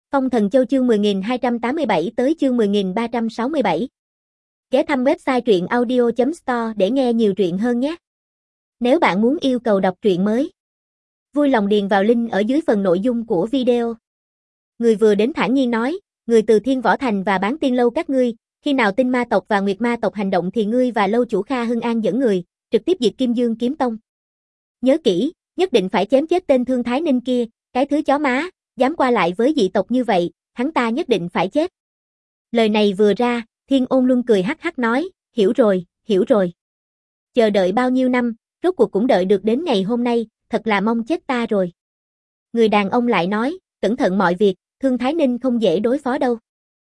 Phong Thần Châu chương 10.287 tới chương 10.367. Ghé thăm website truyện audio.store để nghe nhiều truyện hơn nhé. Nếu bạn muốn yêu cầu đọc truyện mới, vui lòng điền vào link ở dưới phần nội dung của video. Người vừa đến thản nhiên nói, người từ Thiên Võ Thành và Bán Tiên Lâu các ngươi, khi nào Tinh Ma tộc và Nguyệt Ma tộc hành động thì ngươi và lâu chủ Kha Hưng An dẫn người, trực tiếp diệt Kim Dương Kiếm Tông. Nhớ kỹ, nhất định phải chém chết tên Thương Thái Ninh kia, cái thứ chó má, dám qua lại với dị tộc như vậy, hắn ta nhất định phải chết. Lời này vừa ra, Thiên Ôn Luân cười hắc hắc nói, hiểu rồi. Chờ đợi bao nhiêu năm, rốt cuộc cũng đợi được đến ngày hôm nay, thật là mong chết ta rồi. Người đàn ông lại nói, cẩn thận mọi việc, Thương Thái Ninh không dễ đối phó đâu.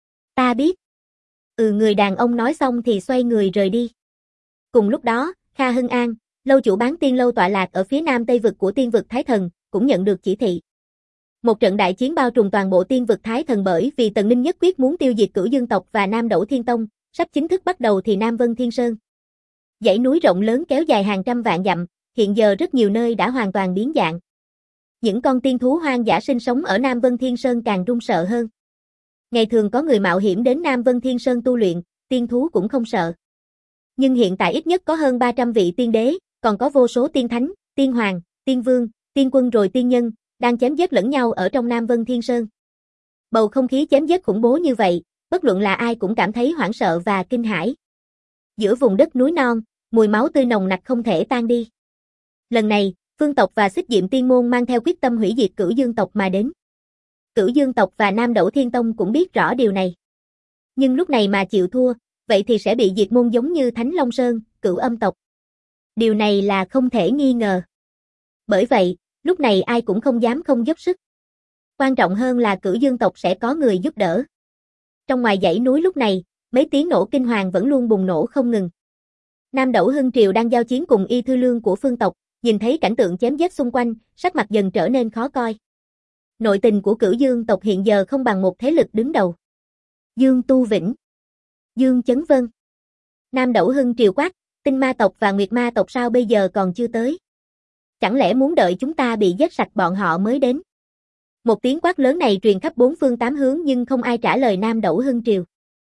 Ta biết. Người đàn ông nói xong thì xoay người rời đi. Cùng lúc đó, Kha Hưng An, lâu chủ Bán Tiên Lâu tọa lạc ở phía nam tây vực của Tiên vực Thái Thần, cũng nhận được chỉ thị. Một trận đại chiến bao trùm toàn bộ Tiên vực Thái Thần bởi vì Tần Ninh nhất quyết muốn tiêu diệt Cửu Dương tộc và Nam Đẩu Thiên Tông, sắp chính thức bắt đầu thì Nam Vân Thiên Sơn. Dãy núi rộng lớn kéo dài hàng trăm vạn dặm, hiện giờ rất nhiều nơi đã hoàn toàn biến dạng. Những con tiên thú hoang dã sinh sống ở Nam Vân Thiên Sơn càng run sợ hơn. Ngày thường có người mạo hiểm đến Nam Vân Thiên Sơn tu luyện, tiên thú cũng không sợ. Nhưng hiện tại ít nhất có hơn 300 vị tiên đế, còn có vô số tiên thánh, tiên hoàng, tiên vương, tiên quân rồi tiên nhân, đang chém giết lẫn nhau ở trong Nam Vân Thiên Sơn. Bầu không khí chém giết khủng bố như vậy, bất luận là ai cũng cảm thấy hoảng sợ và kinh hãi. Giữa vùng đất núi non, mùi máu tươi nồng nặc không thể tan đi. Lần này, Phương tộc và Xích Diệm Tiên môn mang theo quyết tâm hủy diệt Cửu Dương tộc mà đến. Cửu Dương tộc và Nam Đẩu Thiên Tông cũng biết rõ điều này. Nhưng lúc này mà chịu thua, vậy thì sẽ bị diệt môn giống như Thánh Long Sơn, Cửu Âm tộc. Điều này là không thể nghi ngờ. Bởi vậy, lúc này ai cũng không dám không dốc sức. Quan trọng hơn là Cửu Dương tộc sẽ có người giúp đỡ. Trong ngoài dãy núi lúc này, mấy tiếng nổ kinh hoàng vẫn luôn bùng nổ không ngừng. Nam Đẩu Hưng Triều đang giao chiến cùng Y Thư Lương của Phương tộc, nhìn thấy cảnh tượng chém giết xung quanh, sắc mặt dần trở nên khó coi. Nội tình của Cửu Dương tộc hiện giờ không bằng một thế lực đứng đầu. Dương Tu Vĩnh, Dương Chấn Vân. Nam Đẩu Hưng Triều quát, Tinh Ma tộc và Nguyệt Ma tộc sao bây giờ còn chưa tới? Chẳng lẽ muốn đợi chúng ta bị giết sạch bọn họ mới đến? Một tiếng quát lớn này truyền khắp bốn phương tám hướng nhưng không ai trả lời Nam Đẩu Hưng Triều.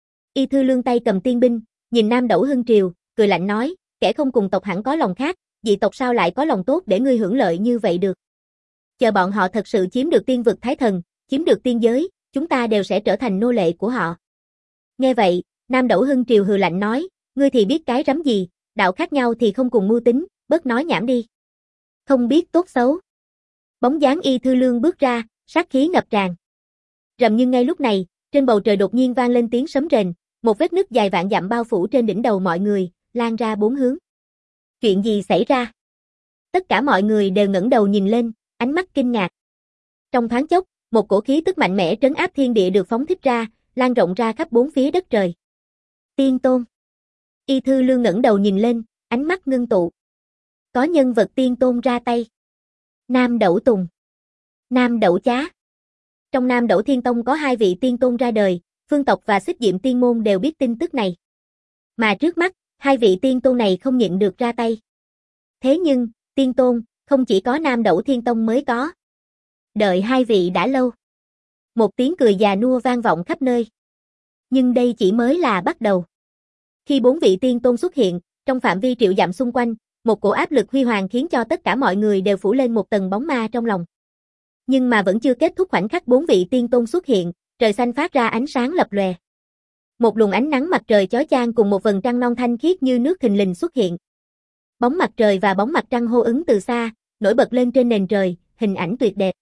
Y Thư Lương tay cầm tiên binh, nhìn Nam Đẩu Hưng Triều, cười lạnh nói, kẻ không cùng tộc hẳn có lòng khác, dị tộc sao lại có lòng tốt để ngươi hưởng lợi như vậy được? Chờ bọn họ thật sự chiếm được Tiên vực Thái Thần, chiếm được tiên giới, chúng ta đều sẽ trở thành nô lệ của họ. Nghe vậy, Nam Đẩu Hưng Triều hừ lạnh nói, ngươi thì biết cái rắm gì, đạo khác nhau thì không cùng mưu tính, bớt nói nhảm đi. Không biết tốt xấu. Bóng dáng Y Thư Lương bước ra, sát khí ngập tràn. Rầm nhưng ngay lúc này, trên bầu trời đột nhiên vang lên tiếng sấm rền, một vết nứt dài vạn dặm bao phủ trên đỉnh đầu mọi người, lan ra bốn hướng. Chuyện gì xảy ra? Tất cả mọi người đều ngẩng đầu nhìn lên, ánh mắt kinh ngạc. Trong thoáng chốc, một cổ khí tức mạnh mẽ trấn áp thiên địa được phóng thích ra, lan rộng ra khắp bốn phía đất trời. Tiên Tôn. Y Thư Lương ngẩng đầu nhìn lên, ánh mắt ngưng tụ. Có nhân vật Tiên Tôn ra tay. Nam Đẩu Tùng, Nam Đẩu Chá. Trong Nam Đẩu Thiên Tông có hai vị Tiên Tôn ra đời, Phương tộc và Xích Diệm Tiên môn đều biết tin tức này. Mà trước mắt, hai vị Tiên Tôn này không nhịn được ra tay. Thế nhưng, Tiên Tôn, không chỉ có Nam Đẩu Thiên Tông mới có. Đợi hai vị đã lâu. Một tiếng cười già nua vang vọng khắp nơi. Nhưng đây chỉ mới là bắt đầu. Khi bốn vị Tiên Tôn xuất hiện, trong phạm vi triệu dặm xung quanh, một cổ áp lực huy hoàng khiến cho tất cả mọi người đều phủ lên một tầng bóng ma trong lòng. Nhưng mà vẫn chưa kết thúc khoảnh khắc bốn vị Tiên Tôn xuất hiện, trời xanh phát ra ánh sáng lập lòe. Một luồng ánh nắng mặt trời chói chang cùng một vầng trăng non thanh khiết như nước thình lình xuất hiện. Bóng mặt trời và bóng mặt trăng hô ứng từ xa, nổi bật lên trên nền trời, hình ảnh tuyệt đẹp.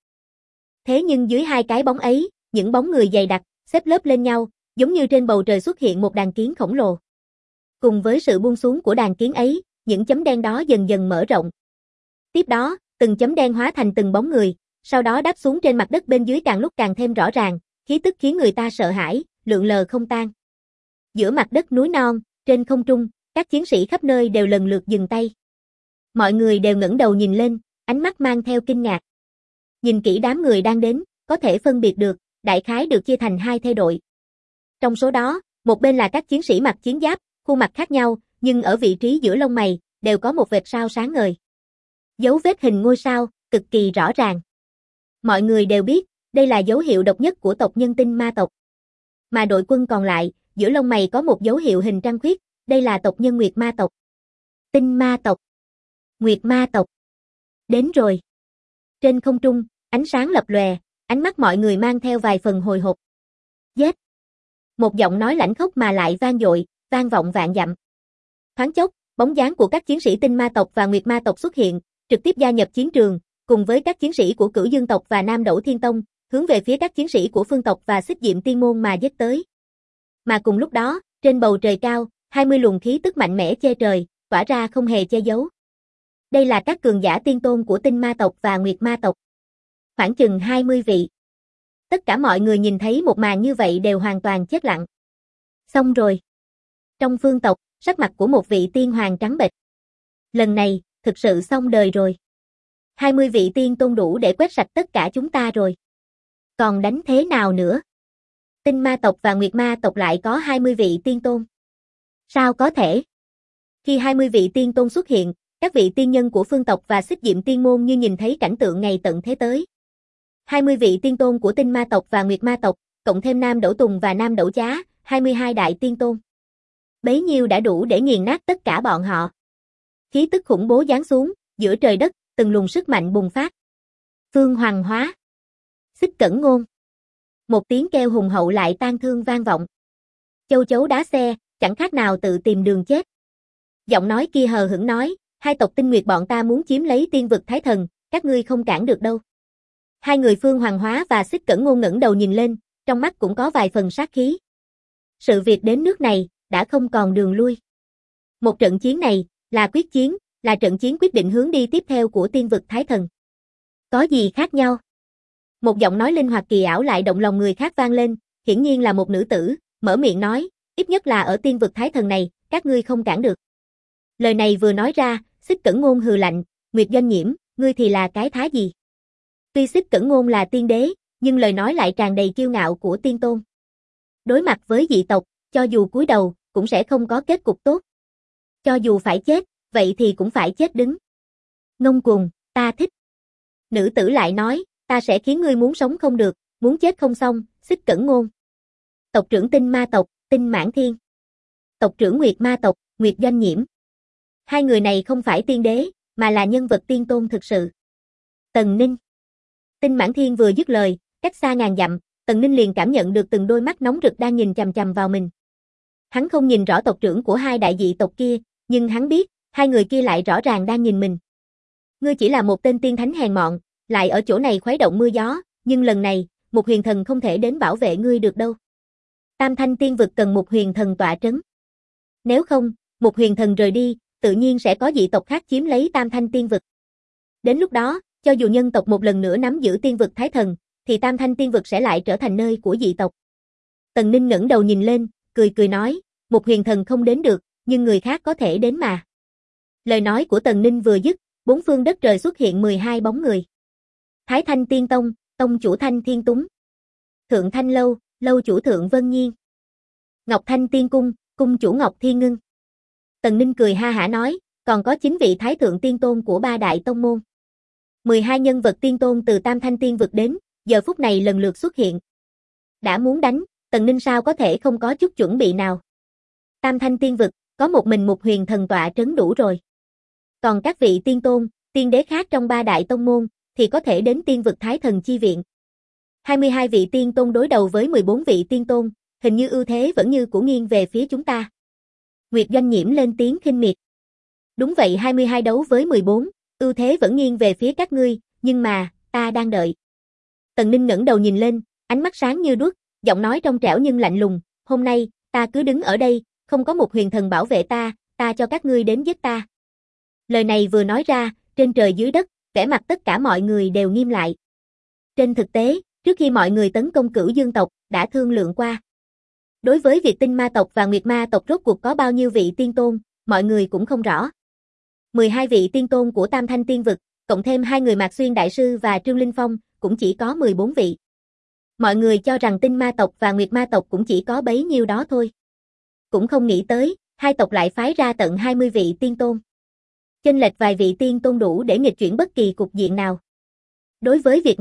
Thế nhưng dưới hai cái bóng ấy, những bóng người dày đặc, xếp lớp lên nhau, giống như trên bầu trời xuất hiện một đàn kiến khổng lồ. Cùng với sự buông xuống của đàn kiến ấy, những chấm đen đó dần dần mở rộng. Tiếp đó, từng chấm đen hóa thành từng bóng người, sau đó đáp xuống trên mặt đất bên dưới càng lúc càng thêm rõ ràng, khí tức khiến người ta sợ hãi, lượn lờ không tan. Giữa mặt đất núi non, trên không trung, các chiến sĩ khắp nơi đều lần lượt dừng tay. Mọi người đều ngẩng đầu nhìn lên, ánh mắt mang theo kinh ngạc. Nhìn kỹ đám người đang đến, có thể phân biệt được, đại khái được chia thành hai thê đội. Trong số đó, một bên là các chiến sĩ mặc chiến giáp, khuôn mặt khác nhau, nhưng ở vị trí giữa lông mày, đều có một vệt sao sáng ngời. Dấu vết hình ngôi sao, cực kỳ rõ ràng. Mọi người đều biết, Đây là dấu hiệu độc nhất của tộc nhân tinh ma tộc. Mà đội quân còn lại, giữa lông mày có một dấu hiệu hình trăng khuyết, đây là tộc nhân Nguyệt ma tộc. Tinh ma tộc. Nguyệt ma tộc. Đến rồi. Trên không trung, ánh sáng lập lòe, ánh mắt mọi người mang theo vài phần hồi hộp. Giết. Một giọng nói lãnh khốc mà lại vang dội, vang vọng vạn dặm. Thoáng chốc, bóng dáng của các chiến sĩ tinh ma tộc và Nguyệt ma tộc xuất hiện, trực tiếp gia nhập chiến trường, cùng với các chiến sĩ của Cửu Dương tộc và Nam Đẩu Thiên Tông, hướng về phía các chiến sĩ của Phương tộc và Xích Diệm Tiên môn mà giết tới. Mà cùng lúc đó, trên bầu trời cao, 20 luồng khí tức mạnh mẽ che trời, tỏa ra không hề che giấu. Đây là các cường giả tiên tôn của tinh ma tộc và Nguyệt ma tộc. Khoảng chừng 20 vị. Tất cả mọi người nhìn thấy một màn như vậy đều hoàn toàn chết lặng. Xong rồi. Trong Phương tộc, sắc mặt của một vị tiên hoàng trắng bệch. Lần này, thực sự xong đời rồi. 20 vị tiên tôn đủ để quét sạch tất cả chúng ta rồi. Còn đánh thế nào nữa? Tinh ma tộc và Nguyệt ma tộc lại có 20 vị tiên tôn. Sao có thể? Khi 20 vị tiên tôn xuất hiện, các vị tiên nhân của Phương tộc và Xích Diệm Tiên môn như nhìn thấy cảnh tượng ngày tận thế tới. 20 vị tiên tôn của tinh ma tộc và Nguyệt ma tộc, cộng thêm Nam Đẩu Tùng và Nam Đẩu Chá, 22 đại tiên tôn. Bấy nhiêu đã đủ để nghiền nát tất cả bọn họ. Khí tức khủng bố giáng xuống, giữa trời đất, từng luồng sức mạnh bùng phát. Phương Hoàng hóa. Xích Cẩn Ngôn. Một tiếng kêu hùng hậu lại tan thương vang vọng. Châu chấu đá xe, chẳng khác nào tự tìm đường chết. Giọng nói kia hờ hững nói, hai tộc Tinh Nguyệt bọn ta muốn chiếm lấy tiên vực Thái Thần, các ngươi không cản được đâu. Hai người Phương Hoàng hóa và Xích Cẩn Ngôn ngẩng đầu nhìn lên, trong mắt cũng có vài phần sát khí. Sự việc đến nước này, đã không còn đường lui. Một trận chiến này, là quyết chiến, là trận chiến quyết định hướng đi tiếp theo của tiên vực Thái Thần. Có gì khác nhau? Một giọng nói linh hoạt kỳ ảo lại động lòng người khác vang lên, hiển nhiên là một nữ tử, mở miệng nói, ít nhất là ở tiên vực Thái Thần này, các ngươi không cản được. Lời này vừa nói ra, Xích Cẩn Ngôn hừ lạnh, Nguyệt Doanh Nhiễm, ngươi thì là cái thá gì? Tuy Xích Cẩn Ngôn là tiên đế, nhưng lời nói lại tràn đầy kiêu ngạo của tiên tôn. Đối mặt với dị tộc, cho dù cúi đầu, cũng sẽ không có kết cục tốt. Cho dù phải chết, vậy thì cũng phải chết đứng. Ngông cuồng, ta thích. Nữ tử lại nói, ta sẽ khiến ngươi muốn sống không được, muốn chết không xong, Xích Cẩn Ngôn. Tộc trưởng Tinh ma tộc, Tinh Mãn Thiên. Tộc trưởng Nguyệt ma tộc, Nguyệt Doanh Nhiễm. Hai người này không phải tiên đế, mà là nhân vật tiên tôn thực sự. Tần Ninh. Tinh Mãn Thiên vừa dứt lời, cách xa ngàn dặm, Tần Ninh liền cảm nhận được từng đôi mắt nóng rực đang nhìn chằm chằm vào mình. Hắn không nhìn rõ tộc trưởng của hai đại dị tộc kia, nhưng hắn biết, hai người kia lại rõ ràng đang nhìn mình. Ngươi chỉ là một tên tiên thánh hèn mọn, lại ở chỗ này khuấy động mưa gió, nhưng lần này, một huyền thần không thể đến bảo vệ ngươi được đâu. Tam Thanh Tiên vực cần một huyền thần tọa trấn. Nếu không, một huyền thần rời đi, tự nhiên sẽ có dị tộc khác chiếm lấy Tam Thanh Tiên vực. Đến lúc đó, cho dù nhân tộc một lần nữa nắm giữ tiên vực Thái Thần, thì Tam Thanh Tiên vực sẽ lại trở thành nơi của dị tộc. Tần Ninh ngẩng đầu nhìn lên, cười cười nói, một huyền thần không đến được, nhưng người khác có thể đến mà. Lời nói của Tần Ninh vừa dứt, bốn phương đất trời xuất hiện 12 bóng người. Thái Thanh Tiên Tông, tông chủ Thanh Thiên Túng. Thượng Thanh Lâu, lâu chủ Thượng Vân Nhiên. Ngọc Thanh Tiên Cung, cung chủ Ngọc Thiên Ngưng. Tần Ninh cười ha hả nói, còn có 9 vị Thái Thượng Tiên Tôn của ba đại tông môn. 12 nhân vật tiên tôn từ Tam Thanh Tiên vực đến, giờ phút này lần lượt xuất hiện. Đã muốn đánh, Tần Ninh sao có thể không có chút chuẩn bị nào. Tam Thanh Tiên vực, có một mình một huyền thần tọa trấn đủ rồi. Còn các vị tiên tôn, tiên đế khác trong ba đại tông môn, thì có thể đến tiên vực Thái Thần chi viện. 22 vị tiên tôn đối đầu với 14 vị tiên tôn, hình như ưu thế vẫn như của nghiêng về phía chúng ta. Nguyệt Doanh Nhiễm lên tiếng khinh miệt. Đúng vậy, 22 đấu với 14, ưu thế vẫn nghiêng về phía các ngươi, nhưng mà, ta đang đợi. Tần Ninh ngẩng đầu nhìn lên, ánh mắt sáng như đuốc, giọng nói trong trẻo nhưng lạnh lùng, hôm nay, ta cứ đứng ở đây, không có một huyền thần bảo vệ ta cho các ngươi đến giết ta. Lời này vừa nói ra, trên trời dưới đất, vẻ mặt tất cả mọi người đều nghiêm lại. Trên thực tế, trước khi mọi người tấn công Cửu Dương tộc, đã thương lượng qua. Đối với việc Tinh ma tộc và Nguyệt ma tộc rốt cuộc có bao nhiêu vị tiên tôn, mọi người cũng không rõ. 12 vị tiên tôn của Tam Thanh Tiên vực, cộng thêm 2 người Mạc Xuyên Đại Sư và Trương Linh Phong, cũng chỉ có 14 vị. Mọi người cho rằng Tinh ma tộc và Nguyệt ma tộc cũng chỉ có bấy nhiêu đó thôi. Cũng không nghĩ tới, hai tộc lại phái ra tận 20 vị tiên tôn. Chênh lệch vài vị tiên tôn đủ để nghịch chuyển bất kỳ cục diện nào. Đối với việc này,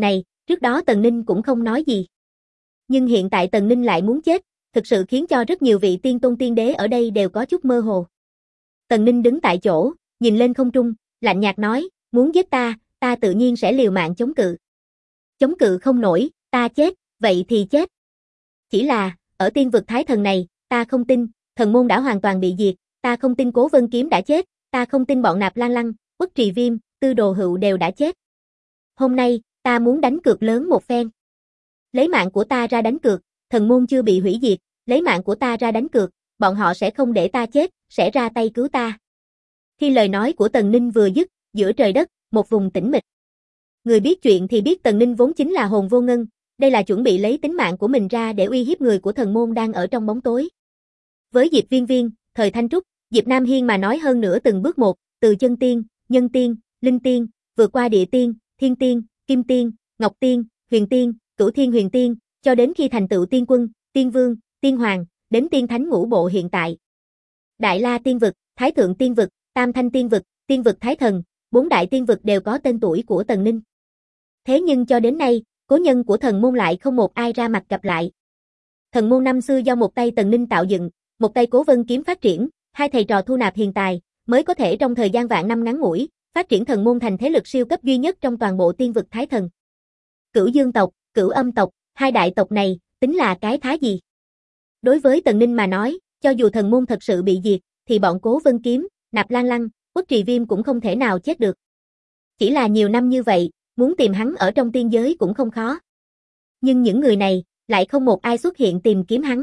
Trước đó Tần Ninh cũng không nói gì. Nhưng hiện tại Tần Ninh lại muốn chết, thực sự khiến cho rất nhiều vị tiên tôn tiên đế ở đây đều có chút mơ hồ. Tần Ninh đứng tại chỗ, nhìn lên không trung, lạnh nhạt nói, muốn giết ta tự nhiên sẽ liều mạng chống cự. Chống cự không nổi, ta chết, vậy thì chết. Chỉ là, ở tiên vực Thái Thần này, ta không tin, thần môn đã hoàn toàn bị diệt, ta không tin Cố Vân Kiếm đã chết, ta không tin bọn Nạp Lan Lăng, Uất Trì Viêm, Tư Đồ Hựu đều đã chết. Hôm nay, ta muốn đánh cược lớn một phen. Lấy mạng của ta ra đánh cược, thần môn chưa bị hủy diệt, lấy mạng của ta ra đánh cược, bọn họ sẽ không để ta chết, sẽ ra tay cứu ta. Khi lời nói của Tần Ninh vừa dứt, giữa trời đất, một vùng tĩnh mịch. Người biết chuyện thì biết Tần Ninh vốn chính là hồn vô ngân, đây là chuẩn bị lấy tính mạng của mình ra để uy hiếp người của thần môn đang ở trong bóng tối. Với Diệp Viên Viên, thời Thanh Trúc, Diệp Nam Hiên mà nói hơn nữa từng bước một, từ chân tiên, nhân tiên, linh tiên, vượt qua địa tiên, thiên tiên, kim tiên, ngọc tiên, huyền tiên, cửu thiên huyền tiên, cho đến khi thành tựu tiên quân, tiên vương, tiên hoàng, đến tiên thánh ngũ bộ hiện tại. Đại La tiên vực, Thái thượng tiên vực, Tam thanh tiên vực Thái thần, 4 đại tiên vực đều có tên tuổi của Tần Ninh. Thế nhưng cho đến nay, cố nhân của thần môn lại không một ai ra mặt gặp lại. Thần môn năm xưa do một tay Tần Ninh tạo dựng, một tay Cố Vân Kiếm phát triển, hai thầy trò thu nạp hiền tài, mới có thể trong thời gian vạn năm ngắn ngủi, phát triển thần môn thành thế lực siêu cấp duy nhất trong toàn bộ tiên vực Thái thần. Cửu Dương tộc, Cửu Âm tộc, hai đại tộc này, tính là cái thá gì? Đối với Tần Ninh mà nói, cho dù thần môn thật sự bị diệt, thì bọn Cố Vân Kiếm, Nạp Lan Lăng, Uất Trì Viêm cũng không thể nào chết được. Chỉ là nhiều năm như vậy, muốn tìm hắn ở trong tiên giới cũng không khó. Nhưng những người này, lại không một ai xuất hiện tìm kiếm hắn.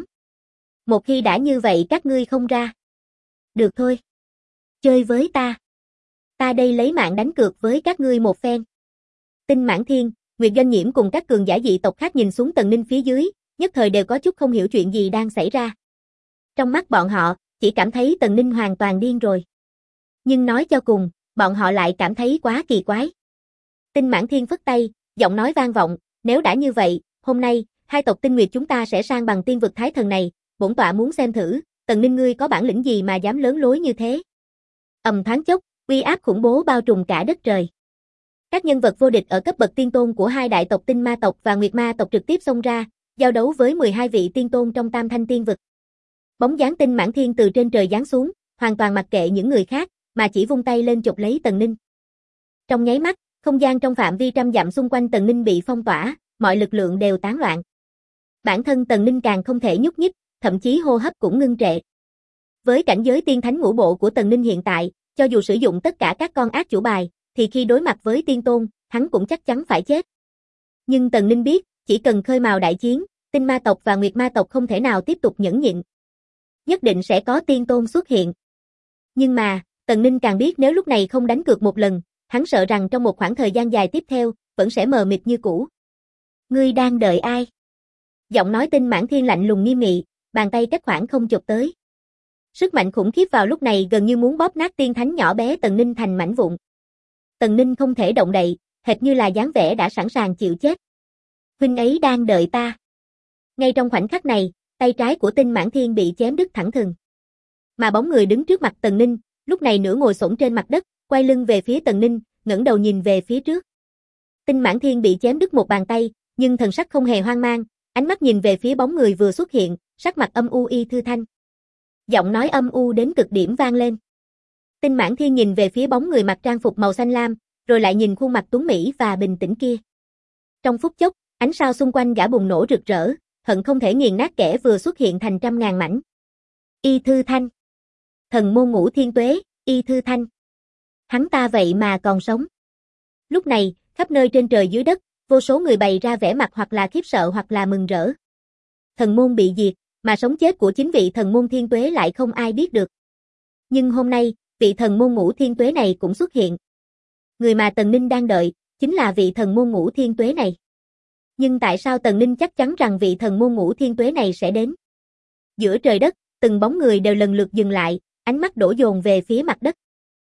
Một khi đã như vậy các ngươi không ra. Được thôi. Chơi với ta. Ta đây lấy mạng đánh cược với các ngươi một phen. Tinh Mãn Thiên, Nguyệt Doanh Nhiễm cùng các cường giả dị tộc khác nhìn xuống Tần Ninh phía dưới, nhất thời đều có chút không hiểu chuyện gì đang xảy ra. Trong mắt bọn họ, chỉ cảm thấy Tần Ninh hoàn toàn điên rồi. Nhưng nói cho cùng, bọn họ lại cảm thấy quá kỳ quái. Tinh Mãn Thiên phất tay, giọng nói vang vọng, nếu đã như vậy, hôm nay, hai tộc Tinh Nguyệt chúng ta sẽ sang bằng tiên vực Thái thần này, bổn tọa muốn xem thử, Tần Ninh ngươi có bản lĩnh gì mà dám lớn lối như thế. Thoáng chốc, uy áp khủng bố bao trùm cả đất trời. Các nhân vật vô địch ở cấp bậc tiên tôn của hai đại tộc Tinh Ma tộc và Nguyệt Ma tộc trực tiếp xông ra, giao đấu với 12 vị tiên tôn trong Tam thanh tiên vực. Bóng dáng Tinh Mãn Thiên từ trên trời giáng xuống, hoàn toàn mặc kệ những người khác, mà chỉ vung tay lên chụp lấy Tần Ninh. Trong nháy mắt, không gian trong phạm vi trăm dặm xung quanh Tần Ninh bị phong tỏa, mọi lực lượng đều tán loạn. Bản thân Tần Ninh càng không thể nhúc nhích, thậm chí hô hấp cũng ngưng trệ. Với cảnh giới tiên thánh ngũ bộ của Tần Ninh hiện tại, cho dù sử dụng tất cả các con ác chủ bài, thì khi đối mặt với tiên tôn, hắn cũng chắc chắn phải chết. Nhưng Tần Ninh biết, chỉ cần khơi mào đại chiến, Tinh Ma tộc và Nguyệt Ma tộc không thể nào tiếp tục nhẫn nhịn. Nhất định sẽ có tiên tôn xuất hiện. Nhưng mà, Tần Ninh càng biết nếu lúc này không đánh cược một lần, hắn sợ rằng trong một khoảng thời gian dài tiếp theo, vẫn sẽ mờ mịt như cũ. Ngươi đang đợi ai? Giọng nói Tinh Mãn Thiên lạnh lùng nghiêm nghị, bàn tay cách khoảng không chụp tới. Sức mạnh khủng khiếp vào lúc này gần như muốn bóp nát tiên thánh nhỏ bé Tần Ninh thành mảnh vụn. Tần Ninh không thể động đậy, hệt như là dáng vẻ đã sẵn sàng chịu chết. Huynh ấy đang đợi ta. Ngay trong khoảnh khắc này, tay trái của Tinh Mãn Thiên bị chém đứt thẳng thừng. Mà bóng người đứng trước mặt Tần Ninh, lúc này nửa ngồi xổm trên mặt đất, quay lưng về phía Tần Ninh, ngẩng đầu nhìn về phía trước. Tinh Mãn Thiên bị chém đứt một bàn tay, nhưng thần sắc không hề hoang mang, ánh mắt nhìn về phía bóng người vừa xuất hiện, sắc mặt âm u Y Thư Thanh. Giọng nói âm u đến cực điểm vang lên. Tinh Mãn Thiên nhìn về phía bóng người mặc trang phục màu xanh lam, rồi lại nhìn khuôn mặt tuấn mỹ và bình tĩnh kia. Trong phút chốc, ánh sao xung quanh gã bùng nổ rực rỡ, hận không thể nghiền nát kẻ vừa xuất hiện thành trăm ngàn mảnh. Y Thư Thanh. Thần môn Ngũ Thiên Tuế, Y Thư Thanh. Hắn ta vậy mà còn sống. Lúc này, khắp nơi trên trời dưới đất, vô số người bày ra vẻ mặt hoặc là khiếp sợ hoặc là mừng rỡ. Thần môn bị diệt, mà sống chết của chính vị thần môn Thiên Tuế lại không ai biết được. Nhưng hôm nay, vị thần môn Ngũ Thiên Tuế này cũng xuất hiện. Người mà Tần Ninh đang đợi, chính là vị thần môn Ngũ Thiên Tuế này. Nhưng tại sao Tần Ninh chắc chắn rằng vị thần môn Ngũ Thiên Tuế này sẽ đến? Giữa trời đất, từng bóng người đều lần lượt dừng lại, ánh mắt đổ dồn về phía mặt đất.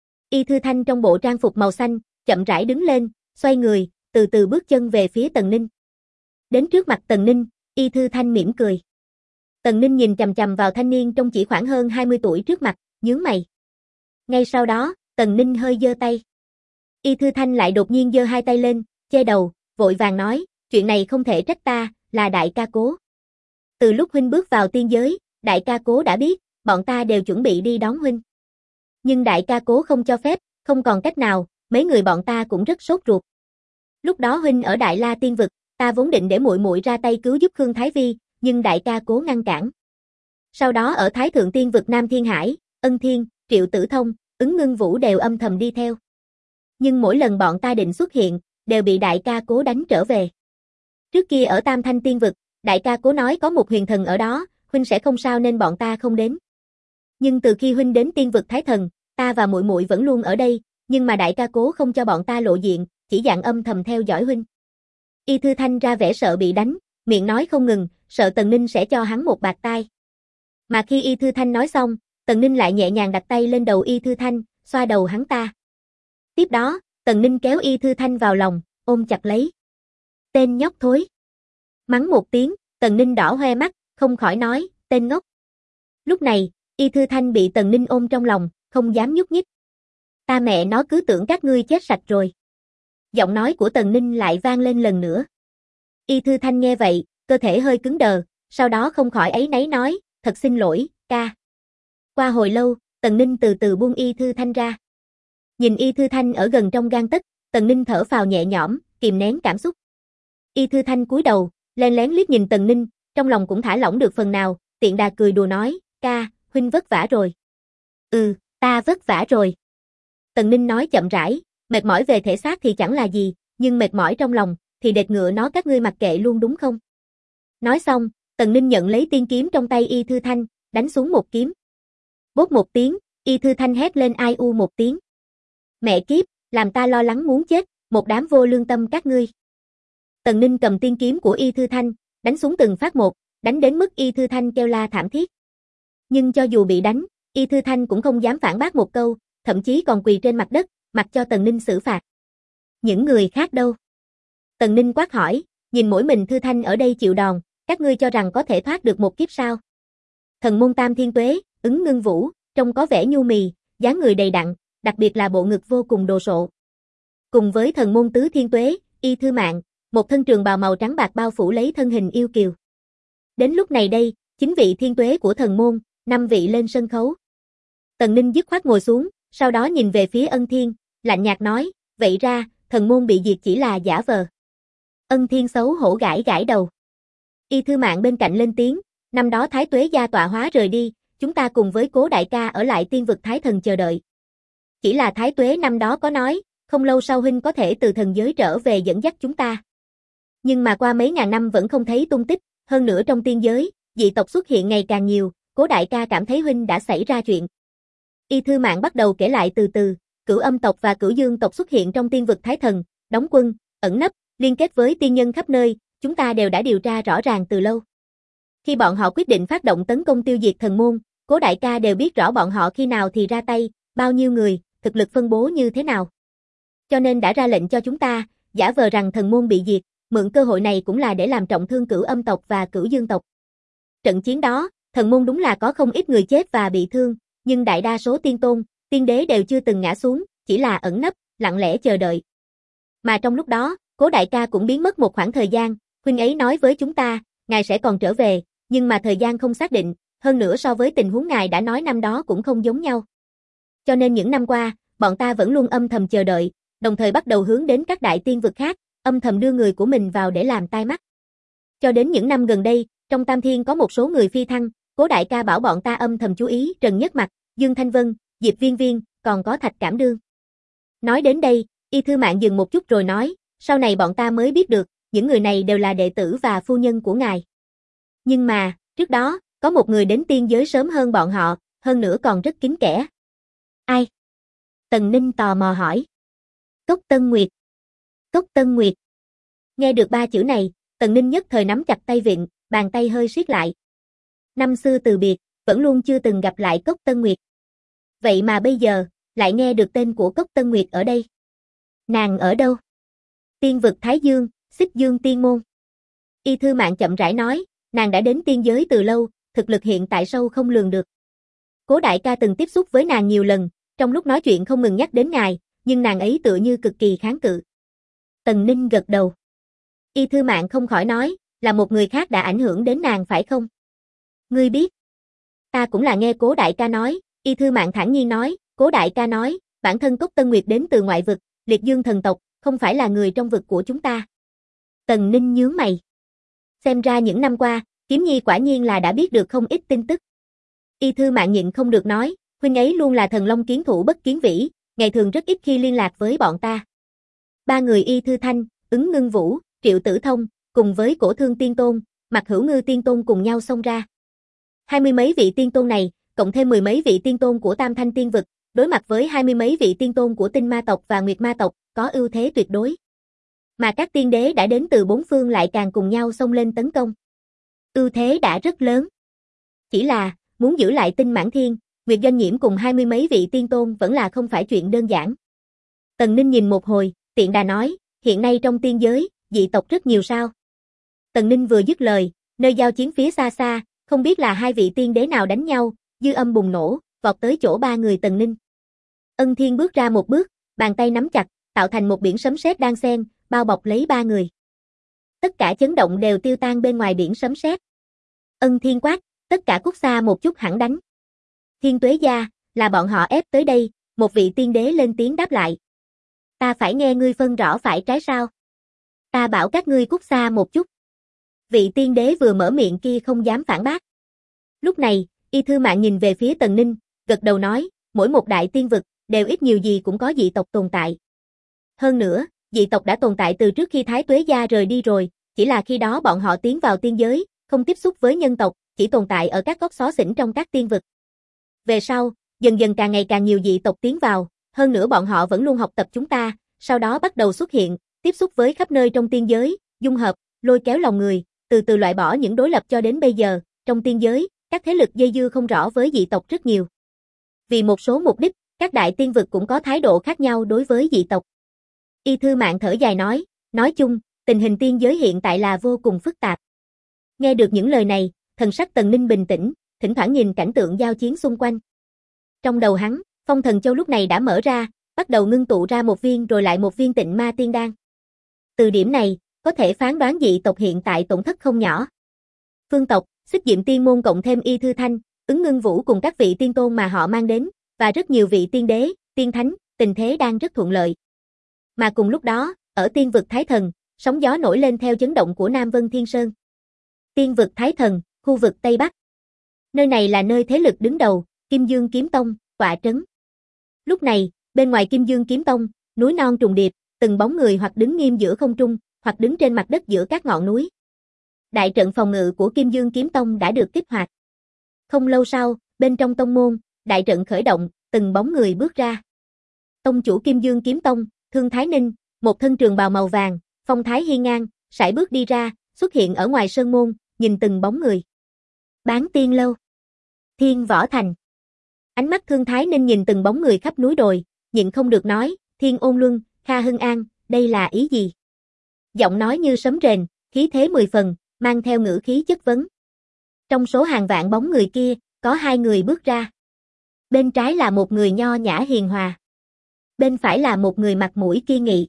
Y Thư Thanh trong bộ trang phục màu xanh, chậm rãi đứng lên, xoay người, từ từ bước chân về phía Tần Ninh. Đến trước mặt Tần Ninh, Y Thư Thanh mỉm cười. Tần Ninh nhìn chằm chằm vào thanh niên trông chỉ khoảng hơn 20 tuổi trước mặt, nhướng mày. Ngay sau đó, Tần Ninh hơi giơ tay. Y Thư Thanh lại đột nhiên giơ hai tay lên, che đầu, vội vàng nói, chuyện này không thể trách ta, là đại ca Cố. Từ lúc huynh bước vào tiên giới, đại ca Cố đã biết, bọn ta đều chuẩn bị đi đón huynh. Nhưng đại ca Cố không cho phép, không còn cách nào, mấy người bọn ta cũng rất sốt ruột. Lúc đó huynh ở Đại La Tiên Vực, ta vốn định để muội muội ra tay cứu giúp Khương Thái Vi, nhưng đại ca Cố ngăn cản. Sau đó ở Thái Thượng Tiên Vực Nam Thiên Hải, Ân Thiên, Triệu Tử Thông, Ứng Ngưng Vũ đều âm thầm đi theo. Nhưng mỗi lần bọn ta định xuất hiện, đều bị đại ca Cố đánh trở về. Trước kia ở Tam Thanh Tiên Vực, đại ca Cố nói có một huyền thần ở đó, huynh sẽ không sao nên bọn ta không đến. Nhưng từ khi huynh đến Tiên Vực Thái Thần, ta và muội muội vẫn luôn ở đây, nhưng mà đại ca Cố không cho bọn ta lộ diện, chỉ dạng âm thầm theo dõi huynh. Y Thư Thanh ra vẻ sợ bị đánh, miệng nói không ngừng, sợ Tần Ninh sẽ cho hắn một bạt tai. Mà khi Y Thư Thanh nói xong, Tần Ninh lại nhẹ nhàng đặt tay lên đầu Y Thư Thanh, xoa đầu hắn ta. Tiếp đó, Tần Ninh kéo Y Thư Thanh vào lòng, ôm chặt lấy. Tên nhóc thối. Mắng một tiếng, Tần Ninh đỏ hoe mắt, không khỏi nói, tên ngốc. Lúc này, Y Thư Thanh bị Tần Ninh ôm trong lòng, không dám nhúc nhích. Ta mẹ nó cứ tưởng các ngươi chết sạch rồi. Giọng nói của Tần Ninh lại vang lên lần nữa. Y Thư Thanh nghe vậy, cơ thể hơi cứng đờ, sau đó không khỏi áy náy nói, thật xin lỗi, ca. Qua hồi lâu, Tần Ninh từ từ buông Y Thư Thanh ra. Nhìn Y Thư Thanh ở gần trong gang tấc, Tần Ninh thở phào nhẹ nhõm, kìm nén cảm xúc. Y Thư Thanh cúi đầu, len lén liếc nhìn Tần Ninh, trong lòng cũng thả lỏng được phần nào, tiện đà cười đùa nói, ca, huynh vất vả rồi. Ta vất vả rồi. Tần Ninh nói chậm rãi, mệt mỏi về thể xác thì chẳng là gì, nhưng mệt mỏi trong lòng, thì đệt ngựa nó các ngươi mặc kệ luôn đúng không? Nói xong, Tần Ninh nhận lấy tiên kiếm trong tay Y Thư Thanh, đánh xuống một kiếm. Bốp một tiếng, Y Thư Thanh hét lên ai u một tiếng. Mẹ kiếp, làm ta lo lắng muốn chết, một đám vô lương tâm các ngươi. Tần Ninh cầm tiên kiếm của Y Thư Thanh, đánh xuống từng phát một, đánh đến mức Y Thư Thanh kêu la thảm thiết. Nhưng cho dù bị đánh, Y Thư Thanh cũng không dám phản bác một câu, thậm chí còn quỳ trên mặt đất, mặc cho Tần Ninh xử phạt. Những người khác đâu? Tần Ninh quát hỏi, nhìn mỗi mình Thư Thanh ở đây chịu đòn, các ngươi cho rằng có thể thoát được một kiếp sao? Thần môn Tam Thiên Tuế, Ứng Ngưng Vũ, trông có vẻ nhu mì, dáng người đầy đặn, đặc biệt là bộ ngực vô cùng đồ sộ. Cùng với thần môn Tứ Thiên Tuế, Y Thư Mạn, một thân trường bào màu trắng bạc bao phủ lấy thân hình yêu kiều. Đến lúc này đây, 9 vị thiên tuế của thần môn, 5 vị lên sân khấu. Tần Ninh dứt khoát ngồi xuống, sau đó nhìn về phía Ân Thiên, lạnh nhạt nói, vậy ra, thần môn bị diệt chỉ là giả vờ. Ân Thiên xấu hổ gãi gãi đầu. Y Thư Mạn bên cạnh lên tiếng, năm đó Thái Tuế gia tọa hóa rời đi, chúng ta cùng với Cố đại ca ở lại Tiên Vực Thái Thần chờ đợi. Chỉ là Thái Tuế năm đó có nói, không lâu sau huynh có thể từ thần giới trở về dẫn dắt chúng ta. Nhưng mà qua mấy ngàn năm vẫn không thấy tung tích, hơn nữa trong tiên giới, dị tộc xuất hiện ngày càng nhiều, Cố đại ca cảm thấy huynh đã xảy ra chuyện. Y Thư Mạn bắt đầu kể lại từ từ, Cửu Âm tộc và Cửu Dương tộc xuất hiện trong Tiên Vực Thái Thần, đóng quân, ẩn nấp, liên kết với tiên nhân khắp nơi, chúng ta đều đã điều tra rõ ràng từ lâu. Khi bọn họ quyết định phát động tấn công tiêu diệt thần môn, Cố đại ca đều biết rõ bọn họ khi nào thì ra tay, bao nhiêu người, thực lực phân bố như thế nào. Cho nên đã ra lệnh cho chúng ta, giả vờ rằng thần môn bị diệt, mượn cơ hội này cũng là để làm trọng thương Cửu Âm tộc và Cửu Dương tộc. Trận chiến đó, thần môn đúng là có không ít người chết và bị thương, nhưng đại đa số tiên tôn, tiên đế đều chưa từng ngã xuống, chỉ là ẩn nấp, lặng lẽ chờ đợi. Mà trong lúc đó, Cố đại ca cũng biến mất một khoảng thời gian, huynh ấy nói với chúng ta, ngài sẽ còn trở về, nhưng mà thời gian không xác định, hơn nữa so với tình huống ngài đã nói năm đó cũng không giống nhau. Cho nên những năm qua, bọn ta vẫn luôn âm thầm chờ đợi, đồng thời bắt đầu hướng đến các đại tiên vực khác, âm thầm đưa người của mình vào để làm tai mắt. Cho đến những năm gần đây, trong Tam Thiên có một số người phi thăng, Cố đại ca bảo bọn ta âm thầm chú ý Trần Nhất Mặc, Dương Thanh Vân, Diệp Viên Viên, còn có Thạch Cảm Đương. Nói đến đây, Y Thư Mạn dừng một chút rồi nói, sau này bọn ta mới biết được, những người này đều là đệ tử và phu nhân của ngài. Nhưng mà, trước đó, có một người đến tiên giới sớm hơn bọn họ, hơn nữa còn rất kín kẽ. Ai? Tần Ninh tò mò hỏi. Cốc Tân Nguyệt. Cốc Tân Nguyệt. Nghe được ba chữ này, Tần Ninh nhất thời nắm chặt tay vịn, bàn tay hơi siết lại. Năm xưa từ biệt, vẫn luôn chưa từng gặp lại Cốc Tân Nguyệt. Vậy mà bây giờ, lại nghe được tên của Cốc Tân Nguyệt ở đây. Nàng ở đâu? Tiên vực Thái Dương, Xích Dương Tiên Môn. Y Thư Mạn chậm rãi nói, nàng đã đến tiên giới từ lâu, thực lực hiện tại sâu không lường được. Cố đại ca từng tiếp xúc với nàng nhiều lần, trong lúc nói chuyện không ngừng nhắc đến ngài, nhưng nàng ấy tựa như cực kỳ kháng cự. Tần Ninh gật đầu. Y Thư Mạn không khỏi nói, là một người khác đã ảnh hưởng đến nàng phải không? Ngươi biết. Ta cũng là nghe Cố đại ca nói, Y Thư Mạn thản nhiên nói, Cố đại ca nói, bản thân Cốc Tân Nguyệt đến từ ngoại vực, Liệt Dương thần tộc, không phải là người trong vực của chúng ta. Tần Ninh nhướng mày. Xem ra những năm qua, Kiếm Nhi quả nhiên là đã biết được không ít tin tức. Y Thư Mạn nhịn không được nói, huynh ấy luôn là thần long kiến thủ bất kiến vĩ, ngày thường rất ít khi liên lạc với bọn ta. Ba người Y Thư Thanh, Ứng Ngưng Vũ, Triệu Tử Thông, cùng với Cổ Thương Tiên Tôn, Mạc Hữu Ngư Tiên Tôn cùng nhau xông ra. 20 mấy vị tiên tôn này, cộng thêm 10 mấy vị tiên tôn của Tam Thanh Tiên vực, đối mặt với 20 mấy vị tiên tôn của Tinh Ma tộc và Nguyệt Ma tộc, có ưu thế tuyệt đối. Mà các tiên đế đã đến từ bốn phương lại càng cùng nhau xông lên tấn công. Ưu thế đã rất lớn. Chỉ là, muốn giữ lại Tinh Mãn Thiên, Nguyệt Doanh Nhiễm cùng 20 mấy vị tiên tôn vẫn là không phải chuyện đơn giản. Tần Ninh nhìn một hồi, tiện đà nói, hiện nay trong tiên giới, dị tộc rất nhiều sao? Tần Ninh vừa dứt lời, nơi giao chiến phía xa xa, không biết là hai vị tiên đế nào đánh nhau, dư âm bùng nổ, vọt tới chỗ ba người Tần Ninh. Ân Thiên bước ra một bước, bàn tay nắm chặt, tạo thành một biển sấm sét đan xen, bao bọc lấy ba người. Tất cả chấn động đều tiêu tan bên ngoài biển sấm sét. Ân Thiên quát, tất cả cút xa một chút hẳn đánh. Thiên Tuế gia, là bọn họ ép tới đây, một vị tiên đế lên tiếng đáp lại. Ta phải nghe ngươi phân rõ phải trái sao? Ta bảo các ngươi cút xa một chút. Vị tiên đế vừa mở miệng kia không dám phản bác. Lúc này, Y Thư Mạn nhìn về phía Tần Ninh, gật đầu nói, mỗi một đại tiên vực, đều ít nhiều gì cũng có dị tộc tồn tại. Hơn nữa, dị tộc đã tồn tại từ trước khi Thái Tuế gia rời đi rồi, chỉ là khi đó bọn họ tiến vào tiên giới, không tiếp xúc với nhân tộc, chỉ tồn tại ở các góc xó xỉnh trong các tiên vực. Về sau, dần dần càng ngày càng nhiều dị tộc tiến vào, hơn nữa bọn họ vẫn luôn học tập chúng ta, sau đó bắt đầu xuất hiện, tiếp xúc với khắp nơi trong tiên giới, dung hợp, lôi kéo lòng người, từ từ loại bỏ những đối lập cho đến bây giờ, trong tiên giới, các thế lực dây dưa không rõ với dị tộc rất nhiều. Vì một số mục đích, các đại tiên vực cũng có thái độ khác nhau đối với dị tộc. Y Thư Mạn thở dài nói chung, tình hình tiên giới hiện tại là vô cùng phức tạp. Nghe được những lời này, thần sắc Tần Ninh bình tĩnh, thỉnh thoảng nhìn cảnh tượng giao chiến xung quanh. Trong đầu hắn, Phong Thần Châu lúc này đã mở ra, bắt đầu ngưng tụ ra một viên rồi lại một viên Tịnh Ma Tiên Đan. Từ điểm này, có thể phán đoán dị tộc hiện tại tổn thất không nhỏ. Phương tộc, Xích Diệm Tiên môn cộng thêm Y Thư Thanh, Ứng Ngưng Vũ cùng các vị tiên tôn mà họ mang đến, và rất nhiều vị tiên đế, tiên thánh, tình thế đang rất thuận lợi. Mà cùng lúc đó, ở tiên vực Thái Thần, sóng gió nổi lên theo chấn động của Nam Vân Thiên Sơn. Tiên vực Thái Thần, khu vực Tây Bắc. Nơi này là nơi thế lực đứng đầu, Kim Dương Kiếm Tông, tọa trấn. Lúc này, bên ngoài Kim Dương Kiếm Tông, núi non trùng điệp, từng bóng người hoặc đứng nghiêm giữa không trung, hoặc đứng trên mặt đất giữa các ngọn núi. Đại trận phòng ngự của Kim Dương Kiếm Tông đã được kích hoạt. Không lâu sau, bên trong tông môn, đại trận khởi động, từng bóng người bước ra. Tông chủ Kim Dương Kiếm Tông, Thương Thái Ninh, một thân trường bào màu vàng, phong thái hiên ngang, sải bước đi ra, xuất hiện ở ngoài sơn môn, nhìn từng bóng người. Bán Tiên Lâu, Thiên Võ Thành. Ánh mắt Thương Thái Ninh nhìn từng bóng người khắp núi đồi, nhịn không được nói, Thiên Ôn Luân, Kha Hưng An, đây là ý gì? Giọng nói như sấm rền, khí thế 10 phần, mang theo ngữ khí chất vấn. Trong số hàng vạn bóng người kia, có hai người bước ra. Bên trái là một người nho nhã hiền hòa. Bên phải là một người mặt mũi kiên nghị.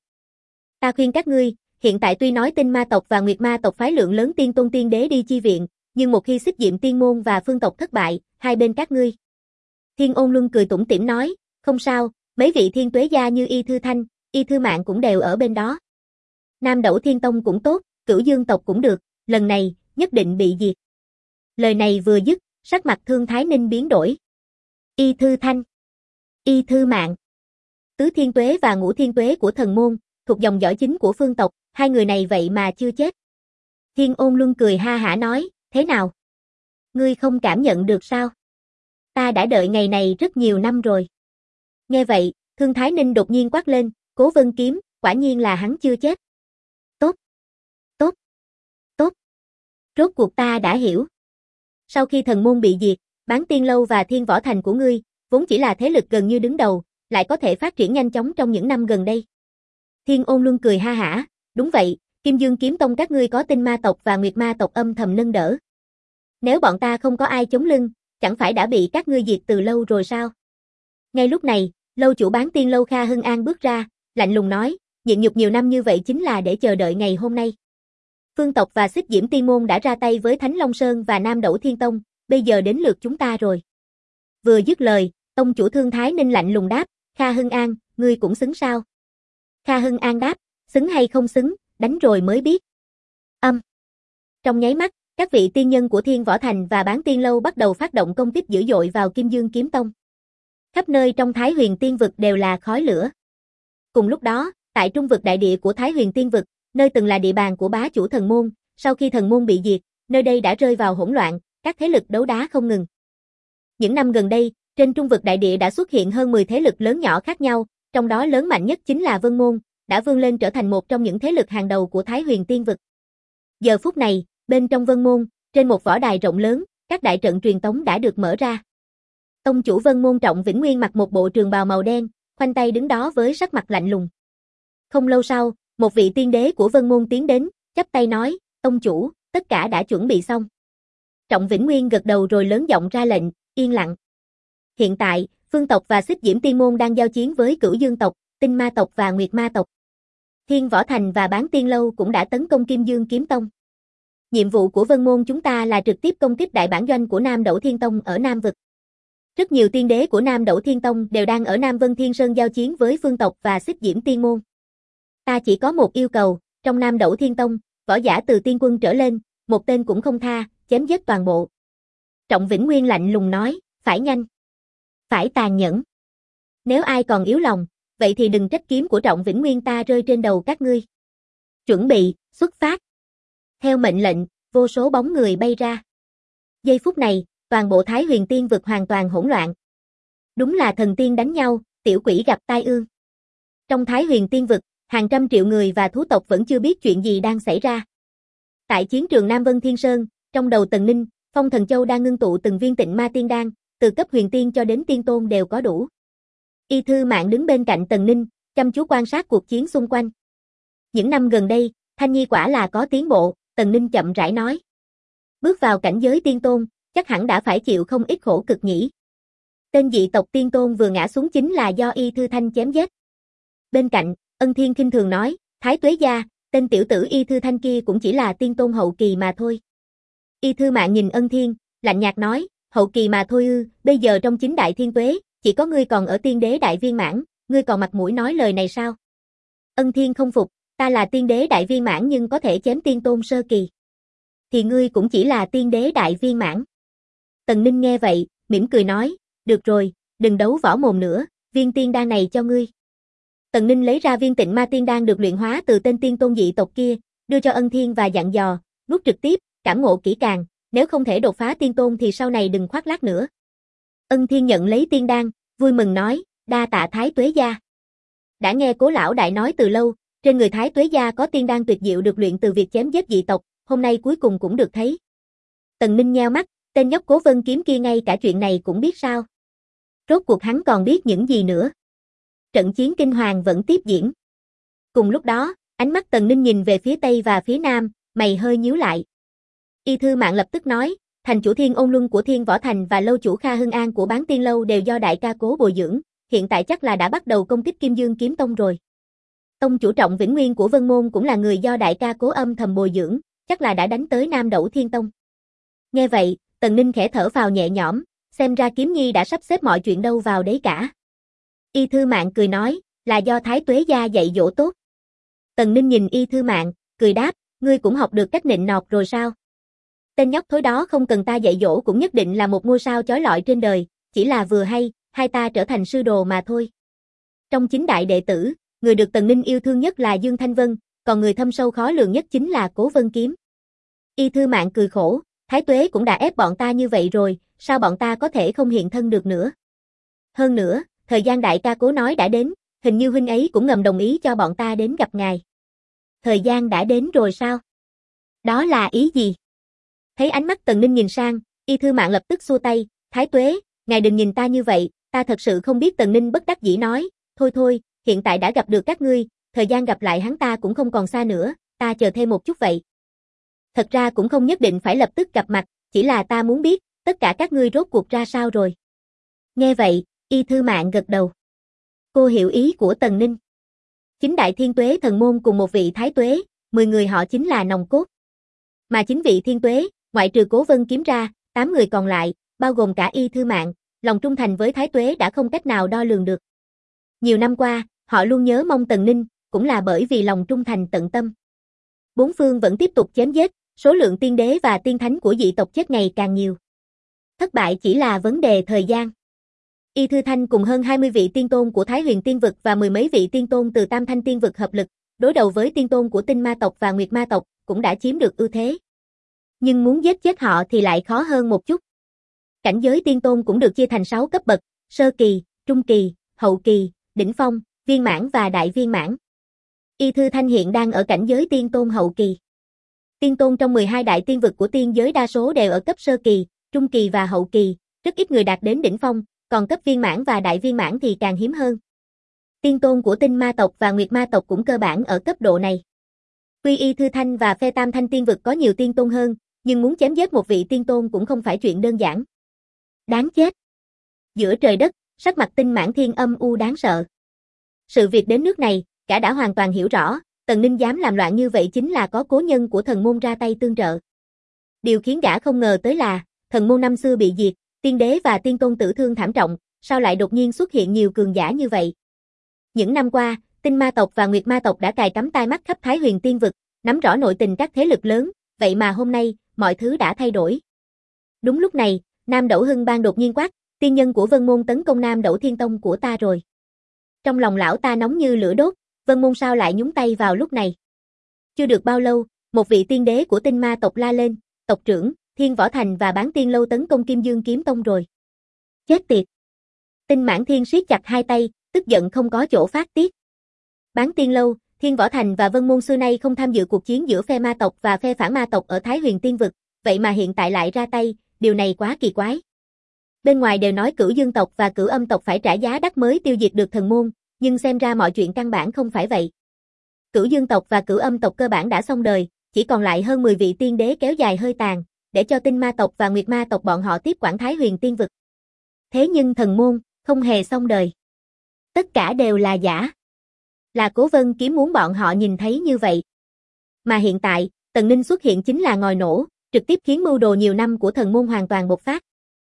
Ta khuyên các ngươi, hiện tại tuy nói Tinh Ma tộc và Nguyệt Ma tộc phái lượng lớn tiên tôn tiên đế đi chi viện, nhưng một khi Xích Diệm Tiên môn và Phương tộc thất bại, hai bên các ngươi. Thiên Ôn Luân cười tủm tỉm nói, không sao, mấy vị Thiên Tuế gia như Y Thư Thanh, Y Thư Mạn cũng đều ở bên đó. Nam Đẩu Thiên Tông cũng tốt, Cửu Dương tộc cũng được, lần này, nhất định bị diệt. Lời này vừa dứt, sắc mặt Thương Thái Ninh biến đổi. Y Thư Thanh, Y Thư Mạn, Tứ Thiên Tuế và Ngũ Thiên Tuế của thần môn, thuộc dòng dõi chính của Phương tộc, hai người này vậy mà chưa chết. Thiên Ôn Luân cười ha hả nói, thế nào? Ngươi không cảm nhận được sao? Ta đã đợi ngày này rất nhiều năm rồi. Nghe vậy, Thương Thái Ninh đột nhiên quát lên, Cố Vân Kiếm, quả nhiên là hắn chưa chết. Tốt, tốt, tốt. Rốt cuộc ta đã hiểu. Sau khi thần môn bị diệt, Bán Tiên Lâu và Thiên Võ Thành của ngươi, vốn chỉ là thế lực gần như đứng đầu, lại có thể phát triển nhanh chóng trong những năm gần đây. Thiên Ôn Luân cười ha hả, đúng vậy, Kim Dương Kiếm Tông các ngươi có Tinh Ma tộc và Nguyệt Ma tộc âm thầm nâng đỡ. Nếu bọn ta không có ai chống lưng, chẳng phải đã bị các ngươi diệt từ lâu rồi sao? Ngay lúc này, lâu chủ Bán Tiên Lâu Kha Hưng An bước ra, lạnh lùng nói, nhịn nhục nhiều năm như vậy chính là để chờ đợi ngày hôm nay. Phương tộc và Xích Diễm Tiên môn đã ra tay với Thánh Long Sơn và Nam Đẩu Thiên Tông, bây giờ đến lượt chúng ta rồi. Vừa dứt lời, tông chủ Thương Thái Ninh lạnh lùng đáp, Kha Hưng An, ngươi cũng xứng sao? Kha Hưng An đáp, xứng hay không xứng, đánh rồi mới biết. Trong nháy mắt, các vị tiên nhân của Thiên Võ Thành và Bán Tiên Lâu bắt đầu phát động công kích dữ dội vào Kim Dương Kiếm Tông. Khắp nơi trong Thái Huyền Tiên Vực đều là khói lửa. Cùng lúc đó, tại trung vực đại địa của Thái Huyền Tiên Vực, nơi từng là địa bàn của bá chủ thần môn, sau khi thần môn bị diệt, nơi đây đã rơi vào hỗn loạn, các thế lực đấu đá không ngừng. Những năm gần đây, trên trung vực đại địa đã xuất hiện hơn 10 thế lực lớn nhỏ khác nhau, trong đó lớn mạnh nhất chính là Vân Môn, đã vươn lên trở thành một trong những thế lực hàng đầu của Thái Huyền Tiên Vực. Giờ phút này, bên trong Vân Môn, trên một võ đài rộng lớn, các đại trận truyền tống đã được mở ra. Tông chủ Vân Môn Trọng Vĩnh Nguyên mặc một bộ trường bào màu đen, khoanh tay đứng đó với sắc mặt lạnh lùng. Không lâu sau, một vị tiên đế của Vân Môn tiến đến, chắp tay nói, tông chủ, tất cả đã chuẩn bị xong. Trọng Vĩnh Nguyên gật đầu rồi lớn giọng ra lệnh, yên lặng. Hiện tại, Phương tộc và Xích Diễm Tiên môn đang giao chiến với Cửu Dương tộc, Tinh Ma tộc và Nguyệt Ma tộc. Thiên Võ Thành và Bán Tiên Lâu cũng đã tấn công Kim Dương Kiếm Tông. Nhiệm vụ của Vân Môn chúng ta là trực tiếp công kích đại bản doanh của Nam Đẩu Thiên Tông ở Nam Vực. Rất nhiều tiên đế của Nam Đẩu Thiên Tông đều đang ở Nam Vân Thiên Sơn giao chiến với Phương tộc và Xích Diễm Tiên môn. Ta chỉ có một yêu cầu, trong Nam Đẩu Thiên Tông, võ giả từ tiên quân trở lên, một tên cũng không tha, chém giết toàn bộ. Trọng Vĩnh Nguyên lạnh lùng nói, phải nhanh, phải tàn nhẫn. Nếu ai còn yếu lòng, vậy thì đừng trách kiếm của Trọng Vĩnh Nguyên ta rơi trên đầu các ngươi. Chuẩn bị, xuất phát. Theo mệnh lệnh, vô số bóng người bay ra. Giây phút này, toàn bộ Thái Huyền Tiên Vực hoàn toàn hỗn loạn. Đúng là thần tiên đánh nhau, tiểu quỷ gặp tai ương. Trong Thái Huyền Tiên Vực, hàng trăm triệu người và thú tộc vẫn chưa biết chuyện gì đang xảy ra. Tại chiến trường Nam Vân Thiên Sơn, trong đầu Tần Ninh, Phong Thần Châu đang ngưng tụ từng viên Tịnh Ma Tiên Đan, từ cấp huyền tiên cho đến tiên tôn đều có đủ. Y Thư Mạn đứng bên cạnh Tần Ninh, chăm chú quan sát cuộc chiến xung quanh. Những năm gần đây, Thanh Nhi quả là có tiến bộ, Tần Ninh chậm rãi nói. Bước vào cảnh giới tiên tôn, chắc hẳn đã phải chịu không ít khổ cực nhỉ. Tên dị tộc tiên tôn vừa ngã xuống chính là do Y Thư Thanh chém giết. Bên cạnh, Ân Thiên khinh thường nói, Thái Tuế gia, tên tiểu tử Y Thư Thanh kia cũng chỉ là tiên tôn hậu kỳ mà thôi. Y Thư Mạn nhìn Ân Thiên, lạnh nhạt nói, hậu kỳ mà thôi ư, bây giờ trong chính đại thiên tuế, chỉ có ngươi còn ở tiên đế đại viên mãn, ngươi còn mặt mũi nói lời này sao? Ân Thiên không phục, ta là tiên đế đại viên mãn nhưng có thể chém tiên tôn sơ kỳ. Thì ngươi cũng chỉ là tiên đế đại viên mãn. Tần Ninh nghe vậy, mỉm cười nói, được rồi, đừng đấu võ mồm nữa, viên tiên đan này cho ngươi. Tần Ninh lấy ra viên Tịnh Ma Tiên Đan được luyện hóa từ tên tiên tôn dị tộc kia, đưa cho Ân Thiên và dặn dò, nuốt trực tiếp, cảm ngộ kỹ càng, nếu không thể đột phá tiên tôn thì sau này đừng khoác lác nữa. Ân Thiên nhận lấy tiên đan, vui mừng nói, đa tạ Thái Tuế gia. Đã nghe Cố lão đại nói từ lâu, trên người Thái Tuế gia có tiên đan tuyệt diệu được luyện từ việc chém giết dị tộc, hôm nay cuối cùng cũng được thấy. Tần Ninh nheo mắt, tên nhóc Cố Vân Kiếm kia ngay cả chuyện này cũng biết sao? Rốt cuộc hắn còn biết những gì nữa? Trận chiến kinh hoàng vẫn tiếp diễn. Cùng lúc đó, ánh mắt Tần Ninh nhìn về phía Tây và phía Nam, mày hơi nhíu lại. Y Thư Mạn lập tức nói, thành chủ Thiên Ôn Luân của Thiên Võ Thành và lâu chủ Kha Hưng An của Bán Tiên Lâu đều do đại ca Cố bồi dưỡng, hiện tại chắc là đã bắt đầu công kích Kim Dương Kiếm Tông rồi. Tông chủ Trọng Vĩnh Nguyên của Vân Môn cũng là người do đại ca Cố âm thầm bồi dưỡng, chắc là đã đánh tới Nam Đẩu Thiên Tông. Nghe vậy, Tần Ninh khẽ thở phào nhẹ nhõm, xem ra Kiếm Nhi đã sắp xếp mọi chuyện đâu vào đấy cả. Y Thư Mạn cười nói, là do Thái Tuế gia dạy dỗ tốt. Tần Ninh nhìn Y Thư Mạn, cười đáp, ngươi cũng học được cách nịnh nọt rồi sao? Tên nhóc thối đó không cần ta dạy dỗ cũng nhất định là một ngôi sao chói lọi trên đời, chỉ là vừa hay, hai ta trở thành sư đồ mà thôi. Trong chính đại đệ tử, người được Tần Ninh yêu thương nhất là Dương Thanh Vân, còn người thâm sâu khó lường nhất chính là Cố Vân Kiếm. Y Thư Mạn cười khổ, Thái Tuế cũng đã ép bọn ta như vậy rồi, sao bọn ta có thể không hiện thân được nữa? Hơn nữa, thời gian đại ca Cố nói đã đến, hình như huynh ấy cũng ngầm đồng ý cho bọn ta đến gặp ngài. Thời gian đã đến rồi sao? Đó là ý gì? Thấy ánh mắt Tần Ninh nhìn sang, Y Thư Mạn lập tức xua tay, Thái Tuế, ngài đừng nhìn ta như vậy, ta thật sự không biết. Tần Ninh bất đắc dĩ nói, thôi thôi, hiện tại đã gặp được các ngươi, thời gian gặp lại hắn ta cũng không còn xa nữa, ta chờ thêm một chút vậy. Thật ra cũng không nhất định phải lập tức gặp mặt, chỉ là ta muốn biết, tất cả các ngươi rốt cuộc ra sao rồi. Nghe vậy, Y Thư Mạn gật đầu. Cô hiểu ý của Tần Ninh. Chính đại thiên tuế thần môn cùng một vị Thái Tuế, 10 người họ chính là nòng cốt. Mà 9 vị thiên tuế, ngoại trừ Cố Vân Kiếm ra, 8 người còn lại, bao gồm cả Y Thư Mạn, lòng trung thành với Thái Tuế đã không cách nào đo lường được. Nhiều năm qua, họ luôn nhớ mong Tần Ninh, cũng là bởi vì lòng trung thành tận tâm. Bốn phương vẫn tiếp tục chém giết, số lượng tiên đế và tiên thánh của dị tộc chết ngày càng nhiều. Thất bại chỉ là vấn đề thời gian. Y Thư Thanh cùng hơn 20 vị tiên tôn của Thái Huyền Tiên Vực và mười mấy vị tiên tôn từ Tam Thanh Tiên Vực hợp lực, đối đầu với tiên tôn của Tinh Ma tộc và Nguyệt Ma tộc, cũng đã chiếm được ưu thế. Nhưng muốn giết chết họ thì lại khó hơn một chút. Cảnh giới tiên tôn cũng được chia thành 6 cấp bậc, sơ kỳ, trung kỳ, hậu kỳ, đỉnh phong, viên mãn và đại viên mãn. Y Thư Thanh hiện đang ở cảnh giới tiên tôn hậu kỳ. Tiên tôn trong 12 đại tiên vực của tiên giới đa số đều ở cấp sơ kỳ, trung kỳ và hậu kỳ, rất ít người đạt đến đỉnh phong, còn cấp viên mãn và đại viên mãn thì càng hiếm hơn. Tiên tôn của Tinh Ma tộc và Nguyệt Ma tộc cũng cơ bản ở cấp độ này. Tuy Y Thư Thanh và phe Tam Thanh tiên vực có nhiều tiên tôn hơn, nhưng muốn chém giết một vị tiên tôn cũng không phải chuyện đơn giản. Đáng chết. Giữa trời đất, sắc mặt Tinh Mãn Thiên âm u đáng sợ. Sự việc đến nước này, cả đã hoàn toàn hiểu rõ, Tần Ninh dám làm loạn như vậy chính là có cố nhân của thần môn ra tay tương trợ. Điều khiến gã không ngờ tới là, thần môn năm xưa bị diệt, tiên đế và tiên tôn tử thương thảm trọng, sao lại đột nhiên xuất hiện nhiều cường giả như vậy? Những năm qua, Tinh Ma tộc và Nguyệt Ma tộc đã cài cắm tai mắt khắp Thái Huyền Tiên Vực, nắm rõ nội tình các thế lực lớn, vậy mà hôm nay, mọi thứ đã thay đổi. Đúng lúc này, Nam Đẩu Hưng Bang đột nhiên quát, tiên nhân của Vân Môn tấn công Nam Đẩu Thiên Tông của ta rồi. Trong lòng lão ta nóng như lửa đốt, Vân Môn sao lại nhúng tay vào lúc này? Chưa được bao lâu, một vị tiên đế của Tinh Ma tộc la lên, tộc trưởng, Thiên Võ Thành và Bán Tiên Lâu tấn công Kim Dương Kiếm Tông rồi. Chết tiệt. Tinh Mãn Thiên siết chặt hai tay, tức giận không có chỗ phát tiết. Bán Tiên Lâu, Thiên Võ Thành và Vân Môn xưa nay không tham dự cuộc chiến giữa phe ma tộc và phe phản ma tộc ở Thái Huyền Tiên Vực, vậy mà hiện tại lại ra tay, điều này quá kỳ quái. Bên ngoài đều nói Cửu Dương tộc và Cửu Âm tộc phải trả giá đắt mới tiêu diệt được thần môn, nhưng xem ra mọi chuyện căn bản không phải vậy. Cửu Dương tộc và Cửu Âm tộc cơ bản đã xong đời, chỉ còn lại hơn 10 vị tiên đế kéo dài hơi tàn, để cho Tinh Ma tộc và Nguyệt Ma tộc bọn họ tiếp quản Thái Huyền Tiên Vực. Thế nhưng thần môn, không hề xong đời. Tất cả đều là giả. Là Cố Vân Kiếm muốn bọn họ nhìn thấy như vậy. Mà hiện tại, Tần Ninh xuất hiện chính là ngòi nổ, trực tiếp khiến mưu đồ nhiều năm của thần môn hoàn toàn bộc phát.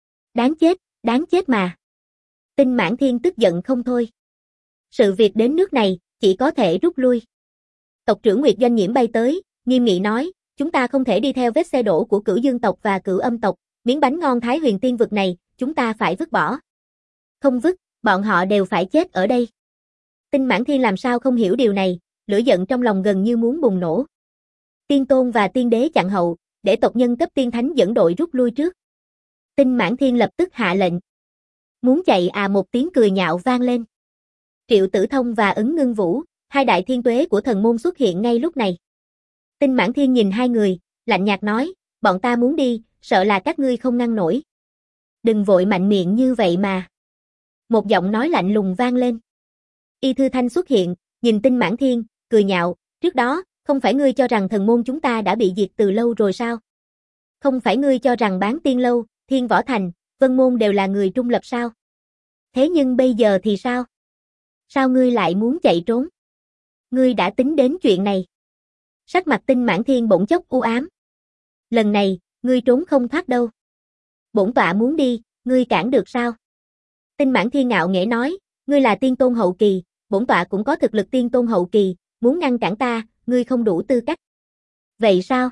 Đáng chết mà. Tinh Mãn Thiên tức giận không thôi. Sự việc đến nước này, chỉ có thể rút lui. Tộc trưởng Nguyệt Doanh Nhiễm bay tới, nghiêm nghị nói, chúng ta không thể đi theo vết xe đổ của Cửu Dương tộc và Cửu Âm tộc, miếng bánh ngon Thái Huyền Tiên Vực này, chúng ta phải vứt bỏ. Không vứt, bọn họ đều phải chết ở đây. Tinh Mãn Thiên làm sao không hiểu điều này, lửa giận trong lòng gần như muốn bùng nổ. Tiên tôn và tiên đế chặn hậu, để tộc nhân cấp tiên thánh dẫn đội rút lui trước. Tinh Mãn Thiên lập tức hạ lệnh. Muốn chạy à, một tiếng cười nhạo vang lên. Triệu Tử Thông và Ấn Ngưng Vũ, hai đại thiên tuế của thần môn xuất hiện ngay lúc này. Tinh Mãn Thiên nhìn hai người, lạnh nhạt nói, bọn ta muốn đi, sợ là các ngươi không ngăn nổi. Đừng vội mạnh miệng như vậy mà. Một giọng nói lạnh lùng vang lên. Y Thư Thanh xuất hiện, nhìn Tinh Mãn Thiên, cười nhạo, trước đó, không phải ngươi cho rằng thần môn chúng ta đã bị diệt từ lâu rồi sao? Không phải ngươi cho rằng Bán Tiên Lâu, Thiên Võ Thành, Vân Môn đều là người trung lập sao? Thế nhưng bây giờ thì sao? Sao ngươi lại muốn chạy trốn? Ngươi đã tính đến chuyện này. Sắc mặt Tinh Mãn Thiên bỗng chốc u ám. Lần này, ngươi trốn không thoát đâu. Bổn tọa muốn đi, ngươi cản được sao? Tinh Mãn Thiên ngạo nghễ nói, ngươi là tiên tôn hậu kỳ, bổn tọa cũng có thực lực tiên tôn hậu kỳ, muốn ngăn cản ta, ngươi không đủ tư cách. Vậy sao?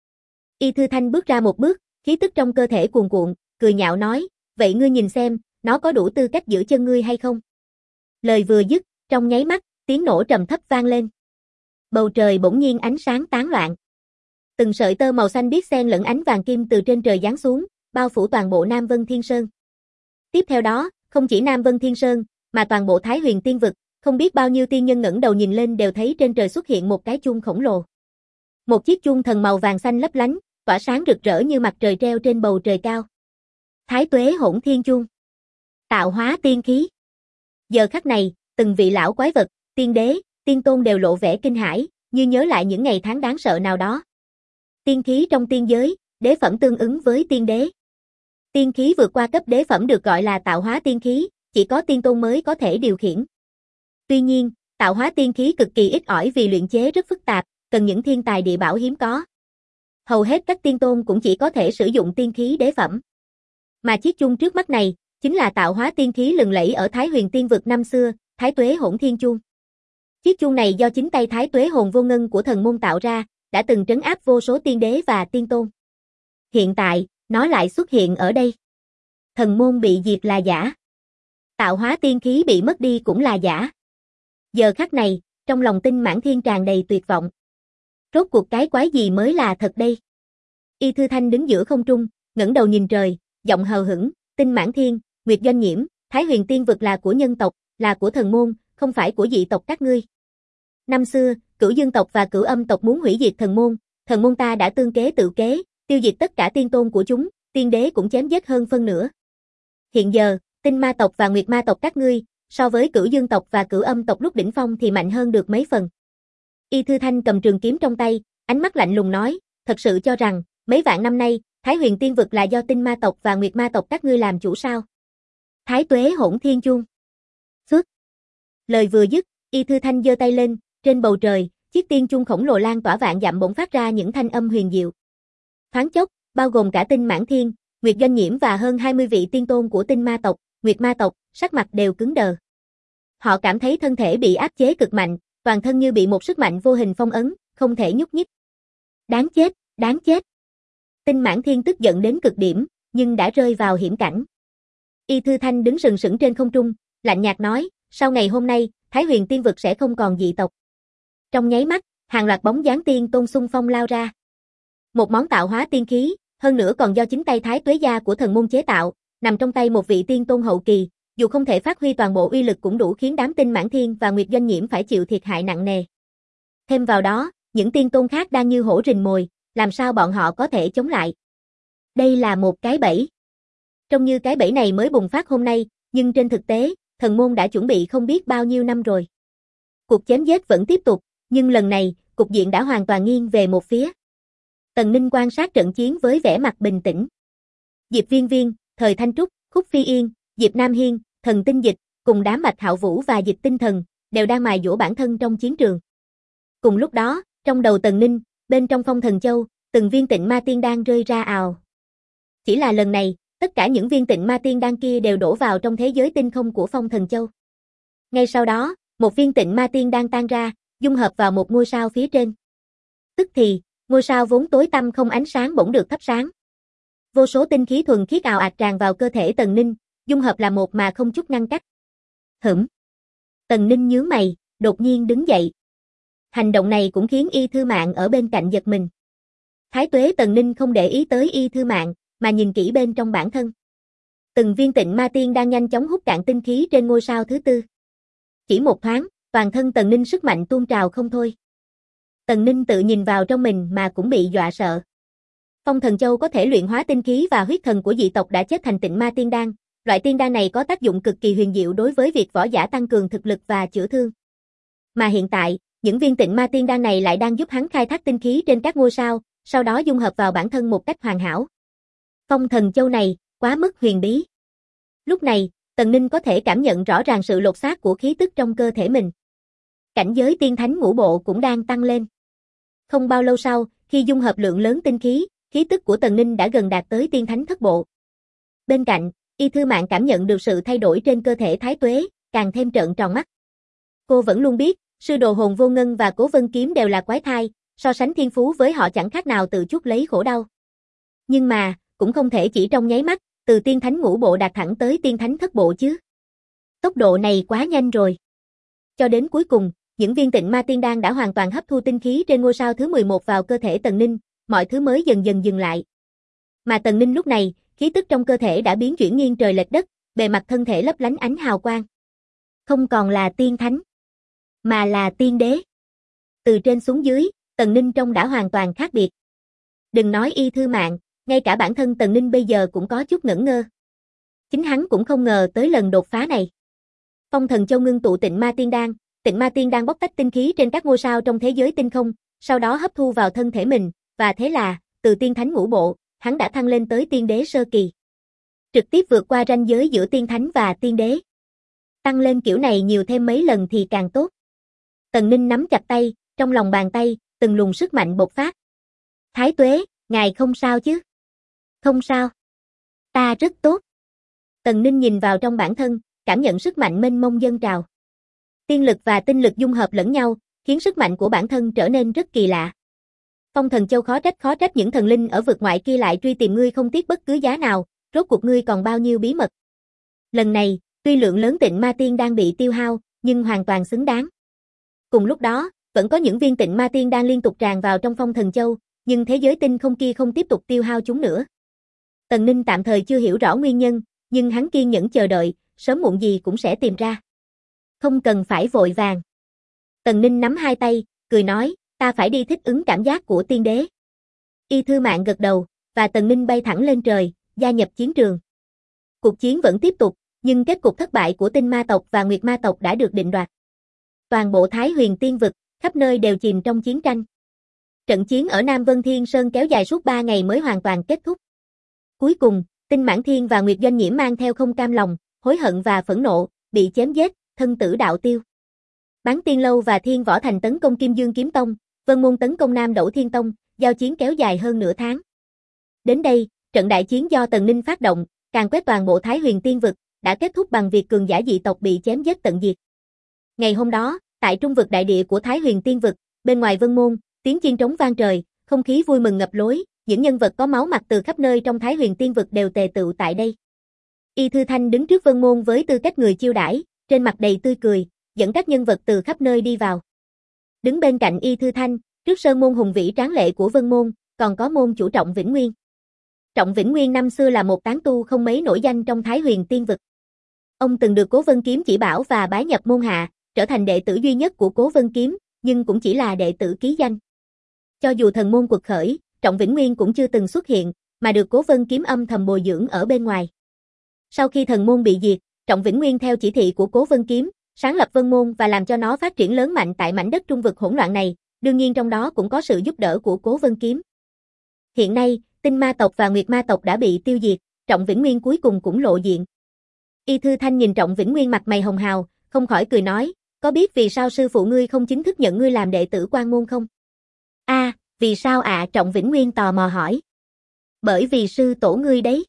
Y Thư Thanh bước ra một bước, khí tức trong cơ thể cuồn cuộn, cười nhạo nói, vậy ngươi nhìn xem, nó có đủ tư cách giữ chân ngươi hay không? Lời vừa dứt, trong nháy mắt, tiếng nổ trầm thấp vang lên. Bầu trời bỗng nhiên ánh sáng tán loạn. Từng sợi tơ màu xanh biếc xen lẫn ánh vàng kim từ trên trời giáng xuống, bao phủ toàn bộ Nam Vân Thiên Sơn. Tiếp theo đó, không chỉ Nam Vân Thiên Sơn, mà toàn bộ Thái Huyền Tiên Vực, không biết bao nhiêu tiên nhân ngẩng đầu nhìn lên đều thấy trên trời xuất hiện một cái chuông khổng lồ. Một chiếc chuông thần màu vàng xanh lấp lánh, tỏa sáng rực rỡ như mặt trời treo trên bầu trời cao. Thái Tuế Hỗn Thiên Chuông. Tạo hóa tiên khí. Giờ khắc này, từng vị lão quái vật, tiên đế, tiên tôn đều lộ vẻ kinh hãi, như nhớ lại những ngày tháng đáng sợ nào đó. Tiên khí trong tiên giới, đế phẩm tương ứng với tiên đế. Tiên khí vượt qua cấp đế phẩm được gọi là tạo hóa tiên khí, chỉ có tiên tôn mới có thể điều khiển. Tuy nhiên, tạo hóa tiên khí cực kỳ ít ỏi vì luyện chế rất phức tạp, cần những thiên tài địa bảo hiếm có. Hầu hết các tiên tôn cũng chỉ có thể sử dụng tiên khí đế phẩm. Mà chiếc chuông trước mắt này, chính là tạo hóa tiên khí lừng lẫy ở Thái Huyền Tiên vực năm xưa, Thái Tuế Hỗn Thiên Chuông. Chiếc chuông này do chính tay Thái Tuế Hồn Vô Ngân của thần môn tạo ra, đã từng trấn áp vô số tiên đế và tiên tôn. Hiện tại, nó lại xuất hiện ở đây. Thần môn bị diệt là giả. Tạo hóa tiên khí bị mất đi cũng là giả. Giờ khắc này, trong lòng Tinh Mãn Thiên tràn đầy tuyệt vọng. Rốt cuộc cái quái gì mới là thật đây? Y Thư Thanh đứng giữa không trung, ngẩng đầu nhìn trời, giọng hờ hững, Tinh Mãn Thiên, Nguyệt Doanh Nhiễm, Thái Huyền Tiên vực là của nhân tộc, là của thần môn, không phải của dị tộc các ngươi. Năm xưa, Cửu Dương tộc và Cửu Âm tộc muốn hủy diệt thần môn ta đã tương kế tự kế, tiêu diệt tất cả tiên tôn của chúng, tiên đế cũng chém giết hơn phân nửa. Hiện giờ, Tinh Ma tộc và Nguyệt Ma tộc các ngươi, so với Cửu Dương tộc và Cửu Âm tộc lúc đỉnh phong thì mạnh hơn được mấy phần. Y Thư Thanh cầm trường kiếm trong tay, ánh mắt lạnh lùng nói, thật sự cho rằng, mấy vạn năm nay, Thái Huyền Tiên vực là do Tinh Ma tộc và Nguyệt Ma tộc các ngươi làm chủ sao? Thái Tuế Hỗn Thiên Chuông. Phước. Lời vừa dứt, Y Thư Thanh giơ tay lên, trên bầu trời, chiếc tiên chuông khổng lồ lan tỏa vạn dặm bỗng phát ra những thanh âm huyền diệu. Thoáng chốc, bao gồm cả Tinh Mãn Thiên, Nguyệt Doanh Nhiễm và hơn 20 vị tiên tôn của Tinh Ma tộc, Nguyệt Ma tộc, sắc mặt đều cứng đờ. Họ cảm thấy thân thể bị áp chế cực mạnh, toàn thân như bị một sức mạnh vô hình phong ấn, không thể nhúc nhích. Đáng chết, đáng chết. Tinh Mãn Thiên tức giận đến cực điểm, nhưng đã rơi vào hiểm cảnh. Y Thư Thanh đứng sừng sững trên không trung, lạnh nhạt nói, sau ngày hôm nay, Thái Huyền Tiên vực sẽ không còn dị tộc. Trong nháy mắt, hàng loạt bóng dáng tiên tôn xung phong lao ra. Một món tạo hóa tiên khí, hơn nữa còn do chính tay Thái Tuế gia của thần môn chế tạo, nằm trong tay một vị tiên tôn hậu kỳ, dù không thể phát huy toàn bộ uy lực cũng đủ khiến đám Tinh Mãn Thiên và Nguyệt Doanh Nhiễm phải chịu thiệt hại nặng nề. Thêm vào đó, những tiên tôn khác đang như hổ rình mồi, làm sao bọn họ có thể chống lại? Đây là một cái bẫy. Trông như cái bẫy này mới bùng phát hôm nay, nhưng trên thực tế, thần môn đã chuẩn bị không biết bao nhiêu năm rồi. Cuộc chém giết vẫn tiếp tục, nhưng lần này, cục diện đã hoàn toàn nghiêng về một phía. Tần Ninh quan sát trận chiến với vẻ mặt bình tĩnh. Diệp Viên Viên, Thời Thanh Trúc, Khúc Phi Yên, Diệp Nam Hiên, Thần Tinh Dịch, cùng đám Bạch Hạo Vũ và Dịch Tinh Thần, đều đang mài dũa bản thân trong chiến trường. Cùng lúc đó, trong đầu Tần Ninh, bên trong Phong Thần Châu, từng viên tịnh ma tiên đan rơi ra ào. Chỉ là lần này, tất cả những viên tịnh ma tiên đan kia đều đổ vào trong thế giới tinh không của Phong Thần Châu. Ngay sau đó, một viên tịnh ma tiên đan tan ra, dung hợp vào một ngôi sao phía trên. Tức thì, ngôi sao vốn tối tăm không ánh sáng bỗng được thắp sáng. Vô số tinh khí thuần khiết ào ạt tràn vào cơ thể Tần Ninh, dung hợp là một mà không chút ngăn cách. Tần Ninh nhướng mày, đột nhiên đứng dậy. Hành động này cũng khiến Y Thư Mạn ở bên cạnh giật mình. Thái Tuế Tần Ninh không để ý tới Y Thư Mạn, mà nhìn kỹ bên trong bản thân. Từng viên tịnh ma tiên đang nhanh chóng hút cạn tinh khí trên ngôi sao thứ tư. Chỉ một thoáng, toàn thân Tần Ninh sức mạnh tuôn trào không thôi. Tần Ninh tự nhìn vào trong mình mà cũng bị dọa sợ. Phong Thần Châu có thể luyện hóa tinh khí và huyết thần của dị tộc đã chết thành tịnh ma tiên đan. Loại tiên đan này có tác dụng cực kỳ huyền diệu đối với việc võ giả tăng cường thực lực và chữa thương. Mà hiện tại, những viên tịnh ma tiên đan này lại đang giúp hắn khai thác tinh khí trên các ngôi sao, sau đó dung hợp vào bản thân một cách hoàn hảo. Phong Thần Châu này, quá mức huyền bí. Lúc này, Tần Ninh có thể cảm nhận rõ ràng sự lột xác của khí tức trong cơ thể mình. Cảnh giới tiên thánh ngũ bộ cũng đang tăng lên. Không bao lâu sau, khi dung hợp lượng lớn tinh khí, khí tức của Tần Ninh đã gần đạt tới tiên thánh thất bộ. Bên cạnh, Y Thư Mạn cảm nhận được sự thay đổi trên cơ thể Thái Tuế, càng thêm trợn tròn mắt. Cô vẫn luôn biết, sư đồ Hồn Vô Ngân và Cố Vân Kiếm đều là quái thai, so sánh thiên phú với họ chẳng khác nào tự chuốc lấy khổ đau. Nhưng mà, cũng không thể chỉ trong nháy mắt, từ tiên thánh ngũ bộ đạt thẳng tới tiên thánh thất bộ chứ. Tốc độ này quá nhanh rồi. Cho đến cuối cùng, những viên tịnh ma tiên đan đã hoàn toàn hấp thu tinh khí trên ngôi sao thứ 11 vào cơ thể Tần Ninh, mọi thứ mới dần dần dừng lại. Mà Tần Ninh lúc này, khí tức trong cơ thể đã biến chuyển nghiêng trời lệch đất, bề mặt thân thể lấp lánh ánh hào quang. Không còn là tiên thánh, mà là tiên đế. Từ trên xuống dưới, Tần Ninh trông đã hoàn toàn khác biệt. Đừng nói Y Thư Mạn, ngay cả bản thân Tần Ninh bây giờ cũng có chút ngẩn ngơ. Chính hắn cũng không ngờ tới lần đột phá này. Phong Thần Châu ngưng tụ tịnh ma tiên đan bóc tách tinh khí trên các ngôi sao trong thế giới tinh không, sau đó hấp thu vào thân thể mình, và thế là, từ tiên thánh ngũ bộ, hắn đã thăng lên tới tiên đế sơ kỳ. Trực tiếp vượt qua ranh giới giữa tiên thánh và tiên đế. Tăng lên kiểu này nhiều thêm mấy lần thì càng tốt. Tần Ninh nắm chặt tay, trong lòng bàn tay, từng luồng sức mạnh bộc phát. Thái Tuế, Ngài không sao chứ? Không sao. Ta rất tốt. Tần Ninh nhìn vào trong bản thân, cảm nhận sức mạnh mênh mông dâng trào. Tiên lực và tinh lực dung hợp lẫn nhau, khiến sức mạnh của bản thân trở nên rất kỳ lạ. Phong Thần Châu khó trách những thần linh ở vực ngoại kia lại truy tìm ngươi không tiếc bất cứ giá nào, rốt cuộc ngươi còn bao nhiêu bí mật. Lần này, tuy lượng lớn Tịnh Ma Tiên đang bị tiêu hao, nhưng hoàn toàn xứng đáng. Cùng lúc đó, vẫn có những viên Tịnh Ma Tiên đang liên tục tràn vào trong Phong Thần Châu, nhưng thế giới tinh không kia không tiếp tục tiêu hao chúng nữa. Tần Ninh tạm thời chưa hiểu rõ nguyên nhân, nhưng hắn kiên nhẫn chờ đợi, sớm muộn gì cũng sẽ tìm ra. Không cần phải vội vàng. Tần Ninh nắm hai tay, cười nói, ta phải đi thích ứng cảm giác của tiên đế. Y Thư Mạn gật đầu, và Tần Ninh bay thẳng lên trời, gia nhập chiến trường. Cuộc chiến vẫn tiếp tục, nhưng kết cục thất bại của Tinh Ma tộc và Nguyệt Ma tộc đã được định đoạt. Toàn bộ Thái Huyền Tiên vực, khắp nơi đều chìm trong chiến tranh. Trận chiến ở Nam Vân Thiên Sơn kéo dài suốt 3 ngày mới hoàn toàn kết thúc. Cuối cùng, Tinh Mãn Thiên và Nguyệt Doanh Nhiễm mang theo không cam lòng, hối hận và phẫn nộ, bị chém giết, thân tử đạo tiêu. Bán Tiên Lâu và Thiên Võ Thành tấn công Kim Dương Kiếm Tông, Vân Môn tấn công Nam Đẩu Thiên Tông, giao chiến kéo dài hơn nửa tháng. Đến đây, trận đại chiến do Tần Ninh phát động, càn quét toàn bộ Thái Huyền Tiên vực, đã kết thúc bằng việc cường giả dị tộc bị chém giết tận diệt. Ngày hôm đó, tại trung vực đại địa của Thái Huyền Tiên vực, bên ngoài Vân Môn, tiếng chiên trống vang trời, không khí vui mừng ngập lối, những nhân vật có máu mặt từ khắp nơi trong Thái Huyền Tiên vực đều tề tựu tại đây. Y Thư Thanh đứng trước Vân Môn với tư cách người chiêu đãi, trên mặt đầy tươi cười, dẫn các nhân vật từ khắp nơi đi vào. Đứng bên cạnh Y Thư Thanh, trước sơn môn hùng vĩ tráng lệ của Vân Môn, còn có môn chủ Trọng Vĩnh Nguyên. Trọng Vĩnh Nguyên năm xưa là một tán tu không mấy nổi danh trong Thái Huyền Tiên vực. Ông từng được Cố Vân Kiếm chỉ bảo và bái nhập môn hạ, trở thành đệ tử duy nhất của Cố Vân Kiếm, nhưng cũng chỉ là đệ tử ký danh. Cho dù thần môn quật khởi, Trọng Vĩnh Nguyên cũng chưa từng xuất hiện, mà được Cố Vân Kiếm âm thầm bồi dưỡng ở bên ngoài. Sau khi thần môn bị diệt, Trọng Vĩnh Nguyên theo chỉ thị của Cố Vân Kiếm, sáng lập Vân Môn và làm cho nó phát triển lớn mạnh tại mảnh đất trung vực hỗn loạn này, đương nhiên trong đó cũng có sự giúp đỡ của Cố Vân Kiếm. Hiện nay, Tinh Ma tộc và Nguyệt Ma tộc đã bị tiêu diệt, Trọng Vĩnh Nguyên cuối cùng cũng lộ diện. Y Thư Thanh nhìn Trọng Vĩnh Nguyên mặt mày hồng hào, không khỏi cười nói, có biết vì sao sư phụ ngươi không chính thức nhận ngươi làm đệ tử Quan Môn không? Vì sao ạ? Trọng Vĩnh Nguyên tò mò hỏi. Bởi vì sư tổ ngươi đấy.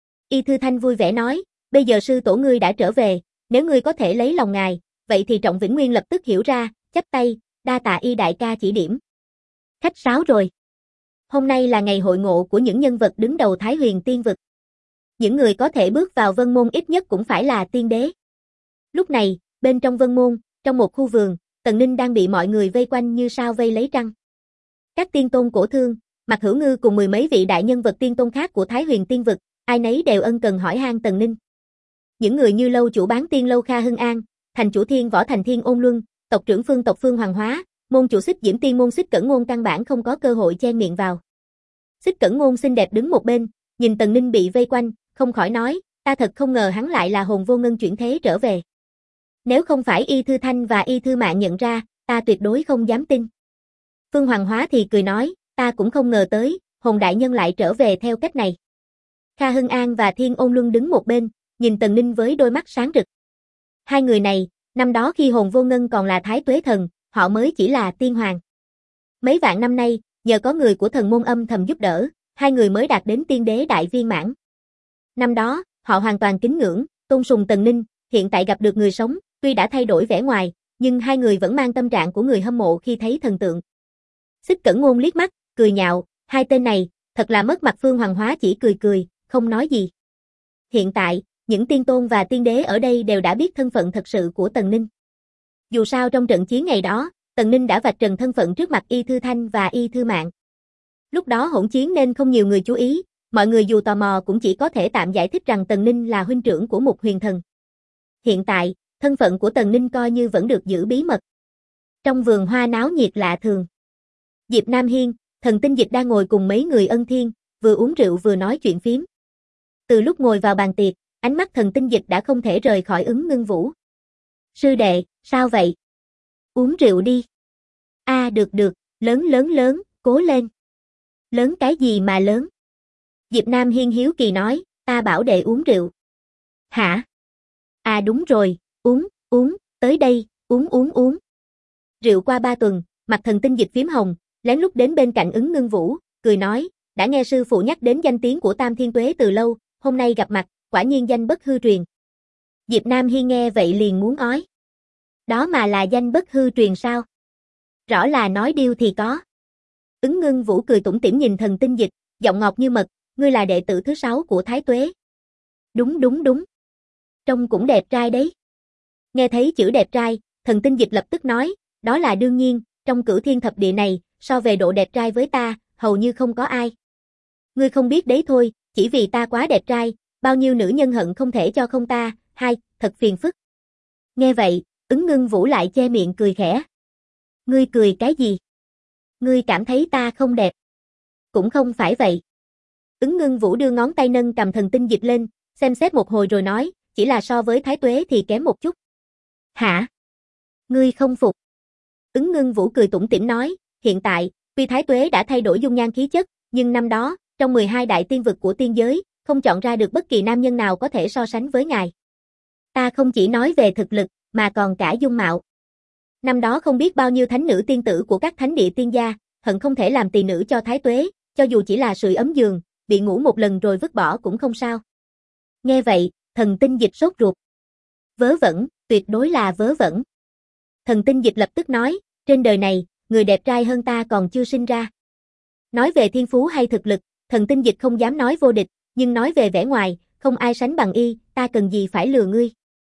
Y Thư Thanh vui vẻ nói, bây giờ sư tổ ngươi đã trở về, nếu ngươi có thể lấy lòng ngài, vậy thì Trọng Vĩnh Nguyên lập tức hiểu ra, chắp tay, đa tạ Y đại ca chỉ điểm. Khách sáo rồi. Hôm nay là ngày hội ngộ của những nhân vật đứng đầu Thái Huyền Tiên vực. Những người có thể bước vào Vân Môn ít nhất cũng phải là tiên đế. Lúc này, bên trong Vân Môn, trong một khu vườn, Tần Ninh đang bị mọi người vây quanh như sao vây lấy trăng. Các tiên tôn cổ thương, Mạc Hữu Ngư cùng mười mấy vị đại nhân vật tiên tôn khác của Thái Huyền Tiên vực, ai nấy đều ân cần hỏi han Tần Ninh. Những người như lâu chủ Bán Tiên Lâu Kha Hưng An, thành chủ Thiên Võ Thành Thiên Ôn Luân, tộc trưởng Phương tộc Phương Hoàng Hóa, môn chủ Xích Diễm Tiên môn Xích Cẩn Ngôn căn bản không có cơ hội chen miệng vào. Xích Cẩn Ngôn xinh đẹp đứng một bên, nhìn Tần Ninh bị vây quanh, không khỏi nói, ta thật không ngờ hắn lại là hồn vô ngân chuyển thế trở về. Nếu không phải Y Thư Thanh và Y Thư Mạn nhận ra, ta tuyệt đối không dám tin. Phương Hoàng Hóa thì cười nói, ta cũng không ngờ tới, hồn đại nhân lại trở về theo cách này. Kha Hưng An và Thiên Ôn Luân đứng một bên, nhìn Tần Ninh với đôi mắt sáng rực. Hai người này, năm đó khi hồn vô ngân còn là Thái Tuế Thần, họ mới chỉ là tiên hoàng. Mấy vạn năm nay, nhờ có người của thần môn âm thầm giúp đỡ, hai người mới đạt đến tiên đế đại viên mãn. Năm đó, họ hoàn toàn kính ngưỡng, tôn sùng Tần Ninh, hiện tại gặp được người sống, tuy đã thay đổi vẻ ngoài, nhưng hai người vẫn mang tâm trạng của người hâm mộ khi thấy thần tượng. Xích Cẩn Ngôn liếc mắt, cười nhạo, hai tên này, thật là mất mặt. Phương Hoàng Hóa chỉ cười cười, không nói gì. Hiện tại, những tiên tôn và tiên đế ở đây đều đã biết thân phận thật sự của Tần Ninh. Dù sao trong trận chiến ngày đó, Tần Ninh đã vạch trần thân phận trước mặt Y Thư Thanh và Y Thư Mạn. Lúc đó hỗn chiến nên không nhiều người chú ý, mọi người dù tò mò cũng chỉ có thể tạm giải thích rằng Tần Ninh là huynh trưởng của một huyền thần. Hiện tại, thân phận của Tần Ninh coi như vẫn được giữ bí mật. Trong vườn hoa náo nhiệt lạ thường. Diệp Nam Hiên, Thần Tinh Dịch đang ngồi cùng mấy người ân thiên, vừa uống rượu vừa nói chuyện phiếm. Từ lúc ngồi vào bàn tiệc, ánh mắt Thần Tinh Dịch đã không thể rời khỏi Ứng Ngưng Vũ. Sư đệ, sao vậy? Uống rượu đi. Được, lớn, cố lên. Lớn cái gì mà lớn? Diệp Nam Hiên hiếu kỳ nói, ta bảo đệ uống rượu. Hả? Đúng rồi, uống, tới đây, uống. Rượu qua 3 tuần, mặt Thần Tinh Dịch phím hồng, lén lút đến bên cạnh Ứng Ngưng Vũ, cười nói, đã nghe sư phụ nhắc đến danh tiếng của Tam Thiên Tuế từ lâu, hôm nay gặp mặt, quả nhiên danh bất hư truyền. Diệp Nam Hiên nghe vậy liền muốn ói. Đó mà là danh bất hư truyền sao? Rõ là nói điêu thì có. Ứng Ngưng Vũ cười tủm tỉm nhìn Thần Tinh Dịch, giọng ngọt như mật, ngươi là đệ tử thứ 6 của Thái Tuế. Đúng. Trông cũng đẹp trai đấy. Nghe thấy chữ đẹp trai, Thần Tinh Dịch lập tức nói, đó là đương nhiên, trong Cửu Thiên Thập Địa này, so về độ đẹp trai với ta, hầu như không có ai. Ngươi không biết đấy thôi, chỉ vì ta quá đẹp trai, bao nhiêu nữ nhân hận không thể cho không ta, thật phiền phức. Nghe vậy, Ứng Ngưng Vũ lại che miệng cười khẽ. Ngươi cười cái gì? Ngươi cảm thấy ta không đẹp? Cũng không phải vậy. Ứng Ngưng Vũ đưa ngón tay nâng cầm Thần Tinh Dịch lên, xem xét một hồi rồi nói, chỉ là so với Thái Tuế thì kém một chút. Hả? Ngươi không phục? Ứng Ngưng Vũ cười tủm tỉm nói, hiện tại, tuy Thái Tuế đã thay đổi dung nhan khí chất, nhưng năm đó, trong 12 đại tiên vực của tiên giới, không chọn ra được bất kỳ nam nhân nào có thể so sánh với ngài. Ta không chỉ nói về thực lực, mà còn cả dung mạo. Năm đó không biết bao nhiêu thánh nữ tiên tử của các thánh địa tiên gia, hận không thể làm tỳ nữ cho Thái Tuế, cho dù chỉ là sưởi ấm giường, bị ngủ một lần rồi vứt bỏ cũng không sao. Nghe vậy, Thần Tinh Dịch sốt ruột. Vớ vẩn, tuyệt đối là vớ vẩn. Thần Tinh Dịch lập tức nói, trên đời này, người đẹp trai hơn ta còn chưa sinh ra. Nói về thiên phú hay thực lực, Thần Tinh Dịch không dám nói vô địch, nhưng nói về vẻ ngoài, không ai sánh bằng y, ta cần gì phải lừa ngươi.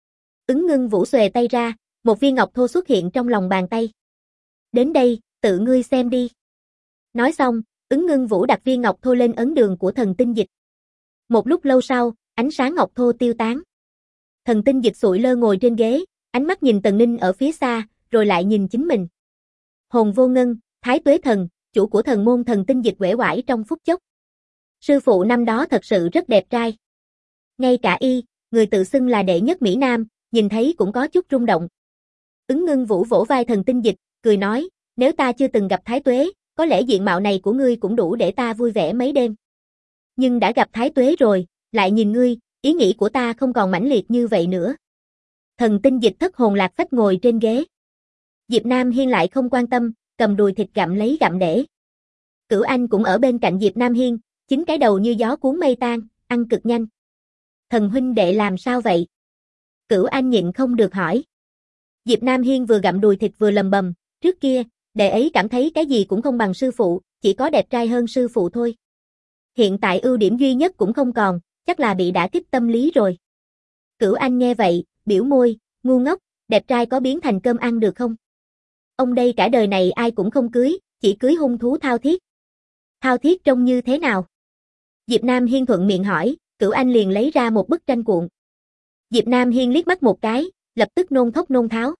Ứng Ngưng Vũ xòe tay ra, một viên ngọc thô xuất hiện trong lòng bàn tay. Đến đây, tự ngươi xem đi. Nói xong, Ứng Ngưng Vũ đặt viên ngọc thô lên ấn đường của Thần Tinh Dịch. Một lúc lâu sau, ánh sáng ngọc thô tiêu tán. Thần Tinh Dịch sụi lơ ngồi trên ghế, ánh mắt nhìn Tần Ninh ở phía xa, rồi lại nhìn chính mình. Hồn Vô Ngân, Thái Tuế Thần, chủ của thần môn Thần Tinh Dịch uể oải trong phút chốc. Sư phụ năm đó thật sự rất đẹp trai. Ngay cả y, người tự xưng là đệ nhất Mỹ Nam, nhìn thấy cũng có chút rung động. Ứng Ngưng Vũ vỗ vai Thần Tinh Dịch, cười nói, nếu ta chưa từng gặp Thái Tuế, có lẽ diện mạo này của ngươi cũng đủ để ta vui vẻ mấy đêm. Nhưng đã gặp Thái Tuế rồi, lại nhìn ngươi, ý nghĩ của ta không còn mãnh liệt như vậy nữa. Thần Tinh Dịch thất hồn lạc phách ngồi trên ghế. Diệp Nam Hiên lại không quan tâm, cầm đùi thịt gặm lấy gặm để. Cửu Anh cũng ở bên cạnh Diệp Nam Hiên, chính cái đầu như gió cuốn mây tan, ăn cực nhanh. Thần huynh đệ làm sao vậy? Cửu Anh nhịn không được hỏi. Diệp Nam Hiên vừa gặm đùi thịt vừa lầm bầm, trước kia, đệ ấy cảm thấy cái gì cũng không bằng sư phụ, chỉ có đẹp trai hơn sư phụ thôi. Hiện tại ưu điểm duy nhất cũng không còn, chắc là bị đả kích tâm lý rồi. Cửu Anh nghe vậy, biểu môi, ngu ngốc, đẹp trai có biến thành cơm ăn được không? Ông đây cả đời này ai cũng không cưới, chỉ cưới hung thú thao thiết. Thao thiết trông như thế nào? Diệp Nam Hiên thuận miệng hỏi, Cửu Anh liền lấy ra một bức tranh cuộn. Diệp Nam Hiên liếc mắt một cái, lập tức nôn thốc nôn tháo.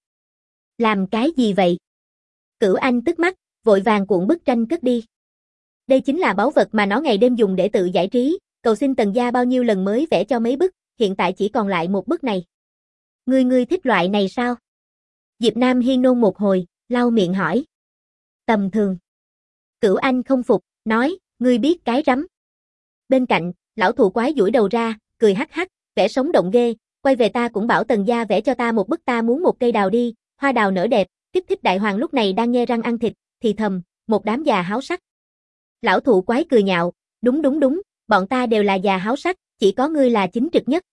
Làm cái gì vậy? Cửu Anh tức mắt, vội vàng cuộn bức tranh cất đi. Đây chính là báu vật mà nó ngày đêm dùng để tự giải trí, cầu xin Tần gia bao nhiêu lần mới vẽ cho mấy bức, hiện tại chỉ còn lại một bức này. Ngươi thích loại này sao? Diệp Nam Hiên nôn một hồi, lau miệng hỏi. Tầm thường. Cửu Anh không phục, nói, ngươi biết cái rắm. Bên cạnh, lão thụ quái duỗi đầu ra, cười hắc hắc, vẽ sống động ghê, quay về ta cũng bảo Tần gia vẽ cho ta một bức, ta muốn một cây đào đi, hoa đào nở đẹp. Kích thích đại hoàng lúc này đang nhe răng ăn thịt, thì thầm, một đám già háo sắc. Lão thụ quái cười nhạo, đúng, bọn ta đều là già háo sắc, chỉ có ngươi là chính trực nhất.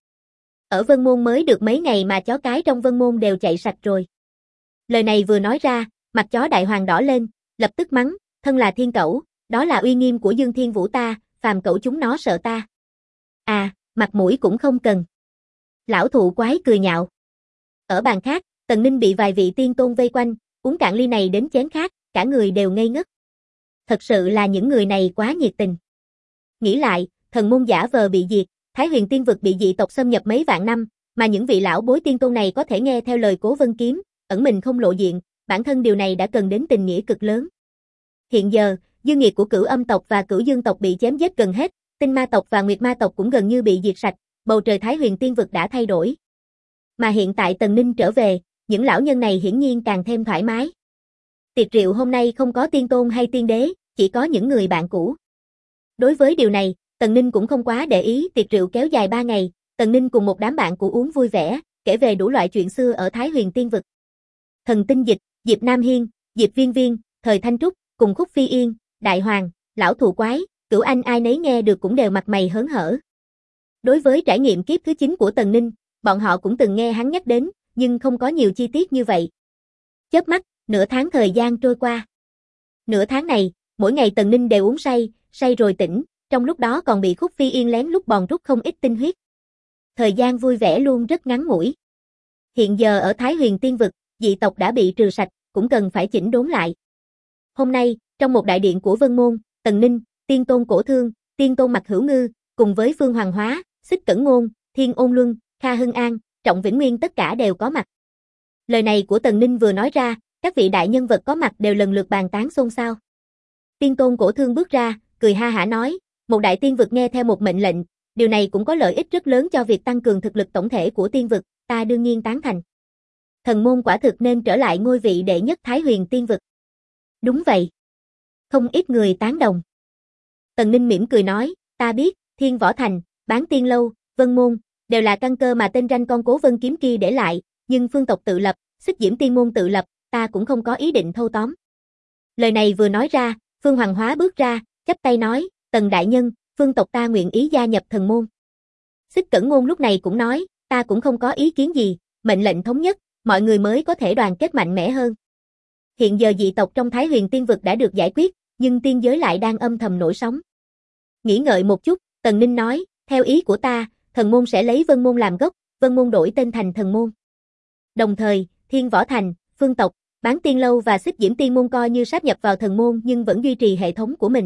Ở Vân Môn mới được mấy ngày mà chó cái trong Vân Môn đều chạy sạch rồi. Lời này vừa nói ra, mặt chó đại hoàng đỏ lên, lập tức mắng, thân là thiên cẩu, đó là uy nghiêm của Dương Thiên Vũ ta, phàm cẩu chúng nó sợ ta. À, mặt mũi cũng không cần. Lão thụ quái cười nhạo. Ở bàn khác, Tần Ninh bị vài vị tiên tôn vây quanh, uống cạn ly này đến chén khác, cả người đều ngây ngất. Thật sự là những người này quá nhiệt tình. Nghĩ lại, thần môn giả vờ bị diệt, Thái Huyền Tiên vực bị dị tộc xâm nhập mấy vạn năm, mà những vị lão bối tiên tôn này có thể nghe theo lời Cố Vân Kiếm, ẩn mình không lộ diện, bản thân điều này đã cần đến tình nghĩa cực lớn. Hiện giờ, dư nghiệt của Cửu Âm tộc và Cửu Dương tộc bị chém giết gần hết, Tinh Ma tộc và Nguyệt Ma tộc cũng gần như bị diệt sạch, bầu trời Thái Huyền Tiên vực đã thay đổi. Mà hiện tại Tần Ninh trở về, những lão nhân này hiển nhiên càng thêm thoải mái. Tiệc rượu hôm nay không có tiên tôn hay tiên đế, chỉ có những người bạn cũ. Đối với điều này, Tần Ninh cũng không quá để ý, tiệc rượu kéo dài 3 ngày, Tần Ninh cùng một đám bạn cũ uống vui vẻ, kể về đủ loại chuyện xưa ở Thái Huyền Tiên vực. Thần Tinh Dịch, Diệp Nam Hiên, Diệp Viên Viên, Thời Thanh Trúc, cùng Khúc Phi Yên, Đại Hoàng, Lão Thụ Quái, Cửu Anh ai nấy nghe được cũng đều mặt mày hớn hở. Đối với trải nghiệm kiếp thứ 9 của Tần Ninh, bọn họ cũng từng nghe hắn nhắc đến, nhưng không có nhiều chi tiết như vậy. Chớp mắt, nửa tháng thời gian trôi qua. Nửa tháng này, mỗi ngày Tần Ninh đều uống say rồi tỉnh, trong lúc đó còn bị Khúc Phi Yên lén lút bòn rút không ít tinh huyết. Thời gian vui vẻ luôn rất ngắn ngủi. Hiện giờ ở Thái Huyền Tiên Vực, dị tộc đã bị trừ sạch, cũng cần phải chỉnh đốn lại. Hôm nay, trong một đại điện của Vân Môn, Tần Ninh, Tiên Tôn Cổ Thương, Tiên Tôn Mạc Hữu Ngư, cùng với Phương Hoàng Hóa, Xích Cẩn Ngôn, Thiên Ôn Luân, Kha Hưng An, Trọng Vĩnh Nguyên tất cả đều có mặt. Lời này của Tần Ninh vừa nói ra, các vị đại nhân vật có mặt đều lần lượt bàn tán xôn xao. Tiên Tôn Cổ Thương bước ra, cười ha hả nói, một đại tiên vực nghe theo một mệnh lệnh, điều này cũng có lợi ích rất lớn cho việc tăng cường thực lực tổng thể của tiên vực, ta đương nhiên tán thành. Thần môn quả thực nên trở lại ngôi vị đệ nhất Thái Huyền Tiên vực. Đúng vậy. Không ít người tán đồng. Tần Ninh mỉm cười nói, ta biết, Thiên Võ Thành, Bán Tiên Lâu, Vân Môn, đều là căn cơ mà tên ranh con Cố Vân Kiếm kia để lại, nhưng phương tộc tự lập, Xích Diễm Tiên môn tự lập, ta cũng không có ý định thâu tóm. Lời này vừa nói ra, Phương Hoàng Hóa bước ra, chắp tay nói, Tần đại nhân, phương tộc ta nguyện ý gia nhập thần môn. Xích Cẩn Ngôn lúc này cũng nói, ta cũng không có ý kiến gì, mệnh lệnh thống nhất, mọi người mới có thể đoàn kết mạnh mẽ hơn. Hiện giờ dị tộc trong Thái Huyền Tiên vực đã được giải quyết, nhưng tiên giới lại đang âm thầm nổi sóng. Nghĩ ngợi một chút, Tần Ninh nói, theo ý của ta, thần môn sẽ lấy Vân Môn làm gốc, Vân Môn đổi tên thành thần môn. Đồng thời, Thiên Võ Thành, phương tộc, Bán Tiên Lâu và Xích Diễm Tiên môn coi như sáp nhập vào thần môn nhưng vẫn duy trì hệ thống của mình.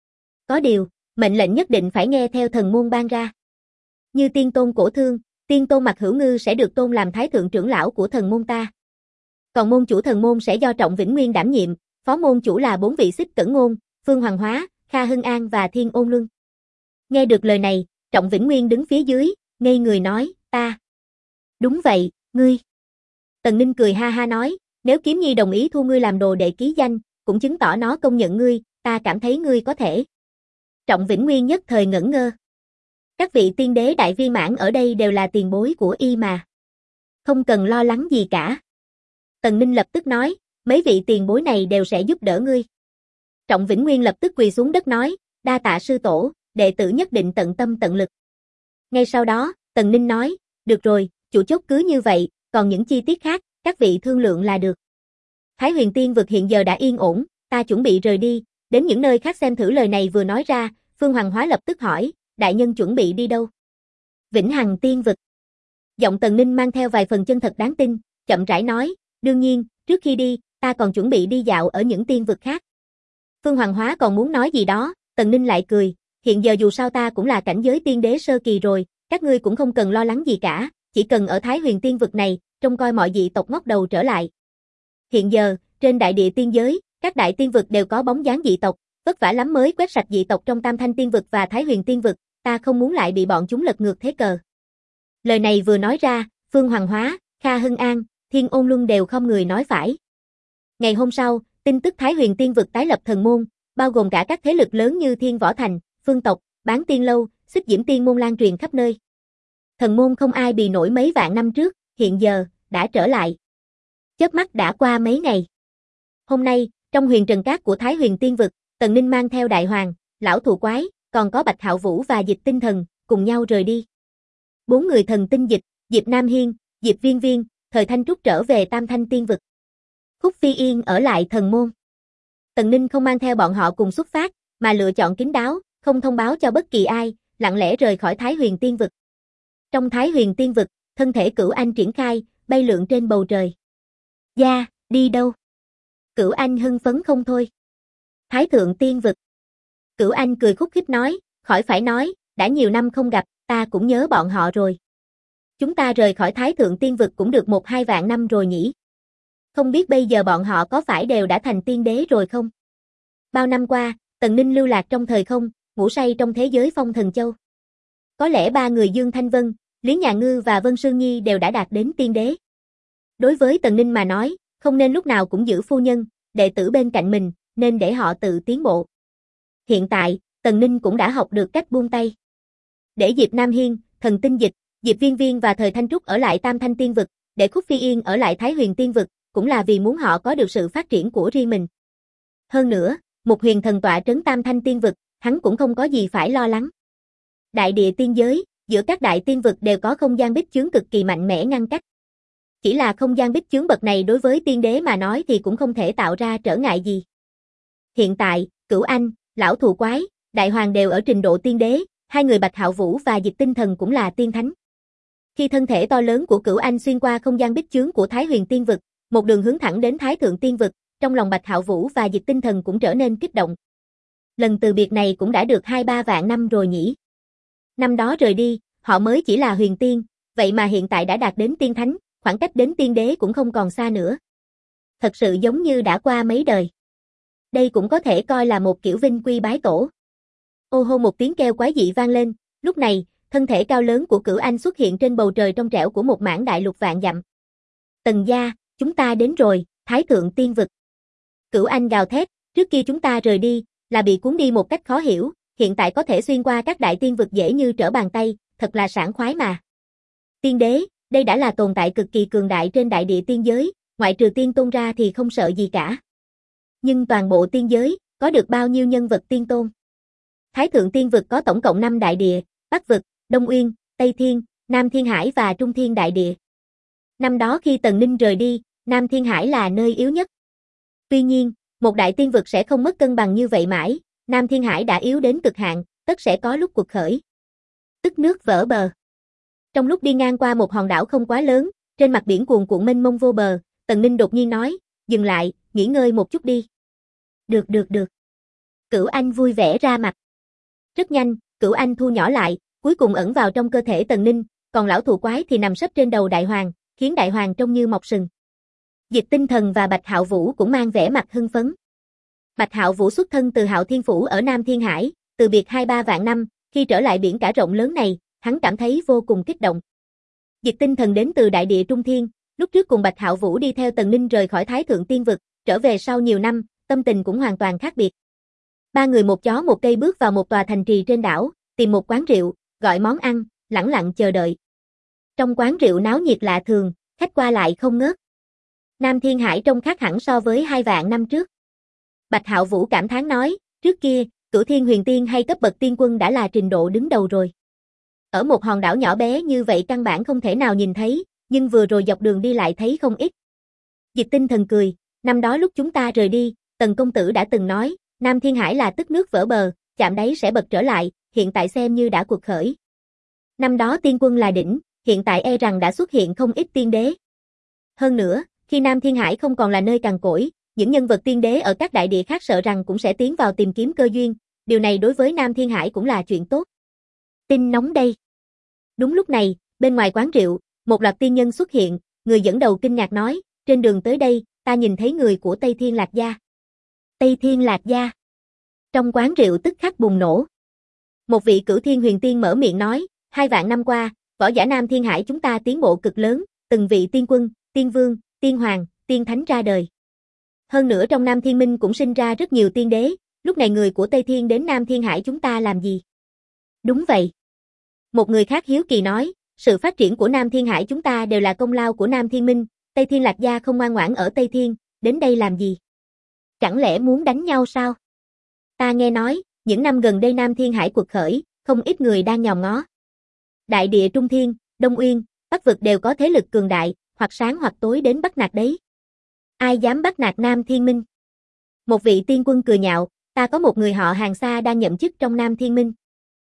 Có điều, mệnh lệnh nhất định phải nghe theo thần môn ban ra. Như Tiên Tôn Cổ Thương, Tiên Tôn Mạc Hữu Ngư sẽ được tôn làm thái thượng trưởng lão của thần môn ta. Còn môn chủ thần môn sẽ do Trọng Vĩnh Nguyên đảm nhiệm, phó môn chủ là 4 vị Xích Cẩn Ngôn, Phương Hoàng Hóa, Kha Hưng An và Thiên Ôn Luân. Nghe được lời này, Trọng Vĩnh Nguyên đứng phía dưới, ngây người nói, ta. Đúng vậy, ngươi. Tần Ninh cười ha ha nói, nếu Kiếm Nhi đồng ý thu ngươi làm đồ đệ ký danh, cũng chứng tỏ nó công nhận ngươi, ta cảm thấy ngươi có thể. Trọng Vĩnh Nguyên nhất thời ngẩn ngơ. Các vị tiên đế đại viên mãn ở đây đều là tiền bối của y mà. Không cần lo lắng gì cả. Tần Ninh lập tức nói, mấy vị tiền bối này đều sẽ giúp đỡ ngươi. Trọng Vĩnh Nguyên lập tức quỳ xuống đất nói, đa tạ sư tổ, đệ tử nhất định tận tâm tận lực. Ngay sau đó, Tần Ninh nói, được rồi, chủ chốt cứ như vậy, còn những chi tiết khác, các vị thương lượng là được. Thái Huyền Tiên vực hiện giờ đã yên ổn, ta chuẩn bị rời đi, đến những nơi khác xem thử. Lời này vừa nói ra, Phương Hoàng Hóa lập tức hỏi, đại nhân chuẩn bị đi đâu? Vĩnh Hằng Tiên vực. Giọng Tần Ninh mang theo vài phần chân thật đáng tin, chậm rãi nói, đương nhiên, trước khi đi, ta còn chuẩn bị đi dạo ở những tiên vực khác. Phương Hoàng Hóa còn muốn nói gì đó, Tần Ninh lại cười, hiện giờ dù sao ta cũng là cảnh giới tiên đế sơ kỳ rồi, các ngươi cũng không cần lo lắng gì cả, chỉ cần ở Thái Huyền Tiên vực này, trông coi mọi dị tộc ngóc đầu trở lại. Hiện giờ, trên đại địa tiên giới, các đại tiên vực đều có bóng dáng dị tộc, vất vả lắm mới quét sạch dị tộc trong Tam Thanh Tiên vực và Thái Huyền Tiên vực, ta không muốn lại bị bọn chúng lật ngược thế cờ. Lời này vừa nói ra, Phương Hoàng Hóa, Kha Hưng An, Thiên Ôn Luân đều không người nói phải. Ngày hôm sau, tin tức Thái Huyền Tiên vực tái lập thần môn, bao gồm cả các thế lực lớn như Thiên Võ Thành, phương tộc, Bán Tiên Lâu, Xích Diễm Tiên môn lan truyền khắp nơi. Thần môn không ai bì nổi mấy vạn năm trước, hiện giờ, đã trở lại. Chớp mắt đã qua mấy ngày. Hôm nay, trong huyền trần cát của Thái Huyền Tiên vực, Tần Ninh mang theo Đại Hoàng, Lão Thù Quái, còn có Bạch Hạo Vũ và Dịch Tinh Thần, cùng nhau rời đi. 4 người thần tinh dịch, Diệp Nam Hiên, Diệp Viên Viên, Thời Thanh Trúc trở về Tam Thanh Tiên vực. Khúc Phi Yên ở lại thần môn. Tần Ninh không mang theo bọn họ cùng xuất phát, mà lựa chọn kín đáo, không thông báo cho bất kỳ ai, lặng lẽ rời khỏi Thái Huyền Tiên vực. Trong Thái Huyền Tiên vực, thân thể Cửu Anh triển khai, bay lượn trên bầu trời. Gia, đi đâu? Cửu Anh hưng phấn không thôi. Thái Thượng Tiên vực. Cửu Anh cười khúc khích nói, khỏi phải nói, đã nhiều năm không gặp, ta cũng nhớ bọn họ rồi. Chúng ta rời khỏi Thái Thượng Tiên vực cũng được 1-2 vạn năm rồi nhỉ? Không biết bây giờ bọn họ có phải đều đã thành tiên đế rồi không? Bao năm qua, Tần Ninh lưu lạc trong thời không, ngủ say trong thế giới Phong Thần Châu. Có lẽ 3 người Dương Thanh Vân, Lý Nhà Ngư và Vân Sương Nhi đều đã đạt đến tiên đế. Đối với Tần Ninh mà nói, không nên lúc nào cũng giữ phu nhân, đệ tử bên cạnh mình, nên để họ tự tiến bộ. Hiện tại, Tần Ninh cũng đã học được cách buông tay. Để Diệp Nam Hiên, Thần Tinh Dịch, Diệp Viên Viên và Thời Thanh Trúc ở lại Tam Thanh Tiên vực, để Khúc Phi Yên ở lại Thái Huyền Tiên vực, cũng là vì muốn họ có được sự phát triển của riêng mình. Hơn nữa, Mục Huyền Thần tọa trấn Tam Thanh Tiên vực, hắn cũng không có gì phải lo lắng. Đại địa tiên giới, giữa các đại tiên vực đều có không gian bích chướng cực kỳ mạnh mẽ ngăn cách. Chỉ là không gian bích chướng bậc này đối với tiên đế mà nói thì cũng không thể tạo ra trở ngại gì. Hiện tại, Cửu Anh, Lão Thù Quái, Đại Hoàng đều ở trình độ tiên đế, hai người Bạch Hạo Vũ và Dịch Tinh Thần cũng là tiên thánh. Khi thân thể to lớn của Cửu Anh xuyên qua không gian bích chướng của Thái Huyền Tiên vực, một đường hướng thẳng đến Thái Thượng Tiên vực, trong lòng Bạch Hạo Vũ và Dịch Tinh Thần cũng trở nên kích động. Lần từ biệt này cũng đã được 2-3 vạn năm rồi nhỉ. Năm đó rời đi, họ mới chỉ là huyền tiên, vậy mà hiện tại đã đạt đến tiên thánh, khoảng cách đến tiên đế cũng không còn xa nữa. Thật sự giống như đã qua mấy đời. Đây cũng có thể coi là một kiểu vinh quy bái tổ. Ô hô, một tiếng kêu quái dị vang lên, lúc này, thân thể cao lớn của Cửu Anh xuất hiện trên bầu trời trong trẻo của một mảng đại lục vạn dặm. Tần gia, chúng ta đến rồi, Thái Thượng Tiên vực. Cửu Anh gào thét, trước kia chúng ta rời đi, là bị cuốn đi một cách khó hiểu, hiện tại có thể xuyên qua các đại tiên vực dễ như trở bàn tay, thật là sảng khoái mà. Tiên đế, đây đã là tồn tại cực kỳ cường đại trên đại địa tiên giới, ngoại trừ tiên tôn ra thì không sợ gì cả. Nhưng toàn bộ tiên giới, có được bao nhiêu nhân vật tiên tôn? Thái Thượng Tiên vực có tổng cộng 5 đại địa, Bắc vực, Đông Uyên, Tây Thiên, Nam Thiên Hải và Trung Thiên đại địa. Năm đó khi Tần Ninh rời đi, Nam Thiên Hải là nơi yếu nhất. Tuy nhiên, một đại tiên vực sẽ không mất cân bằng như vậy mãi, Nam Thiên Hải đã yếu đến cực hạn, tất sẽ có lúc quật khởi. Tức nước vỡ bờ. Trong lúc đi ngang qua một hòn đảo không quá lớn, trên mặt biển cuồn cuộn mênh mông vô bờ, Tần Ninh đột nhiên nói, dừng lại, nghỉ ngơi một chút đi. Được. Cửu Anh vui vẻ ra mặt. Rất nhanh, Cửu Anh thu nhỏ lại, cuối cùng ẩn vào trong cơ thể Tần Ninh, còn Lão Thù Quái thì nằm sấp trên đầu Đại Hoàng, khiến Đại Hoàng trông như mọc sừng. Dịch Tinh Thần và Bạch Hạo Vũ cũng mang vẻ mặt hưng phấn. Bạch Hạo Vũ xuất thân từ Hạo Thiên Phủ ở Nam Thiên Hải, từ biệt 2-3 vạn năm, khi trở lại biển cả rộng lớn này, hắn cảm thấy vô cùng kích động. Dịch Tinh Thần đến từ đại địa Trung Thiên, lúc trước cùng Bạch Hạo Vũ đi theo Tần Ninh rời khỏi Thái Thượng Tiên vực, trở về sau nhiều năm, tâm tình cũng hoàn toàn khác biệt. Ba người một chó một cây bước vào một tòa thành trì trên đảo, tìm một quán rượu, gọi món ăn, lẳng lặng chờ đợi. Trong quán rượu náo nhiệt lạ thường, khách qua lại không ngớt. Nam Thiên Hải trông khác hẳn so với 2 vạn năm trước. Bạch Hạo Vũ cảm thán nói, trước kia, Cửu Thiên Huyền Tiên hay cấp bậc tiên quân đã là trình độ đứng đầu rồi. Ở một hòn đảo nhỏ bé như vậy căn bản không thể nào nhìn thấy, nhưng vừa rồi dọc đường đi lại thấy không ít. Dịch Tinh Thần cười, năm đó lúc chúng ta rời đi, Tần công tử đã từng nói, Nam Thiên Hải là tức nước vỡ bờ, chạm đáy sẽ bật trở lại, hiện tại xem như đã cuộc khởi. Năm đó tiên quân là đỉnh, hiện tại e rằng đã xuất hiện không ít tiên đế. Hơn nữa, khi Nam Thiên Hải không còn là nơi cằn cỗi, những nhân vật tiên đế ở các đại địa khác sợ rằng cũng sẽ tiến vào tìm kiếm cơ duyên, điều này đối với Nam Thiên Hải cũng là chuyện tốt. Tin nóng đây. Đúng lúc này, bên ngoài quán rượu, một loạt tiên nhân xuất hiện, người dẫn đầu kinh ngạc nói, trên đường tới đây, ta nhìn thấy người của Tây Thiên Lạc Gia. Tây Thiên Lạc Gia. Trong quán rượu tức khắc bùng nổ. Một vị Cửu Thiên Huyền Tiên mở miệng nói, 2 vạn năm qua, võ giả Nam Thiên Hải chúng ta tiến bộ cực lớn, từng vị tiên quân, tiên vương, tiên hoàng, tiên thánh ra đời. Hơn nữa trong Nam Thiên Minh cũng sinh ra rất nhiều tiên đế, lúc này người của Tây Thiên đến Nam Thiên Hải chúng ta làm gì? Đúng vậy. Một người khác hiếu kỳ nói, sự phát triển của Nam Thiên Hải chúng ta đều là công lao của Nam Thiên Minh, Tây Thiên Lạc Gia không ngoan ngoãn ở Tây Thiên, đến đây làm gì? Chẳng lẽ muốn đánh nhau sao? Ta nghe nói, những năm gần đây Nam Thiên Hải quật khởi, không ít người đang nhòm ngó. Đại địa Trung Thiên, Đông Uyên, Bắc vực đều có thế lực cường đại, hoặc sáng hoặc tối đến bắt nạt đấy. Ai dám bắt nạt Nam Thiên Minh? Một vị tiên quân cười nhạo, ta có một người họ Hàng xa đang nhậm chức trong Nam Thiên Minh.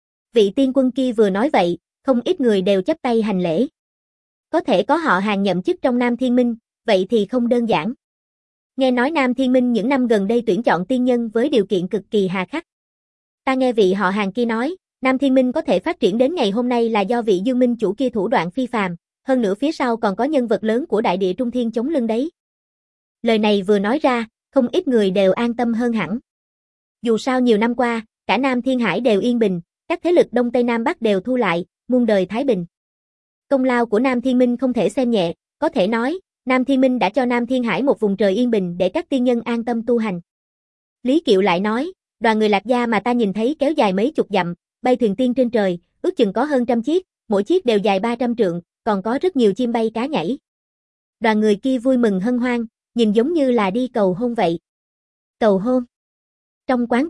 Vị tiên quân kia vừa nói vậy, không ít người đều chắp tay hành lễ. Có thể có họ Hàng nhậm chức trong Nam Thiên Minh, vậy thì không đơn giản. Nghe nói Nam Thiên Minh những năm gần đây tuyển chọn tiên nhân với điều kiện cực kỳ hà khắc. Ta nghe vị họ Hàng kia nói, Nam Thiên Minh có thể phát triển đến ngày hôm nay là do vị Dương Minh chủ kia thủ đoạn phi phàm, hơn nữa phía sau còn có nhân vật lớn của đại địa Trung Thiên chống lưng đấy. Lời này vừa nói ra, không ít người đều an tâm hơn hẳn. Dù sao nhiều năm qua, cả Nam Thiên Hải đều yên bình, các thế lực Đông Tây Nam Bắc đều thu lại, muôn đời thái bình. Công lao của Nam Thiên Minh không thể xem nhẹ, có thể nói, Nam Thiên Minh đã cho Nam Thiên Hải một vùng trời yên bình để các tiên nhân an tâm tu hành. Lý Kiệu lại nói, đoàn người Lạc Gia mà ta nhìn thấy kéo dài mấy chục dặm, bay thuyền tiên trên trời, ước chừng có hơn 100 chiếc, mỗi chiếc đều dài 300 trượng, còn có rất nhiều chim bay cá nhảy. Đoàn người kia vui mừng hân hoan, nhìn giống như là đi cầu hôn vậy. Cầu hôn. Trong quán rượu,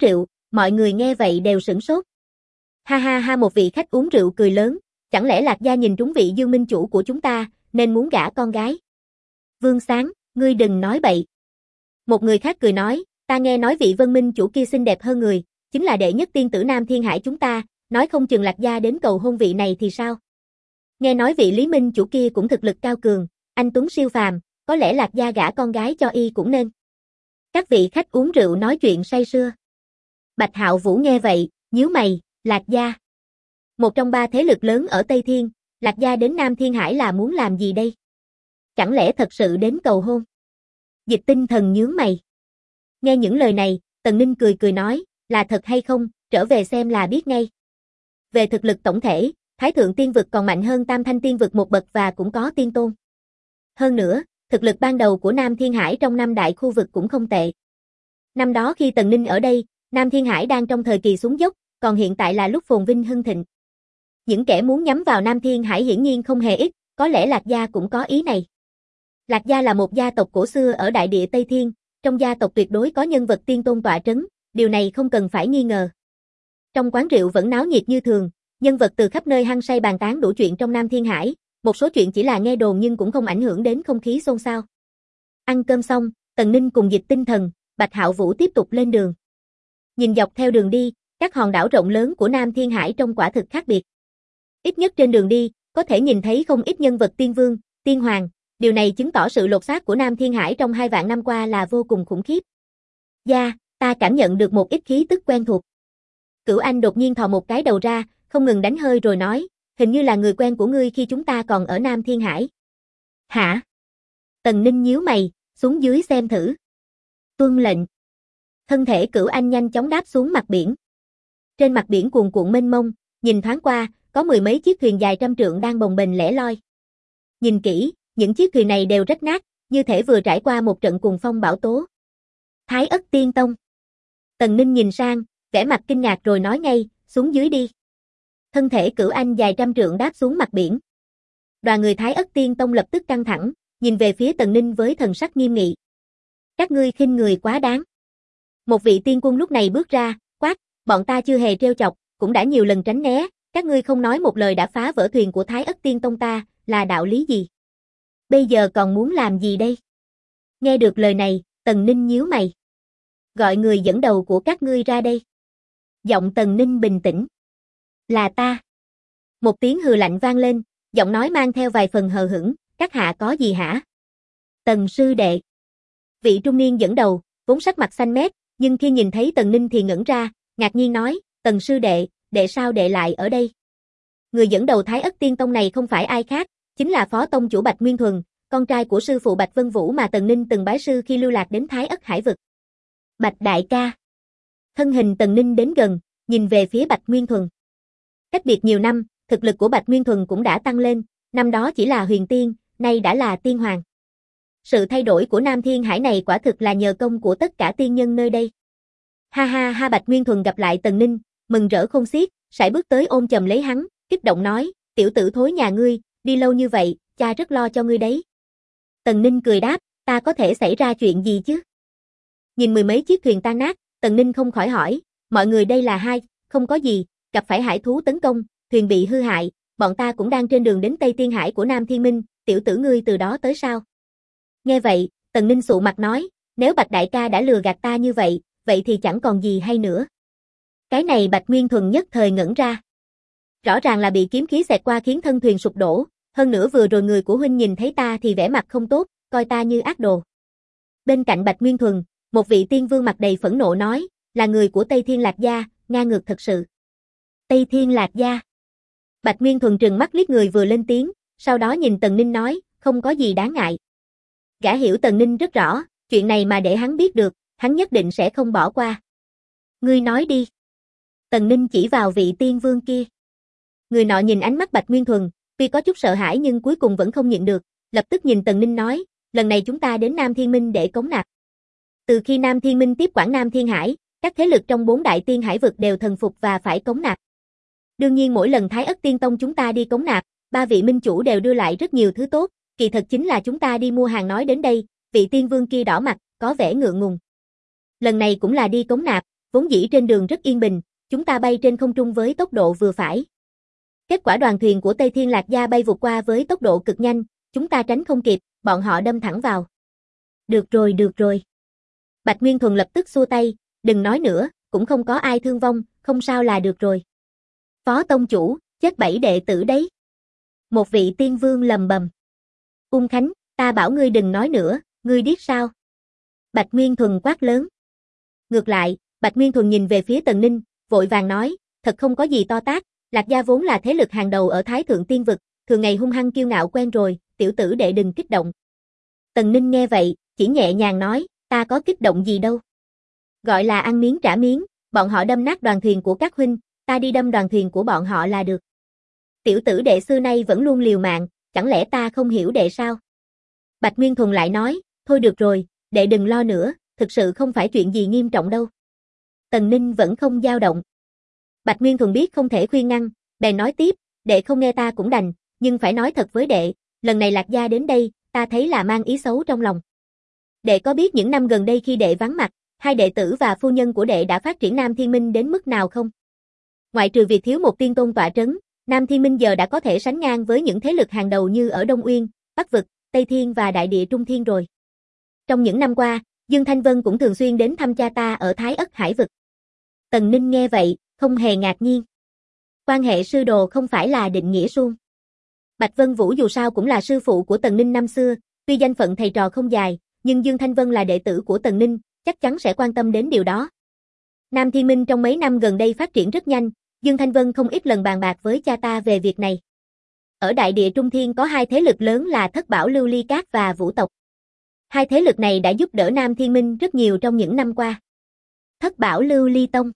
Mọi người nghe vậy đều sửng sốt. Ha ha ha, một vị khách uống rượu cười lớn, chẳng lẽ Lạc gia nhìn trúng vị Dương minh chủ của chúng ta, nên muốn gả con gái. Vương Sáng, ngươi đừng nói bậy. Một người khác cười nói, ta nghe nói vị Vân minh chủ kia xinh đẹp hơn người, chính là đệ nhất tiên tử Nam Thiên Hải chúng ta, nói không chừng Lạc gia đến cầu hôn vị này thì sao? Nghe nói vị Lý minh chủ kia cũng thực lực cao cường, anh tuấn siêu phàm, có lẽ Lạc gia gả con gái cho y cũng nên. Các vị khách uống rượu nói chuyện say sưa. Bạch Hạo Vũ nghe vậy, nhíu mày, Lạc gia. Một trong ba thế lực lớn ở Tây Thiên, Lạc gia đến Nam Thiên Hải là muốn làm gì đây? Chẳng lẽ thật sự đến cầu hôn? Dịch Tinh Thần nhướng mày. Nghe những lời này, Tần Ninh cười cười nói, là thật hay không, trở về xem là biết ngay. Về thực lực tổng thể, Thái Thượng Tiên Vực còn mạnh hơn Tam Thanh Tiên Vực một bậc và cũng có tiên tôn. Hơn nữa, thực lực ban đầu của Nam Thiên Hải trong năm đại khu vực cũng không tệ. Năm đó khi Tần Ninh ở đây, Nam Thiên Hải đang trong thời kỳ xuống dốc, còn hiện tại là lúc phồn vinh hưng thịnh. Những kẻ muốn nhắm vào Nam Thiên Hải hiển nhiên không hề ít, có lẽ Lạc gia cũng có ý này. Lạc gia là một gia tộc cổ xưa ở đại địa Tây Thiên, trong gia tộc tuyệt đối có nhân vật tiên tôn tọa trấn, điều này không cần phải nghi ngờ. Trong quán rượu vẫn náo nhiệt như thường, nhân vật từ khắp nơi hăng say bàn tán đủ chuyện trong Nam Thiên Hải, một số chuyện chỉ là nghe đồn nhưng cũng không ảnh hưởng đến không khí xôn xao. Ăn cơm xong, Tần Ninh cùng Dịch Tinh Thần, Bạch Hạo Vũ tiếp tục lên đường. Nhìn dọc theo đường đi, các hòn đảo rộng lớn của Nam Thiên Hải trông quả thực khác biệt. Ít nhất trên đường đi, có thể nhìn thấy không ít nhân vật tiên vương, tiên hoàng, điều này chứng tỏ sự lột xác của Nam Thiên Hải trong 2 vạn năm qua là vô cùng khủng khiếp. Ta cảm nhận được một ít khí tức quen thuộc. Cửu Anh đột nhiên thò một cái đầu ra, không ngừng đánh hơi rồi nói, hình như là người quen của ngươi khi chúng ta còn ở Nam Thiên Hải. Hả? Tần Ninh nhíu mày, xuống dưới xem thử. Tuân lệnh. Thân thể Cửu Anh nhanh chóng đáp xuống mặt biển. Trên mặt biển cuồn cuộn mênh mông, nhìn thoáng qua, có 10 mấy chiếc thuyền dài trăm trượng đang bồng bềnh lẻ loi. Nhìn kỹ, những chiếc thuyền này đều rách nát, như thể vừa trải qua một trận cuồng phong bão tố. Thái Ất Tiên Tông. Tần Ninh nhìn sang, vẻ mặt kinh ngạc rồi nói ngay, xuống dưới đi. Thân thể Cửu Anh dài trăm trượng đáp xuống mặt biển. Đoàn người Thái Ất Tiên Tông lập tức căng thẳng, nhìn về phía Tần Ninh với thần sắc nghiêm nghị. Các ngươi khinh người quá đáng. Một vị tiên quân lúc này bước ra, quát, bọn ta chưa hề trêu chọc, cũng đã nhiều lần tránh né, các ngươi không nói một lời đã phá vỡ thuyền của Thái Ất Tiên Tông ta, là đạo lý gì? Bây giờ còn muốn làm gì đây? Nghe được lời này, Tần Ninh nhíu mày. Gọi người dẫn đầu của các ngươi ra đây. Giọng Tần Ninh bình tĩnh. Là ta. Một tiếng hừ lạnh vang lên, giọng nói mang theo vài phần hờ hững, các hạ có gì hả? Tần sư đệ. Vị trung niên dẫn đầu, vốn sắc mặt xanh mét, nhưng khi nhìn thấy Tần Ninh thì ngẩn ra, ngạc nhiên nói, Tần sư đệ, đệ sao đệ lại ở đây? Người dẫn đầu Thái Ất Tiên Tông này không phải ai khác, chính là Phó Tông chủ Bạch Nguyên Thuần, con trai của sư phụ Bạch Vân Vũ mà Tần Ninh từng bái sư khi lưu lạc đến Thái Ất Hải vực. Bạch đại ca. Thân hình Tần Ninh đến gần, nhìn về phía Bạch Nguyên Thuần. Cách biệt nhiều năm, thực lực của Bạch Nguyên Thuần cũng đã tăng lên, năm đó chỉ là huyền tiên, nay đã là tiên hoàng. Sự thay đổi của Nam Thiên Hải này quả thực là nhờ công của tất cả tiên nhân nơi đây. Ha ha ha, Bạch Nguyên Thuần gặp lại Tần Ninh, mừng rỡ khôn xiết, sải bước tới ôm chầm lấy hắn, kích động nói, tiểu tử thối nhà ngươi, đi lâu như vậy, cha rất lo cho ngươi đấy. Tần Ninh cười đáp, ta có thể xảy ra chuyện gì chứ? Nhìn 10 mấy chiếc thuyền tan nát, Tần Ninh không khỏi hỏi, mọi người đây là hai, không có gì, gặp phải hải thú tấn công, thuyền bị hư hại, bọn ta cũng đang trên đường đến Tây Tiên Hải của Nam Thiên Minh, tiểu tử ngươi từ đó tới sao? Nghe vậy, Tần Ninh sụ mặt nói, nếu Bạch đại ca đã lừa gạt ta như vậy, vậy thì chẳng còn gì hay nữa. Cái này Bạch Nguyên Thuần nhất thời ngẩn ra. Rõ ràng là bị kiếm khí xẹt qua khiến thân thuyền sụp đổ, hơn nữa vừa rồi người của huynh nhìn thấy ta thì vẻ mặt không tốt, coi ta như ác đồ. Bên cạnh Bạch Nguyên Thuần, một vị tiên vương mặt đầy phẫn nộ nói, là người của Tây Thiên Lạc gia, ngang ngược thật sự. Tây Thiên Lạc gia. Bạch Nguyên Thuần trừng mắt liếc người vừa lên tiếng, sau đó nhìn Tần Ninh nói, không có gì đáng ngại. Gã hiểu Tần Ninh rất rõ, chuyện này mà để hắn biết được, hắn nhất định sẽ không bỏ qua. Ngươi nói đi. Tần Ninh chỉ vào vị tiên vương kia. Người nọ nhìn ánh mắt Bạch Nguyên Thuần, tuy có chút sợ hãi nhưng cuối cùng vẫn không nhịn được, lập tức nhìn Tần Ninh nói, lần này chúng ta đến Nam Thiên Minh để cống nạp. Từ khi Nam Thiên Minh tiếp quản Nam Thiên Hải, các thế lực trong 4 đại tiên hải vực đều thần phục và phải cống nạp. Đương nhiên mỗi lần Thái Ất Tiên Tông chúng ta đi cống nạp, 3 vị minh chủ đều đưa lại rất nhiều thứ tốt, kỳ thật chính là chúng ta đi mua hàng nói đến đây, vị tiên vương kia đỏ mặt, có vẻ ngượng ngùng. Lần này cũng là đi cống nạp, vốn dĩ trên đường rất yên bình, chúng ta bay trên không trung với tốc độ vừa phải. Kết quả đoàn thuyền của Tây Thiên Lạc Gia bay vụt qua với tốc độ cực nhanh, chúng ta tránh không kịp, bọn họ đâm thẳng vào. Được rồi. Bạch Nguyên Thuần lập tức xua tay, đừng nói nữa, cũng không có ai thương vong, không sao là được rồi. Phó tông chủ, chết 7 đệ tử đấy. Một vị tiên vương lầm bầm. Ung Khánh, ta bảo ngươi đừng nói nữa, ngươi biết sao? Bạch Nguyên Thuần quát lớn. Ngược lại, Bạch Nguyên Thuần nhìn về phía Tần Ninh, vội vàng nói, thật không có gì to tát, Lạc Gia vốn là thế lực hàng đầu ở Thái Thượng Tiên Vực, thường ngày hung hăng kiêu ngạo quen rồi, tiểu tử đệ đừng kích động. Tần Ninh nghe vậy, chỉ nhẹ nhàng nói, ta có kích động gì đâu. Gọi là ăn miếng trả miếng, bọn họ đâm nát đoàn thuyền của các huynh, ta đi đâm đoàn thuyền của bọn họ là được. Tiểu tử đệ xưa nay vẫn luôn liều mạng, chẳng lẽ ta không hiểu đệ sao? Bạch Nguyên Thuần lại nói, thôi được rồi, đệ đừng lo nữa, thực sự không phải chuyện gì nghiêm trọng đâu. Tần Ninh vẫn không dao động. Bạch Nguyên Thuần biết không thể khuyên ngăn, bèn nói tiếp, đệ không nghe ta cũng đành, nhưng phải nói thật với đệ, lần này Lạc Gia đến đây, ta thấy là mang ý xấu trong lòng. Đệ có biết những năm gần đây khi đệ vắng mặt, hai đệ tử và phu nhân của đệ đã phát triển Nam Thiên Minh đến mức nào không? Ngoại trừ việc thiếu một tiên tôn tọa trấn, Nam Thiên Minh giờ đã có thể sánh ngang với những thế lực hàng đầu như ở Đông Uyên, Bắc Vực, Tây Thiên và Đại Địa Trung Thiên rồi. Trong những năm qua, Dương Thanh Vân cũng thường xuyên đến thăm cha ta ở Thái Ất Hải Vực. Tần Ninh nghe vậy, không hề ngạc nhiên. Quan hệ sư đồ không phải là định nghĩa suông. Bạch Vân Vũ dù sao cũng là sư phụ của Tần Ninh năm xưa, tuy danh phận thầy trò không dài, nhưng Dương Thanh Vân là đệ tử của Tần Ninh, chắc chắn sẽ quan tâm đến điều đó. Nam Thiên Minh trong mấy năm gần đây phát triển rất nhanh, Dương Thanh Vân không ít lần bàn bạc với cha ta về việc này. Ở Đại Địa Trung Thiên có hai thế lực lớn là Thất Bảo Lưu Ly Các và Vũ tộc. Hai thế lực này đã giúp đỡ Nam Thiên Minh rất nhiều trong những năm qua. Thất Bảo Lưu Ly Tông,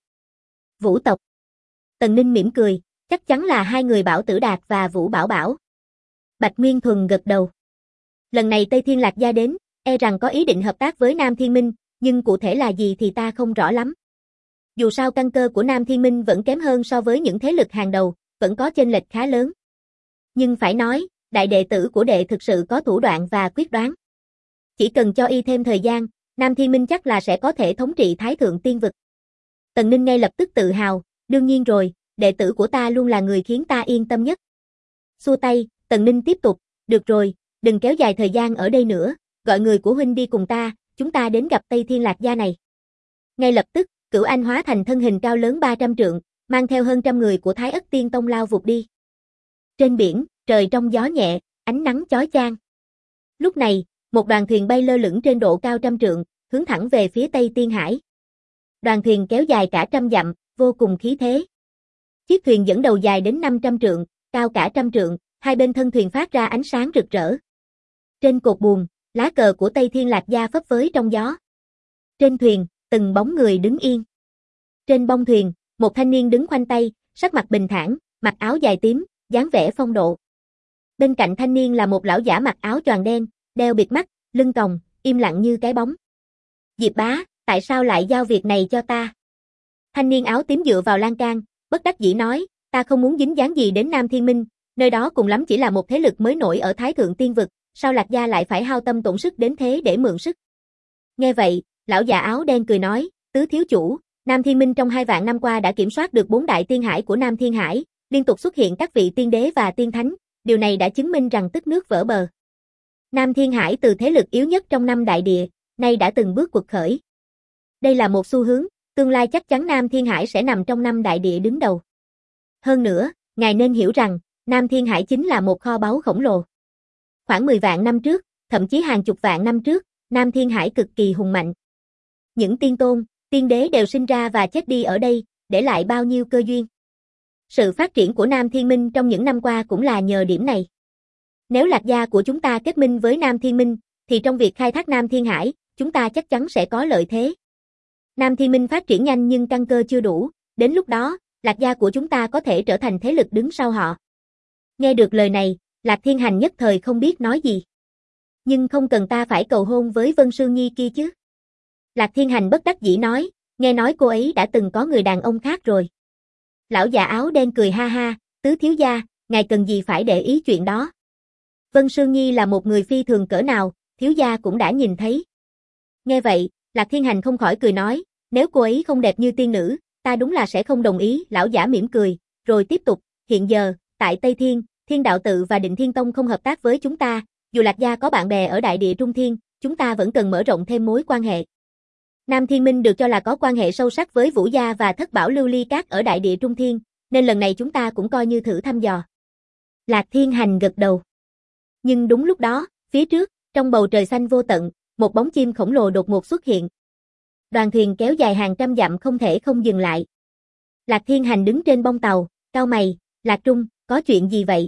Vũ tộc. Tần Ninh mỉm cười, chắc chắn là hai người Bảo Tử Đạt và Vũ Bảo Bảo. Bạch Nguyên Thuần gật đầu. Lần này Tây Thiên Lạc Gia đến, e rằng có ý định hợp tác với Nam Thiên Minh, nhưng cụ thể là gì thì ta không rõ lắm. Dù sao căn cơ của Nam Thiên Minh vẫn kém hơn so với những thế lực hàng đầu, vẫn có chênh lệch khá lớn. Nhưng phải nói, đại đệ tử của đệ thực sự có thủ đoạn và quyết đoán. Chỉ cần cho y thêm thời gian, Nam Thiên Minh chắc là sẽ có thể thống trị Thái Thượng Tiên Vực. Tần Ninh ngay lập tức tự hào, đương nhiên rồi, đệ tử của ta luôn là người khiến ta yên tâm nhất. Xua tay, Tần Ninh tiếp tục, được rồi, đừng kéo dài thời gian ở đây nữa, gọi người của huynh đi cùng ta, chúng ta đến gặp Tây Thiên Lạc Gia này. Ngay lập tức, Cửu Anh hóa thành thân hình cao lớn 300 trượng, mang theo hơn trăm người của Thái Ất Tiên Tông lao vụt đi. Trên biển, trời trong gió nhẹ, ánh nắng chói chang. Lúc này, một đoàn thuyền bay lơ lửng trên độ cao 100 trượng, hướng thẳng về phía Tây Tiên Hải. Đoàn thuyền kéo dài cả 100 dặm, vô cùng khí thế. Chiếc thuyền dẫn đầu dài đến 500 trượng, cao cả 100 trượng, hai bên thân thuyền phát ra ánh sáng rực rỡ. Trên cột buồm, lá cờ của Tây Thiên Lạc Gia phấp phới trong gió. Trên thuyền, từng bóng người đứng yên. Trên bông thuyền, một thanh niên đứng khoanh tay, sắc mặt bình thản, mặc áo dài tím, dáng vẻ phong độ. Bên cạnh thanh niên là một lão giả mặc áo choàng đen, đeo bịt mắt, lưng còng, im lặng như cái bóng. Diệp bá, tại sao lại giao việc này cho ta? Thanh niên áo tím dựa vào lan can, bất đắc dĩ nói, ta không muốn dính dáng gì đến Nam Thiên Minh, nơi đó cùng lắm chỉ là một thế lực mới nổi ở Thái Thượng Tiên Vực, sao Lạc Gia lại phải hao tâm tổn sức đến thế để mượn sức? Nghe vậy, lão già áo đen cười nói, tứ thiếu chủ, Nam Thiên Minh trong 2 vạn năm qua đã kiểm soát được 4 đại tiên hải của Nam Thiên Hải, liên tục xuất hiện các vị tiên đế và tiên thánh, điều này đã chứng minh rằng tức nước vỡ bờ. Nam Thiên Hải từ thế lực yếu nhất trong 5 đại địa, nay đã từng bước quật khởi. Đây là một xu hướng, tương lai chắc chắn Nam Thiên Hải sẽ nằm trong 5 đại địa đứng đầu. Hơn nữa, ngài nên hiểu rằng, Nam Thiên Hải chính là một kho báu khổng lồ. Khoảng 10 vạn năm trước, thậm chí hàng chục vạn năm trước, Nam Thiên Hải cực kỳ hùng mạnh. Những tiên tôn, tiên đế đều sinh ra và chết đi ở đây, để lại bao nhiêu cơ duyên. Sự phát triển của Nam Thiên Minh trong những năm qua cũng là nhờ điểm này. Nếu Lạc Gia của chúng ta kết minh với Nam Thiên Minh, thì trong việc khai thác Nam Thiên Hải, chúng ta chắc chắn sẽ có lợi thế. Nam Thiên Minh phát triển nhanh nhưng căn cơ chưa đủ, đến lúc đó, Lạc Gia của chúng ta có thể trở thành thế lực đứng sau họ. Nghe được lời này, Lạc Thiên Hành nhất thời không biết nói gì. Nhưng không cần ta phải cầu hôn với Vân Sương Nhi kia chứ. Lạc Thiên Hành bất đắc dĩ nói, nghe nói cô ấy đã từng có người đàn ông khác rồi. Lão già áo đen cười ha ha, tứ thiếu gia, ngài cần gì phải để ý chuyện đó. Vân Sương Nhi là một người phi thường cỡ nào, thiếu gia cũng đã nhìn thấy. Nghe vậy, Lạc Thiên Hành không khỏi cười nói, nếu cô ấy không đẹp như tiên nữ, ta đúng là sẽ không đồng ý, lão giả mỉm cười, rồi tiếp tục, hiện giờ, tại Tây Thiên, Thiên Đạo Tự và Định Thiên Tông không hợp tác với chúng ta, dù Lạc gia có bạn bè ở Đại Địa Trung Thiên, chúng ta vẫn cần mở rộng thêm mối quan hệ. Nam Thiên Minh được cho là có quan hệ sâu sắc với Vũ gia và Thất Bảo Lưu Ly Các ở Đại Địa Trung Thiên, nên lần này chúng ta cũng coi như thử thăm dò. Lạc Thiên Hành gật đầu. Nhưng đúng lúc đó, phía trước, trong bầu trời xanh vô tận, một bóng chim khổng lồ đột ngột xuất hiện. Đoàn thuyền kéo dài hàng trăm dặm không thể không dừng lại. Lạc Thiên Hành đứng trên bông tàu, cau mày, Lạc Trung, có chuyện gì vậy?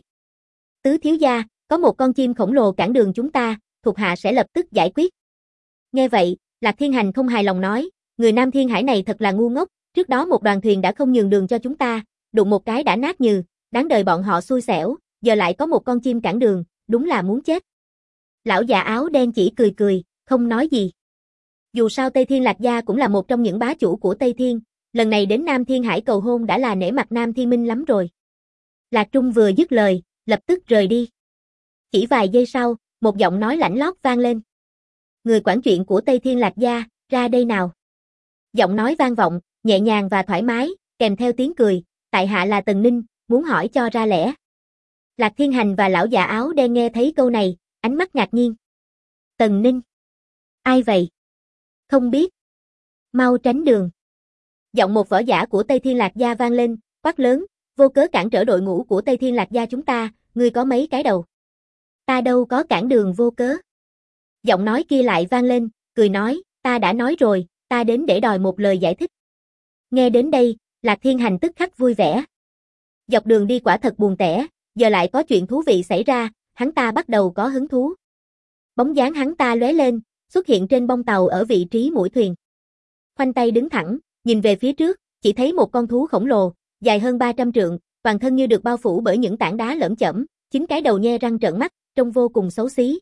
Tứ thiếu gia, có một con chim khổng lồ cản đường chúng ta, thuộc hạ sẽ lập tức giải quyết. Nghe vậy, Lạc Thiên Hành không hài lòng nói, người Nam Thiên Hải này thật là ngu ngốc, trước đó một đoàn thuyền đã không nhường đường cho chúng ta, đụng một cái đã nát nhừ, đáng đời bọn họ xui xẻo, giờ lại có một con chim cản đường, đúng là muốn chết. Lão già áo đen chỉ cười cười, không nói gì. Dù sao Tây Thiên Lạc gia cũng là một trong những bá chủ của Tây Thiên, lần này đến Nam Thiên Hải cầu hôn đã là nể mặt Nam Thiên Minh lắm rồi. Lạc Trung vừa dứt lời, lập tức rời đi. Chỉ vài giây sau, một giọng nói lạnh lót vang lên. Người quản chuyện của Tây Thiên Lạc gia, ra đây nào. Giọng nói vang vọng, nhẹ nhàng và thoải mái, kèm theo tiếng cười, tại hạ là Tần Ninh, muốn hỏi cho ra lẽ. Lạc Thiên Hành và lão già áo đen nghe thấy câu này, ánh mắt ngạc nhiên. Tần Ninh? Ai vậy? Không biết. Mau tránh đường. Giọng một võ giả của Tây Thiên Lạc gia vang lên, quát lớn, vô cớ cản trở đội ngũ của Tây Thiên Lạc gia chúng ta, ngươi có mấy cái đầu? Ta đâu có cản đường vô cớ. Giọng nói kia lại vang lên, cười nói, ta đã nói rồi, ta đến để đòi một lời giải thích. Nghe đến đây, Lạc Thiên Hành tức khắc vui vẻ. Dọc đường đi quả thật buồn tẻ, giờ lại có chuyện thú vị xảy ra, hắn ta bắt đầu có hứng thú. Bóng dáng hắn ta lóe lên, xuất hiện trên bông tàu ở vị trí mũi thuyền. Khoanh tay đứng thẳng, nhìn về phía trước, chỉ thấy một con thú khổng lồ, dài hơn 300 trượng, toàn thân như được bao phủ bởi những tảng đá lởm chởm, 9 cái đầu nhe răng trợn mắt, trông vô cùng xấu xí.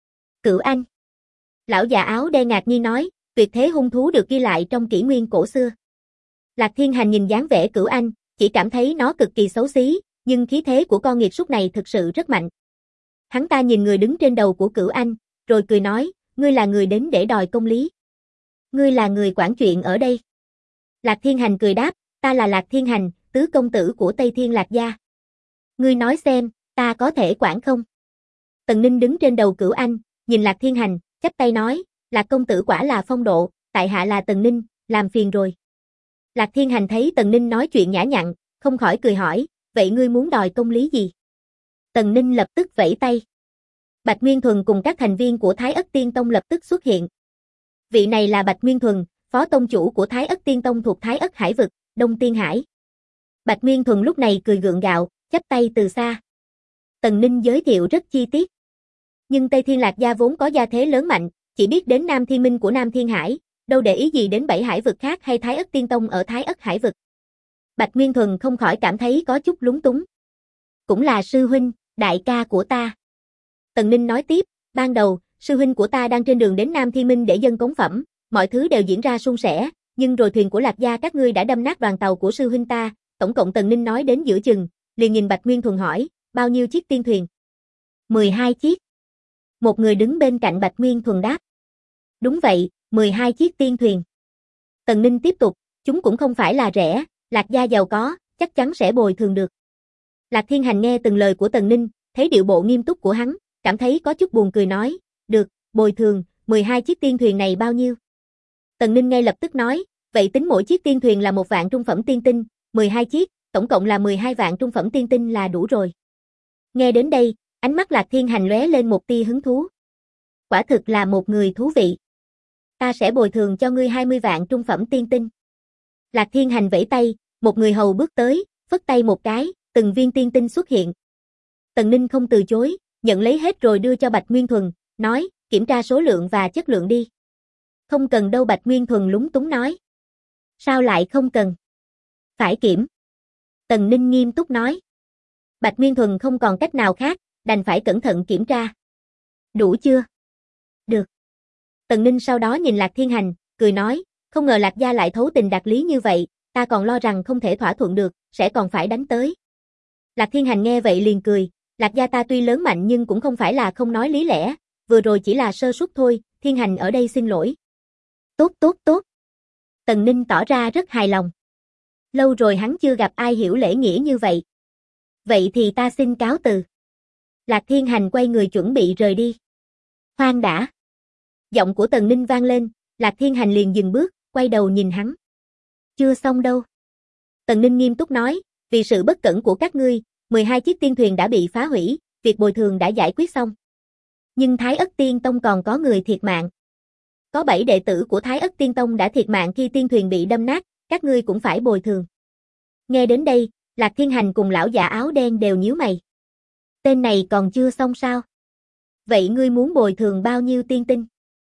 Cửu Anh. Lão già áo đen ngạc nhiên nói, tuyệt thế hung thú được ghi lại trong kỷ nguyên cổ xưa. Lạc Thiên Hành nhìn dáng vẻ Cửu Anh, chỉ cảm thấy nó cực kỳ xấu xí, nhưng khí thế của con nghiệt súc này thực sự rất mạnh. Hắn ta nhìn người đứng trên đầu của Cửu Anh, rồi cười nói, ngươi là người đến để đòi công lý. Ngươi là người quản chuyện ở đây. Lạc Thiên Hành cười đáp, ta là Lạc Thiên Hành, tứ công tử của Tây Thiên Lạc gia. Ngươi nói xem, ta có thể quản không? Tần Ninh đứng trên đầu Cửu Anh, nhìn Lạc Thiên Hành, chắp tay nói, Lạc công tử quả là phong độ, tại hạ là Tần Ninh, làm phiền rồi. Lạc Thiên Hành thấy Tần Ninh nói chuyện nhã nhặn, không khỏi cười hỏi, vậy ngươi muốn đòi công lý gì? Tần Ninh lập tức vẫy tay. Bạch Nguyên Thuần cùng các thành viên của Thái Ất Tiên Tông lập tức xuất hiện. Vị này là Bạch Nguyên Thuần, phó tông chủ của Thái Ất Tiên Tông thuộc Thái Ất Hải vực, Đông Tiên Hải. Bạch Nguyên Thuần lúc này cười gượng gạo, chắp tay từ xa. Tần Ninh giới thiệu rất chi tiết. Nhưng Tây Thiên Lạc gia vốn có gia thế lớn mạnh, chỉ biết đến Nam Thiên Minh của Nam Thiên Hải, đâu để ý gì đến 7 hải vực khác hay Thái Ất Tiên Tông ở Thái Ất Hải vực. Bạch Nguyên Thuần không khỏi cảm thấy có chút lúng túng. Cũng là sư huynh, đại ca của ta. Tần Ninh nói tiếp, ban đầu, sư huynh của ta đang trên đường đến Nam Thiên Minh để dâng cống phẩm, mọi thứ đều diễn ra suôn sẻ, nhưng rồi thuyền của Lạc gia các ngươi đã đâm nát đoàn tàu của sư huynh ta, tổng cộng Tần Ninh nói đến giữa chừng, liền nhìn Bạch Nguyên Thuần hỏi, bao nhiêu chiếc tiên thuyền? 12 chiếc. Một người đứng bên cạnh Bạch Nguyên Thuần đáp. Đúng vậy, 12 chiếc tiên thuyền. Tần Ninh tiếp tục, chúng cũng không phải là rẻ, Lạc gia giàu có, chắc chắn sẽ bồi thường được. Lạc Thiên Hành nghe từng lời của Tần Ninh, thấy điệu bộ nghiêm túc của hắn, cảm thấy có chút buồn cười nói, được, bồi thường, 12 chiếc tiên thuyền này bao nhiêu? Tần Ninh ngay lập tức nói, vậy tính mỗi chiếc tiên thuyền là 1 vạn trung phẩm tiên tinh, 12 chiếc, tổng cộng là 12 vạn trung phẩm tiên tinh là đủ rồi. Nghe đến đây, ánh mắt Lạc Thiên Hành lóe lên một tia hứng thú. Quả thực là một người thú vị. Ta sẽ bồi thường cho ngươi 20 vạn trung phẩm tiên tinh. Lạc Thiên Hành vẫy tay, một người hầu bước tới, phất tay một cái, từng viên tiên tinh xuất hiện. Tần Ninh không từ chối, nhận lấy hết rồi đưa cho Bạch Nguyên Thuần, nói, kiểm tra số lượng và chất lượng đi. Không cần đâu, Bạch Nguyên Thuần lúng túng nói. Sao lại không cần? Phải kiểm. Tần Ninh nghiêm túc nói. Bạch Nguyên Thuần không còn cách nào khác, đành phải cẩn thận kiểm tra. Đủ chưa? Được. Tần Ninh sau đó nhìn Lạc Thiên Hành, cười nói, không ngờ Lạc gia lại thấu tình đạt lý như vậy, ta còn lo rằng không thể thỏa thuận được, sẽ còn phải đánh tới. Lạc Thiên Hành nghe vậy liền cười, Lạc gia ta tuy lớn mạnh nhưng cũng không phải là không nói lý lẽ, vừa rồi chỉ là sơ suất thôi, Thiên Hành ở đây xin lỗi. Tốt tốt tốt. Tần Ninh tỏ ra rất hài lòng. Lâu rồi hắn chưa gặp ai hiểu lễ nghĩa như vậy. Vậy thì ta xin cáo từ. Lạc Thiên Hành quay người chuẩn bị rời đi. Khoan đã. Giọng của Tần Ninh vang lên, Lạc Thiên Hành liền dừng bước, quay đầu nhìn hắn. Chưa xong đâu. Tần Ninh nghiêm túc nói, vì sự bất cẩn của các ngươi, 12 chiếc tiên thuyền đã bị phá hủy, việc bồi thường đã giải quyết xong. Nhưng Thái Ất Tiên Tông còn có người thiệt mạng. Có 7 đệ tử của Thái Ất Tiên Tông đã thiệt mạng khi tiên thuyền bị đâm nát, các ngươi cũng phải bồi thường. Nghe đến đây, Lạc Thiên Hành cùng lão già áo đen đều nhíu mày. Tên này còn chưa xong sao? Vậy ngươi muốn bồi thường bao nhiêu tiên tinh?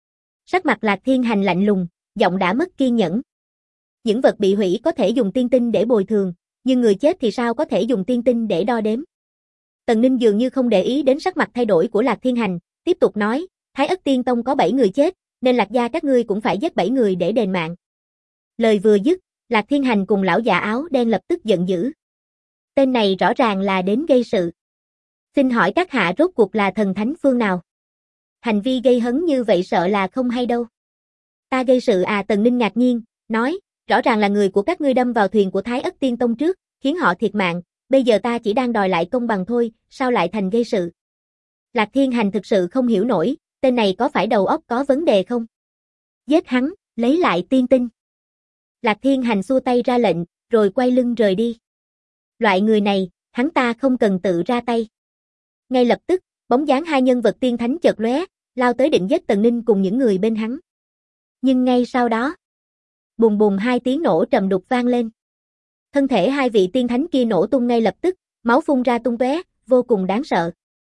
Sắc mặt Lạc Thiên Hành lạnh lùng, giọng đã mất kiên nhẫn. Những vật bị hủy có thể dùng tiên tinh để bồi thường, nhưng người chết thì sao có thể dùng tiên tinh để đo đếm? Tần Ninh dường như không để ý đến sắc mặt thay đổi của Lạc Thiên Hành, tiếp tục nói, Thái Ất Tiên Tông có 7 người chết, nên Lạc gia các ngươi cũng phải giết 7 người để đền mạng. Lời vừa dứt, Lạc Thiên Hành cùng lão già áo đen lập tức giận dữ. Tên này rõ ràng là đến gây sự. Xin hỏi các hạ rốt cuộc là thần thánh phương nào? Hành vi gây hấn như vậy sợ là không hay đâu. Ta gây sự à? Tần Ninh ngạc nhiên, nói, rõ ràng là người của các ngươi đâm vào thuyền của Thái Ất Tiên Tông trước, khiến họ thiệt mạng, bây giờ ta chỉ đang đòi lại công bằng thôi, sao lại thành gây sự? Lạc Thiên Hành thực sự không hiểu nổi, tên này có phải đầu óc có vấn đề không? Giết hắn, lấy lại tiên tinh. Lạc Thiên Hành xua tay ra lệnh, rồi quay lưng rời đi. Loại người này, hắn ta không cần tự ra tay. Ngay lập tức, bóng dáng hai nhân vật tiên thánh chợt lóe, lao tới định giết Tần Ninh cùng những người bên hắn. Nhưng ngay sau đó, bùng bùng hai tiếng nổ trầm đục vang lên. Thân thể hai vị tiên thánh kia nổ tung ngay lập tức, máu phun ra tung tóe, vô cùng đáng sợ.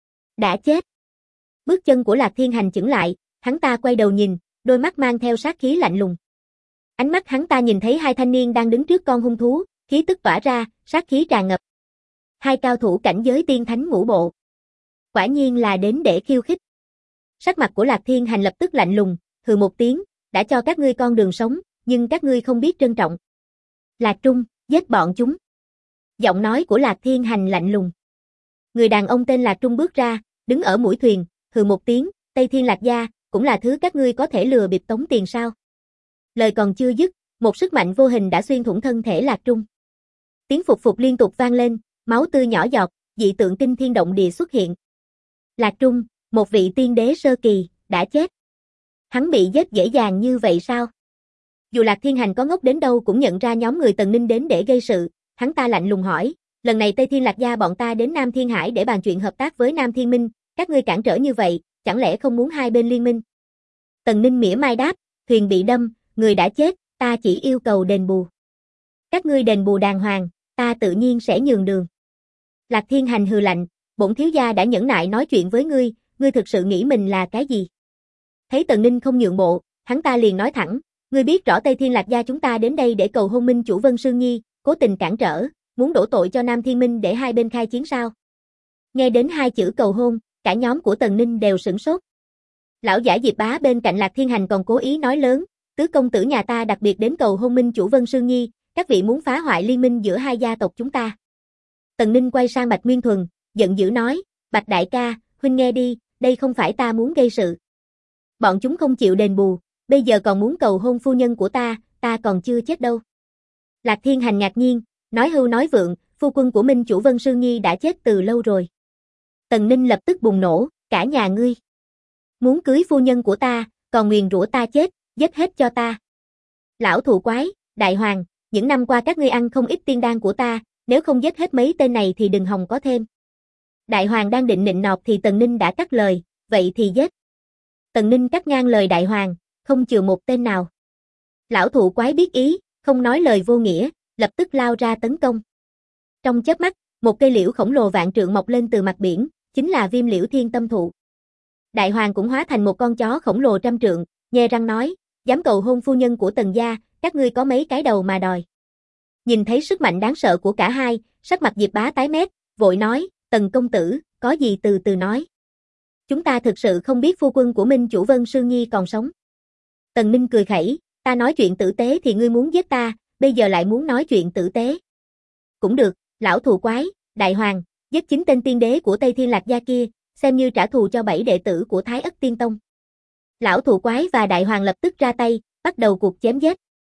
Đã chết. Bước chân của Lạc Thiên Hành chững lại, hắn ta quay đầu nhìn, đôi mắt mang theo sát khí lạnh lùng. Ánh mắt hắn ta nhìn thấy hai thanh niên đang đứng trước con hung thú, khí tức tỏa ra, sát khí tràn ngập. Hai cao thủ cảnh giới tiên thánh ngũ bộ. Quả nhiên là đến để khiêu khích. Sắc mặt của Lạc Thiên Hành lập tức lạnh lùng, hừ một tiếng, đã cho các ngươi con đường sống, nhưng các ngươi không biết trân trọng. Lạc Trung, giết bọn chúng. Giọng nói của Lạc Thiên Hành lạnh lùng. Người đàn ông tên Lạc Trung bước ra, đứng ở mũi thuyền, hừ một tiếng, Tây Thiên Lạc gia, cũng là thứ các ngươi có thể lừa bịp tống tiền sao? Lời còn chưa dứt, một sức mạnh vô hình đã xuyên thủng thân thể Lạc Trung. Tiếng phục phục liên tục vang lên, máu tươi nhỏ giọt, dị tượng kinh thiên động địa xuất hiện. Lạc Trung, một vị tiên đế sơ kỳ, đã chết. Hắn bị giết dễ dàng như vậy sao? Dù Lạc Thiên Hành có ngốc đến đâu cũng nhận ra nhóm người Tần Ninh đến để gây sự, hắn ta lạnh lùng hỏi, lần này Tây Thiên Lạc gia bọn ta đến Nam Thiên Hải để bàn chuyện hợp tác với Nam Thiên Minh, các ngươi cản trở như vậy, chẳng lẽ không muốn hai bên liên minh? Tần Ninh mỉa mai đáp, thuyền bị đâm, người đã chết, ta chỉ yêu cầu đền bù. Các ngươi đền bù đàng hoàng, ta tự nhiên sẽ nhường đường. Lạc Thiên Hành hừ lạnh, bổn thiếu gia đã nhẫn nại nói chuyện với ngươi, ngươi thực sự nghĩ mình là cái gì? Thấy Tần Ninh không nhượng bộ, hắn ta liền nói thẳng, ngươi biết rõ Tây Thiên Lạc gia chúng ta đến đây để cầu hôn minh chủ Vân Sương Nhi, cố tình cản trở, muốn đổ tội cho Nam Thiên Minh để hai bên khai chiến sao? Nghe đến hai chữ cầu hôn, cả nhóm của Tần Ninh đều sửng sốt. Lão giả Diệp Bá bên cạnh Lạc Thiên Hành còn cố ý nói lớn, tứ công tử nhà ta đặc biệt đến cầu hôn minh chủ Vân Sương Nhi, các vị muốn phá hoại liên minh giữa hai gia tộc chúng ta. Tần Ninh quay sang Bạch Nguyên Thuần, giận dữ nói, Bạch đại ca, huynh nghe đi, đây không phải ta muốn gây sự. Bọn chúng không chịu đền bù, bây giờ còn muốn cầu hôn phu nhân của ta còn chưa chết đâu. Lạc Thiên Hành ngạc nhiên, nói hưu nói vượng, phu quân của minh chủ Vân Sương Nhi đã chết từ lâu rồi. Tần Ninh lập tức bùng nổ, cả nhà ngươi. Muốn cưới phu nhân của ta, còn nguyền rủa ta chết, giết hết cho ta. Lão thù quái, đại hoàng, những năm qua các ngươi ăn không ít tiên đan của ta, nếu không giết hết mấy tên này thì đừng hòng có thêm. Đại hoàng đang định nịnh nọt thì Tần Ninh đã cắt lời, vậy thì giết. Tần Ninh cắt ngang lời đại hoàng, không chừa một tên nào. Lão thụ quái biết ý, không nói lời vô nghĩa, lập tức lao ra tấn công. Trong chớp mắt, một cây liễu khổng lồ vạn trượng mọc lên từ mặt biển, chính là Viêm Liễu Thiên Tâm Thụ. Đại hoàng cũng hóa thành một con chó khổng lồ trăm trượng, nhe răng nói, dám cầu hôn phu nhân của Tần gia, các ngươi có mấy cái đầu mà đòi. Nhìn thấy sức mạnh đáng sợ của cả hai, sắc mặt Diệp Bá tái mét, vội nói, Tần công tử, có gì từ từ nói. Chúng ta thực sự không biết phu quân của minh chủ Vân Sương Nhi còn sống. Tần Ninh cười khẩy, ta nói chuyện tử tế thì ngươi muốn giết ta, bây giờ lại muốn nói chuyện tử tế. Cũng được, lão thù quái, đại hoàng, giết 9 tên tiên đế của Tây Thiên Lạc gia kia, xem như trả thù cho 7 đệ tử của Thái Ất Tiên Tông. Lão thù quái và đại hoàng lập tức ra tay, bắt đầu cuộc chém giết.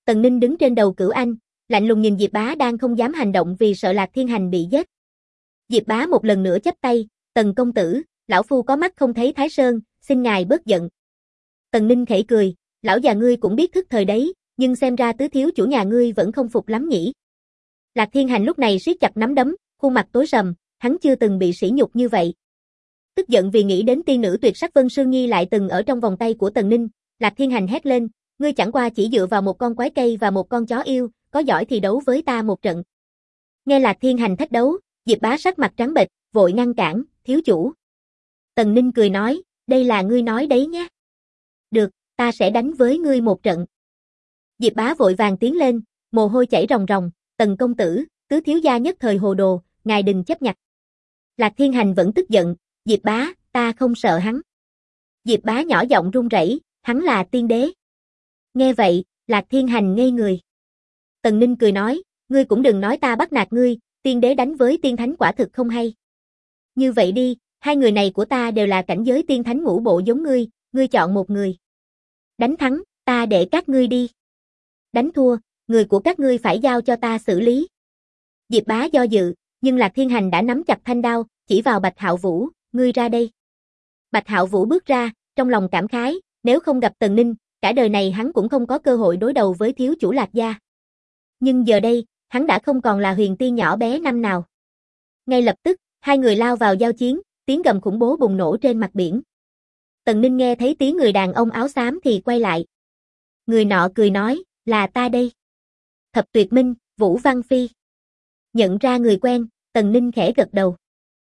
Tần Ninh đứng trên đầu Cửu Anh, lạnh lùng nhìn Diệp Bá đang không dám hành động vì sợ Lạc Thiên Hành bị giết. Diệp Bá một lần nữa chắp tay, Tần công tử, lão phu có mắt không thấy Thái Sơn, xin ngài bớt giận. Tần Ninh khẽ cười, lão già ngươi cũng biết thức thời đấy, nhưng xem ra tứ thiếu chủ nhà ngươi vẫn không phục lắm nhỉ. Lạc Thiên Hành lúc này siết chặt nắm đấm, khuôn mặt tối sầm, hắn chưa từng bị sỉ nhục như vậy. Tức giận vì nghĩ đến tiên nữ tuyệt sắc Vân Sương Nhi lại từng ở trong vòng tay của Tần Ninh, Lạc Thiên Hành hét lên, ngươi chẳng qua chỉ dựa vào một con quái cây và một con chó yêu, có giỏi thì đấu với ta một trận. Nghe Lạc Thiên Hành thách đấu, Diệp Bá sắc mặt trắng bệch, vội ngăn cản, thiếu chủ. Tần Ninh cười nói, đây là ngươi nói đấy nhé. Được, ta sẽ đánh với ngươi một trận. Diệp Bá vội vàng tiến lên, mồ hôi chảy ròng ròng, Tần công tử, tứ thiếu gia nhất thời hồ đồ, ngài đừng chấp nhặt. Lạc Thiên Hành vẫn tức giận, Diệp Bá, ta không sợ hắn. Diệp Bá nhỏ giọng run rẩy, hắn là tiên đế. Nghe vậy, Lạc Thiên Hành ngây người. Tần Ninh cười nói, ngươi cũng đừng nói ta bắt nạt ngươi, tiên đế đánh với tiên thánh quả thực không hay. Như vậy đi, hai người này của ta đều là cảnh giới tiên thánh ngũ bộ giống ngươi chọn một người. Đánh thắng, ta để các ngươi đi. Đánh thua, người của các ngươi phải giao cho ta xử lý. Diệp Bá do dự, nhưng Lạc Thiên Hành đã nắm chặt thanh đao, chỉ vào Bạch Hạo Vũ, ngươi ra đây. Bạch Hạo Vũ bước ra, trong lòng cảm khái, nếu không gặp Tần Ninh, cả đời này hắn cũng không có cơ hội đối đầu với thiếu chủ Lạc gia. Nhưng giờ đây, hắn đã không còn là huyền tiên nhỏ bé năm nào. Ngay lập tức, hai người lao vào giao chiến, tiếng gầm khủng bố bùng nổ trên mặt biển. Tần Ninh nghe thấy tiếng người đàn ông áo xám thì quay lại. Người nọ cười nói, là ta đây. Thập Tuyệt Minh, Vũ Văn Phi. Nhận ra người quen, Tần Ninh khẽ gật đầu.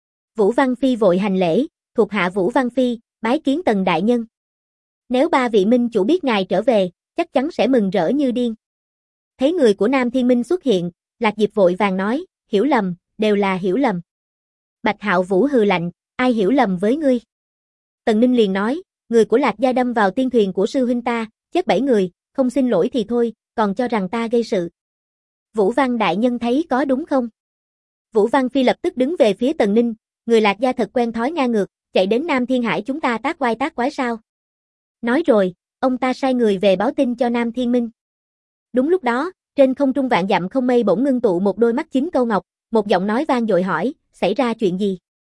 Vũ Văn Phi vội hành lễ, thuộc hạ Vũ Văn Phi, bái kiến Tần đại nhân. Nếu ba vị minh chủ biết ngài trở về, chắc chắn sẽ mừng rỡ như điên. Thấy người của Nam Thiên Minh xuất hiện, Lạc Diệp vội vàng nói, hiểu lầm, đều là hiểu lầm. Bạch Hạo Vũ hừ lạnh, ai hiểu lầm với ngươi? Tần Ninh liền nói, người của Lạc gia đâm vào tiên thuyền của sư huynh ta, chết 7 người, không xin lỗi thì thôi, còn cho rằng ta gây sự. Vũ Văn đại nhân thấy có đúng không? Vũ Văn Phi lập tức đứng về phía Tần Ninh, người Lạc gia thật quen thói ngang ngược, chạy đến Nam Thiên Hải chúng ta tác oai tác quái sao? Nói rồi, ông ta sai người về báo tin cho Nam Thiên Minh. Đúng lúc đó, trên không trung vạn dặm không mây bỗng ngưng tụ một đôi mắt chín câu ngọc, một giọng nói vang dội hỏi, xảy ra chuyện gì?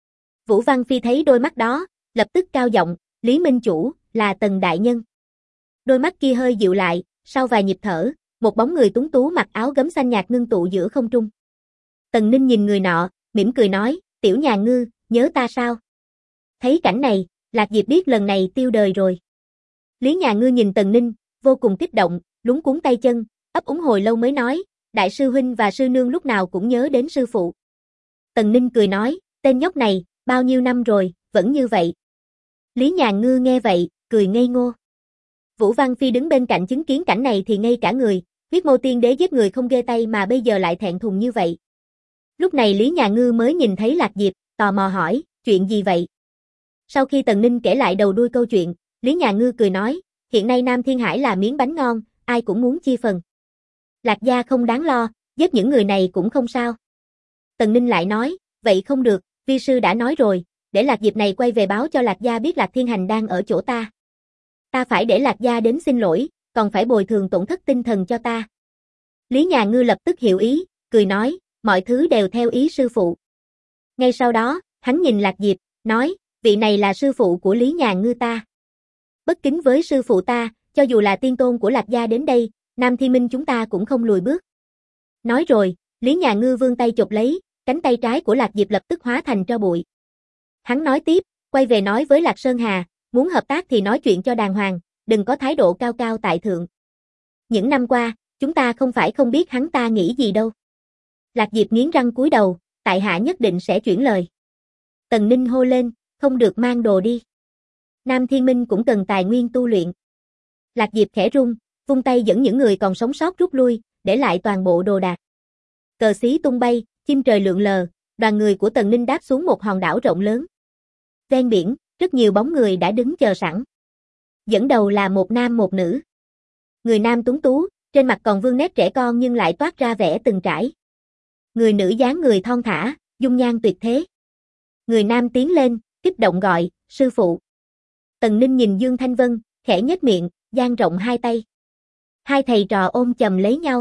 Vũ Văn Phi thấy đôi mắt đó, lập tức cao giọng, Lý Minh Chủ, là Tần đại nhân. Đôi mắt kia hơi dịu lại, sau vài nhịp thở, một bóng người tuấn tú mặc áo gấm xanh nhạt ngưng tụ giữa không trung. Tần Ninh nhìn người nọ, mỉm cười nói, tiểu nhà ngư, nhớ ta sao? Thấy cảnh này, Lạc Diệp biết lần này tiêu đời rồi. Lý nhà ngư nhìn Tần Ninh, vô cùng kích động, luống cuống tay chân, ấp úng hồi lâu mới nói, đại sư huynh và sư nương lúc nào cũng nhớ đến sư phụ. Tần Ninh cười nói, tên nhóc này, bao nhiêu năm rồi, vẫn như vậy. Lý nhà ngư nghe vậy, cười ngây ngô. Vũ Văn Phi đứng bên cạnh chứng kiến cảnh này thì ngây cả người, huyết mâu tiên đế giết người không ghê tay mà bây giờ lại thẹn thùng như vậy. Lúc này Lý nhà ngư mới nhìn thấy Lạc Diệp, tò mò hỏi, chuyện gì vậy? Sau khi Tần Ninh kể lại đầu đuôi câu chuyện, Lý nhà ngư cười nói, hiện nay Nam Thiên Hải là miếng bánh ngon, ai cũng muốn chia phần. Lạc gia không đáng lo, giết những người này cũng không sao. Tần Ninh lại nói, vậy không được, vi sư đã nói rồi, để Lạc Diệp này quay về báo cho Lạc gia biết Lạc Thiên Hành đang ở chỗ ta. Ta phải để Lạc gia đến xin lỗi, còn phải bồi thường tổn thất tinh thần cho ta. Lý nhà ngư lập tức hiểu ý, cười nói, mọi thứ đều theo ý sư phụ. Ngay sau đó, hắn nhìn Lạc Diệp, nói, vị này là sư phụ của Lý nhà ngư ta. Bất kính với sư phụ ta, cho dù là tiên tôn của Lạc gia đến đây, Nam Thiên Minh chúng ta cũng không lùi bước. Nói rồi, Lý nhà ngư vươn tay chụp lấy, cánh tay trái của Lạc Diệp lập tức hóa thành tro bụi. Hắn nói tiếp, quay về nói với Lạc Sơn Hà, muốn hợp tác thì nói chuyện cho đàng hoàng, đừng có thái độ cao cao tại thượng. Những năm qua, chúng ta không phải không biết hắn ta nghĩ gì đâu. Lạc Diệp nghiến răng cúi đầu, tại hạ nhất định sẽ chuyển lời. Tần Ninh hô lên, không được mang đồ đi. Nam Thiên Minh cũng cần tài nguyên tu luyện. Lạc Diệp khẽ run, vung tay dẫn những người còn sống sót rút lui, để lại toàn bộ đồ đạc. Cờ xí tung bay, chim trời lượn lờ, đoàn người của Tần Ninh đáp xuống một hòn đảo rộng lớn. Ven biển, rất nhiều bóng người đã đứng chờ sẵn. Dẫn đầu là một nam một nữ. Người nam tuấn tú, trên mặt còn vương nét trẻ con nhưng lại toát ra vẻ từng trải. Người nữ dáng người thon thả, dung nhan tuyệt thế. Người nam tiến lên, kích động gọi, sư phụ. Tần Ninh nhìn Dương Thanh Vân, khẽ nhếch miệng, dang rộng hai tay. Hai thầy trò ôm chầm lấy nhau.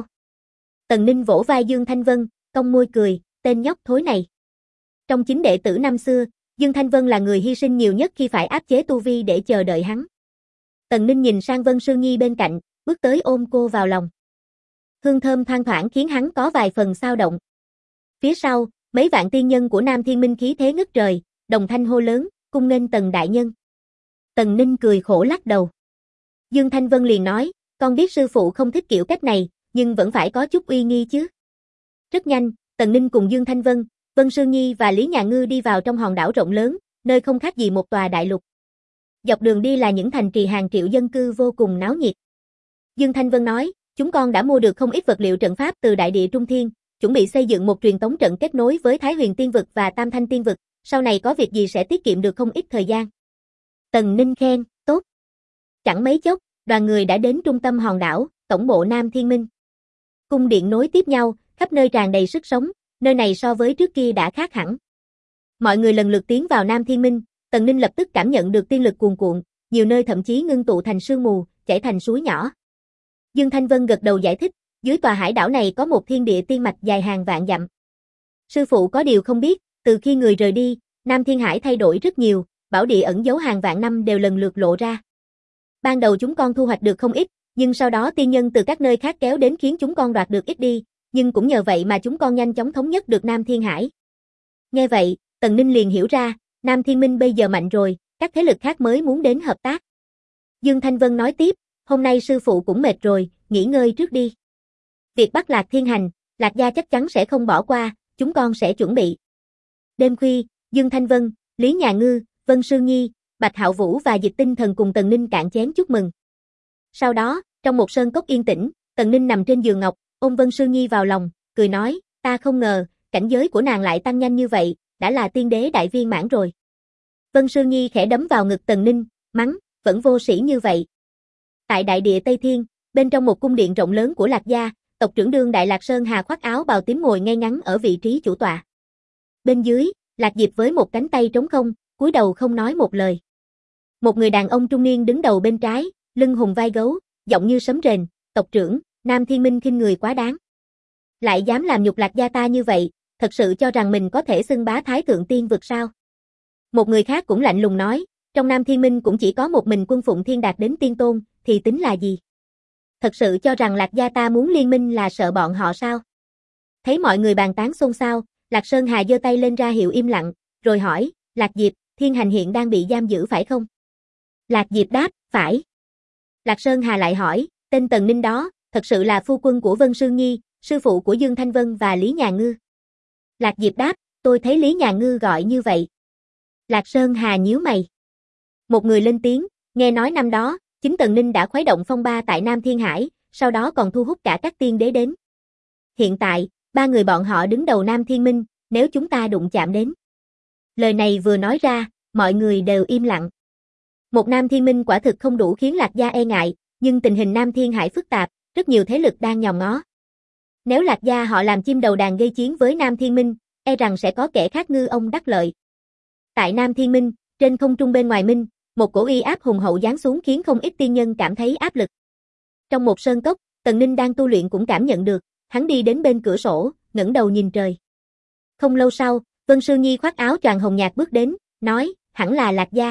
Tần Ninh vỗ vai Dương Thanh Vân, cong môi cười, tên nhóc thối này. Trong chính đệ tử năm xưa, Dương Thanh Vân là người hy sinh nhiều nhất khi phải áp chế tu vi để chờ đợi hắn. Tần Ninh nhìn sang Vân Sương Nhi bên cạnh, bước tới ôm cô vào lòng. Hương thơm thoang thoảng khiến hắn có vài phần xao động. Phía sau, mấy vạn tiên nhân của Nam Thiên Minh khí thế ngất trời, đồng thanh hô lớn, cung nghênh Tần đại nhân. Tần Ninh cười khổ lắc đầu. Dương Thanh Vân liền nói, con biết sư phụ không thích kiểu cách này, nhưng vẫn phải có chút uy nghi chứ. Rất nhanh, Tần Ninh cùng Dương Thanh Vân, Vân Sương Nhi và Lý Nhà Ngư đi vào trong hòn đảo rộng lớn, nơi không khác gì một tòa đại lục. Dọc đường đi là những thành trì hàng triệu dân cư vô cùng náo nhiệt. Dương Thanh Vân nói, chúng con đã mua được không ít vật liệu trận pháp từ đại địa Trung Thiên, chuẩn bị xây dựng một truyền tống trận kết nối với Thái Huyền Tiên Vực và Tam Thanh Tiên Vực, sau này có việc gì sẽ tiết kiệm được không ít thời gian. Tần Ninh khen, tốt. Chẳng mấy chốc, đoàn người đã đến trung tâm hòn đảo, tổng bộ Nam Thiên Minh. Cung điện nối tiếp nhau, khắp nơi tràn đầy sức sống, nơi này so với trước kia đã khác hẳn. Mọi người lần lượt tiến vào Nam Thiên Minh, Tần Ninh lập tức cảm nhận được tiên lực cuồn cuộn, nhiều nơi thậm chí ngưng tụ thành sương mù, chảy thành suối nhỏ. Dương Thanh Vân gật đầu giải thích, dưới tòa hải đảo này có một thiên địa tiên mạch dài hàng vạn dặm. Sư phụ có điều không biết, từ khi người rời đi, Nam Thiên Hải thay đổi rất nhiều, bảo địa ẩn giấu hàng vạn năm đều lần lượt lộ ra. Ban đầu chúng con thu hoạch được không ít, nhưng sau đó tiên nhân từ các nơi khác kéo đến khiến chúng con đoạt được ít đi, nhưng cũng nhờ vậy mà chúng con nhanh chóng thống nhất được Nam Thiên Hải. Nghe vậy, Tần Ninh liền hiểu ra, Nam Thiên Minh bây giờ mạnh rồi, các thế lực khác mới muốn đến hợp tác. Dương Thanh Vân nói tiếp, hôm nay sư phụ cũng mệt rồi, nghỉ ngơi trước đi. Việc bắt Lạc Thiên hành, Lạc gia chắc chắn sẽ không bỏ qua, chúng con sẽ chuẩn bị. Đêm khuya, Dương Thanh Vân, Lý Nhà Ngư, Vân Sương Nhi, Bạch Hạo Vũ và Dịch Tinh Thần cùng Tần Ninh cạn chén chúc mừng. Sau đó, trong một sơn cốc yên tĩnh, Tần Ninh nằm trên giường ngọc, ôm Vân Sương Nhi vào lòng, cười nói, ta không ngờ, cảnh giới của nàng lại tăng nhanh như vậy, đã là tiên đế đại viên mãn rồi. Vân Sương Nhi khẽ đấm vào ngực Tần Ninh, mắng, vẫn vô sĩ như vậy. Tại đại địa Tây Thiên, bên trong một cung điện rộng lớn của Lạc gia, tộc trưởng đương Đại Lạc Sơn Hà khoác áo bào tím ngồi ngay ngắn ở vị trí chủ tọa. Bên dưới, Lạc Diệp với một cánh tay trống không, cúi đầu không nói một lời. Một người đàn ông trung niên đứng đầu bên trái, lưng hùng vai gấu, giọng như sấm rền, tộc trưởng, Nam Thiên Minh khinh người quá đáng. Lại dám làm nhục Lạc gia ta như vậy, thật sự cho rằng mình có thể xưng bá Thái Thượng Tiên Vực sao? Một người khác cũng lạnh lùng nói, trong Nam Thiên Minh cũng chỉ có một mình Quân Phụng Thiên đạt đến tiên tôn, thì tính là gì? Thật sự cho rằng Lạc gia ta muốn liên minh là sợ bọn họ sao? Thấy mọi người bàn tán xôn xao, Lạc Sơn Hà giơ tay lên ra hiệu im lặng, rồi hỏi, Lạc Diệp, Thiên Hành hiện đang bị giam giữ phải không? Lạc Diệp đáp, phải. Lạc Sơn Hà lại hỏi, tên Tần Ninh đó, thật sự là phu quân của Vân Sương Nhi, sư phụ của Dương Thanh Vân và Lý Nhà Ngư. Lạc Diệp đáp, tôi thấy Lý Nhà Ngư gọi như vậy. Lạc Sơn Hà nhíu mày. Một người lên tiếng, nghe nói năm đó, chính Tần Ninh đã khuấy động phong ba tại Nam Thiên Hải, sau đó còn thu hút cả các tiên đế đến. Hiện tại, ba người bọn họ đứng đầu Nam Thiên Minh, nếu chúng ta đụng chạm đến. Lời này vừa nói ra, mọi người đều im lặng. Một Nam Thiên Minh quả thực không đủ khiến Lạc gia e ngại, nhưng tình hình Nam Thiên Hải phức tạp, rất nhiều thế lực đang nhòm ngó. Nếu Lạc gia họ làm chim đầu đàn gây chiến với Nam Thiên Minh, e rằng sẽ có kẻ khác ngư ông đắc lợi. Tại Nam Thiên Minh, trên không trung bên ngoài Minh, một cổ uy áp hùng hậu giáng xuống khiến không ít tiên nhân cảm thấy áp lực. Trong một sơn cốc, Tần Ninh đang tu luyện cũng cảm nhận được, hắn đi đến bên cửa sổ, ngẩng đầu nhìn trời. Không lâu sau, Vân Sương Nhi khoác áo choàng hồng nhạt bước đến, nói, hẳn là Lạc gia.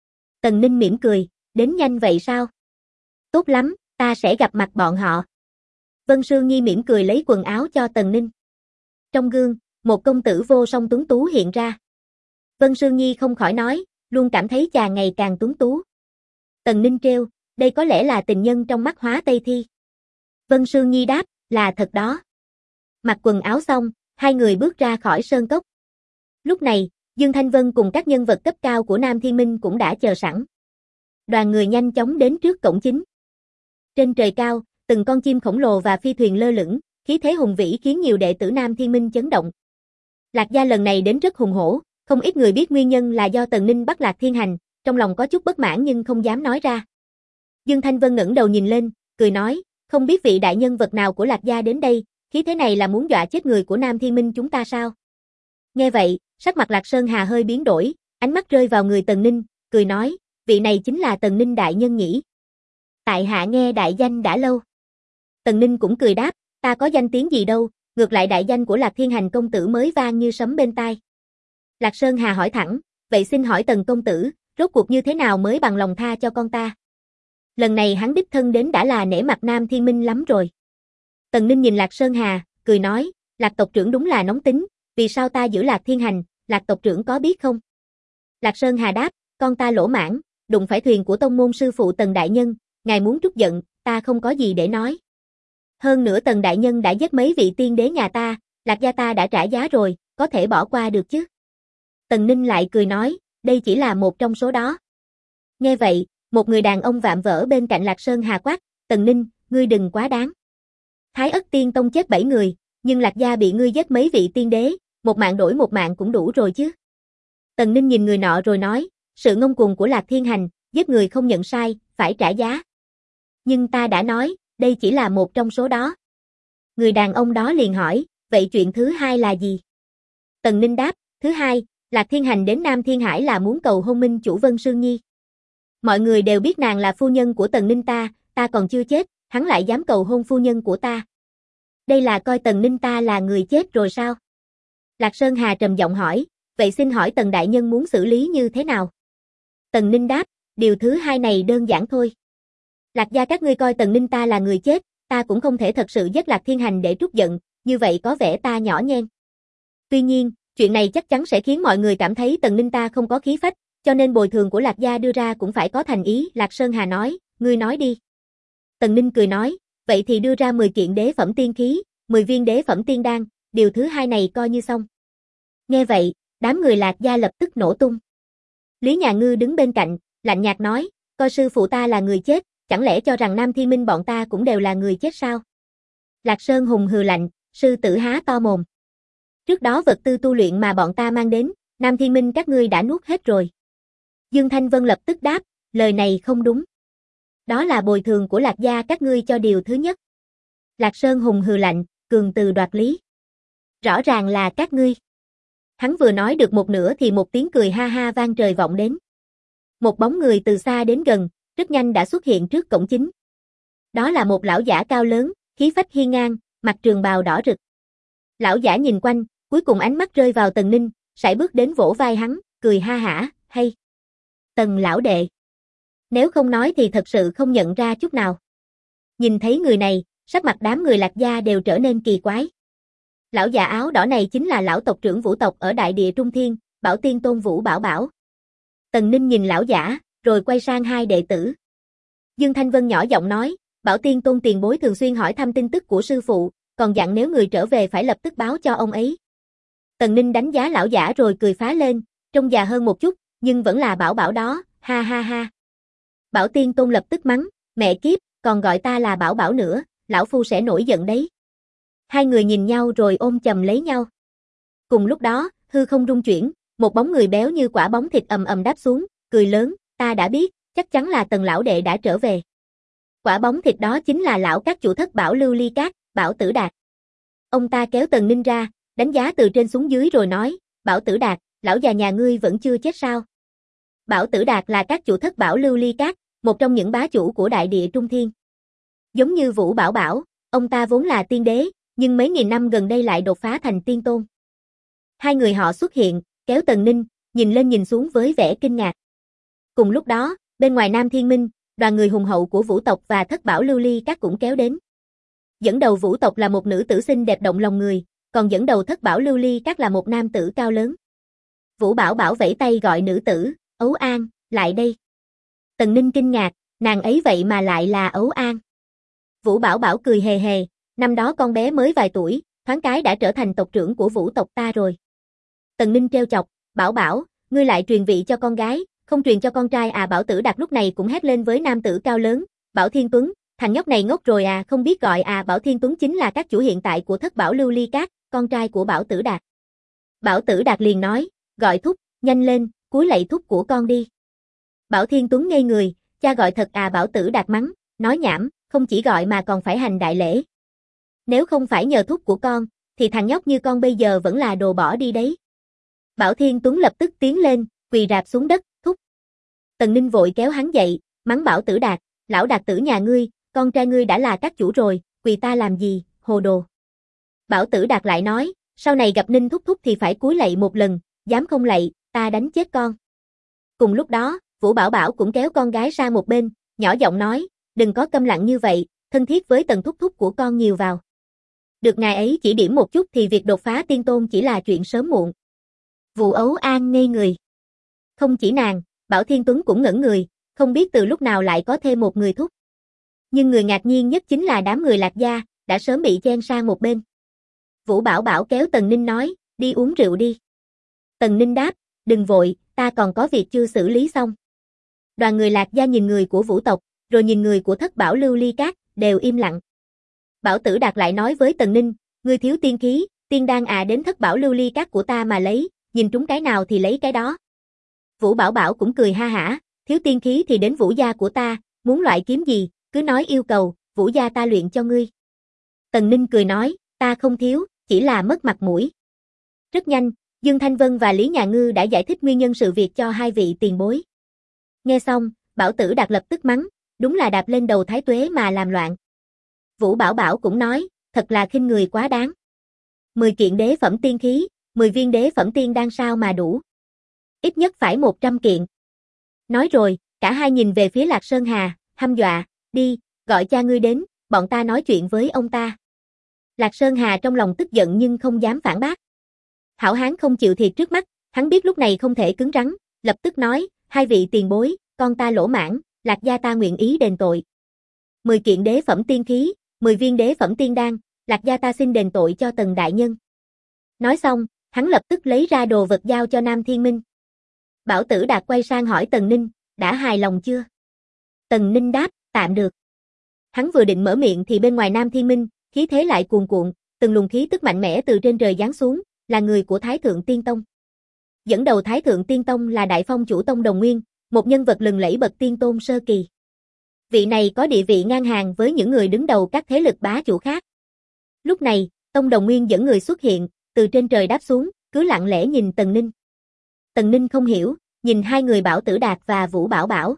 Tần Ninh mỉm cười, đến nhanh vậy sao? Tốt lắm, ta sẽ gặp mặt bọn họ. Vân Sương Nhi mỉm cười lấy quần áo cho Tần Ninh. Trong gương, một công tử vô song tuấn tú hiện ra. Vân Sương Nhi không khỏi nói, luôn cảm thấy chàng ngày càng tuấn tú. Tần Ninh trêu, đây có lẽ là tình nhân trong mắt Hóa Tây Thi. Vân Sương Nhi đáp, là thật đó. Mặc quần áo xong, hai người bước ra khỏi sơn cốc. Lúc này, Dương Thanh Vân cùng các nhân vật cấp cao của Nam Thiên Minh cũng đã chờ sẵn. Đoàn người nhanh chóng đến trước cổng chính. Trên trời cao, từng con chim khổng lồ và phi thuyền lơ lửng, khí thế hùng vĩ khiến nhiều đệ tử Nam Thiên Minh chấn động. Lạc gia lần này đến rất hùng hổ, không ít người biết nguyên nhân là do Tần Ninh bắt Lạc Thiên hành, trong lòng có chút bất mãn nhưng không dám nói ra. Dương Thanh Vân ngẩng đầu nhìn lên, cười nói, không biết vị đại nhân vật nào của Lạc gia đến đây, khí thế này là muốn dọa chết người của Nam Thiên Minh chúng ta sao? Nghe vậy, sắc mặt Lạc Sơn Hà hơi biến đổi, ánh mắt rơi vào người Tần Ninh, cười nói, vị này chính là Tần Ninh đại nhân nhỉ? Tại hạ nghe đại danh đã lâu. Tần Ninh cũng cười đáp, ta có danh tiếng gì đâu, ngược lại đại danh của Lạc Thiên Hành công tử mới vang như sấm bên tai. Lạc Sơn Hà hỏi thẳng, vậy xin hỏi Tần công tử, rốt cuộc như thế nào mới bằng lòng tha cho con ta? Lần này hắn đích thân đến đã là nể mặt Nam Thiên Minh lắm rồi. Tần Ninh nhìn Lạc Sơn Hà, cười nói, Lạc tộc trưởng đúng là nóng tính, vì sao ta giữ Lạc Thiên Hành, Lạc tộc trưởng có biết không? Lạc Sơn Hà đáp, con ta lỗ mãn, đụng phải thuyền của tông môn sư phụ Tần Đại Nhân, ngài muốn trút giận, ta không có gì để nói. Hơn nữa Tần Đại Nhân đã giết mấy vị tiên đế nhà ta, Lạc gia ta đã trả giá rồi, có thể bỏ qua được chứ? Tần Ninh lại cười nói, đây chỉ là một trong số đó. Nghe vậy, một người đàn ông vạm vỡ bên cạnh Lạc Sơn Hà quát, Tần Ninh, ngươi đừng quá đáng. Thái Ất Tiên Tông chết 7 người, nhưng Lạc gia bị ngươi giết mấy vị tiên đế, một mạng đổi một mạng cũng đủ rồi chứ. Tần Ninh nhìn người nọ rồi nói, sự ngông cuồng của Lạc Thiên Hành, giết người không nhận sai, phải trả giá. Nhưng ta đã nói, đây chỉ là một trong số đó. Người đàn ông đó liền hỏi, vậy chuyện thứ hai là gì? Tần Ninh đáp, thứ hai, Lạc Thiên Hành đến Nam Thiên Hải là muốn cầu hôn Minh chủ Vân Sương Nhi. Mọi người đều biết nàng là phu nhân của Tần Ninh ta còn chưa chết, hắn lại dám cầu hôn phu nhân của ta. Đây là coi Tần Ninh ta là người chết rồi sao? Lạc Sơn Hà trầm giọng hỏi, vậy xin hỏi Tần Đại Nhân muốn xử lý như thế nào? Tần Ninh đáp, điều thứ hai này đơn giản thôi. Lạc gia các ngươi coi Tần Ninh ta là người chết, ta cũng không thể thật sự giết Lạc Thiên Hành để trút giận, như vậy có vẻ ta nhỏ nhen. Tuy nhiên, chuyện này chắc chắn sẽ khiến mọi người cảm thấy Tần Ninh ta không có khí phách, cho nên bồi thường của Lạc gia đưa ra cũng phải có thành ý. Lạc Sơn Hà nói, ngươi nói đi. Tần Ninh cười nói, vậy thì đưa ra 10 kiện đế phẩm tiên khí, 10 viên đế phẩm tiên đan, điều thứ hai này coi như xong. Nghe vậy, đám người Lạc gia lập tức nổ tung. Lý Nhà Ngư đứng bên cạnh, lạnh nhạt nói, coi sư phụ ta là người chết, chẳng lẽ cho rằng Nam Thiên Minh bọn ta cũng đều là người chết sao? Lạc Sơn Hùng hừ lạnh, sư tử há to mồm. Trước đó vật tư tu luyện mà bọn ta mang đến, Nam Thiên Minh các ngươi đã nuốt hết rồi. Dương Thanh Vân lập tức đáp, lời này không đúng. Đó là bồi thường của Lạc gia các ngươi cho điều thứ nhất. Lạc Sơn Hùng hừ lạnh, cường từ đoạt lý. Rõ ràng là các ngươi. Hắn vừa nói được một nửa thì một tiếng cười ha ha vang trời vọng đến. Một bóng người từ xa đến gần, rất nhanh đã xuất hiện trước cổng chính. Đó là một lão giả cao lớn, khí phách hiên ngang, mặc trường bào đỏ rực. Lão giả nhìn quanh, cuối cùng ánh mắt rơi vào Tần Ninh, sải bước đến vỗ vai hắn, cười ha hả, hay. Tần lão đệ. Nếu không nói thì thật sự không nhận ra chút nào. Nhìn thấy người này, sắc mặt đám người Lạc gia đều trở nên kỳ quái. Lão già áo đỏ này chính là lão tộc trưởng Vũ tộc ở Đại Địa Trung Thiên, Bảo Tiên Tôn Vũ Bảo Bảo. Tần Ninh nhìn lão giả, rồi quay sang hai đệ tử. Dương Thanh Vân nhỏ giọng nói, Bảo Tiên Tôn tiền bối thường xuyên hỏi thăm tin tức của sư phụ, còn dặn nếu người trở về phải lập tức báo cho ông ấy. Tần Ninh đánh giá lão giả rồi cười phá lên, trông già hơn một chút, nhưng vẫn là Bảo Bảo đó, ha ha ha. Bảo Tiên Tôn lập tức mắng, mẹ kiếp, còn gọi ta là Bảo Bảo nữa, lão phu sẽ nổi giận đấy. Hai người nhìn nhau rồi ôm chầm lấy nhau. Cùng lúc đó, hư không rung chuyển, một bóng người béo như quả bóng thịt ầm ầm đáp xuống, cười lớn, ta đã biết, chắc chắn là Tần lão đệ đã trở về. Quả bóng thịt đó chính là lão các chủ thất Bảo Lưu Ly Cát, Bảo Tử Đạt. Ông ta kéo Tần Ninh ra, đánh giá từ trên xuống dưới rồi nói, Bảo Tử Đạt, lão già nhà ngươi vẫn chưa chết sao? Bảo Tử Đạt là các chủ thất Bảo Lưu Ly Cát, một trong những bá chủ của Đại Địa Trung Thiên. Giống như Vũ Bảo Bảo, ông ta vốn là tiên đế, nhưng mấy nghìn năm gần đây lại đột phá thành tiên tôn. Hai người họ xuất hiện, kéo Tần Ninh, nhìn lên nhìn xuống với vẻ kinh ngạc. Cùng lúc đó, bên ngoài Nam Thiên Minh, đoàn người hùng hậu của Vũ tộc và thất Bảo Lưu Ly Các cũng kéo đến. Dẫn đầu Vũ tộc là một nữ tử xinh đẹp động lòng người, còn dẫn đầu thất Bảo Lưu Ly Các là một nam tử cao lớn. Vũ Bảo Bảo vẫy tay gọi nữ tử, Ấu An, lại đây. Tần Ninh kinh ngạc, nàng ấy vậy mà lại là Ấu An. Vũ Bảo Bảo cười hề hề, năm đó con bé mới vài tuổi, thoáng cái đã trở thành tộc trưởng của Vũ tộc ta rồi. Tần Ninh trêu chọc, Bảo Bảo, ngươi lại truyền vị cho con gái, không truyền cho con trai à? Bảo Tử Đạt lúc này cũng hét lên với nam tử cao lớn, Bảo Thiên Tuấn, thằng nhóc này ngốc rồi à, không biết gọi à? Bảo Thiên Tuấn chính là các chủ hiện tại của thất Bảo Lưu Ly Các, con trai của Bảo Tử Đạt. Bảo Tử Đạt liền nói, gọi thúc, nhanh lên, cúi lạy thúc của con đi. Bảo Thiên Tuấn ngây người, cha gọi thật à? Bảo Tử Đạt mắng, nói nhảm, không chỉ gọi mà còn phải hành đại lễ. Nếu không phải nhờ thúc của con, thì thằng nhóc như con bây giờ vẫn là đồ bỏ đi đấy. Bảo Thiên Tuấn lập tức tiến lên, quỳ rạp xuống đất, thúc. Tần Ninh vội kéo hắn dậy, mắng Bảo Tử Đạt, lão Đạt tử nhà ngươi, con trai ngươi đã là các chủ rồi, quỳ ta làm gì, hồ đồ. Bảo Tử Đạt lại nói, sau này gặp Ninh thúc thúc thì phải cúi lạy một lần, dám không lạy, ta đánh chết con. Cùng lúc đó, Vũ Bảo Bảo cũng kéo con gái sang một bên, nhỏ giọng nói, đừng có câm lặng như vậy, thân thiết với Tần thúc thúc của con nhiều vào. Được ngài ấy chỉ điểm một chút thì việc đột phá tiên tôn chỉ là chuyện sớm muộn. Vũ Ấu An ngây người. Không chỉ nàng, Bảo Thiên Tuấn cũng ngẩn người, không biết từ lúc nào lại có thêm một người thúc. Nhưng người ngạc nhiên nhất chính là đám người Lạc gia, đã sớm bị chen sang một bên. Vũ Bảo Bảo kéo Tần Ninh nói, đi uống rượu đi. Tần Ninh đáp, đừng vội, ta còn có việc chưa xử lý xong. Đoàn người Lạc gia nhìn người của Vũ tộc, rồi nhìn người của Thất Bảo Lưu Ly Các, đều im lặng. Bảo Tử Đạt lại nói với Tần Ninh, ngươi thiếu tiên khí, tiên đan đến Thất Bảo Lưu Ly Các của ta mà lấy, nhìn trúng cái nào thì lấy cái đó. Vũ Bảo Bảo cũng cười ha hả, thiếu tiên khí thì đến Vũ gia của ta, muốn loại kiếm gì, cứ nói yêu cầu, Vũ gia ta luyện cho ngươi. Tần Ninh cười nói, ta không thiếu, chỉ là mất mặt mũi. Rất nhanh, Dương Thanh Vân và Lý Nhà Ngư đã giải thích nguyên nhân sự việc cho hai vị tiền bối. Nghe xong, Bảo Tử Đạt lập tức mắng, đúng là đạp lên đầu Thái Tuế mà làm loạn. Vũ Bảo Bảo cũng nói, thật là khinh người quá đáng. 10 kiện đế phẩm tiên khí, 10 viên đế phẩm tiên đan sao mà đủ. Ít nhất phải 100 kiện. Nói rồi, cả hai nhìn về phía Lạc Sơn Hà, hăm dọa, đi, gọi cha ngươi đến, bọn ta nói chuyện với ông ta. Lạc Sơn Hà trong lòng tức giận nhưng không dám phản bác. Hảo hán không chịu thiệt trước mắt, hắn biết lúc này không thể cứng rắn, lập tức nói, hai vị tiền bối, con ta lỗ mãn, Lạc gia ta nguyện ý đền tội. 10 kiện đế phẩm tiên khí, 10 viên đế phẩm tiên đan, Lạc gia ta xin đền tội cho Tần đại nhân. Nói xong, hắn lập tức lấy ra đồ vật giao cho Nam Thiên Minh. Bảo Tử Đạt quay sang hỏi Tần Ninh, đã hài lòng chưa? Tần Ninh đáp, tạm được. Hắn vừa định mở miệng thì bên ngoài Nam Thiên Minh, khí thế lại cuồn cuộn, từng luồng khí tức mạnh mẽ từ trên trời giáng xuống, là người của Thái Thượng Tiên Tông. Dẫn đầu Thái Thượng Tiên Tông là Đại Phong chủ Tông Đồng Nguyên, một nhân vật lừng lẫy bậc tiên tôn sơ kỳ. Vị này có địa vị ngang hàng với những người đứng đầu các thế lực bá chủ khác. Lúc này, Tông Đồng Nguyên dẫn người xuất hiện, từ trên trời đáp xuống, cứ lặng lẽ nhìn Tần Ninh. Tần Ninh không hiểu, nhìn hai người Bảo Tử Đạt và Vũ Bảo Bảo.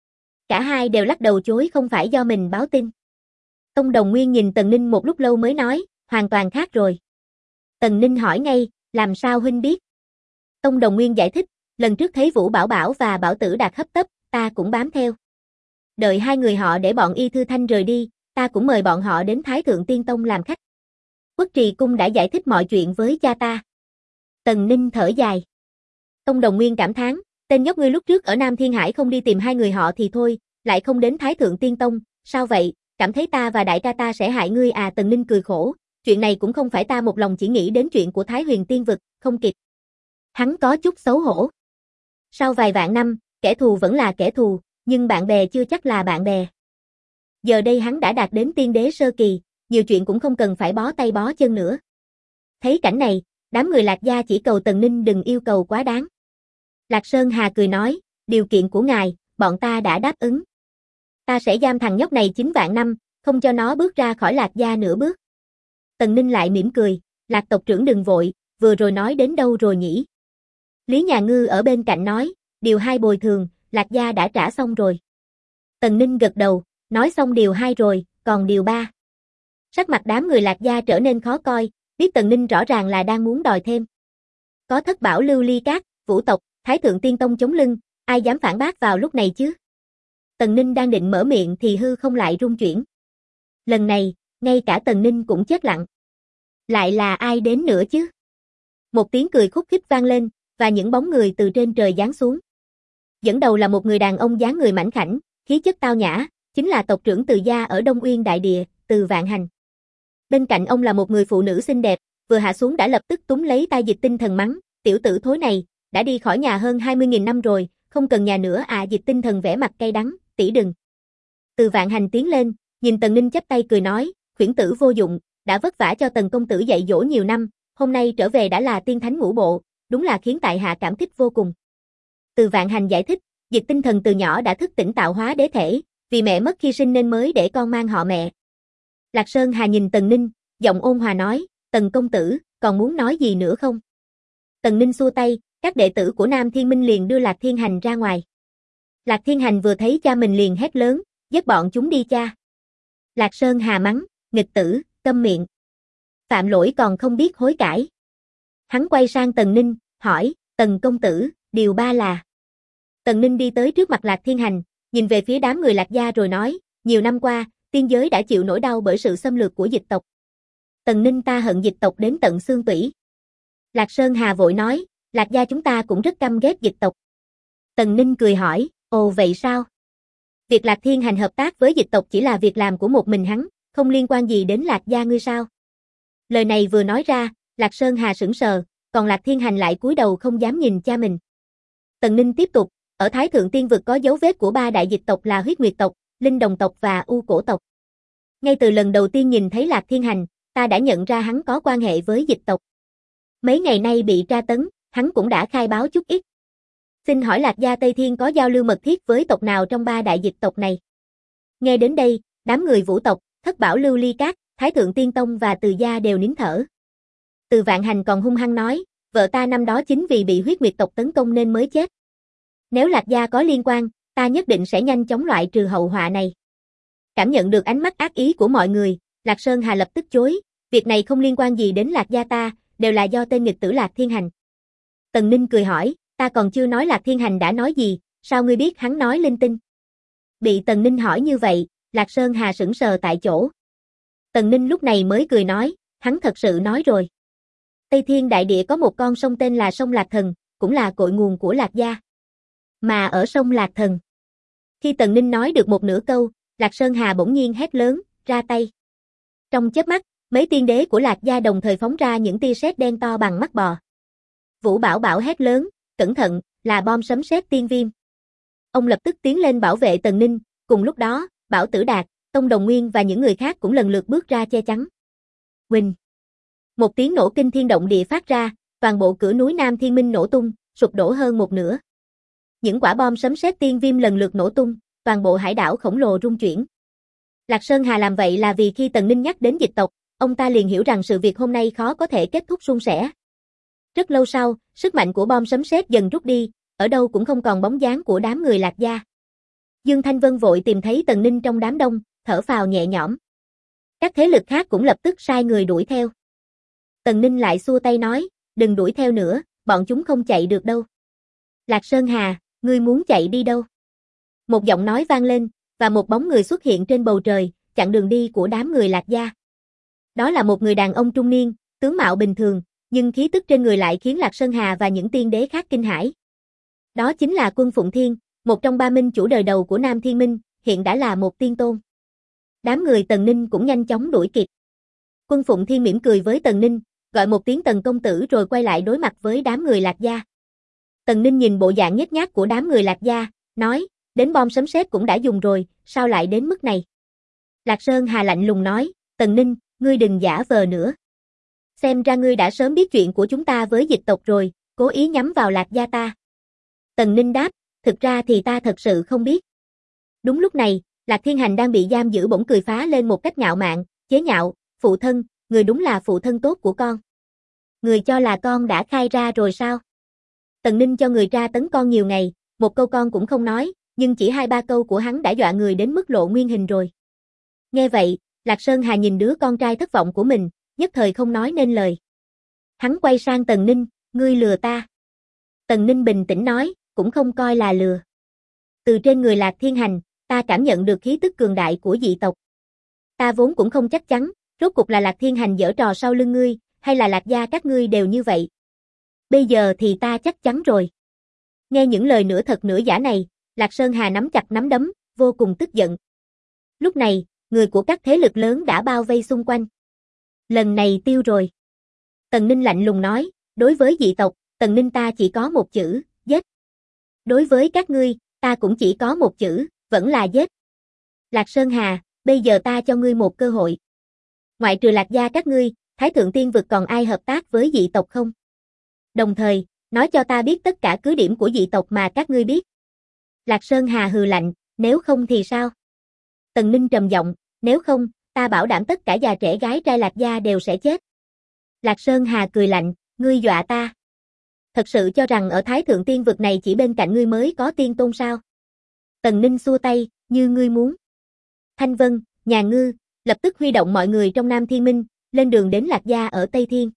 Cả hai đều lắc đầu chối không phải do mình báo tin. Tông Đồng Nguyên nhìn Tần Ninh một lúc lâu mới nói, hoàn toàn khác rồi. Tần Ninh hỏi ngay, làm sao huynh biết? Tông Đồng Nguyên giải thích, lần trước thấy Vũ Bảo Bảo và Bảo Tử Đạt hấp tấp, ta cũng bám theo. Đợi hai người họ để bọn Y Thư Thanh rời đi, ta cũng mời bọn họ đến Thái Thượng Tiên Tông làm khách. Quốc Trì Cung đã giải thích mọi chuyện với cha ta. Tần Ninh thở dài. Tông Đồng Nguyên cảm thán, tên nhóc ngươi lúc trước ở Nam Thiên Hải không đi tìm hai người họ thì thôi, lại không đến Thái Thượng Tiên Tông, sao vậy, cảm thấy ta và đại ca ta sẽ hại ngươi à? Tần Ninh cười khổ, chuyện này cũng không phải ta một lòng chỉ nghĩ đến chuyện của Thái Huyền Tiên Vực, không kịp. Hắn có chút xấu hổ. Sau vài vạn năm, kẻ thù vẫn là kẻ thù, nhưng bạn bè chưa chắc là bạn bè. Giờ đây hắn đã đạt đến tiên đế sơ kỳ, nhiều chuyện cũng không cần phải bó tay bó chân nữa. Thấy cảnh này, đám người Lạc gia chỉ cầu Tần Ninh đừng yêu cầu quá đáng. Lạc Sơn Hà cười nói, điều kiện của ngài, bọn ta đã đáp ứng. Ta sẽ giam thằng nhóc này 9 vạn năm, không cho nó bước ra khỏi Lạc gia nửa bước. Tần Ninh lại mỉm cười, Lạc tộc trưởng đừng vội, vừa rồi nói đến đâu rồi nhỉ? Lý Nhà Ngư ở bên cạnh nói, điều 2 bồi thường, Lạc gia đã trả xong rồi. Tần Ninh gật đầu, nói xong điều 2 rồi, còn điều 3. Sắc mặt đám người Lạc gia trở nên khó coi, biết Tần Ninh rõ ràng là đang muốn đòi thêm. Có Thất Bảo Lưu Ly Các, Vũ tộc, Thái Thượng Tiên Tông chống lưng, ai dám phản bác vào lúc này chứ? Tần Ninh đang định mở miệng thì hư không lại rung chuyển. Lần này, ngay cả Tần Ninh cũng chết lặng. Lại là ai đến nữa chứ? Một tiếng cười khúc khích vang lên, và những bóng người từ trên trời giáng xuống. Dẫn đầu là một người đàn ông dáng người mảnh khảnh, khí chất tao nhã, chính là tộc trưởng Từ gia ở Đông Uyên Đại Địa, Từ Vạn Hành. Bên cạnh ông là một người phụ nữ xinh đẹp, vừa hạ xuống đã lập tức túm lấy tay Dịch Tinh Thần mắng, tiểu tử thối này, đã đi khỏi nhà hơn 20.000 năm rồi, không cần nhà nữa à? Dịch Tinh Thần vẻ mặt cay đắng, tỷ đừng. Từ Vạn Hành tiến lên, nhìn Tần Ninh chắp tay cười nói, khuyển tử vô dụng, đã vất vả cho Tần công tử dạy dỗ nhiều năm, hôm nay trở về đã là tiên thánh ngũ bộ, đúng là khiến tại hạ cảm kích vô cùng. Từ Vạn Hành giải thích, Dịch Tinh Thần từ nhỏ đã thức tỉnh tạo hóa đế thể, vì mẹ mất khi sinh nên mới để con mang họ mẹ. Lạc Sơn Hà nhìn Tần Ninh, giọng ôn hòa nói, Tần công tử, còn muốn nói gì nữa không? Tần Ninh xua tay, các đệ tử của Nam Thiên Minh liền đưa Lạc Thiên Hành ra ngoài. Lạc Thiên Hành vừa thấy cha mình liền hét lớn, dắt bọn chúng đi cha. Lạc Sơn Hà mắng, nghịch tử, câm miệng. Phạm lỗi còn không biết hối cải. Hắn quay sang Tần Ninh, hỏi, Tần công tử, điều 3 là. Tần Ninh đi tới trước mặt Lạc Thiên Hành, nhìn về phía đám người Lạc gia rồi nói, nhiều năm qua, tiên giới đã chịu nỗi đau bởi sự xâm lược của dịch tộc. Tần Ninh ta hận dịch tộc đến tận xương tủy. Lạc Sơn Hà vội nói, Lạc gia chúng ta cũng rất căm ghét dịch tộc. Tần Ninh cười hỏi, ồ vậy sao? Việc Lạc Thiên Hành hợp tác với dịch tộc chỉ là việc làm của một mình hắn, không liên quan gì đến Lạc gia ngươi sao? Lời này vừa nói ra, Lạc Sơn Hà sững sờ, còn Lạc Thiên Hành lại cúi đầu không dám nhìn cha mình. Tần Ninh tiếp tục, ở Thái Thượng Tiên Vực có dấu vết của 3 đại dịch tộc là Huyết Nguyệt tộc, Linh Đồng tộc và U Cổ tộc. Ngay từ lần đầu tiên nhìn thấy Lạc Thiên Hành, ta đã nhận ra hắn có quan hệ với dịch tộc. Mấy ngày nay bị tra tấn, hắn cũng đã khai báo chút ít. Xin hỏi Lạc gia Tây Thiên có giao lưu mật thiết với tộc nào trong 3 đại dịch tộc này? Nghe đến đây, đám người Vũ tộc, Thất Bảo Lưu Ly Các, Thái Thượng Tiên Tông và Từ gia đều nín thở. Từ Vạn Hành còn hung hăng nói, vợ ta năm đó chính vì bị Huyết Nguyệt tộc tấn công nên mới chết. Nếu Lạc gia có liên quan, ta nhất định sẽ nhanh chóng loại trừ hậu họa này. Cảm nhận được ánh mắt ác ý của mọi người, Lạc Sơn Hà lập tức chối, việc này không liên quan gì đến Lạc gia ta, đều là do tên nghịch tử Lạc Thiên Hành. Tần Ninh cười hỏi, ta còn chưa nói Lạc Thiên Hành đã nói gì, sao ngươi biết hắn nói linh tinh? Bị Tần Ninh hỏi như vậy, Lạc Sơn Hà sững sờ tại chỗ. Tần Ninh lúc này mới cười nói, hắn thật sự nói rồi. Tây Thiên Đại Địa có một con sông tên là sông Lạc Thần, cũng là cội nguồn của Lạc gia. Mà ở sông Lạc Thần. Khi Tần Ninh nói được một nửa câu, Lạc Sơn Hà bỗng nhiên hét lớn, ra tay. Trong chớp mắt, mấy tiên đế của Lạc gia đồng thời phóng ra những tia sét đen to bằng mắt bò. Vũ Bảo Bảo hét lớn, cẩn thận, là bom sấm sét tiên viêm. Ông lập tức tiến lên bảo vệ Tần Ninh, cùng lúc đó, Bảo Tử Đạt, Tông Đồng Nguyên và những người khác cũng lần lượt bước ra che chắn. Huỳnh. Một tiếng nổ kinh thiên động địa phát ra, toàn bộ cửa núi Nam Thiên Minh nổ tung, sụp đổ hơn một nửa. Những quả bom sấm sét tiên viêm lần lượt nổ tung, toàn bộ hải đảo khổng lồ rung chuyển. Lạc Sơn Hà làm vậy là vì khi Tần Ninh nhắc đến dịch tộc, ông ta liền hiểu rằng sự việc hôm nay khó có thể kết thúc suôn sẻ. Rất lâu sau, sức mạnh của bom sấm sét dần rút đi, ở đâu cũng không còn bóng dáng của đám người Lạc gia. Dương Thanh Vân vội tìm thấy Tần Ninh trong đám đông, thở phào nhẹ nhõm. Các thế lực khác cũng lập tức sai người đuổi theo. Tần Ninh lại xua tay nói, đừng đuổi theo nữa, bọn chúng không chạy được đâu. Lạc Sơn Hà, ngươi muốn chạy đi đâu? Một giọng nói vang lên, và một bóng người xuất hiện trên bầu trời, chặn đường đi của đám người Lạc gia. Đó là một người đàn ông trung niên, tướng mạo bình thường, nhưng khí tức trên người lại khiến Lạc Sơn Hà và những tiên đế khác kinh hãi. Đó chính là Quân Phụng Thiên, một trong 3 minh chủ đời đầu của Nam Thiên Minh, hiện đã là một tiên tôn. Đám người Tần Ninh cũng nhanh chóng đuổi kịp. Quân Phụng Thiên mỉm cười với Tần Ninh, gọi một tiếng Tần công tử rồi quay lại đối mặt với đám người Lạc gia. Tần Ninh nhìn bộ dạng nhếch nhác của đám người Lạc gia, nói, đến bom sấm sét cũng đã dùng rồi, sao lại đến mức này? Lạc Sơn Hà lạnh lùng nói, Tần Ninh, ngươi đừng giả vờ nữa. Xem ra ngươi đã sớm biết chuyện của chúng ta với dịch tộc rồi, cố ý nhắm vào Lạc gia ta. Tần Ninh đáp, thực ra thì ta thật sự không biết. Đúng lúc này, Lạc Thiên Hành đang bị giam giữ bỗng cười phá lên một cách ngạo mạn, chế nhạo, phụ thân, người đúng là phụ thân tốt của con. Người cho là con đã khai ra rồi sao? Tần Ninh cho người tra tấn con nhiều ngày, một câu con cũng không nói, nhưng chỉ 2-3 câu của hắn đã dọa người đến mức lộ nguyên hình rồi. Nghe vậy, Lạc Sơn Hà nhìn đứa con trai thất vọng của mình, nhất thời không nói nên lời. Hắn quay sang Tần Ninh, ngươi lừa ta. Tần Ninh bình tĩnh nói, cũng không coi là lừa. Từ trên người Lạc Thiên Hành, ta cảm nhận được khí tức cường đại của dị tộc. Ta vốn cũng không chắc chắn, rốt cục là Lạc Thiên Hành giở trò sau lưng ngươi, hay là Lạc gia các ngươi đều như vậy. Bây giờ thì ta chắc chắn rồi. Nghe những lời nửa thật nửa giả này, Lạc Sơn Hà nắm chặt nắm đấm, vô cùng tức giận. Lúc này, người của các thế lực lớn đã bao vây xung quanh. Lần này tiêu rồi. Tần Ninh lạnh lùng nói, đối với dị tộc, Tần Ninh ta chỉ có một chữ, giết. Đối với các ngươi, ta cũng chỉ có một chữ, vẫn là giết. Lạc Sơn Hà, bây giờ ta cho ngươi một cơ hội. Ngoại trừ Lạc gia các ngươi, Thái Thượng Tiên Vực còn ai hợp tác với dị tộc không? Đồng thời, nói cho ta biết tất cả cứ điểm của dị tộc mà các ngươi biết. Lạc Sơn Hà hừ lạnh, nếu không thì sao? Tần Ninh trầm giọng, nếu không, ta bảo đảm tất cả già trẻ gái trai Lạc gia đều sẽ chết. Lạc Sơn Hà cười lạnh, ngươi dọa ta. Thật sự cho rằng ở Thái Thượng Tiên Vực này chỉ bên cạnh ngươi mới có tiên tôn sao? Tần Ninh xua tay, như ngươi muốn. Thanh Vân, Nhà Ngư, lập tức huy động mọi người trong Nam Thiên Minh, lên đường đến Lạc Gia ở Tây Thiên.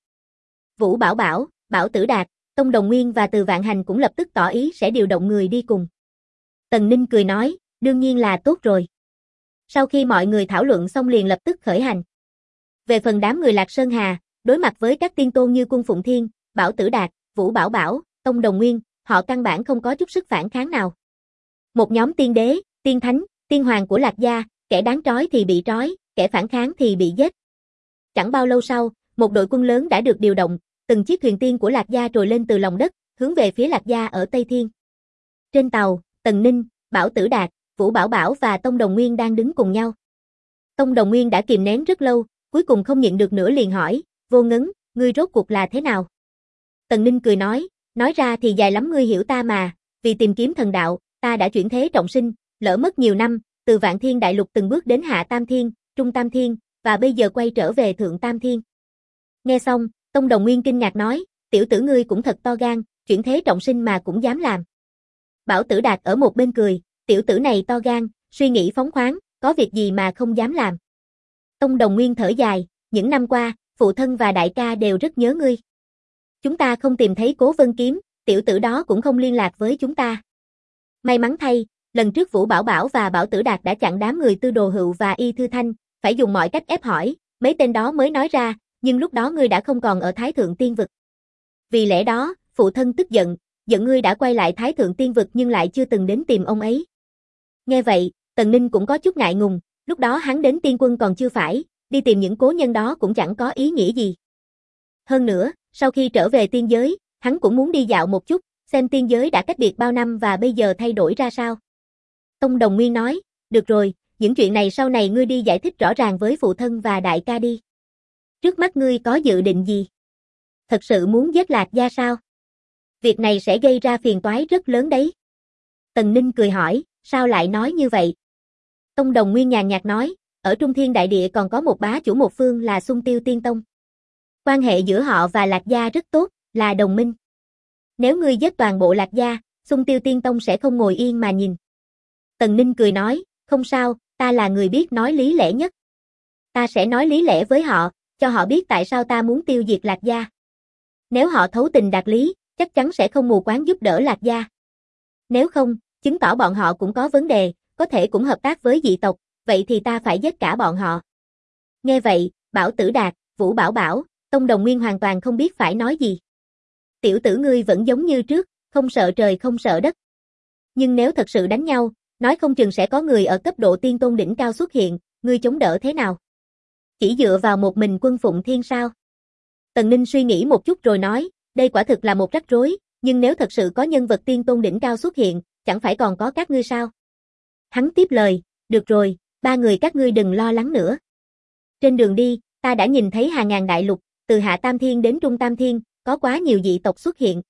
Vũ Bảo Bảo, Bảo Tử Đạt, Tông Đồng Nguyên và Từ Vạn Hành cũng lập tức tỏ ý sẽ điều động người đi cùng. Tần Ninh cười nói, đương nhiên là tốt rồi. Sau khi mọi người thảo luận xong liền lập tức khởi hành. Về phần đám người Lạc Sơn Hà, đối mặt với các tiên tôn như Cung Phụng Thiên, Bảo Tử Đạt, Vũ Bảo Bảo, Tông Đồng Nguyên, họ căn bản không có chút sức phản kháng nào. Một nhóm tiên đế, tiên thánh, tiên hoàng của Lạc Gia, kẻ đáng trói thì bị trói, kẻ phản kháng thì bị giết. Chẳng bao lâu sau, một đội quân lớn đã được điều động, từng chiếc thuyền tiên của Lạc Gia trồi lên từ lòng đất, hướng về phía Lạc Gia ở Tây Thiên. Trên tàu, Tần Ninh, Bảo Tử Đạt, Vũ Bảo Bảo và Tông Đồng Nguyên đang đứng cùng nhau. Tông Đồng Nguyên đã kìm nén rất lâu, cuối cùng không nhịn được nữa liền hỏi, Vô Ngấn, ngươi rốt cuộc là thế nào? Tần Ninh cười nói ra thì dài lắm ngươi hiểu ta mà, vì tìm kiếm thần đạo, ta đã chuyển thế trọng sinh, lỡ mất nhiều năm, từ Vạn Thiên Đại Lục từng bước đến Hạ Tam Thiên, Trung Tam Thiên, và bây giờ quay trở về Thượng Tam Thiên. Nghe xong, Tông Đồng Nguyên kinh ngạc nói, tiểu tử ngươi cũng thật to gan, chuyển thế trọng sinh mà cũng dám làm. Bảo Tử Đạt ở một bên cười, tiểu tử này to gan, suy nghĩ phóng khoáng, có việc gì mà không dám làm. Tông Đồng Nguyên thở dài, những năm qua, phụ thân và đại ca đều rất nhớ ngươi. Chúng ta không tìm thấy Cố Vân Kiếm, tiểu tử đó cũng không liên lạc với chúng ta. May mắn thay, lần trước Vũ Bảo Bảo và Bảo Tử Đạt đã chặn đám người Tư Đồ Hựu và Y Thư Thanh, phải dùng mọi cách ép hỏi, mấy tên đó mới nói ra, nhưng lúc đó ngươi đã không còn ở Thái Thượng Tiên Vực. Vì lẽ đó, phụ thân tức giận ngươi đã quay lại Thái Thượng Tiên Vực nhưng lại chưa từng đến tìm ông ấy. Nghe vậy, Tần Ninh cũng có chút ngại ngùng, lúc đó hắn đến Tiên Quân còn chưa phải, đi tìm những cố nhân đó cũng chẳng có ý nghĩa gì. Hơn nữa, sau khi trở về tiên giới, hắn cũng muốn đi dạo một chút, xem tiên giới đã cách biệt bao năm và bây giờ thay đổi ra sao. Tông Đồng Nguyên nói, được rồi, những chuyện này sau này ngươi đi giải thích rõ ràng với phụ thân và đại ca đi. Trước mắt ngươi có dự định gì? Thật sự muốn giết Lạc Gia sao? Việc này sẽ gây ra phiền toái rất lớn đấy. Tần Ninh cười hỏi, sao lại nói như vậy? Tông Đồng Nguyên nhàn nhạt nói, ở Trung Thiên Đại Địa còn có một bá chủ một phương là Xung Tiêu Tiên Tông. Quan hệ giữa họ và Lạc Gia rất tốt, là đồng minh. Nếu ngươi giết toàn bộ Lạc Gia, Xung Tiêu Tiên Tông sẽ không ngồi yên mà nhìn. Tần Ninh cười nói, không sao, ta là người biết nói lý lẽ nhất. Ta sẽ nói lý lẽ với họ, cho họ biết tại sao ta muốn tiêu diệt Lạc Gia. Nếu họ thấu tình đạt lý, chắc chắn sẽ không mù quáng giúp đỡ Lạc Gia. Nếu không, chứng tỏ bọn họ cũng có vấn đề, có thể cũng hợp tác với dị tộc, vậy thì ta phải giết cả bọn họ. Nghe vậy, Bảo Tử Đạt, Vũ Bảo Bảo, Tông Đồng Nguyên hoàn toàn không biết phải nói gì. Tiểu tử ngươi vẫn giống như trước, không sợ trời không sợ đất. Nhưng nếu thật sự đánh nhau, nói không chừng sẽ có người ở cấp độ tiên tôn đỉnh cao xuất hiện, ngươi chống đỡ thế nào? Chỉ dựa vào một mình Quân Phụng Thiên sao? Tần Ninh suy nghĩ một chút rồi nói, đây quả thực là một rắc rối, nhưng nếu thật sự có nhân vật tiên tôn đỉnh cao xuất hiện, chẳng phải còn có các ngươi sao? Hắn tiếp lời, được rồi, ba người các ngươi đừng lo lắng nữa. Trên đường đi, ta đã nhìn thấy hàng ngàn đại lục, từ Hạ Tam Thiên đến Trung Tam Thiên, có quá nhiều dị tộc xuất hiện.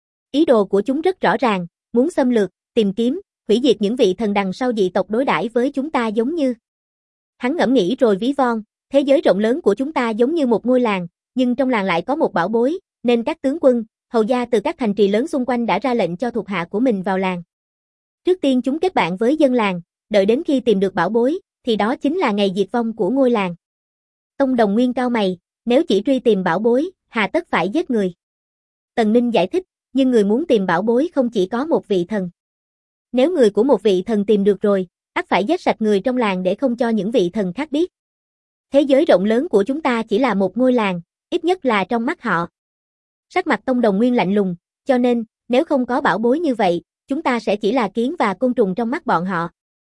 Ý đồ của chúng rất rõ ràng, muốn xâm lược, tìm kiếm, hủy diệt những vị thần đằng sau dị tộc đối đãi với chúng ta giống như. Hắn ngẫm nghĩ rồi ví von, thế giới rộng lớn của chúng ta giống như một ngôi làng, nhưng trong làng lại có một bảo bối, nên các tướng quân, hầu gia từ các thành trì lớn xung quanh đã ra lệnh cho thuộc hạ của mình vào làng. Trước tiên chúng kết bạn với dân làng, đợi đến khi tìm được bảo bối, thì đó chính là ngày diệt vong của ngôi làng. Tông Đồng Nguyên cau mày, nếu chỉ truy tìm bảo bối, hà tất phải giết người. Tần Ninh giải thích, nhưng người muốn tìm bảo bối không chỉ có một vị thần. Nếu người của một vị thần tìm được rồi, ắt phải giết sạch người trong làng để không cho những vị thần khác biết. Thế giới rộng lớn của chúng ta chỉ là một ngôi làng, ít nhất là trong mắt họ. Sắc mặt Tông Đồng Nguyên lạnh lùng, cho nên, nếu không có bảo bối như vậy, chúng ta sẽ chỉ là kiến và côn trùng trong mắt bọn họ.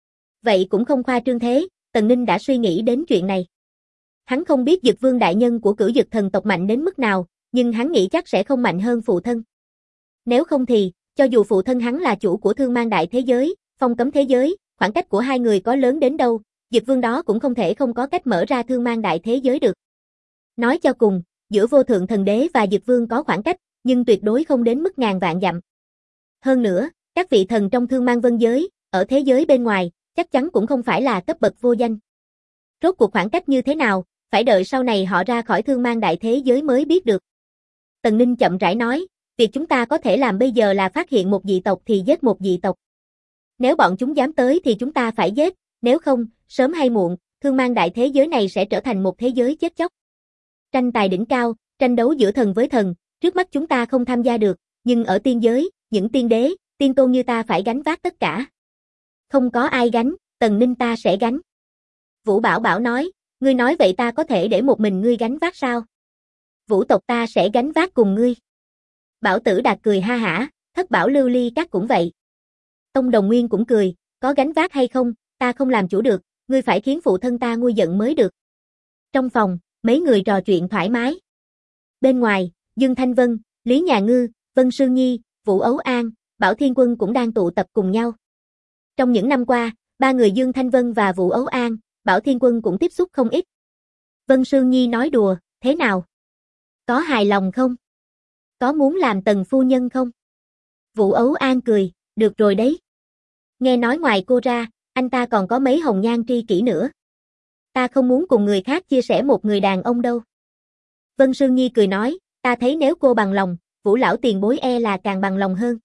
Vậy cũng không khoa trương thế, Tần Ninh đã suy nghĩ đến chuyện này. Hắn không biết Dực Vương đại nhân của Cửu Dực thần tộc mạnh đến mức nào, nhưng hắn nghĩ chắc sẽ không mạnh hơn phụ thân. Nếu không thì, cho dù phụ thân hắn là chủ của Thương Mang Đại thế giới, phong cấm thế giới, khoảng cách của hai người có lớn đến đâu, Dực Vương đó cũng không thể không có cách mở ra Thương Mang Đại thế giới được. Nói cho cùng, giữa Vô Thượng Thần Đế và Dực Vương có khoảng cách, nhưng tuyệt đối không đến mức ngàn vạn dặm. Hơn nữa, các vị thần trong Thương Mang Vân giới, ở thế giới bên ngoài, chắc chắn cũng không phải là cấp bậc vô danh. Rốt cuộc khoảng cách như thế nào, phải đợi sau này họ ra khỏi Thương Mang Đại thế giới mới biết được. Tần Ninh chậm rãi nói, việc chúng ta có thể làm bây giờ là phát hiện một dị tộc thì giết một dị tộc. Nếu bọn chúng dám tới thì chúng ta phải giết, nếu không, sớm hay muộn, thương mang đại thế giới này sẽ trở thành một thế giới chết chóc. Tranh tài đỉnh cao, tranh đấu giữa thần với thần, trước mắt chúng ta không tham gia được, nhưng ở tiên giới, những tiên đế, tiên tôn như ta phải gánh vác tất cả. Không có ai gánh, Tần Ninh ta sẽ gánh. Vũ Bảo Bảo nói, ngươi nói vậy ta có thể để một mình ngươi gánh vác sao? Vũ tộc ta sẽ gánh vác cùng ngươi. Bảo Tử Đạt cười ha hả, Thất Bảo Lưu Ly Các cũng vậy. Tông Đồng Nguyên cũng cười, có gánh vác hay không, ta không làm chủ được, ngươi phải khiến phụ thân ta nguôi giận mới được. Trong phòng, mấy người trò chuyện thoải mái. Bên ngoài, Dương Thanh Vân, Lý Nhà Ngư, Vân Sương Nhi, Vũ Ấu An, Bảo Thiên Quân cũng đang tụ tập cùng nhau. Trong những năm qua, ba người Dương Thanh Vân và Vũ Ấu An, Bảo Thiên Quân cũng tiếp xúc không ít. Vân Sương Nhi nói đùa, thế nào? Có hài lòng không? Có muốn làm Tần phu nhân không? Vũ Ấu An cười, được rồi đấy. Nghe nói ngoài cô ra, anh ta còn có mấy hồng nhan tri kỷ nữa. Ta không muốn cùng người khác chia sẻ một người đàn ông đâu. Vân Sương Nhi cười nói, ta thấy nếu cô bằng lòng, Vũ lão tiền bối e là càng bằng lòng hơn.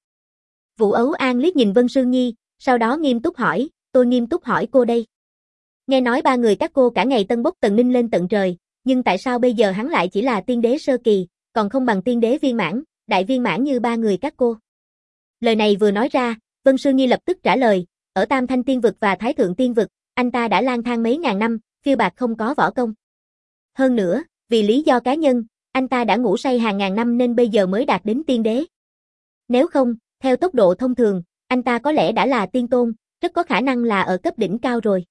Vũ Ấu An liếc nhìn Vân Sương Nhi, sau đó nghiêm túc hỏi, tôi nghiêm túc hỏi cô đây. Nghe nói ba người các cô cả ngày tân bốc Tần Ninh lên tận trời, nhưng tại sao bây giờ hắn lại chỉ là tiên đế sơ kỳ, còn không bằng tiên đế viên mãn, đại viên mãn như ba người các cô? Lời này vừa nói ra, Vân Sương Nhi lập tức trả lời, ở Tam Thanh Tiên Vực và Thái Thượng Tiên Vực, anh ta đã lang thang mấy ngàn năm, phiêu bạt không có võ công. Hơn nữa, vì lý do cá nhân, anh ta đã ngủ say hàng ngàn năm nên bây giờ mới đạt đến tiên đế. Nếu không, theo tốc độ thông thường, anh ta có lẽ đã là tiên tôn, rất có khả năng là ở cấp đỉnh cao rồi.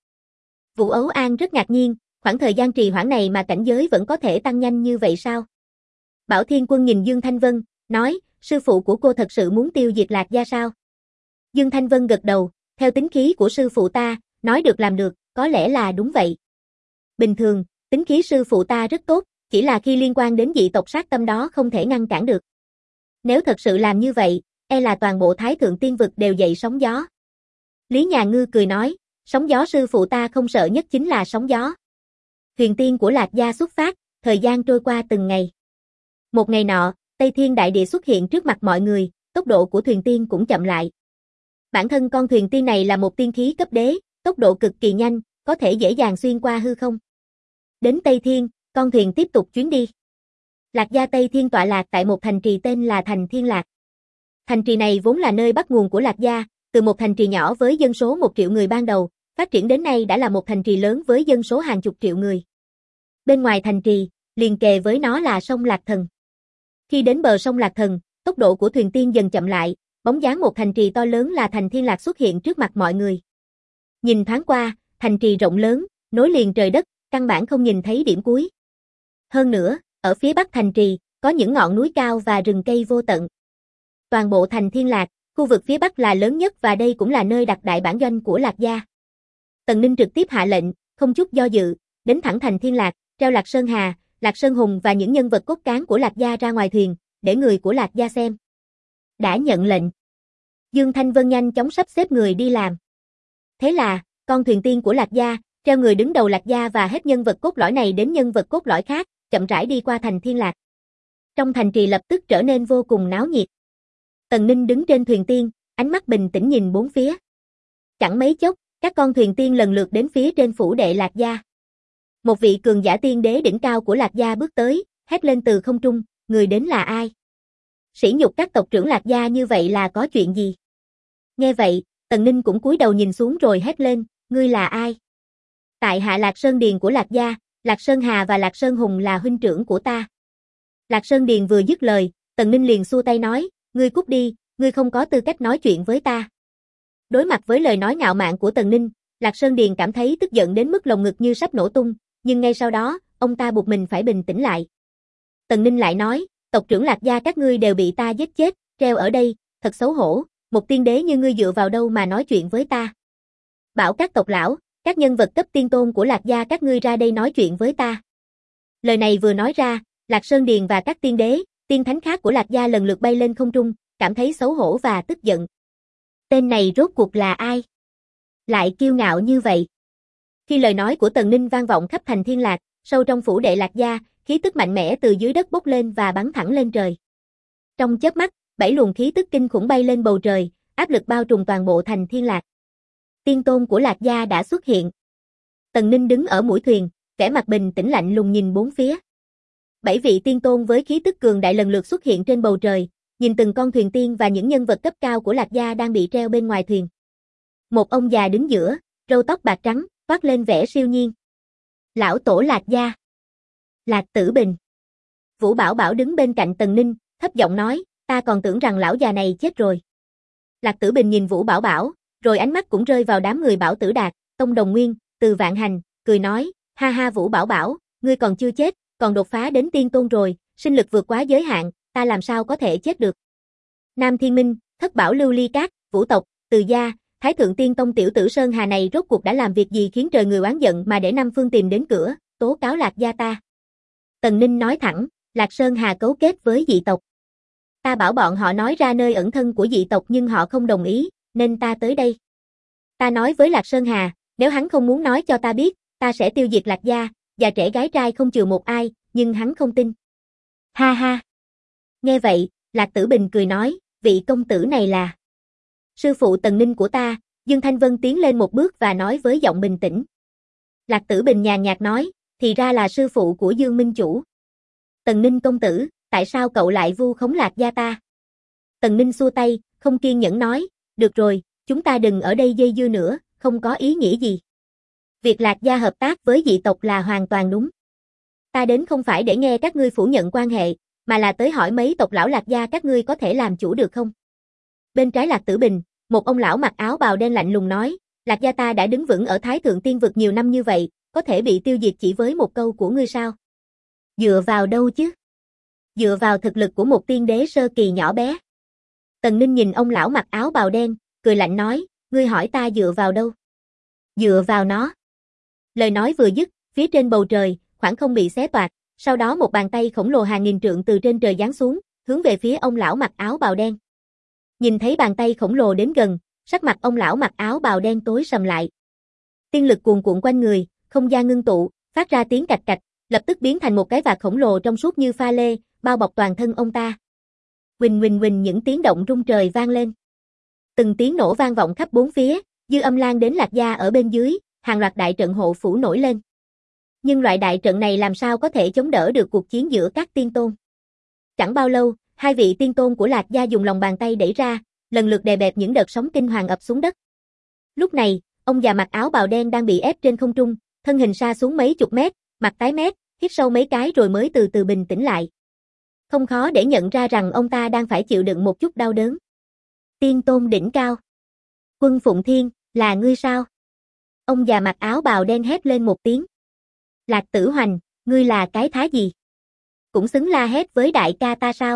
Vũ Ấu An rất ngạc nhiên, khoảng thời gian trì hoãn này mà cảnh giới vẫn có thể tăng nhanh như vậy sao? Bảo Thiên Quân nhìn Dương Thanh Vân, nói, sư phụ của cô thật sự muốn tiêu diệt Lạc Gia sao? Dương Thanh Vân gật đầu, theo tính khí của sư phụ ta, nói được làm được, có lẽ là đúng vậy. Bình thường, tính khí sư phụ ta rất tốt, chỉ là khi liên quan đến dị tộc sát tâm đó không thể ngăn cản được. Nếu thật sự làm như vậy, e là toàn bộ Thái Thượng Tiên Vực đều dậy sóng gió. Lý Nhà Ngư cười nói, sóng gió sư phụ ta không sợ nhất chính là sóng gió. Thuyền tiên của Lạc Gia xuất phát, thời gian trôi qua từng ngày. Một ngày nọ, Tây Thiên Đại Địa xuất hiện trước mặt mọi người, tốc độ của thuyền tiên cũng chậm lại. Bản thân con thuyền tiên này là một tiên khí cấp đế, tốc độ cực kỳ nhanh, có thể dễ dàng xuyên qua hư không. Đến Tây Thiên, con thuyền tiếp tục chuyến đi. Lạc Gia Tây Thiên tọa lạc tại một thành trì tên là Thành Thiên Lạc. Thành trì này vốn là nơi bắt nguồn của Lạc Gia, từ một thành trì nhỏ với dân số 1 triệu người ban đầu, phát triển đến nay đã là một thành trì lớn với dân số hàng chục triệu người. Bên ngoài thành trì, liền kề với nó là sông Lạc Thần. Khi đến bờ sông Lạc Thần, tốc độ của thuyền tiên dần chậm lại, bóng dáng một thành trì to lớn là Thành Thiên Lạc xuất hiện trước mặt mọi người. Nhìn thoáng qua, thành trì rộng lớn, nối liền trời đất, căn bản không nhìn thấy điểm cuối. Hơn nữa, ở phía bắc thành trì, có những ngọn núi cao và rừng cây vô tận. Toàn bộ Thành Thiên Lạc, khu vực phía bắc là lớn nhất và đây cũng là nơi đặt đại bản doanh của Lạc Gia. Tần Ninh trực tiếp hạ lệnh, không chút do dự, đến thẳng Thành Thiên Lạc, treo Lạc Sơn Hà, Lạc Sơn Hùng và những nhân vật cốt cán của Lạc Gia ra ngoài thuyền, để người của Lạc Gia xem. Đã nhận lệnh. Dương Thanh Vân nhanh chóng sắp xếp người đi làm. Thế là, con thuyền tiên của Lạc Gia, treo người đứng đầu Lạc Gia và hết nhân vật cốt lõi này đến nhân vật cốt lõi khác, chậm rãi đi qua Thành Thiên Lạc. Trong thành trì lập tức trở nên vô cùng náo nhiệt. Tần Ninh đứng trên thuyền tiên, ánh mắt bình tĩnh nhìn bốn phía. Chẳng mấy chốc, các con thuyền tiên lần lượt đến phía trên phủ đệ Lạc Gia. Một vị cường giả tiên đế đỉnh cao của Lạc Gia bước tới, hét lên từ không trung, người đến là ai? Sỉ nhục các tộc trưởng Lạc Gia như vậy là có chuyện gì? Nghe vậy, Tần Ninh cũng cúi đầu nhìn xuống rồi hét lên, ngươi là ai? Tại hạ Lạc Sơn Điền của Lạc Gia, Lạc Sơn Hà và Lạc Sơn Hùng là huynh trưởng của ta. Lạc Sơn Điền vừa dứt lời, Tần Ninh liền xua tay nói, ngươi cút đi, ngươi không có tư cách nói chuyện với ta. Đối mặt với lời nói ngạo mạn của Tần Ninh, Lạc Sơn Điền cảm thấy tức giận đến mức lồng ngực như sắp nổ tung, nhưng ngay sau đó, ông ta buộc mình phải bình tĩnh lại. Tần Ninh lại nói, tộc trưởng Lạc Gia các ngươi đều bị ta giết chết, treo ở đây, thật xấu hổ, một tiên đế như ngươi dựa vào đâu mà nói chuyện với ta. Bảo các tộc lão, các nhân vật cấp tiên tôn của Lạc Gia các ngươi ra đây nói chuyện với ta. Lời này vừa nói ra, Lạc Sơn Điền và các tiên đế, tiên thánh khác của Lạc Gia lần lượt bay lên không trung, cảm thấy xấu hổ và tức giận. Tên này rốt cuộc là ai? Lại kiêu ngạo như vậy. Khi lời nói của Tần Ninh vang vọng khắp Thành Thiên Lạc, sâu trong phủ đệ Lạc Gia, khí tức mạnh mẽ từ dưới đất bốc lên và bắn thẳng lên trời. Trong chớp mắt, 7 luồng khí tức kinh khủng bay lên bầu trời, áp lực bao trùm toàn bộ Thành Thiên Lạc. Tiên tôn của Lạc Gia đã xuất hiện. Tần Ninh đứng ở mũi thuyền, vẻ mặt bình tĩnh lạnh lùng nhìn bốn phía. 7 vị tiên tôn với khí tức cường đại lần lượt xuất hiện trên bầu trời, nhìn từng con thuyền tiên và những nhân vật cấp cao của Lạc gia đang bị treo bên ngoài thuyền. Một ông già đứng giữa, râu tóc bạc trắng, toát lên vẻ siêu nhiên. Lão tổ Lạc gia. Lạc Tử Bình. Vũ Bảo Bảo đứng bên cạnh Tần Ninh, thấp giọng nói, ta còn tưởng rằng lão già này chết rồi. Lạc Tử Bình nhìn Vũ Bảo Bảo, rồi ánh mắt cũng rơi vào đám người Bảo Tử Đạt, Tông Đồng Nguyên, Từ Vạn Hành, cười nói, ha ha Vũ Bảo Bảo, ngươi còn chưa chết, còn đột phá đến tiên tôn rồi, sinh lực vượt quá giới hạn, ta làm sao có thể chết được. Nam Thiên Minh, Thất Bảo Lưu Ly Cát, Vũ tộc, Từ gia, Thái Thượng Tiên Tông tiểu tử Sơn Hà này rốt cuộc đã làm việc gì khiến trời người oán giận mà để Nam Phương tìm đến cửa, tố cáo Lạc gia ta. Tần Ninh nói thẳng, Lạc Sơn Hà cấu kết với dị tộc. Ta bảo bọn họ nói ra nơi ẩn thân của dị tộc nhưng họ không đồng ý, nên ta tới đây. Ta nói với Lạc Sơn Hà, nếu hắn không muốn nói cho ta biết, ta sẽ tiêu diệt Lạc gia, già trẻ gái trai không chừa một ai, nhưng hắn không tin. Ha ha. Nghe vậy, Lạc Tử Bình cười nói, vị công tử này là sư phụ Tần Ninh của ta. Dương Thanh Vân tiến lên một bước và nói với giọng bình tĩnh. Lạc Tử Bình nhàn nhạt nói, thì ra là sư phụ của Dương Minh Chủ. Tần Ninh công tử, tại sao cậu lại vu khống Lạc gia ta? Tần Ninh xua tay, không kiên nhẫn nói, được rồi, chúng ta đừng ở đây dây dưa nữa, không có ý nghĩa gì. Việc Lạc gia hợp tác với dị tộc là hoàn toàn đúng. Ta đến không phải để nghe các ngươi phủ nhận quan hệ, mà là tới hỏi mấy tộc lão Lạc gia các ngươi có thể làm chủ được không? Bên trái Lạc Tử Bình, một ông lão mặc áo bào đen lạnh lùng nói, Lạc gia ta đã đứng vững ở Thái Thượng Tiên vực nhiều năm như vậy, có thể bị tiêu diệt chỉ với một câu của ngươi sao? Dựa vào đâu chứ? Dựa vào thực lực của một tiên đế sơ kỳ nhỏ bé. Tần Ninh nhìn ông lão mặc áo bào đen, cười lạnh nói, ngươi hỏi ta dựa vào đâu? Dựa vào nó. Lời nói vừa dứt, phía trên bầu trời, khoảng không bị xé toạc, sau đó một bàn tay khổng lồ hàng nghìn trượng từ trên trời giáng xuống, hướng về phía ông lão mặc áo bào đen. Nhìn thấy bàn tay khổng lồ đến gần, sắc mặt ông lão mặc áo bào đen tối sầm lại. Tiên lực cuồn cuộn quanh người, không gian ngưng tụ, phát ra tiếng cạch cạch, lập tức biến thành một cái vạt khổng lồ trong suốt như pha lê, bao bọc toàn thân ông ta. Huỳnh huỳnh huỳnh những tiếng động rung trời vang lên. Từng tiếng nổ vang vọng khắp bốn phía, dư âm lan đến Lạc gia ở bên dưới, hàng loạt đại trận hộ phủ nổi lên. Nhưng loại đại trận này làm sao có thể chống đỡ được cuộc chiến giữa các tiên tôn? Chẳng bao lâu, hai vị tiên tôn của Lạc gia dùng lòng bàn tay đẩy ra, lần lượt đè bẹp những đợt sóng kinh hoàng ập xuống đất. Lúc này, ông già mặc áo bào đen đang bị ép trên không trung, thân hình sa xuống mấy chục mét, mặt tái mét, hít sâu mấy cái rồi mới từ từ bình tĩnh lại. Không khó để nhận ra rằng ông ta đang phải chịu đựng một chút đau đớn. Tiên tôn đỉnh cao. Quân Phụng Thiên, là ngươi sao? Ông già mặc áo bào đen hét lên một tiếng. Lạc Tử Hoành, ngươi là cái thá gì? Cũng xứng la hét với đại ca ta sao?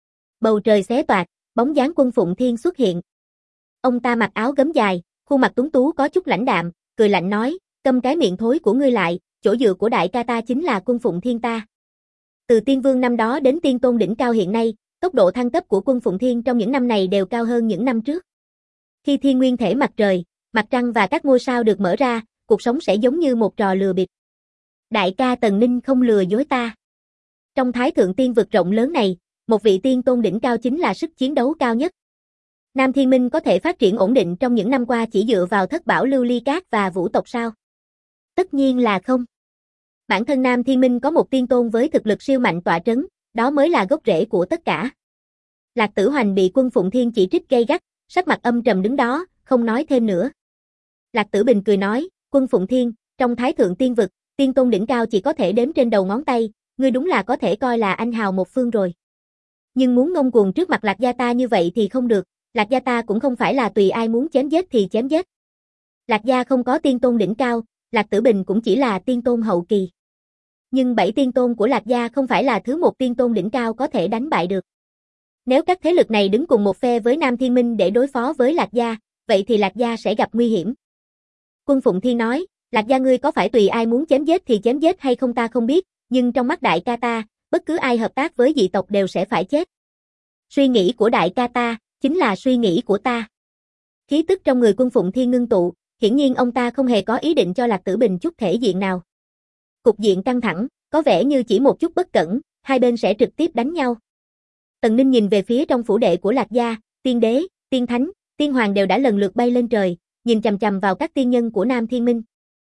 Bầu trời xé toạc, bóng dáng Quân Phụng Thiên xuất hiện. Ông ta mặc áo gấm dài, khuôn mặt tuấn tú có chút lãnh đạm, cười lạnh nói, câm cái miệng thối của ngươi lại, chỗ dựa của đại ca ta chính là Quân Phụng Thiên ta. Từ tiên vương năm đó đến tiên tôn đỉnh cao hiện nay, tốc độ thăng cấp của Quân Phụng Thiên trong những năm này đều cao hơn những năm trước. Khi thiên nguyên thể mặt trời, mặt trăng và các ngôi sao được mở ra, cuộc sống sẽ giống như một trò lừa bịp. Đại ca Tần Ninh không lừa dối ta. Trong Thái Thượng Tiên vực rộng lớn này, một vị tiên tôn đỉnh cao chính là sức chiến đấu cao nhất. Nam Thiên Minh có thể phát triển ổn định trong những năm qua chỉ dựa vào Thất Bảo Lưu Ly Cát và Vũ tộc sao? Tất nhiên là không. Bản thân Nam Thiên Minh có một tiên tôn với thực lực siêu mạnh tọa trấn, đó mới là gốc rễ của tất cả. Lạc Tử Hoành bị Quân Phụng Thiên chỉ trích gay gắt, sắc mặt âm trầm đứng đó, không nói thêm nữa. Lạc Tử Bình cười nói, Quân Phụng Thiên, trong Thái Thượng Tiên vực, tiên tôn đỉnh cao chỉ có thể đếm trên đầu ngón tay, ngươi đúng là có thể coi là anh hào một phương rồi. Nhưng muốn ngông cuồng trước mặt Lạc gia ta như vậy thì không được, Lạc gia ta cũng không phải là tùy ai muốn chém giết thì chém giết. Lạc gia không có tiên tôn đỉnh cao, Lạc Tử Bình cũng chỉ là tiên tôn hậu kỳ. Nhưng 7 tiên tôn của Lạc gia không phải là thứ một tiên tôn đỉnh cao có thể đánh bại được. Nếu các thế lực này đứng cùng một phe với Nam Thiên Minh để đối phó với Lạc gia, vậy thì Lạc gia sẽ gặp nguy hiểm. Quân Phụng Thiên nói, Lạc gia ngươi có phải tùy ai muốn chém giết thì chém giết hay không ta không biết, nhưng trong mắt đại ca ta, bất cứ ai hợp tác với dị tộc đều sẽ phải chết. Suy nghĩ của đại ca ta, chính là suy nghĩ của ta. Khí tức trong người Quân Phụng Thiên ngưng tụ, hiển nhiên ông ta không hề có ý định cho Lạc Tử Bình chút thể diện nào. Cục diện căng thẳng, có vẻ như chỉ một chút bất cẩn, hai bên sẽ trực tiếp đánh nhau. Tần Ninh nhìn về phía trong phủ đệ của Lạc gia, tiên đế, tiên thánh, tiên hoàng đều đã lần lượt bay lên trời, nhìn chằm chằm vào các tiên nhân của Nam Thiên Minh.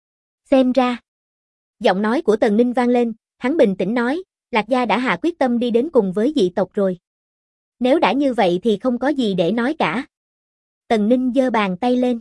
Xem ra. Giọng nói của Tần Ninh vang lên, hắn bình tĩnh nói, Lạc Gia đã hạ quyết tâm đi đến cùng với dị tộc rồi. Nếu đã như vậy thì không có gì để nói cả. Tần Ninh giơ bàn tay lên.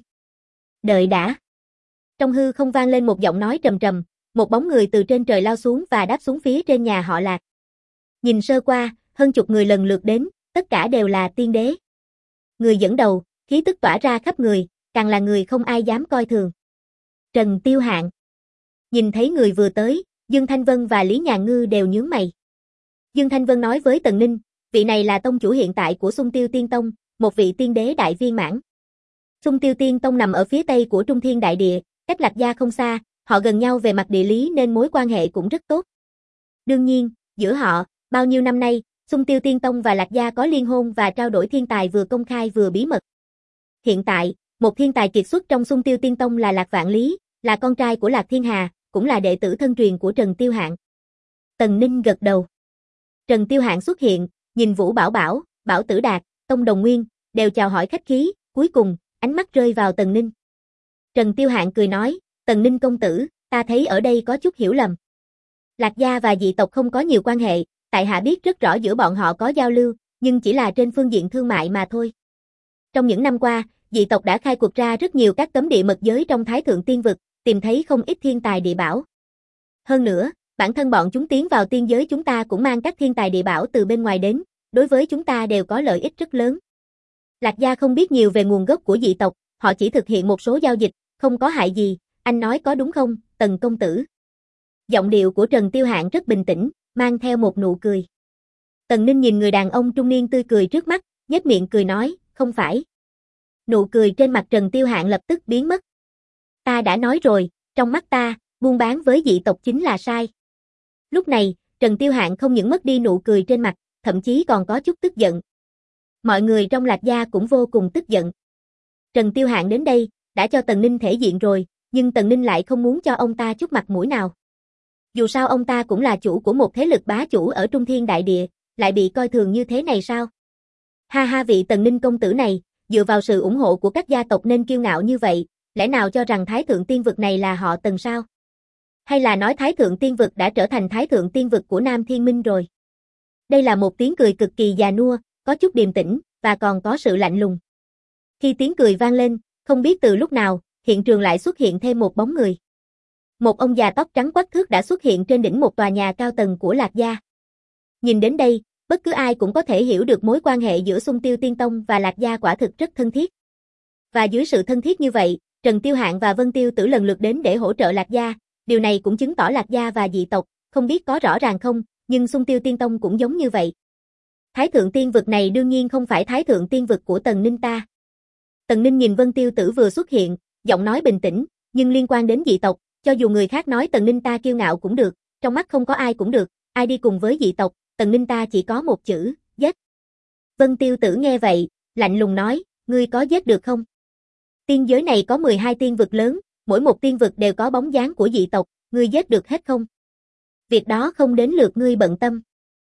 Đợi đã. Trong hư không vang lên một giọng nói trầm trầm, một bóng người từ trên trời lao xuống và đáp xuống phía trên nhà họ Lạc. Nhìn sơ qua, hơn chục người lần lượt đến, tất cả đều là tiên đế. Người dẫn đầu, khí tức tỏa ra khắp người, càng là người không ai dám coi thường. Trần Tiêu Hạng. Nhìn thấy người vừa tới, Dương Thanh Vân và Lý Nhàn Ngư đều nhướng mày. Dương Thanh Vân nói với Tần Ninh, vị này là tông chủ hiện tại của Xung Tiêu Tiên Tông, một vị tiên đế đại viên mãn. Xung Tiêu Tiên Tông nằm ở phía tây của Trung Thiên Đại Địa, cách Lạc Gia không xa, họ gần nhau về mặt địa lý nên mối quan hệ cũng rất tốt. Đương nhiên, giữa họ, bao nhiêu năm nay, Xung Tiêu Tiên Tông và Lạc Gia có liên hôn và trao đổi thiên tài vừa công khai vừa bí mật. Hiện tại, một thiên tài kiệt xuất trong Xung Tiêu Tiên Tông là Lạc Vạn Lý, là con trai của Lạc Thiên Hà, cũng là đệ tử thân truyền của Trần Tiêu Hạng. Tần Ninh gật đầu. Trần Tiêu Hạng xuất hiện, nhìn Vũ Bảo Bảo, Bảo Tử Đạt, Tông Đồng Nguyên, đều chào hỏi khách khí, cuối cùng, ánh mắt rơi vào Tần Ninh. Trần Tiêu Hạng cười nói, Tần Ninh công tử, ta thấy ở đây có chút hiểu lầm. Lạc Gia và dị tộc không có nhiều quan hệ, tại hạ biết rất rõ giữa bọn họ có giao lưu, nhưng chỉ là trên phương diện thương mại mà thôi. Trong những năm qua, dị tộc đã khai quật ra rất nhiều các cấm địa mật giới trong Thái Thượng Tiên Vực, tìm thấy không ít thiên tài địa bảo. Hơn nữa, bản thân bọn chúng tiến vào tiên giới chúng ta cũng mang các thiên tài địa bảo từ bên ngoài đến, đối với chúng ta đều có lợi ích rất lớn. Lạc Gia không biết nhiều về nguồn gốc của dị tộc, họ chỉ thực hiện một số giao dịch, không có hại gì, anh nói có đúng không, Tần công tử? Giọng điệu của Trần Tiêu Hạng rất bình tĩnh, mang theo một nụ cười. Tần Ninh nhìn người đàn ông trung niên tươi cười trước mắt, nhếch miệng cười nói, không phải. Nụ cười trên mặt Trần Tiêu Hạng lập tức biến mất. Ta đã nói rồi, trong mắt ta, buôn bán với dị tộc chính là sai. Lúc này, Trần Tiêu Hạng không những mất đi nụ cười trên mặt, thậm chí còn có chút tức giận. Mọi người trong Lạc Gia cũng vô cùng tức giận. Trần Tiêu Hạng đến đây, đã cho Tần Ninh thể diện rồi, nhưng Tần Ninh lại không muốn cho ông ta chút mặt mũi nào. Dù sao ông ta cũng là chủ của một thế lực bá chủ ở Trung Thiên Đại Địa, lại bị coi thường như thế này sao? Ha ha, vị Tần Ninh công tử này, dựa vào sự ủng hộ của các gia tộc nên kiêu ngạo như vậy, lẽ nào cho rằng Thái Thượng Tiên Vực này là họ Tần sao? Hay là nói Thái Thượng Tiên Vực đã trở thành Thái Thượng Tiên Vực của Nam Thiên Minh rồi? Đây là một tiếng cười cực kỳ già nua, có chút điềm tĩnh, và còn có sự lạnh lùng. Khi tiếng cười vang lên, không biết từ lúc nào, hiện trường lại xuất hiện thêm một bóng người. Một ông già tóc trắng quắc thước đã xuất hiện trên đỉnh một tòa nhà cao tầng của Lạc Gia. Nhìn đến đây, bất cứ ai cũng có thể hiểu được mối quan hệ giữa Xung Tiêu Tiên Tông và Lạc Gia quả thực rất thân thiết. Và dưới sự thân thiết như vậy, Trần Tiêu Hạng và Vân Tiêu Tử lần lượt đến để hỗ trợ Lạc Gia, điều này cũng chứng tỏ Lạc Gia và dị tộc, không biết có rõ ràng không, nhưng Xung Tiêu Tiên Tông cũng giống như vậy. Thái Thượng Tiên Vực này đương nhiên không phải Thái Thượng Tiên Vực của Tần Ninh ta. Tần Ninh nhìn Vân Tiêu Tử vừa xuất hiện, giọng nói bình tĩnh, nhưng liên quan đến dị tộc, cho dù người khác nói Tần Ninh ta kiêu ngạo cũng được, trong mắt không có ai cũng được, ai đi cùng với dị tộc, Tần Ninh ta chỉ có một chữ, giết. Vân Tiêu Tử nghe vậy, lạnh lùng nói, ngươi có giết được không? Tiên giới này có 12 tiên vực lớn, mỗi một tiên vực đều có bóng dáng của dị tộc, ngươi giết được hết không? Việc đó không đến lượt ngươi bận tâm.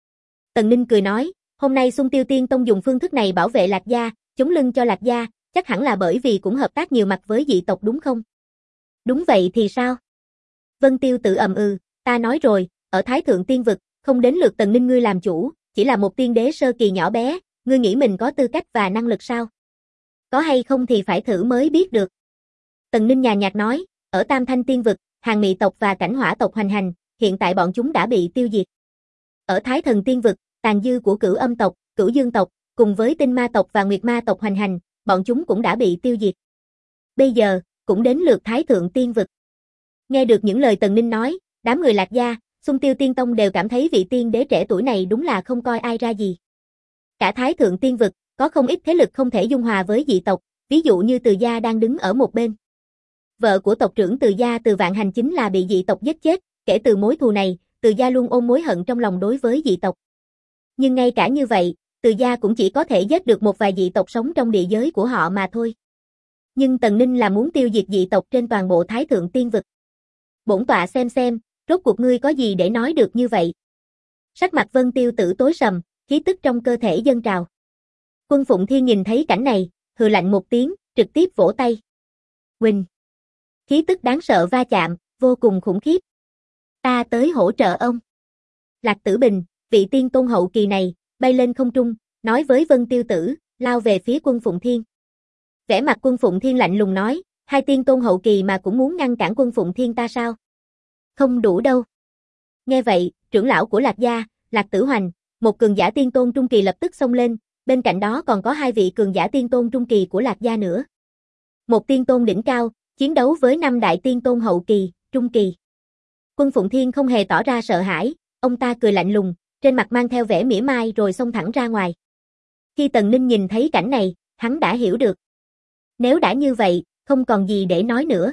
Tần Ninh cười nói, hôm nay Xung Tiêu Tiên Tông dùng phương thức này bảo vệ Lạc Gia, chống lưng cho Lạc Gia, chắc hẳn là bởi vì cũng hợp tác nhiều mặt với dị tộc đúng không? Đúng vậy thì sao? Vân Tiêu Tử ầm ta nói rồi, ở Thái Thượng Tiên Vực, không đến lượt Tần Ninh ngươi làm chủ, chỉ là một tiên đế sơ kỳ nhỏ bé, ngươi nghĩ mình có tư cách và năng lực sao? Có hay không thì phải thử mới biết được. Tần Ninh nhàn nhạt nói, ở Tam Thanh Tiên Vực, Hàn Mị tộc và Cảnh Hỏa tộc hoành hành, hiện tại bọn chúng đã bị tiêu diệt. Ở Thái Thần Tiên Vực, tàn dư của Cửu Âm tộc, Cửu Dương tộc, cùng với Tinh Ma tộc và Nguyệt Ma tộc hoành hành, bọn chúng cũng đã bị tiêu diệt. Bây giờ, cũng đến lượt Thái Thượng Tiên Vực. Nghe được những lời Tần Ninh nói, đám người Lạc Gia, Xung Tiêu Tiên Tông đều cảm thấy vị tiên đế trẻ tuổi này đúng là không coi ai ra gì. Cả Thái Thượng Tiên Vực, có không ít thế lực không thể dung hòa với dị tộc, ví dụ như Từ Gia đang đứng ở một bên. Vợ của tộc trưởng Từ Gia Từ Vạn Hành chính là bị dị tộc giết chết, kể từ mối thù này, Từ Gia luôn ôm mối hận trong lòng đối với dị tộc. Nhưng ngay cả như vậy, Từ Gia cũng chỉ có thể giết được một vài dị tộc sống trong địa giới của họ mà thôi. Nhưng Tần Ninh là muốn tiêu diệt dị tộc trên toàn bộ Thái Thượng Tiên Vực. Bổn tọa xem, rốt cuộc ngươi có gì để nói được như vậy? Sắc mặt Vân Tiêu Tử tối sầm, khí tức trong cơ thể dâng trào. Quân Phụng Thiên nhìn thấy cảnh này, hừ lạnh một tiếng, trực tiếp vỗ tay. Huỳnh. Khí tức đáng sợ va chạm, vô cùng khủng khiếp. Ta tới hỗ trợ ông. Lạc Tử Bình, vị tiên tôn hậu kỳ này, bay lên không trung, nói với Vân Tiêu Tử, lao về phía Quân Phụng Thiên. Vẻ mặt Quân Phụng Thiên lạnh lùng nói, hai tiên tôn hậu kỳ mà cũng muốn ngăn cản Quân Phụng Thiên ta sao? Không đủ đâu. Nghe vậy, trưởng lão của Lạc gia, Lạc Tử Hoành, một cường giả tiên tôn trung kỳ lập tức xông lên, bên cạnh đó còn có hai vị cường giả tiên tôn trung kỳ của Lạc gia nữa. Một tiên tôn đỉnh cao, chiến đấu với 5 đại tiên tôn hậu kỳ, trung kỳ. Quân Phụng Thiên không hề tỏ ra sợ hãi, ông ta cười lạnh lùng, trên mặt mang theo vẻ mỉa mai rồi xông thẳng ra ngoài. Khi Tần Ninh nhìn thấy cảnh này, hắn đã hiểu được. Nếu đã như vậy, không còn gì để nói nữa.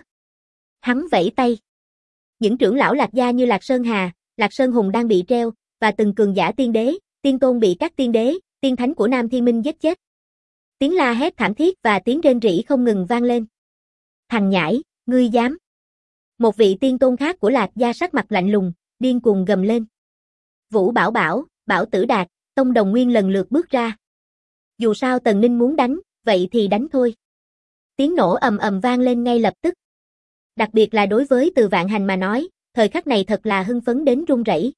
Hắn vẫy tay. Những trưởng lão Lạc gia như Lạc Sơn Hà, Lạc Sơn Hùng đang bị treo, và từng cường giả tiên đế, tiên tôn bị các tiên đế, tiên thánh của Nam Thiên Minh giết chết. Tiếng la hét thảm thiết và tiếng rên rỉ không ngừng vang lên. Thằng nhãi, ngươi dám. Một vị tiên tôn khác của Lạc gia sắc mặt lạnh lùng, điên cuồng gầm lên. Vũ Bảo Bảo, Bảo Tử Đạt, Tông Đồng Nguyên lần lượt bước ra. Dù sao Tần Ninh muốn đánh, vậy thì đánh thôi. Tiếng nổ ầm ầm vang lên ngay lập tức. Đặc biệt là đối với Từ Vạn Hành mà nói, thời khắc này thật là hưng phấn đến run rẩy.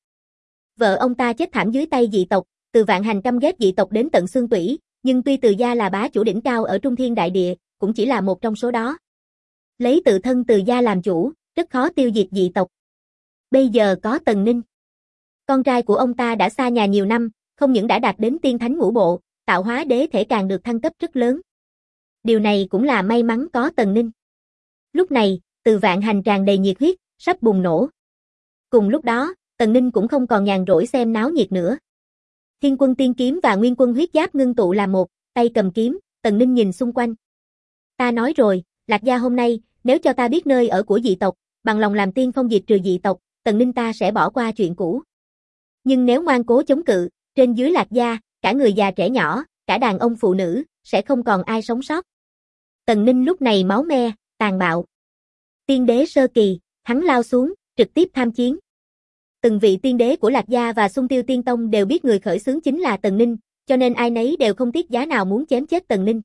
Vợ ông ta chết thảm dưới tay dị tộc, Từ Vạn Hành căm ghét dị tộc đến tận xương tủy, nhưng tuy Từ gia là bá chủ đỉnh cao ở Trung Thiên Đại Địa, cũng chỉ là một trong số đó. Lấy tự thân Từ gia làm chủ, rất khó tiêu diệt dị tộc. Bây giờ có Tần Ninh. Con trai của ông ta đã xa nhà nhiều năm, không những đã đạt đến tiên thánh ngũ bộ, tạo hóa đế thể càng được thăng cấp rất lớn. Điều này cũng là may mắn có Tần Ninh. Lúc này, Từ Vạn Hành tràn đầy nhiệt huyết, sắp bùng nổ. Cùng lúc đó, Tần Ninh cũng không còn nhàn rỗi xem náo nhiệt nữa. Thiên Quân Tiên Kiếm và Nguyên Quân Huyết Giáp ngưng tụ làm một, tay cầm kiếm, Tần Ninh nhìn xung quanh. Ta nói rồi, Lạc gia hôm nay, nếu cho ta biết nơi ở của dị tộc, bằng lòng làm tiên phong diệt trừ dị tộc, Tần Ninh ta sẽ bỏ qua chuyện cũ. Nhưng nếu ngoan cố chống cự, trên dưới Lạc gia, cả người già trẻ nhỏ, cả đàn ông phụ nữ, sẽ không còn ai sống sót. Tần Ninh lúc này máu me, tàn bạo. Tiên đế sơ kỳ, hắn lao xuống, trực tiếp tham chiến. Từng vị tiên đế của Lạc gia và Xung Tiêu Tiên Tông đều biết người khởi xướng chính là Tần Ninh, cho nên ai nấy đều không tiếc giá nào muốn chém chết Tần Ninh.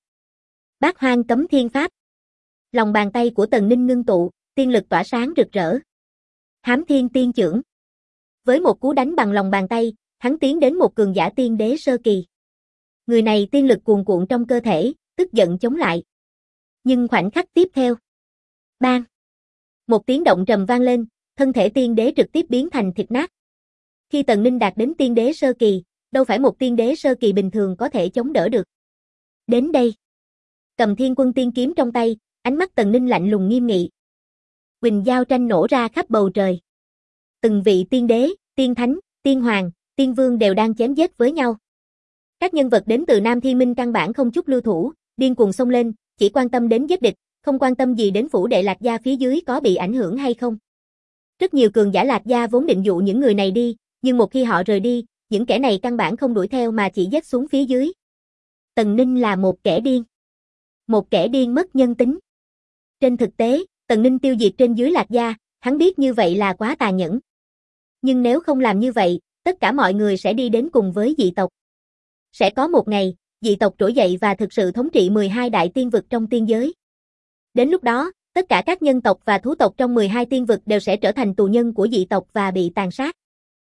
Bát Hoang Cấm Thiên Pháp. Lòng bàn tay của Tần Ninh ngưng tụ, tiên lực tỏa sáng rực rỡ. Hám Thiên Tiên Chưởng. Với một cú đánh bằng lòng bàn tay, hắn tiến đến một cường giả tiên đế sơ kỳ. Người này tiên lực cuồn cuộn trong cơ thể, tức giận chống lại. Nhưng khoảnh khắc tiếp theo. Bang! Một tiếng động trầm vang lên, thân thể tiên đế trực tiếp biến thành thịt nát. Khi Tần Ninh đạt đến tiên đế sơ kỳ, đâu phải một tiên đế sơ kỳ bình thường có thể chống đỡ được. Đến đây. Cầm Thiên Quân Tiên Kiếm trong tay, ánh mắt Tần Ninh lạnh lùng nghiêm nghị. Quỳnh giao tranh nổ ra khắp bầu trời. Từng vị tiên đế, tiên thánh, tiên hoàng, tiên vương đều đang chém giết với nhau. Các nhân vật đến từ Nam Thiên Minh căn bản không chút lưu thủ, điên cuồng xông lên, chỉ quan tâm đến giết địch, không quan tâm gì đến phủ đệ Lạc gia phía dưới có bị ảnh hưởng hay không. Rất nhiều cường giả Lạc gia vốn định dụ những người này đi, nhưng một khi họ rời đi, những kẻ này căn bản không đuổi theo mà chỉ giết xuống phía dưới. Tần Ninh là một kẻ điên. Một kẻ điên mất nhân tính. Trên thực tế, Tần Ninh tiêu diệt trên dưới Lạc gia, hắn biết như vậy là quá tàn nhẫn. Nhưng nếu không làm như vậy, tất cả mọi người sẽ đi đến cùng với dị tộc. Sẽ có một ngày, dị tộc trỗi dậy và thực sự thống trị 12 đại tiên vực trong tiên giới. Đến lúc đó, tất cả các nhân tộc và thú tộc trong 12 tiên vực đều sẽ trở thành tù nhân của dị tộc và bị tàn sát.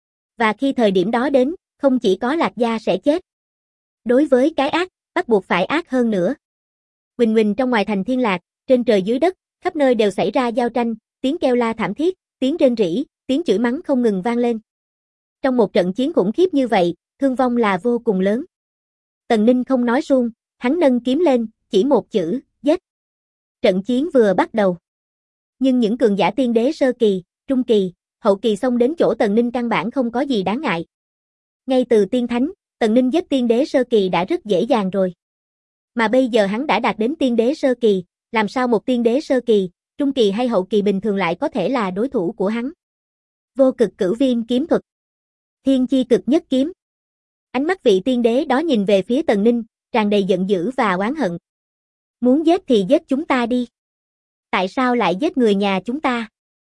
Và khi thời điểm đó đến, không chỉ có Lạc gia sẽ chết. Đối với cái ác, bắt buộc phải ác hơn nữa. Huỳnh huỳnh trong ngoài thành Thiên Lạc, trên trời dưới đất, khắp nơi đều xảy ra giao tranh, tiếng kêu la thảm thiết, tiếng rên rỉ, tiếng chửi mắng không ngừng vang lên. Trong một trận chiến khủng khiếp như vậy, thương vong là vô cùng lớn. Tần Ninh không nói suông, hắn nâng kiếm lên, chỉ một chữ, giết. Trận chiến vừa bắt đầu. Nhưng những cường giả tiên đế sơ kỳ, trung kỳ, hậu kỳ xông đến chỗ Tần Ninh căn bản không có gì đáng ngại. Ngay từ tiên thánh, Tần Ninh giết tiên đế sơ kỳ đã rất dễ dàng rồi. Mà bây giờ hắn đã đạt đến tiên đế sơ kỳ, làm sao một tiên đế sơ kỳ, trung kỳ hay hậu kỳ bình thường lại có thể là đối thủ của hắn. Vô cực cửu viêm kiếm thuật. Thiên chi cực nhất kiếm. Ánh mắt vị tiên đế đó nhìn về phía Tần Ninh, tràn đầy giận dữ và oán hận. Muốn giết thì giết chúng ta đi. Tại sao lại giết người nhà chúng ta?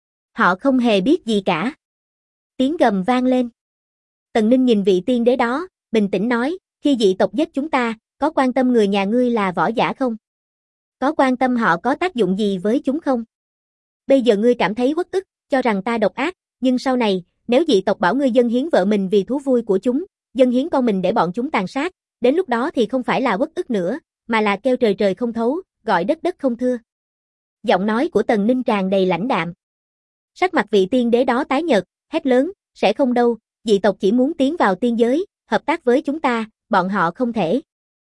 Họ không hề biết gì cả. Tiếng gầm vang lên. Tần Ninh nhìn vị tiên đế đó, bình tĩnh nói, khi dị tộc giết chúng ta, có quan tâm người nhà ngươi là võ giả không? Có quan tâm họ có tác dụng gì với chúng không? Bây giờ ngươi cảm thấy uất ức, cho rằng ta độc ác, nhưng sau này, nếu dị tộc bảo ngươi dâng hiến vợ mình vì thú vui của chúng, dâng hiến con mình để bọn chúng tàn sát, đến lúc đó thì không phải là uất ức nữa, mà là kêu trời trời không thấu, gọi đất đất không thưa. Giọng nói của Tần Ninh tràn đầy lãnh đạm. Sắc mặt vị tiên đế đó tái nhợt, hét lớn, sẽ không đâu, dị tộc chỉ muốn tiến vào tiên giới, hợp tác với chúng ta, bọn họ không thể.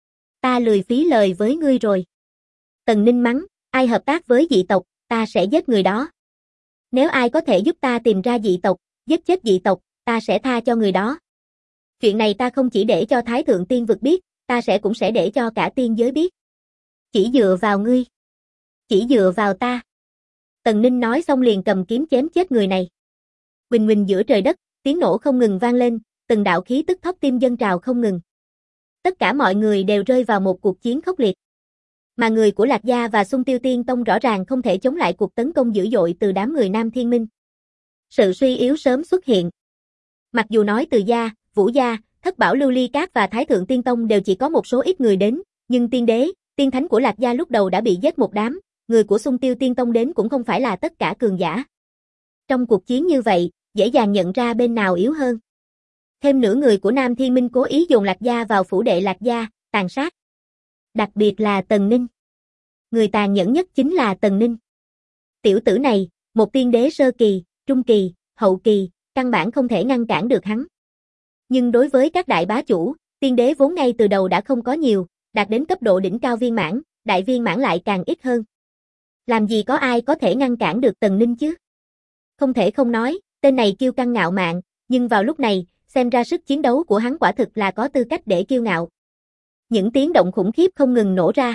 Ta lười phí lời với ngươi rồi. Tần Ninh mắng, ai hợp tác với dị tộc, ta sẽ giết người đó. Nếu ai có thể giúp ta tìm ra dị tộc, giết chết dị tộc, ta sẽ tha cho người đó. Chuyện này ta không chỉ để cho Thái Thượng Tiên Vực biết, ta cũng sẽ để cho cả tiên giới biết. Chỉ dựa vào ngươi. Chỉ dựa vào ta. Tần Ninh nói xong liền cầm kiếm chém chết người này. Huỳnh huỳnh giữa trời đất, tiếng nổ không ngừng vang lên, từng đạo khí tức thóc tim dâng trào không ngừng. Tất cả mọi người đều rơi vào một cuộc chiến khốc liệt. Mà người của Lạc Gia và Xung Tiêu Tiên Tông rõ ràng không thể chống lại cuộc tấn công dữ dội từ đám người Nam Thiên Minh. Sự suy yếu sớm xuất hiện. Mặc dù nói Từ Gia, Vũ Gia, Thất Bảo Lưu Ly Các và Thái Thượng Tiên Tông đều chỉ có một số ít người đến, nhưng tiên đế, tiên thánh của Lạc Gia lúc đầu đã bị giết một đám, người của Xung Tiêu Tiên Tông đến cũng không phải là tất cả cường giả. Trong cuộc chiến như vậy, dễ dàng nhận ra bên nào yếu hơn. Thêm nữa người của Nam Thiên Minh cố ý dồn Lạc Gia vào phủ đệ Lạc Gia, tàn sát. Đặc biệt là Tần Ninh. Người tàn nhẫn nhất chính là Tần Ninh. Tiểu tử này, một tiên đế sơ kỳ, trung kỳ, hậu kỳ, căn bản không thể ngăn cản được hắn. Nhưng đối với các đại bá chủ, tiên đế vốn ngay từ đầu đã không có nhiều, đạt đến cấp độ đỉnh cao viên mãn, đại viên mãn lại càng ít hơn. Làm gì có ai có thể ngăn cản được Tần Ninh chứ? Không thể không nói, tên này kiêu căng ngạo mạn, nhưng vào lúc này, xem ra sức chiến đấu của hắn quả thực là có tư cách để kiêu ngạo. Những tiếng động khủng khiếp không ngừng nổ ra.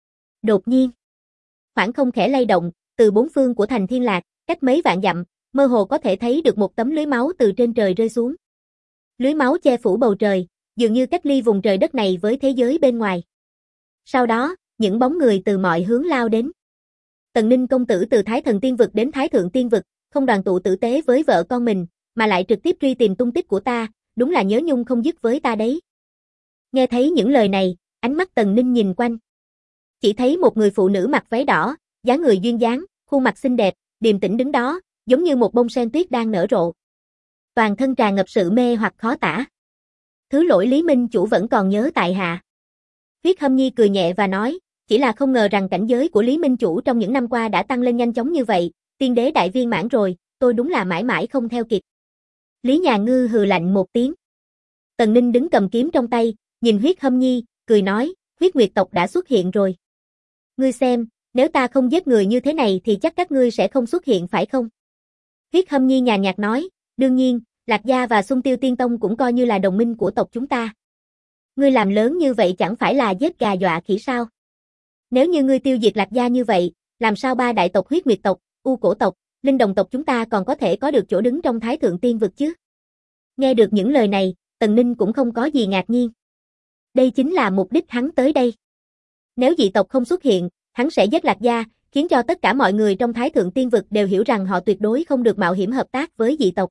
Đột nhiên, khoảng không khẽ lay động, từ bốn phương của thành Thiên Lạc, cách mấy vạn dặm, mơ hồ có thể thấy được một tấm lưới máu từ trên trời rơi xuống. Lưới máu che phủ bầu trời, dường như cách ly vùng trời đất này với thế giới bên ngoài. Sau đó, những bóng người từ mọi hướng lao đến. Tần Ninh công tử từ Thái Thần Tiên Vực đến Thái Thượng Tiên Vực, không đoàn tụ tử tế với vợ con mình, mà lại trực tiếp truy tìm tung tích của ta, đúng là nhớ nhung không dứt với ta đấy. Nghe thấy những lời này, ánh mắt Tần Ninh nhìn quanh. Chỉ thấy một người phụ nữ mặc váy đỏ, dáng người duyên dáng, khuôn mặt xinh đẹp, điềm tĩnh đứng đó, giống như một bông sen tuyết đang nở rộ. Toàn thân tràn ngập sự mê hoặc khó tả. Thứ lỗi Lý Minh Chủ vẫn còn nhớ tại hạ. Huyết Hâm Nhi cười nhẹ và nói, chỉ là không ngờ rằng cảnh giới của Lý Minh Chủ trong những năm qua đã tăng lên nhanh chóng như vậy, tiên đế đại viên mãn rồi, tôi đúng là mãi mãi không theo kịp. Lý Nhà Ngư hừ lạnh một tiếng. Tần Ninh đứng cầm kiếm trong tay, nhìn Huyết Hâm Nhi, cười nói, Huyết Nguyệt tộc đã xuất hiện rồi. Ngươi xem, nếu ta không giết người như thế này thì chắc các ngươi sẽ không xuất hiện phải không? Huyết Hâm Nhi nhàn nhạt nói, đương nhiên, Lạc Gia và Xung Tiêu Tiên Tông cũng coi như là đồng minh của tộc chúng ta. Ngươi làm lớn như vậy chẳng phải là giết gà dọa khỉ sao? Nếu như ngươi tiêu diệt Lạc Gia như vậy, làm sao ba đại tộc Huyết Nguyệt tộc, U Cổ tộc, Linh Đồng tộc chúng ta còn có thể có được chỗ đứng trong Thái Thượng Tiên Vực chứ? Nghe được những lời này, Tần Ninh cũng không có gì ngạc nhiên. Đây chính là mục đích hắn tới đây. Nếu dị tộc không xuất hiện, hắn sẽ giết Lạc Gia, khiến cho tất cả mọi người trong Thái Thượng Tiên Vực đều hiểu rằng họ tuyệt đối không được mạo hiểm hợp tác với dị tộc.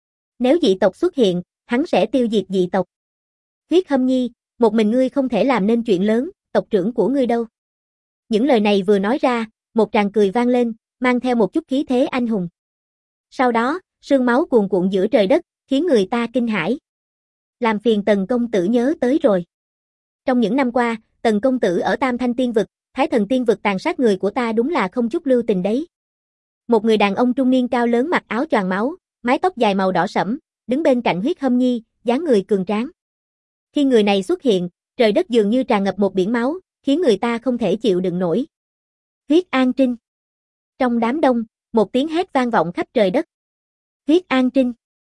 Nếu dị tộc xuất hiện, hắn sẽ tiêu diệt dị tộc. Huyết Hâm Nhi, một mình ngươi không thể làm nên chuyện lớn, tộc trưởng của ngươi đâu. Những lời này vừa nói ra, một tràng cười vang lên, mang theo một chút khí thế anh hùng. Sau đó, sương máu cuồn cuộn giữa trời đất, khiến người ta kinh hãi. Làm phiền Tần công tử nhớ tới rồi. Trong những năm qua, Tần công tử ở Tam Thanh Tiên Vực, Thái Thần Tiên Vực tàn sát người của ta đúng là không chút lưu tình đấy. Một người đàn ông trung niên cao lớn mặc áo choàng máu, mái tóc dài màu đỏ sẫm, đứng bên cạnh Huyết Hâm Nhi, dáng người cường tráng. Khi người này xuất hiện, trời đất dường như tràn ngập một biển máu, khiến người ta không thể chịu đựng nổi. Huyết An Trinh. Trong đám đông, một tiếng hét vang vọng khắp trời đất. Huyết An Trinh.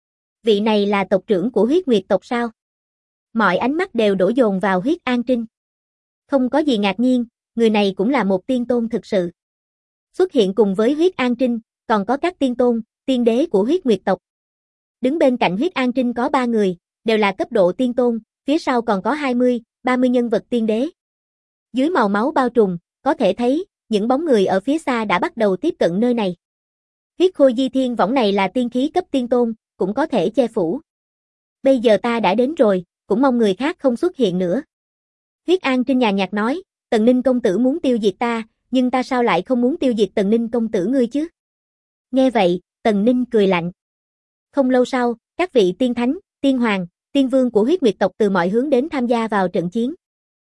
Vị này là tộc trưởng của Huyết Nguyệt tộc sao? Mọi ánh mắt đều đổ dồn vào Huyết An Trinh. Không có gì ngạc nhiên, người này cũng là một tiên tôn thực sự. Xuất hiện cùng với Huyết An Trinh, còn có các tiên tôn, tiên đế của Huyết Nguyệt tộc. Đứng bên cạnh Huyết An Trinh có 3 người, đều là cấp độ tiên tôn, phía sau còn có 20, 30 nhân vật tiên đế. Dưới màu máu bao trùm, có thể thấy, những bóng người ở phía xa đã bắt đầu tiếp cận nơi này. Huyết Khôi Di Thiên võng này là tiên khí cấp tiên tôn, cũng có thể che phủ. Bây giờ ta đã đến rồi, cũng mong người khác không xuất hiện nữa. Huyết An Trinh nhàn nhạt nói, Tần Ninh công tử muốn tiêu diệt ta, nhưng ta sao lại không muốn tiêu diệt Tần Ninh công tử ngươi chứ? Nghe vậy, Tần Ninh cười lạnh. Không lâu sau, các vị tiên thánh, tiên hoàng, tiên vương của huyết nguyệt tộc từ mọi hướng đến tham gia vào trận chiến.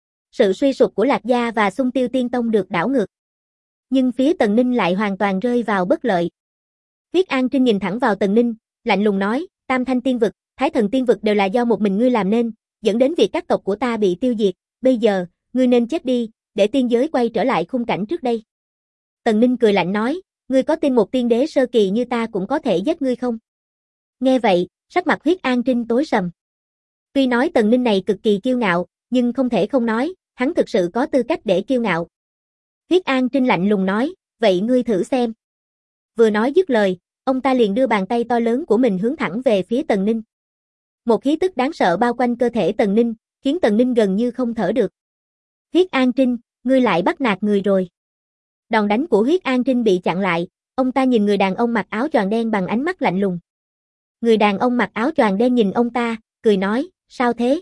Sự suy sụp của Lạc Gia và Xung Tiêu Tiên Tông được đảo ngược. Nhưng phía Tần Ninh lại hoàn toàn rơi vào bất lợi. Huyết An Trinh nhìn thẳng vào Tần Ninh, lạnh lùng nói, Tam Thanh Tiên Vực, Thái Thần Tiên Vực đều là do một mình ngươi làm nên, dẫn đến việc các tộc của ta bị tiêu diệt, bây giờ, ngươi nên chết đi, để tiên giới quay trở lại khung cảnh trước đây. Tần Ninh cười lạnh nói, ngươi có tin một tiên đế sơ kỳ như ta cũng có thể giết ngươi không? Nghe vậy, sắc mặt Huyết An Trinh tối sầm. Tuy nói Tần Ninh này cực kỳ kiêu ngạo, nhưng không thể không nói, hắn thực sự có tư cách để kiêu ngạo. Huyết An Trinh lạnh lùng nói, vậy ngươi thử xem. Vừa nói dứt lời, ông ta liền đưa bàn tay to lớn của mình hướng thẳng về phía Tần Ninh. Một khí tức đáng sợ bao quanh cơ thể Tần Ninh, khiến Tần Ninh gần như không thở được. Huyết An Trinh, ngươi lại bắt nạt người rồi. Đòn đánh của Huyết An Trinh bị chặn lại, ông ta nhìn người đàn ông mặc áo choàng đen bằng ánh mắt lạnh lùng. Người đàn ông mặc áo choàng đen nhìn ông ta, cười nói, sao thế?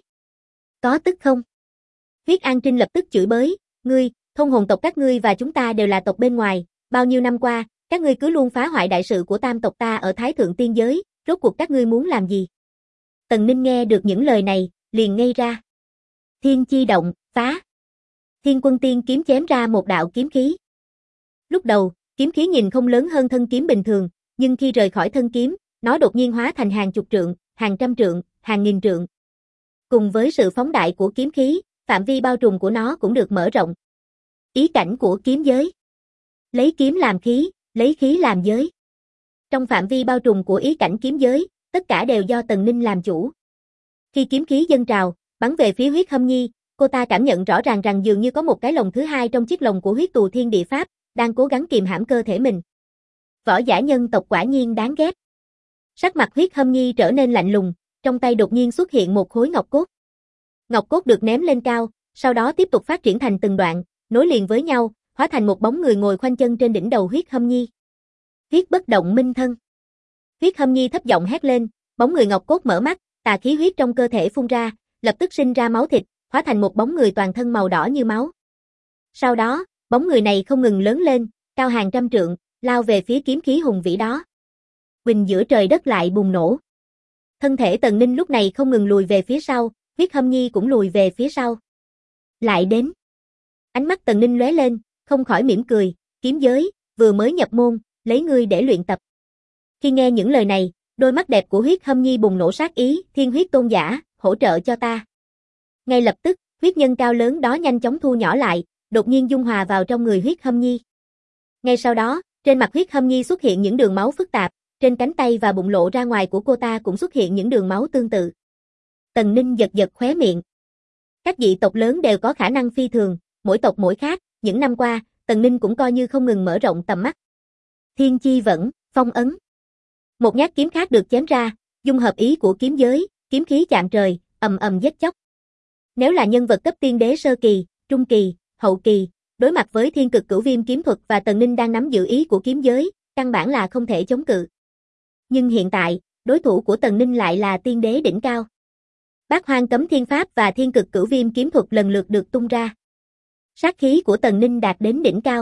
Có tức không? Huyết An Trinh lập tức chửi bới, ngươi, thôn hồn tộc các ngươi và chúng ta đều là tộc bên ngoài, bao nhiêu năm qua, các ngươi cứ luôn phá hoại đại sự của tam tộc ta ở Thái Thượng Tiên Giới, rốt cuộc các ngươi muốn làm gì? Tần Ninh nghe được những lời này, liền ngây ra. Thiên chi động, phá. Thiên Quân Tiên kiếm chém ra một đạo kiếm khí. Lúc đầu, kiếm khí nhìn không lớn hơn thân kiếm bình thường, nhưng khi rời khỏi thân kiếm, nó đột nhiên hóa thành hàng chục trượng, hàng trăm trượng, hàng nghìn trượng. Cùng với sự phóng đại của kiếm khí, phạm vi bao trùm của nó cũng được mở rộng. Ý cảnh của kiếm giới. Lấy kiếm làm khí, lấy khí làm giới. Trong phạm vi bao trùm của ý cảnh kiếm giới, tất cả đều do Tần Ninh làm chủ. Khi kiếm khí dâng trào, bắn về phía Huyết Hâm Nhi, cô ta cảm nhận rõ ràng rằng dường như có một cái lồng thứ hai trong chiếc lồng của huyết tù thiên địa pháp, đang cố gắng kìm hãm cơ thể mình. Võ giả nhân tộc quả nhiên đáng ghét. Sắc mặt Huyết Hâm Nhi trở nên lạnh lùng, trong tay đột nhiên xuất hiện một khối ngọc cốt. Ngọc cốt được ném lên cao, sau đó tiếp tục phát triển thành từng đoạn, nối liền với nhau, hóa thành một bóng người ngồi khoanh chân trên đỉnh đầu Huyết Hâm Nhi. Huyết bất động minh thân. Huyết Hâm Nhi thấp giọng hét lên, bóng người ngọc cốt mở mắt, tà khí huyết trong cơ thể phun ra, lập tức sinh ra máu thịt, hóa thành một bóng người toàn thân màu đỏ như máu. Sau đó, bóng người này không ngừng lớn lên, cao hàng trăm trượng, lao về phía kiếm khí hùng vĩ đó. Bình giữa trời đất lại bùng nổ. Thân thể Tần Ninh lúc này không ngừng lùi về phía sau, Huyết Hâm Nhi cũng lùi về phía sau. Lại đến. Ánh mắt Tần Ninh lóe lên, không khỏi mỉm cười, kiếm giới, vừa mới nhập môn, lấy ngươi để luyện tập. Khi nghe những lời này, đôi mắt đẹp của Huyết Hâm Nhi bùng nổ sát ý, Thiên Huyết Tôn giả, hỗ trợ cho ta. Ngay lập tức, huyết nhân cao lớn đó nhanh chóng thu nhỏ lại, đột nhiên dung hòa vào trong người Huyết Hâm Nhi. Ngay sau đó, trên mặt Huyết Hâm Nhi xuất hiện những đường máu phức tạp, trên cánh tay và bụng lộ ra ngoài của cô ta cũng xuất hiện những đường máu tương tự. Tần Ninh giật giật khóe miệng. Các dị tộc lớn đều có khả năng phi thường, mỗi tộc mỗi khác, những năm qua, Tần Ninh cũng coi như không ngừng mở rộng tầm mắt. Thiên chi vẫn, phong ấn. Một nhát kiếm khác được chém ra, dung hợp ý của kiếm giới, kiếm khí chạm trời, ầm ầm giết chóc. Nếu là nhân vật cấp tiên đế sơ kỳ, trung kỳ, hậu kỳ, đối mặt với Thiên Cực Cửu Viêm kiếm thuật và Tần Ninh đang nắm giữ ý của kiếm giới, căn bản là không thể chống cự. Nhưng hiện tại, đối thủ của Tần Ninh lại là tiên đế đỉnh cao. Bát Hoang Cấm Thiên Pháp và Thiên Cực Cửu Viêm kiếm thuật lần lượt được tung ra. Sát khí của Tần Ninh đạt đến đỉnh cao.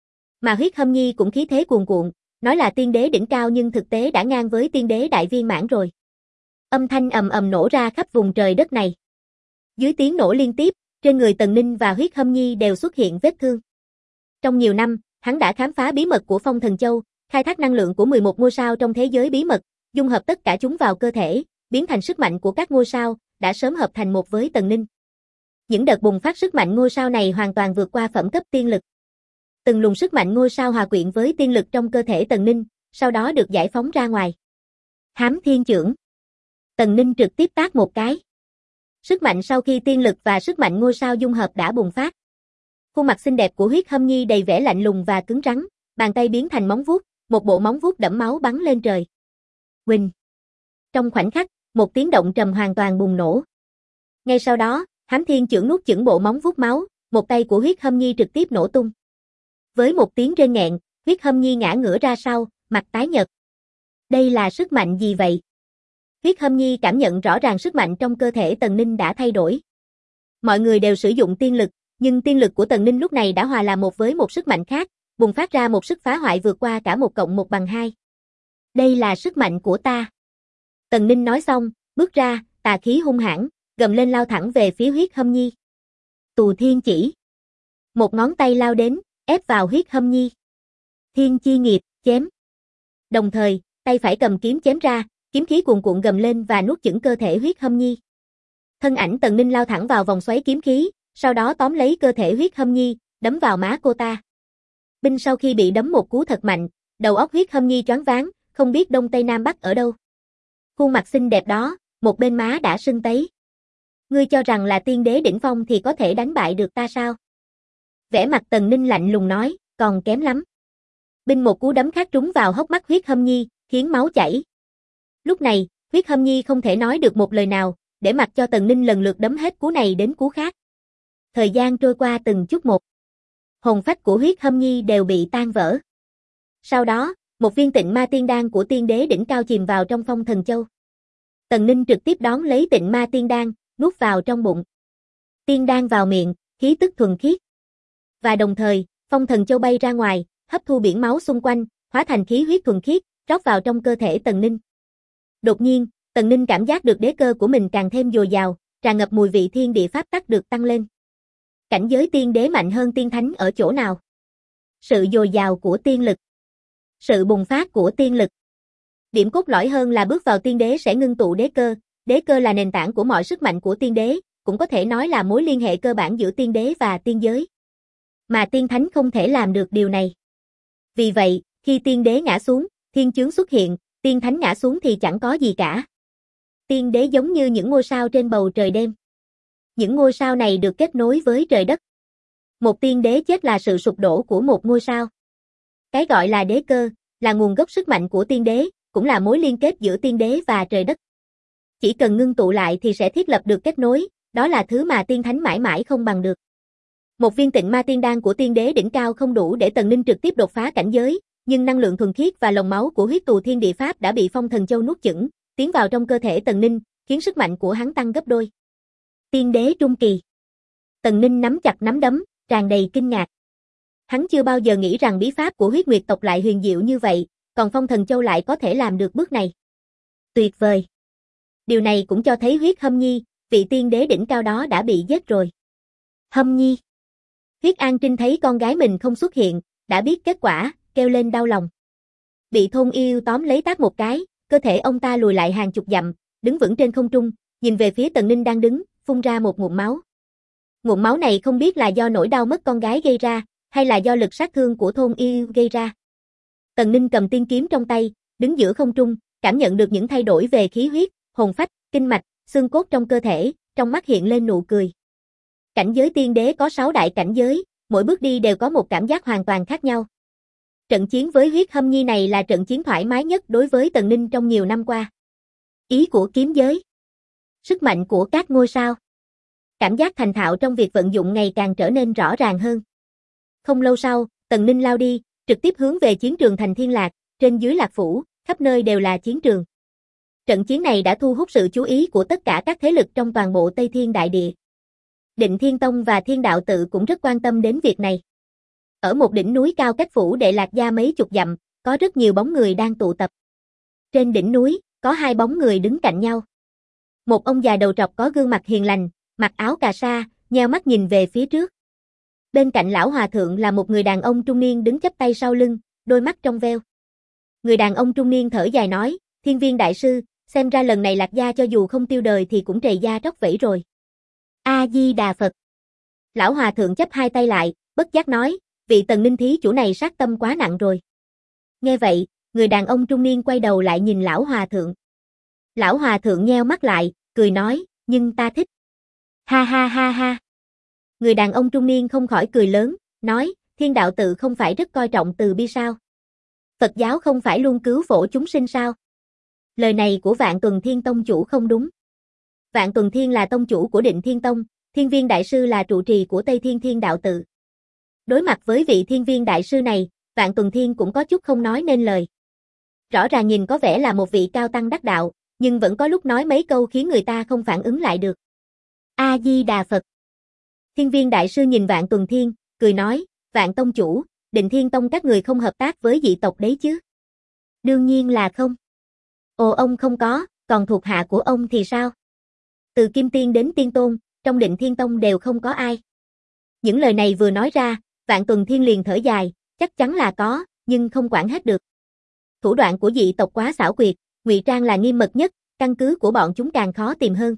Mà Huyết Hâm Nhi cũng khí thế cuồn cuộn, nói là tiên đế đỉnh cao nhưng thực tế đã ngang với tiên đế đại viên mãn rồi. Âm thanh ầm ầm nổ ra khắp vùng trời đất này. Dưới tiếng nổ liên tiếp, trên người Tần Ninh và Huyết Hâm Nhi đều xuất hiện vết thương. Trong nhiều năm, hắn đã khám phá bí mật của Phong Thần Châu, khai thác năng lượng của 11 ngôi sao trong thế giới bí mật, dung hợp tất cả chúng vào cơ thể, biến thành sức mạnh của các ngôi sao, đã sớm hợp thành một với Tần Ninh. Những đợt bùng phát sức mạnh ngôi sao này hoàn toàn vượt qua phẩm cấp tiên lực. Từng luồng sức mạnh ngôi sao hòa quyện với tiên lực trong cơ thể Tần Ninh, sau đó được giải phóng ra ngoài. Hám Thiên Chưởng. Tần Ninh trực tiếp tát một cái. Sức mạnh sau khi tiên lực và sức mạnh ngôi sao dung hợp đã bùng phát. Khuôn mặt xinh đẹp của Huyết Hâm Nhi đầy vẻ lạnh lùng và cứng rắn, bàn tay biến thành móng vuốt, một bộ móng vuốt đẫm máu bắn lên trời. Huỳnh. Trong khoảnh khắc, một tiếng động trầm hoàn toàn bùng nổ. Ngay sau đó, Hám Thiên Chưởng nuốt chửng bộ móng vuốt máu, một tay của Huyết Hâm Nhi trực tiếp nổ tung. Với một tiếng rên nghẹn, Huyết Hâm Nhi ngã ngửa ra sau, mặt tái nhợt. Đây là sức mạnh gì vậy? Huyết Hâm Nhi cảm nhận rõ ràng sức mạnh trong cơ thể Tần Ninh đã thay đổi. Mọi người đều sử dụng tiên lực, nhưng tiên lực của Tần Ninh lúc này đã hòa làm một với một sức mạnh khác, bùng phát ra một sức phá hoại vượt qua cả 1+1 bằng 2. Đây là sức mạnh của ta. Tần Ninh nói xong, bước ra, tà khí hung hãn, gầm lên lao thẳng về phía Huyết Hâm Nhi. Tù Thiên Chỉ. Một ngón tay lao đến, ép vào Huyết Hâm Nhi. Thiên Chi Nghiệp, chém. Đồng thời, tay phải cầm kiếm chém ra, kiếm khí cuồn cuộn gầm lên và nuốt chửng cơ thể Huyết Hâm Nhi. Thân ảnh Tần Ninh lao thẳng vào vòng xoáy kiếm khí, sau đó tóm lấy cơ thể Huyết Hâm Nhi, đấm vào má cô ta. Binh sau khi bị đấm một cú thật mạnh, đầu óc Huyết Hâm Nhi choáng váng, không biết đông tây nam bắc ở đâu. Khuôn mặt xinh đẹp đó, một bên má đã sưng tấy. Ngươi cho rằng là tiên đế đỉnh phong thì có thể đánh bại được ta sao? Vẻ mặt Tần Ninh lạnh lùng nói, còn kém lắm. Binh một cú đấm khác trúng vào hốc mắt Huyết Hâm Nhi, khiến máu chảy. Lúc này, Huyết Hâm Nhi không thể nói được một lời nào, để mặc cho Tần Ninh lần lượt đấm hết cú này đến cú khác. Thời gian trôi qua từng chút một. Hồn phách của Huyết Hâm Nhi đều bị tan vỡ. Sau đó, một viên Tịnh Ma Tiên Đan của tiên đế đỉnh cao chìm vào trong Phong Thần Châu. Tần Ninh trực tiếp đón lấy Tịnh Ma Tiên Đan, nuốt vào trong bụng. Tiên đan vào miệng, khí tức thuần khiết. Và đồng thời, Phong Thần Châu bay ra ngoài, hấp thu biển máu xung quanh, hóa thành khí huyết thuần khiết, rót vào trong cơ thể Tần Ninh. Đột nhiên, Tần Ninh cảm giác được đế cơ của mình càng thêm dồi dào, tràn ngập mùi vị thiên địa pháp tắc được tăng lên. Cảnh giới tiên đế mạnh hơn tiên thánh ở chỗ nào? Sự dồi dào của tiên lực. Sự bùng phát của tiên lực. Điểm cốt lõi hơn là bước vào tiên đế sẽ ngưng tụ đế cơ là nền tảng của mọi sức mạnh của tiên đế, cũng có thể nói là mối liên hệ cơ bản giữa tiên đế và tiên giới. Mà tiên thánh không thể làm được điều này. Vì vậy, khi tiên đế ngã xuống, thiên chướng xuất hiện, tiên thánh ngã xuống thì chẳng có gì cả. Tiên đế giống như những ngôi sao trên bầu trời đêm. Những ngôi sao này được kết nối với trời đất. Một tiên đế chết là sự sụp đổ của một ngôi sao. Cái gọi là đế cơ, là nguồn gốc sức mạnh của tiên đế, cũng là mối liên kết giữa tiên đế và trời đất. Chỉ cần ngưng tụ lại thì sẽ thiết lập được kết nối, đó là thứ mà tiên thánh mãi mãi không bằng được. Một viên Tịnh Ma Tiên Đan của tiên đế đỉnh cao không đủ để Tần Ninh trực tiếp đột phá cảnh giới, nhưng năng lượng thuần khiết và lồng máu của huyết tù thiên địa pháp đã bị Phong Thần Châu nuốt chửng, tiến vào trong cơ thể Tần Ninh, khiến sức mạnh của hắn tăng gấp đôi. Tiên đế trung kỳ. Tần Ninh nắm chặt nắm đấm, tràn đầy kinh ngạc. Hắn chưa bao giờ nghĩ rằng bí pháp của huyết nguyệt tộc lại huyền diệu như vậy, còn Phong Thần Châu lại có thể làm được bước này. Tuyệt vời. Điều này cũng cho thấy Huyết Hâm Nhi, vị tiên đế đỉnh cao đó đã bị giết rồi. Hâm Nhi. Huyết An Trinh thấy con gái mình không xuất hiện, đã biết kết quả, kêu lên đau lòng. Bị Thôn Yêu tóm lấy tát một cái, cơ thể ông ta lùi lại hàng chục dặm, đứng vững trên không trung, nhìn về phía Tần Ninh đang đứng, phun ra một ngụm máu. Ngụm máu này không biết là do nỗi đau mất con gái gây ra, hay là do lực sát thương của Thôn Yêu gây ra. Tần Ninh cầm tiên kiếm trong tay, đứng giữa không trung, cảm nhận được những thay đổi về khí huyết, hồn phách, kinh mạch, xương cốt trong cơ thể, trong mắt hiện lên nụ cười. Cảnh giới tiên đế có 6 đại cảnh giới, mỗi bước đi đều có một cảm giác hoàn toàn khác nhau. Trận chiến với Huyết Hâm Nhi này là trận chiến thoải mái nhất đối với Tần Ninh trong nhiều năm qua. Ý của kiếm giới. Sức mạnh của các ngôi sao. Cảm giác thành thạo trong việc vận dụng ngày càng trở nên rõ ràng hơn. Không lâu sau, Tần Ninh lao đi, trực tiếp hướng về chiến trường thành Thiên Lạc, trên dưới Lạc Phủ, khắp nơi đều là chiến trường. Trận chiến này đã thu hút sự chú ý của tất cả các thế lực trong toàn bộ Tây Thiên Đại Địa. Định Thiên Tông và Thiên Đạo Tự cũng rất quan tâm đến việc này. Ở một đỉnh núi cao cách Phủ Đệ Lạc Gia mấy chục dặm, có rất nhiều bóng người đang tụ tập. Trên đỉnh núi, có 2 bóng người đứng cạnh nhau. Một ông già đầu trọc có gương mặt hiền lành, mặc áo cà sa, nheo mắt nhìn về phía trước. Bên cạnh lão hòa thượng là một người đàn ông trung niên đứng chắp tay sau lưng, đôi mắt trong veo. Người đàn ông trung niên thở dài nói, Thiên Viên đại sư, xem ra lần này Lạc Gia cho dù không tiêu đời thì cũng trầy da tróc vẫy rồi. A-di-đà Phật. Lão hòa thượng chắp 2 tay lại, bất giác nói, vị Tần Ninh thí chủ này sát tâm quá nặng rồi. Nghe vậy, người đàn ông trung niên quay đầu lại nhìn lão hòa thượng. Lão hòa thượng nheo mắt lại, cười nói, nhưng ta thích. Ha ha ha ha. Người đàn ông trung niên không khỏi cười lớn, nói, Thiên Đạo Tự không phải rất coi trọng từ bi sao? Phật giáo không phải luôn cứu phổ chúng sinh sao? Lời này của Vạn Tuần Thiên Tông chủ không đúng. Vạn Tuần Thiên là tông chủ của Định Thiên Tông, Thiên Viên đại sư là trụ trì của Tây Thiên Thiên Đạo Tự. Đối mặt với vị Thiên Viên đại sư này, Vạn Tuần Thiên cũng có chút không nói nên lời. Rõ ràng nhìn có vẻ là một vị cao tăng đắc đạo, nhưng vẫn có lúc nói mấy câu khiến người ta không phản ứng lại được. A-di-đà Phật. Thiên Viên đại sư nhìn Vạn Tuần Thiên, cười nói, Vạn tông chủ, Định Thiên Tông các người không hợp tác với dị tộc đấy chứ? Đương nhiên là không. Ồ, ông không có, còn thuộc hạ của ông thì sao? Từ Kim Tiên đến Tiên Tôn, trong Định Thiên Tông đều không có ai. Những lời này vừa nói ra, Vạn Tuần Thiên liền thở dài, chắc chắn là có, nhưng không quản hết được. Thủ đoạn của dị tộc quá xảo quyệt, ngụy trang là nghiêm mật nhất, căn cứ của bọn chúng càng khó tìm hơn.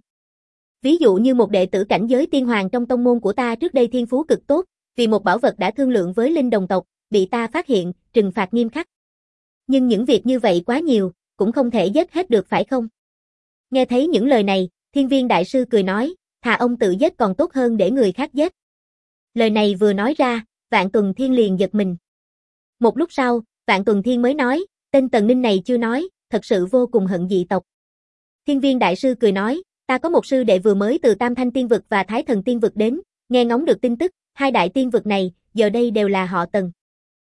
Ví dụ như một đệ tử cảnh giới tiên hoàng trong tông môn của ta trước đây thiên phú cực tốt, vì một bảo vật đã thương lượng với linh đồng tộc, bị ta phát hiện, trừng phạt nghiêm khắc. Nhưng những việc như vậy quá nhiều, cũng không thể giết hết được phải không? Nghe thấy những lời này, Thiên Viên Đại Sư cười nói, thà ông tự giết còn tốt hơn để người khác giết. Lời này vừa nói ra, Vạn Tuần Thiên liền giật mình. Một lúc sau, Vạn Tuần Thiên mới nói, tên Tần Ninh này chưa nói, thật sự vô cùng hận dị tộc. Thiên Viên Đại Sư cười nói, ta có một sư đệ vừa mới từ Tam Thanh Tiên Vực và Thái Thần Tiên Vực đến, nghe ngóng được tin tức, hai đại tiên vực này, giờ đây đều là họ Tần.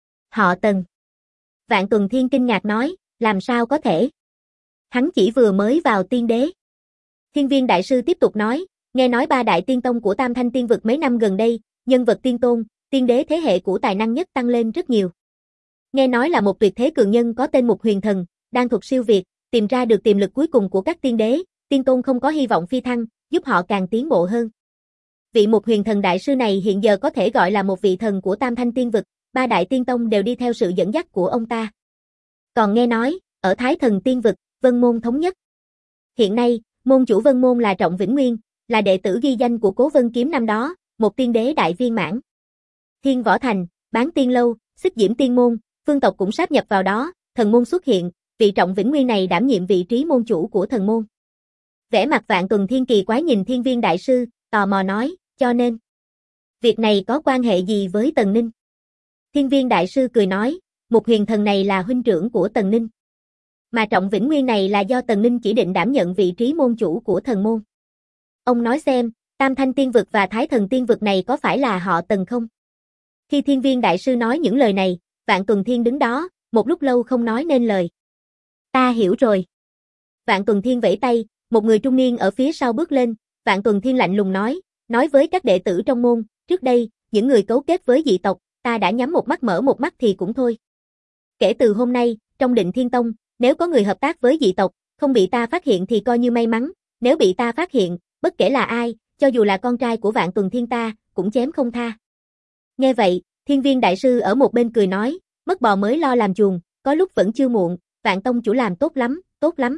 Họ Tần. Vạn Tuần Thiên kinh ngạc nói, làm sao có thể? Hắn chỉ vừa mới vào tiên đế. Thiên Viên Đại Sư tiếp tục nói, nghe nói ba đại tiên tông của Tam Thanh Tiên Vực mấy năm gần đây, nhân vật tiên tôn, tiên đế thế hệ của tài năng nhất tăng lên rất nhiều. Nghe nói là một tuyệt thế cường nhân có tên Mục Huyền Thần, đang thuật siêu việt, tìm ra được tiềm lực cuối cùng của các tiên đế, tiên tôn không có hy vọng phi thăng, giúp họ càng tiến bộ hơn. Vị Mục Huyền Thần Đại Sư này hiện giờ có thể gọi là một vị thần của Tam Thanh Tiên Vực, ba đại tiên tông đều đi theo sự dẫn dắt của ông ta. Còn nghe nói, ở Thái Thần Tiên Vực, Vân Môn thống nhất. Hiện nay, môn chủ Vân Môn là Trọng Vĩnh Nguyên, là đệ tử ghi danh của Cố Vân Kiếm năm đó, một tiên đế đại viên mãn. Thiên Võ Thành, Bán Tiên Lâu, Xích Diễm Tiên Môn, phương tộc cũng sáp nhập vào đó, thần môn xuất hiện, vị Trọng Vĩnh Nguyên này đảm nhiệm vị trí môn chủ của thần môn. Vẻ mặt Vạn Tuần Thiên kỳ quái nhìn Thiên Viên Đại Sư, tò mò nói, cho nên, việc này có quan hệ gì với Tần Ninh? Thiên Viên Đại Sư cười nói, Mục Huyền Thần này là huynh trưởng của Tần Ninh. Mà Trọng Vĩnh Nguyên này là do Tần Ninh chỉ định đảm nhận vị trí môn chủ của thần môn. Ông nói xem, Tam Thanh Tiên Vực và Thái Thần Tiên Vực này có phải là họ Tần không? Khi Thiên Viên Đại Sư nói những lời này, Vạn Tuần Thiên đứng đó, một lúc lâu không nói nên lời. Ta hiểu rồi. Vạn Tuần Thiên vẫy tay, một người trung niên ở phía sau bước lên, Vạn Tuần Thiên lạnh lùng nói với các đệ tử trong môn, trước đây, những người cấu kết với dị tộc, ta đã nhắm một mắt mở một mắt thì cũng thôi. Kể từ hôm nay, trong Định Thiên Tông, nếu có người hợp tác với dị tộc, không bị ta phát hiện thì coi như may mắn, nếu bị ta phát hiện, bất kể là ai, cho dù là con trai của Vạn Tuần Thiên ta, cũng chém không tha. Nghe vậy, Thiên Viên Đại Sư ở một bên cười nói, mất bò mới lo làm chuồng, có lúc vẫn chưa muộn, Vạn tông chủ làm tốt lắm, tốt lắm.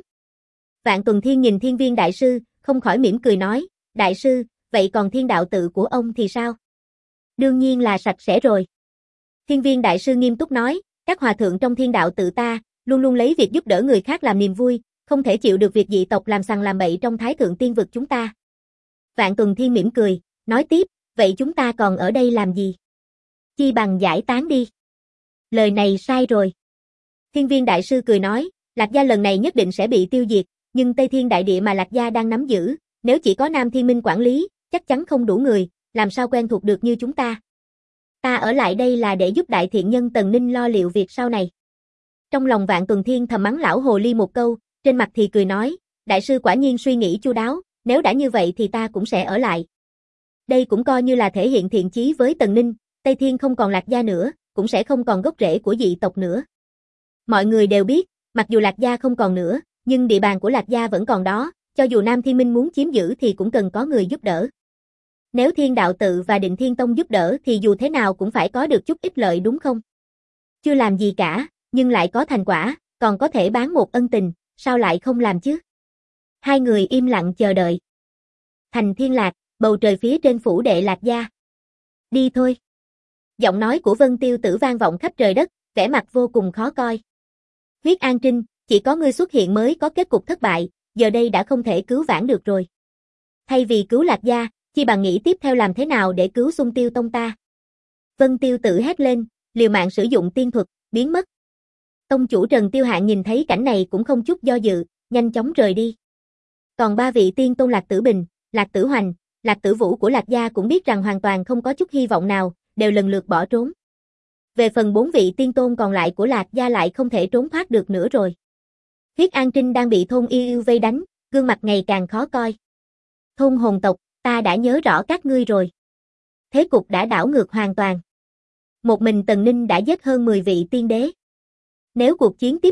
Vạn Tuần Thiên nhìn Thiên Viên Đại Sư, không khỏi mỉm cười nói, Đại Sư, vậy còn thiên đạo tự của ông thì sao? Đương nhiên là sạch sẽ rồi. Thiên Viên Đại Sư nghiêm túc nói, các hòa thượng trong thiên đạo tự ta, luôn luôn lấy việc giúp đỡ người khác làm niềm vui, không thể chịu được việc dị tộc làm sằng làm bậy trong Thái Thượng Tiên Vực chúng ta. Vạn Tuần Thiên mỉm cười, nói tiếp, vậy chúng ta còn ở đây làm gì? Chi bằng giải tán đi. Lời này sai rồi. Thiên Viên Đại Sư cười nói, Lạc Gia lần này nhất định sẽ bị tiêu diệt, nhưng Tây Thiên Đại Địa mà Lạc Gia đang nắm giữ, nếu chỉ có Nam Thiên Minh quản lý, chắc chắn không đủ người, làm sao quen thuộc được như chúng ta. Ta ở lại đây là để giúp đại thiện nhân Tần Ninh lo liệu việc sau này. Trong lòng Vạn Tuần Thiên thầm mắng lão hồ ly một câu, trên mặt thì cười nói, Đại sư quả nhiên suy nghĩ chu đáo, nếu đã như vậy thì ta cũng sẽ ở lại. Đây cũng coi như là thể hiện thiện chí với Tần Ninh, Tây Thiên không còn Lạc Gia nữa, cũng sẽ không còn gốc rễ của dị tộc nữa. Mọi người đều biết, mặc dù Lạc Gia không còn nữa, nhưng địa bàn của Lạc Gia vẫn còn đó, cho dù Nam Thiên Minh muốn chiếm giữ thì cũng cần có người giúp đỡ. Nếu Thiên Đạo Tự và Định Thiên Tông giúp đỡ thì dù thế nào cũng phải có được chút ích lợi đúng không? Chưa làm gì cả, nhưng lại có thành quả, còn có thể bán một ân tình, sao lại không làm chứ? Hai người im lặng chờ đợi. Thành Thiên Lạc, bầu trời phía trên phủ đệ Lạc Gia. Đi thôi. Giọng nói của Vân Tiêu Tử vang vọng khắp trời đất, vẻ mặt vô cùng khó coi. Huyết An Trinh, chỉ có ngươi xuất hiện mới có kết cục thất bại, giờ đây đã không thể cứu vãn được rồi. Thay vì cứu Lạc Gia, chi bằng nghĩ tiếp theo làm thế nào để cứu Xung Tiêu Tông ta. Vân Tiêu Tử hét lên, liều mạng sử dụng tiên thuật, biến mất. Tông chủ Trần Tiêu Hạng nhìn thấy cảnh này cũng không chút do dự, nhanh chóng rời đi. Còn ba vị tiên tôn Lạc Tử Bình, Lạc Tử Hoành, Lạc Tử Vũ của Lạc Gia cũng biết rằng hoàn toàn không có chút hy vọng nào, đều lần lượt bỏ trốn. Về phần bốn vị tiên tôn còn lại của Lạc Gia lại không thể trốn thoát được nữa rồi. Huyết An Trinh đang bị Thôn Yêu Yêu vây đánh, gương mặt ngày càng khó coi. Thôn hồn tộc, ta đã nhớ rõ các ngươi rồi. Thế cục đã đảo ngược hoàn toàn. Một mình Tần Ninh đã giết hơn 10 vị tiên đế. Nếu cuộc chiến tiếp tục,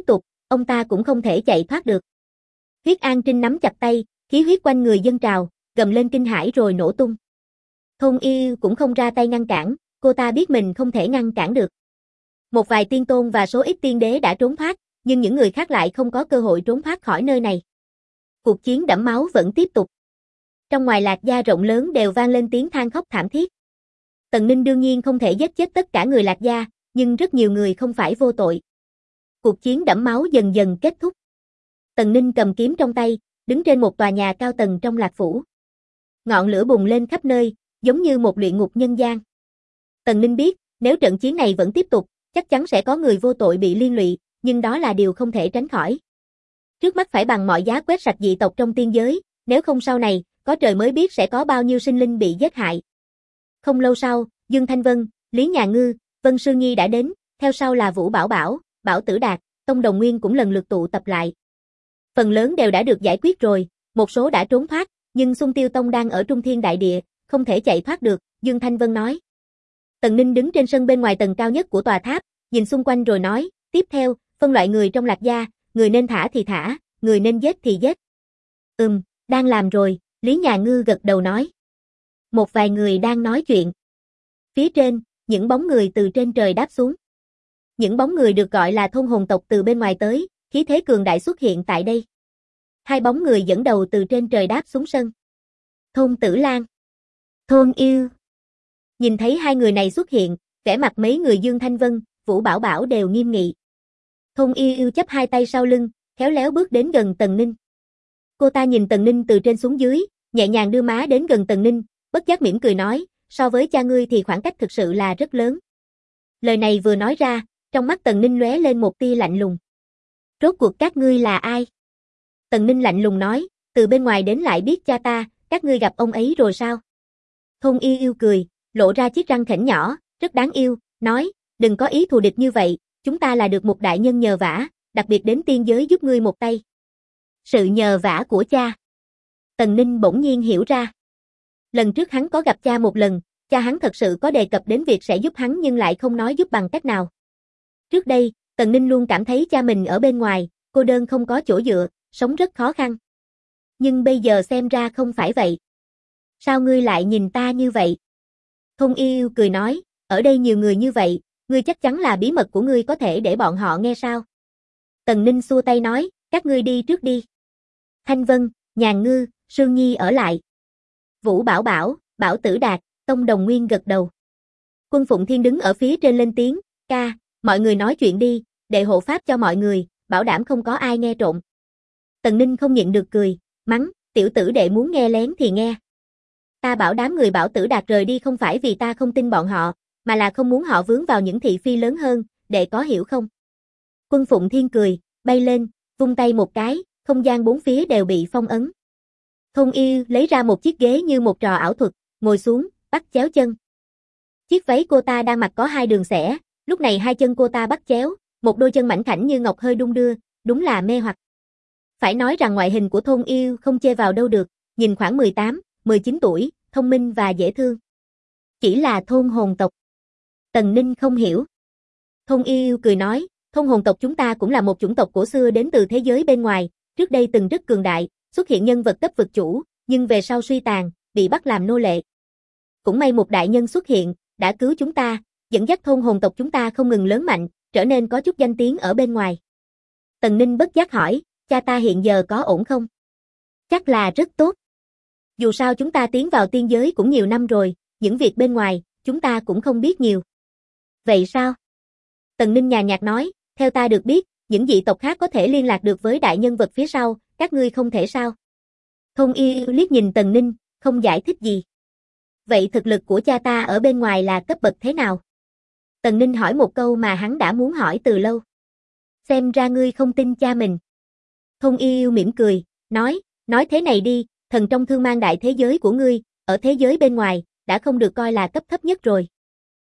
ông ta cũng không thể chạy thoát được. Huyết An Trinh nắm chặt tay, khí huyết quanh người dâng trào, gầm lên kinh hãi rồi nổ tung. Thôn Yêu cũng không ra tay ngăn cản, cô ta biết mình không thể ngăn cản được. Một vài tiên tôn và số ít tiên đế đã trốn thoát, nhưng những người khác lại không có cơ hội trốn thoát khỏi nơi này. Cuộc chiến đẫm máu vẫn tiếp tục. Trong ngoài Lạc Gia rộng lớn đều vang lên tiếng than khóc thảm thiết. Tần Ninh đương nhiên không thể giết chết tất cả người Lạc Gia, nhưng rất nhiều người không phải vô tội. Cuộc chiến đẫm máu dần dần kết thúc. Tần Ninh cầm kiếm trong tay, đứng trên một tòa nhà cao tầng trong Lạc Phủ. Ngọn lửa bùng lên khắp nơi, giống như một luyện ngục nhân gian. Tần Ninh biết, nếu trận chiến này vẫn tiếp tục, chắc chắn sẽ có người vô tội bị liên lụy, nhưng đó là điều không thể tránh khỏi. Trước mắt phải bằng mọi giá quét sạch dị tộc trong tiên giới, nếu không sau này, có trời mới biết sẽ có bao nhiêu sinh linh bị giết hại. Không lâu sau, Dương Thanh Vân, Lý Nhà Ngư, Vân Sư Nhi đã đến, theo sau là Vũ Bảo Bảo, Bảo Tử Đạt, Tông Đồng Nguyên cũng lần lượt tụ tập lại. Phần lớn đều đã được giải quyết rồi, một số đã trốn thoát, nhưng Xuân Tiêu Tông đang ở Trung Thiên Đại Địa, không thể chạy thoát được, Dương Thanh Vân nói. Tần Ninh đứng trên sân bên ngoài tầng cao nhất của tòa tháp, nhìn xung quanh rồi nói, tiếp theo, phân loại người trong Lạc Gia, người nên thả thì thả, người nên giết thì giết. Đang làm rồi, Lý Nhà Ngư gật đầu nói. Một vài người đang nói chuyện. Phía trên, những bóng người từ trên trời đáp xuống. Những bóng người được gọi là thôn hồn tộc từ bên ngoài tới, khí thế cường đại xuất hiện tại đây. Hai bóng người dẫn đầu từ trên trời đáp xuống sân. Thôn Tử Lan, Thôn Yêu. Nhìn thấy hai người này xuất hiện, vẻ mặt mấy người Dương Thanh Vân, Vũ Bảo Bảo đều nghiêm nghị. Thôn Yêu chắp hai tay sau lưng, khéo léo bước đến gần Tần Ninh. Cô ta nhìn Tần Ninh từ trên xuống dưới, nhẹ nhàng đưa má đến gần Tần Ninh, bất giác mỉm cười nói, so với cha ngươi thì khoảng cách thực sự là rất lớn. Lời này vừa nói ra, trong mắt Tần Ninh lóe lên một tia lạnh lùng. Rốt cuộc các ngươi là ai? Tần Ninh lạnh lùng nói, từ bên ngoài đến lại biết cha ta, các ngươi gặp ông ấy rồi sao? Thôn Yêu cười, lộ ra chiếc răng khểnh nhỏ, rất đáng yêu, nói, đừng có ý thù địch như vậy, chúng ta là được một đại nhân nhờ vả, đặc biệt đến tiên giới giúp ngươi một tay. Sự nhờ vả của cha. Tần Ninh bỗng nhiên hiểu ra. Lần trước hắn có gặp cha một lần, cha hắn thật sự có đề cập đến việc sẽ giúp hắn nhưng lại không nói giúp bằng cách nào. Trước đây, Tần Ninh luôn cảm thấy cha mình ở bên ngoài, cô đơn không có chỗ dựa, sống rất khó khăn. Nhưng bây giờ xem ra không phải vậy. Sao ngươi lại nhìn ta như vậy? Thôn Yêu cười nói, ở đây nhiều người như vậy, ngươi chắc chắn là bí mật của ngươi có thể để bọn họ nghe sao? Tần Ninh xua tay nói, các ngươi đi trước đi. Thanh Vân, Nhàn Ngư, Sương Nhi ở lại. Vũ Bảo Bảo, Bảo Tử Đạt, Tông Đồng Nguyên gật đầu. Quân Phụng Thiên đứng ở phía trên lên tiếng, ca, mọi người nói chuyện đi, để hộ pháp cho mọi người, bảo đảm không có ai nghe trộm. Tần Ninh không nhịn được cười, mắng, tiểu tử đệ muốn nghe lén thì nghe. Ta bảo đám người Bảo Tử Đạt rời đi không phải vì ta không tin bọn họ, mà là không muốn họ vướng vào những thị phi lớn hơn, đệ có hiểu không? Quân Phụng Thiên cười, bay lên, vung tay một cái, không gian bốn phía đều bị phong ấn. Thôn Yêu lấy ra một chiếc ghế như một trò ảo thuật, ngồi xuống, bắt chéo chân. Chiếc váy cô ta đang mặc có hai đường xẻ, lúc này hai chân cô ta bắt chéo, một đôi chân mảnh khảnh như ngọc hơi đung đưa, đúng là mê hoặc. Phải nói rằng ngoại hình của Thôn Yêu không chê vào đâu được, nhìn khoảng 18, 19 tuổi, thông minh và dễ thương. Chỉ là thôn hồn tộc. Tần Ninh không hiểu. Thôn Yêu cười nói, thôn hồn tộc chúng ta cũng là một chủng tộc cổ xưa đến từ thế giới bên ngoài, trước đây từng rất cường đại, xuất hiện nhân vật cấp vực chủ, nhưng về sau suy tàn, bị bắt làm nô lệ. Cũng may một đại nhân xuất hiện, đã cứu chúng ta, dẫn dắt thôn hồn tộc chúng ta không ngừng lớn mạnh, trở nên có chút danh tiếng ở bên ngoài. Tần Ninh bất giác hỏi, cha ta hiện giờ có ổn không? Chắc là rất tốt. Dù sao chúng ta tiến vào tiên giới cũng nhiều năm rồi, những việc bên ngoài, chúng ta cũng không biết nhiều. Vậy sao? Tần Ninh nhàn nhạt nói, theo ta được biết, những dị tộc khác có thể liên lạc được với đại nhân vật phía sau, các ngươi không thể sao? Thôn Yêu liếc nhìn Tần Ninh, không giải thích gì. Vậy thực lực của cha ta ở bên ngoài là cấp bậc thế nào? Tần Ninh hỏi một câu mà hắn đã muốn hỏi từ lâu. Xem ra ngươi không tin cha mình. Thôn Yêu mỉm cười, nói thế này đi, thần trong thương mang đại thế giới của ngươi, ở thế giới bên ngoài, đã không được coi là cấp thấp nhất rồi.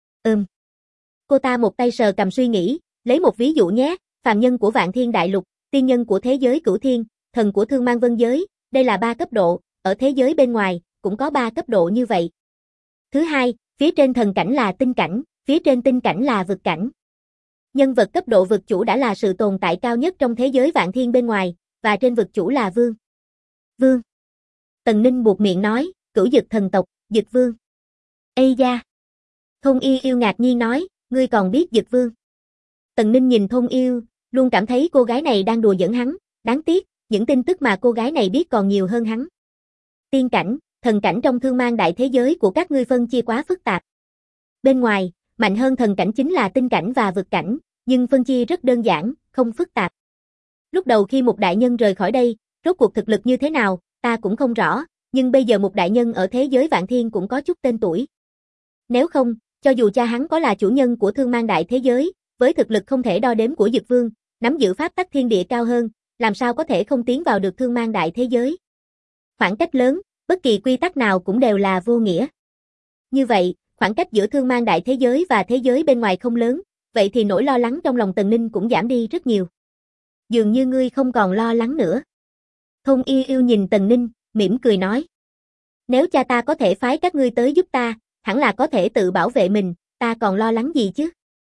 Cô ta một tay sờ cầm suy nghĩ, lấy một ví dụ nhé, phàm nhân của Vạn Thiên Đại Lục, tiên nhân của thế giới Cửu Thiên, thần của thương mang vân giới, đây là 3 cấp độ, ở thế giới bên ngoài, cũng có 3 cấp độ như vậy. Thứ hai, phía trên thần cảnh là tinh cảnh, phía trên tinh cảnh là vực cảnh. Nhân vật cấp độ vực chủ đã là sự tồn tại cao nhất trong thế giới vạn thiên bên ngoài, và trên vực chủ là vương. Vương. Tần Ninh buột miệng nói, cửu dực thần tộc, Dực Vương. Ây da. Thôn Yêu ngạc nhiên nói, ngươi còn biết Dực Vương. Tần Ninh nhìn Thôn Yêu, luôn cảm thấy cô gái này đang đùa giỡn hắn, đáng tiếc, những tin tức mà cô gái này biết còn nhiều hơn hắn. Tiên cảnh, thần cảnh trong thương mang đại thế giới của các ngươi phân chia quá phức tạp. Bên ngoài, mạnh hơn thần cảnh chính là tinh cảnh và vực cảnh, nhưng phân chia rất đơn giản, không phức tạp. Lúc đầu khi một đại nhân rời khỏi đây, rốt cuộc thực lực như thế nào, ta cũng không rõ, nhưng bây giờ một đại nhân ở thế giới vạn thiên cũng có chút tên tuổi. Nếu không, cho dù cha hắn có là chủ nhân của thương mang đại thế giới, với thực lực không thể đo đếm của Dực Vương, nắm giữ pháp tắc thiên địa cao hơn, làm sao có thể không tiến vào được thương mang đại thế giới. Khoảng cách lớn, bất kỳ quy tắc nào cũng đều là vô nghĩa. Như vậy, khoảng cách giữa thương mang đại thế giới và thế giới bên ngoài không lớn, vậy thì nỗi lo lắng trong lòng Tần Ninh cũng giảm đi rất nhiều. Dường như ngươi không còn lo lắng nữa. Thôn Yêu nhìn Tần Ninh, mỉm cười nói. Nếu cha ta có thể phái các ngươi tới giúp ta, hẳn là có thể tự bảo vệ mình, ta còn lo lắng gì chứ?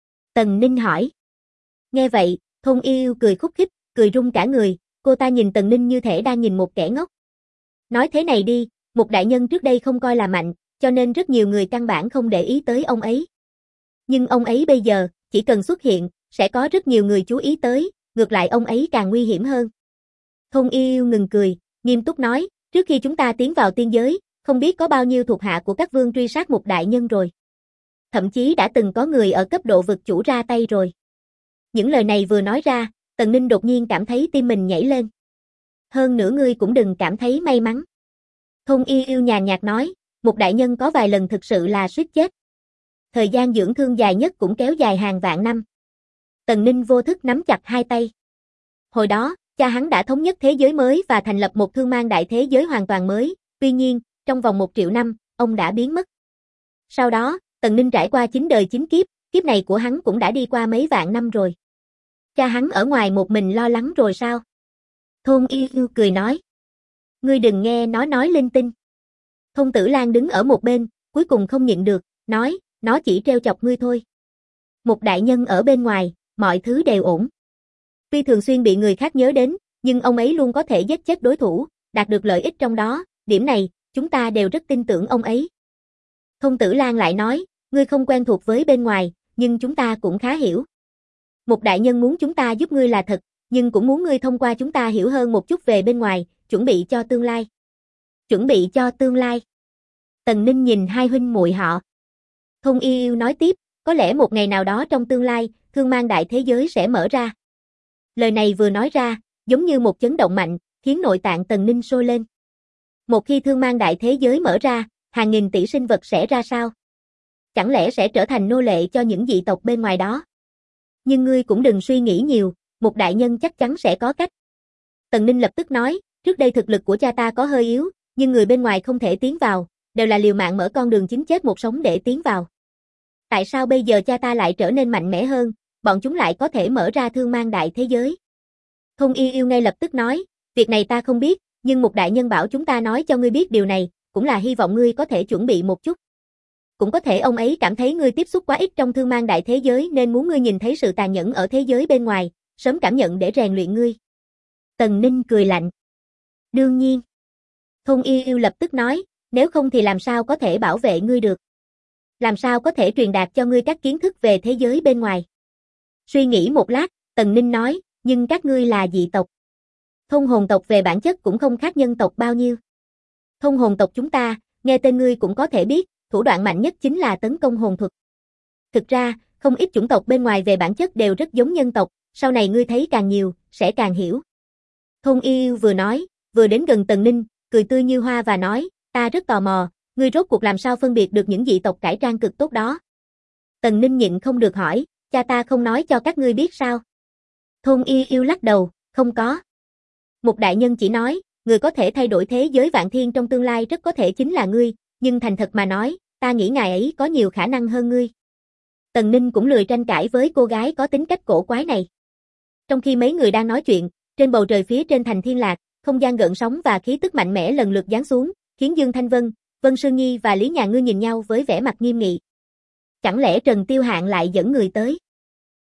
Tần Ninh hỏi. Nghe vậy, Thôn Yêu cười khúc khích, cười rung cả người, cô ta nhìn Tần Ninh như thể đang nhìn một kẻ ngốc. Nói thế này đi, một đại nhân trước đây không coi là mạnh, cho nên rất nhiều người căn bản không để ý tới ông ấy. Nhưng ông ấy bây giờ, chỉ cần xuất hiện, sẽ có rất nhiều người chú ý tới, ngược lại ông ấy càng nguy hiểm hơn. Thôn Yêu ngừng cười, nghiêm túc nói, trước khi chúng ta tiến vào tiên giới, không biết có bao nhiêu thuộc hạ của các vương truy sát một đại nhân rồi. Thậm chí đã từng có người ở cấp độ vực chủ ra tay rồi. Những lời này vừa nói ra, Tần Ninh đột nhiên cảm thấy tim mình nhảy lên. Hơn nữa ngươi cũng đừng cảm thấy may mắn. Thôn Yêu nhàn nhạt nói, một đại nhân có vài lần thực sự là suýt chết. Thời gian dưỡng thương dài nhất cũng kéo dài hàng vạn năm. Tần Ninh vô thức nắm chặt hai tay. Hồi đó, cha hắn đã thống nhất thế giới mới và thành lập một thương mang đại thế giới hoàn toàn mới, tuy nhiên, trong vòng 1 triệu năm, ông đã biến mất. Sau đó, Tần Ninh trải qua 9 đời 9 kiếp, kiếp này của hắn cũng đã đi qua mấy vạn năm rồi. Cha hắn ở ngoài một mình lo lắng rồi sao? Thôn Yêu cười nói. Ngươi đừng nghe nó nói linh tinh. Thôn Tử Lan đứng ở một bên, cuối cùng không nhịn được, nói, nó chỉ trêu chọc ngươi thôi. Một đại nhân ở bên ngoài, mọi thứ đều ổn. Tuy thường xuyên bị người khác nhớ đến, nhưng ông ấy luôn có thể giết chết đối thủ, đạt được lợi ích trong đó, điểm này, chúng ta đều rất tin tưởng ông ấy. Thôn Tử Lan lại nói, ngươi không quen thuộc với bên ngoài, nhưng chúng ta cũng khá hiểu. Một đại nhân muốn chúng ta giúp ngươi là thật, nhưng cũng muốn ngươi thông qua chúng ta hiểu hơn một chút về bên ngoài, chuẩn bị cho tương lai. Chuẩn bị cho tương lai. Tần Ninh nhìn hai huynh muội họ. Thôn Yêu nói tiếp, có lẽ một ngày nào đó trong tương lai, thương mang đại thế giới sẽ mở ra. Lời này vừa nói ra, giống như một chấn động mạnh, khiến nội tạng Tần Ninh sôi lên. Một khi thương mang đại thế giới mở ra, hàng nghìn tỷ sinh vật sẽ ra sao? Chẳng lẽ sẽ trở thành nô lệ cho những dị tộc bên ngoài đó? Nhưng ngươi cũng đừng suy nghĩ nhiều, một đại nhân chắc chắn sẽ có cách. Tần Ninh lập tức nói, trước đây thực lực của cha ta có hơi yếu, nhưng người bên ngoài không thể tiến vào, đều là liều mạng mở con đường chính chết một sống để tiến vào. Tại sao bây giờ cha ta lại trở nên mạnh mẽ hơn, bọn chúng lại có thể mở ra thương mang đại thế giới? Thôn Yêu ngay lập tức nói, việc này ta không biết, nhưng một đại nhân bảo chúng ta nói cho ngươi biết điều này, cũng là hy vọng ngươi có thể chuẩn bị một chút. Cũng có thể ông ấy cảm thấy ngươi tiếp xúc quá ít trong thương mang đại thế giới nên muốn ngươi nhìn thấy sự tàn nhẫn ở thế giới bên ngoài, sớm cảm nhận để rèn luyện ngươi. Tần Ninh cười lạnh. Đương nhiên. Thôn Yêu lập tức nói, nếu không thì làm sao có thể bảo vệ ngươi được? Làm sao có thể truyền đạt cho ngươi các kiến thức về thế giới bên ngoài? Suy nghĩ một lát, Tần Ninh nói, nhưng các ngươi là dị tộc. Thôn hồn tộc về bản chất cũng không khác nhân tộc bao nhiêu. Thôn hồn tộc chúng ta, nghe tên ngươi cũng có thể biết, thủ đoạn mạnh nhất chính là tấn công hồn thuật. Thực ra, không ít chủng tộc bên ngoài về bản chất đều rất giống nhân tộc, sau này ngươi thấy càng nhiều, sẽ càng hiểu. Thôn Yêu vừa nói, vừa đến gần Tần Ninh, cười tươi như hoa và nói, ta rất tò mò, ngươi rốt cuộc làm sao phân biệt được những dị tộc cải trang cực tốt đó? Tần Ninh nhịn không được hỏi, cha ta không nói cho các ngươi biết sao? Thôn Yêu lắc đầu, không có. Một đại nhân chỉ nói, người có thể thay đổi thế giới vạn thiên trong tương lai rất có thể chính là ngươi, nhưng thành thật mà nói, ta nghĩ ngài ấy có nhiều khả năng hơn ngươi. Tần Ninh cũng lười tranh cãi với cô gái có tính cách cổ quái này. Trong khi mấy người đang nói chuyện, trên bầu trời phía trên thành Thiên Lạc, không gian gợn sóng và khí tức mạnh mẽ lần lượt giáng xuống, khiến Dương Thanh Vân, Vân Sương Nhi và Lý Nhà Ngư nhìn nhau với vẻ mặt nghiêm nghị. Chẳng lẽ Trần Tiêu Hạng lại dẫn người tới?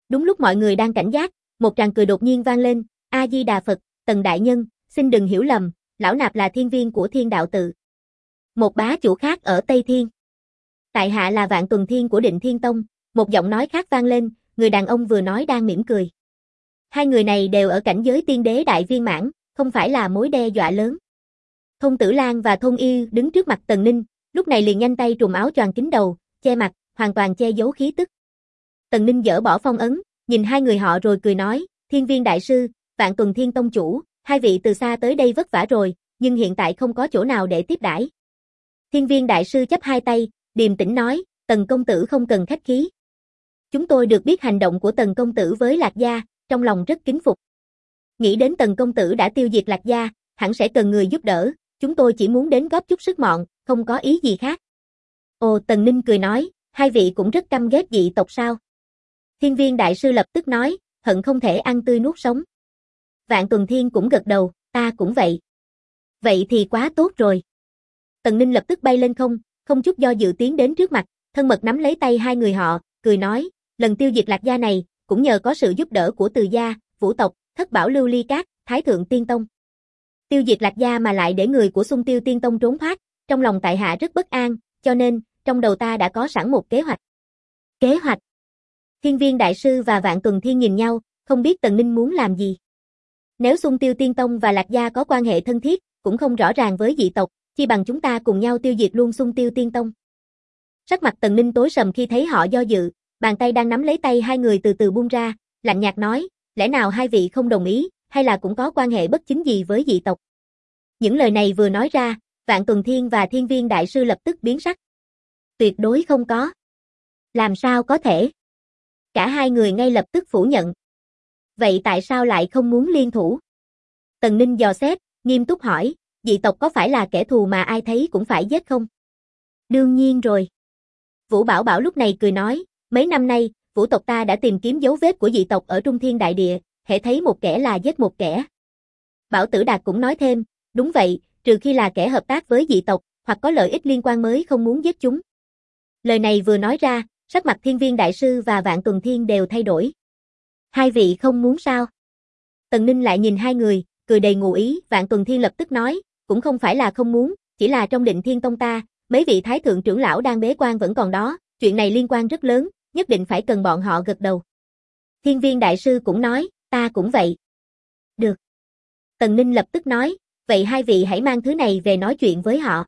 Đúng lúc mọi người đang cảnh giác, một tràng cười đột nhiên vang lên, A Di Đà Phật, Tần đại nhân, xin đừng hiểu lầm, lão nạp là thiên viên của Thiên Đạo tự. Một bá chủ khác ở Tây Thiên. Tại hạ là Vạn Tuần Thiên của Định Thiên Tông, một giọng nói khác vang lên, người đàn ông vừa nói đang mỉm cười. Hai người này đều ở cảnh giới tiên đế đại viên mãn, không phải là mối đe dọa lớn. Thôn Tử Lan và Thôn Yêu đứng trước mặt Tần Ninh, lúc này liền nhanh tay trùm áo choàng kín đầu, che mặt, hoàn toàn che giấu khí tức. Tần Ninh dỡ bỏ phong ấn, nhìn hai người họ rồi cười nói, Thiên Viên đại sư, Vạn Tuần Thiên tông chủ, hai vị từ xa tới đây vất vả rồi, nhưng hiện tại không có chỗ nào để tiếp đãi. Thiên Viên đại sư chắp hai tay, điềm tĩnh nói, Tần công tử không cần khách khí. Chúng tôi được biết hành động của Tần công tử với Lạc gia, trong lòng rất kính phục. Nghĩ đến Tần công tử đã tiêu diệt Lạc gia, hẳn sẽ cần người giúp đỡ, chúng tôi chỉ muốn đến góp chút sức mọn, không có ý gì khác. Ồ, Tần Ninh cười nói, hai vị cũng rất căm ghét dị tộc sao? Thiên Viên đại sư lập tức nói, hận không thể ăn tươi nuốt sống. Vạn Tuần Thiên cũng gật đầu, ta cũng vậy. Vậy thì quá tốt rồi. Tần Ninh lập tức bay lên không chút do dự tiến đến trước mặt, thân mật nắm lấy tay hai người họ, cười nói, lần tiêu diệt Lạc gia này, cũng nhờ có sự giúp đỡ của Từ gia, Vũ tộc, Thất Bảo Lưu Ly Các, Thái Thượng Tiên Tông. Tiêu diệt Lạc gia mà lại để người của Xung Tiêu Tiên Tông trốn thoát, trong lòng tại hạ rất bất an, cho nên, trong đầu ta đã có sẵn một kế hoạch. Kế hoạch? Thiên Viên đại sư và Vạn Tuần Thiên nhìn nhau, không biết Tần Ninh muốn làm gì. Nếu Xung Tiêu Tiên Tông và Lạc gia có quan hệ thân thiết, cũng không rõ ràng với dị tộc, chi bằng chúng ta cùng nhau tiêu diệt luôn Xung Tiêu Tiên Tông. Sắc mặt Tần Ninh tối sầm khi thấy họ do dự, bàn tay đang nắm lấy tay hai người từ từ buông ra, lạnh nhạt nói, lẽ nào hai vị không đồng ý, hay là cũng có quan hệ bất chính gì với dị tộc? Những lời này vừa nói ra, Vạn Tuần Thiên và Thiên Viên đại sư lập tức biến sắc. Tuyệt đối không có. Làm sao có thể? Cả hai người ngay lập tức phủ nhận. Vậy tại sao lại không muốn liên thủ? Tần Ninh dò xét, nghiêm túc hỏi, dị tộc có phải là kẻ thù mà ai thấy cũng phải giết không? Đương nhiên rồi. Vũ Bảo Bảo lúc này cười nói, mấy năm nay, Vũ tộc ta đã tìm kiếm dấu vết của dị tộc ở Trung Thiên Đại Địa, hễ thấy một kẻ là giết một kẻ. Bảo Tử Đạt cũng nói thêm, đúng vậy, trừ khi là kẻ hợp tác với dị tộc, hoặc có lợi ích liên quan mới không muốn giết chúng. Lời này vừa nói ra, sắc mặt Thiên Viên đại sư và Vạn Tuần Thiên đều thay đổi. Hai vị không muốn sao? Tần Ninh lại nhìn hai người, cười đầy ngụ ý, Vạn Tuần Thiên lập tức nói, cũng không phải là không muốn, chỉ là trong Định Thiên Tông ta, mấy vị thái thượng trưởng lão đang bế quan vẫn còn đó, chuyện này liên quan rất lớn, nhất định phải cần bọn họ gật đầu. Thiên Viên đại sư cũng nói, ta cũng vậy. Được. Tần Ninh lập tức nói, vậy hai vị hãy mang thứ này về nói chuyện với họ.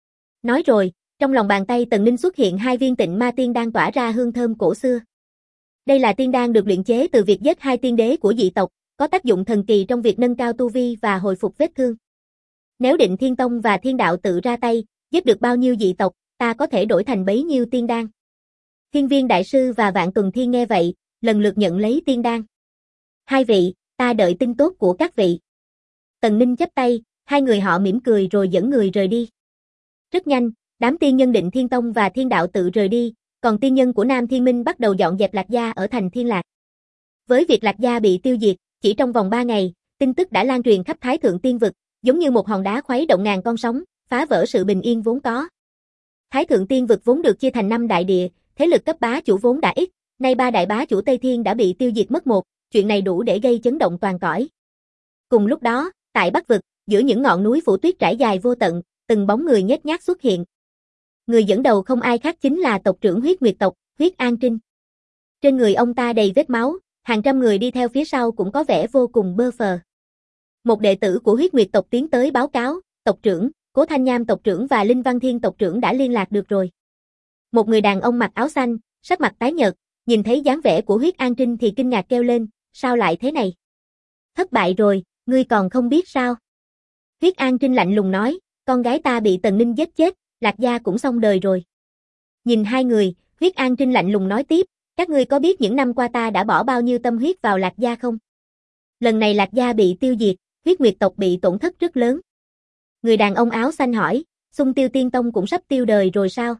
Nói rồi, trong lòng bàn tay Tần Ninh xuất hiện hai viên Tịnh Ma Tiên đan tỏa ra hương thơm cổ xưa. Đây là tiên đan được luyện chế từ việc giết hai tiên đế của dị tộc, có tác dụng thần kỳ trong việc nâng cao tu vi và hồi phục vết thương. Nếu Định Thiên Tông và Thiên Đạo tự ra tay, giết được bao nhiêu dị tộc, ta có thể đổi thành bấy nhiêu tiên đan. Thiên Viên đại sư và Vạn Tuần Thiên nghe vậy, lần lượt nhận lấy tiên đan. Hai vị, ta đợi tin tốt của các vị. Tần Ninh chắp tay, hai người họ mỉm cười rồi dẫn người rời đi. Rất nhanh, đám tiên nhân Định Thiên Tông và Thiên Đạo tự rời đi, còn tiên nhân của Nam Thiên Minh bắt đầu dọn dẹp Lạc gia ở thành Thiên Lạc. Với việc Lạc gia bị tiêu diệt, chỉ trong vòng 3 ngày, tin tức đã lan truyền khắp Thái Thượng Tiên Vực, giống như một hòn đá khuấy động ngàn con sóng, phá vỡ sự bình yên vốn có. Thái Thượng Tiên Vực vốn được chia thành 5 đại địa, thế lực cấp bá chủ vốn đã ít, nay 3 đại bá chủ Tây Thiên đã bị tiêu diệt mất một, chuyện này đủ để gây chấn động toàn cõi. Cùng lúc đó, tại Bắc Vực, giữa những ngọn núi phủ tuyết trải dài vô tận, từng bóng người nhếch nhác xuất hiện. Người dẫn đầu không ai khác chính là tộc trưởng Huyết Nguyệt tộc, Huyết An Trinh. Trên người ông ta đầy vết máu, hàng trăm người đi theo phía sau cũng có vẻ vô cùng bơ phờ. Một đệ tử của Huyết Nguyệt tộc tiến tới báo cáo, tộc trưởng, Cố Thanh Nham tộc trưởng và Linh Văn Thiên tộc trưởng đã liên lạc được rồi. Một người đàn ông mặc áo xanh, sắc mặt tái nhợt, nhìn thấy dáng vẻ của Huyết An Trinh thì kinh ngạc kêu lên, sao lại thế này? Thất bại rồi, ngươi còn không biết sao? Huyết An Trinh lạnh lùng nói, con gái ta bị Tần Ninh giết chết, Lạc gia cũng xong đời rồi. Nhìn hai người, Huyết An Trinh lạnh lùng nói tiếp, các ngươi có biết những năm qua ta đã bỏ bao nhiêu tâm huyết vào Lạc gia không? Lần này Lạc gia bị tiêu diệt, Huyết Nguyệt tộc bị tổn thất rất lớn. Người đàn ông áo xanh hỏi, Xung Tiêu Tiên Tông cũng sắp tiêu đời rồi sao?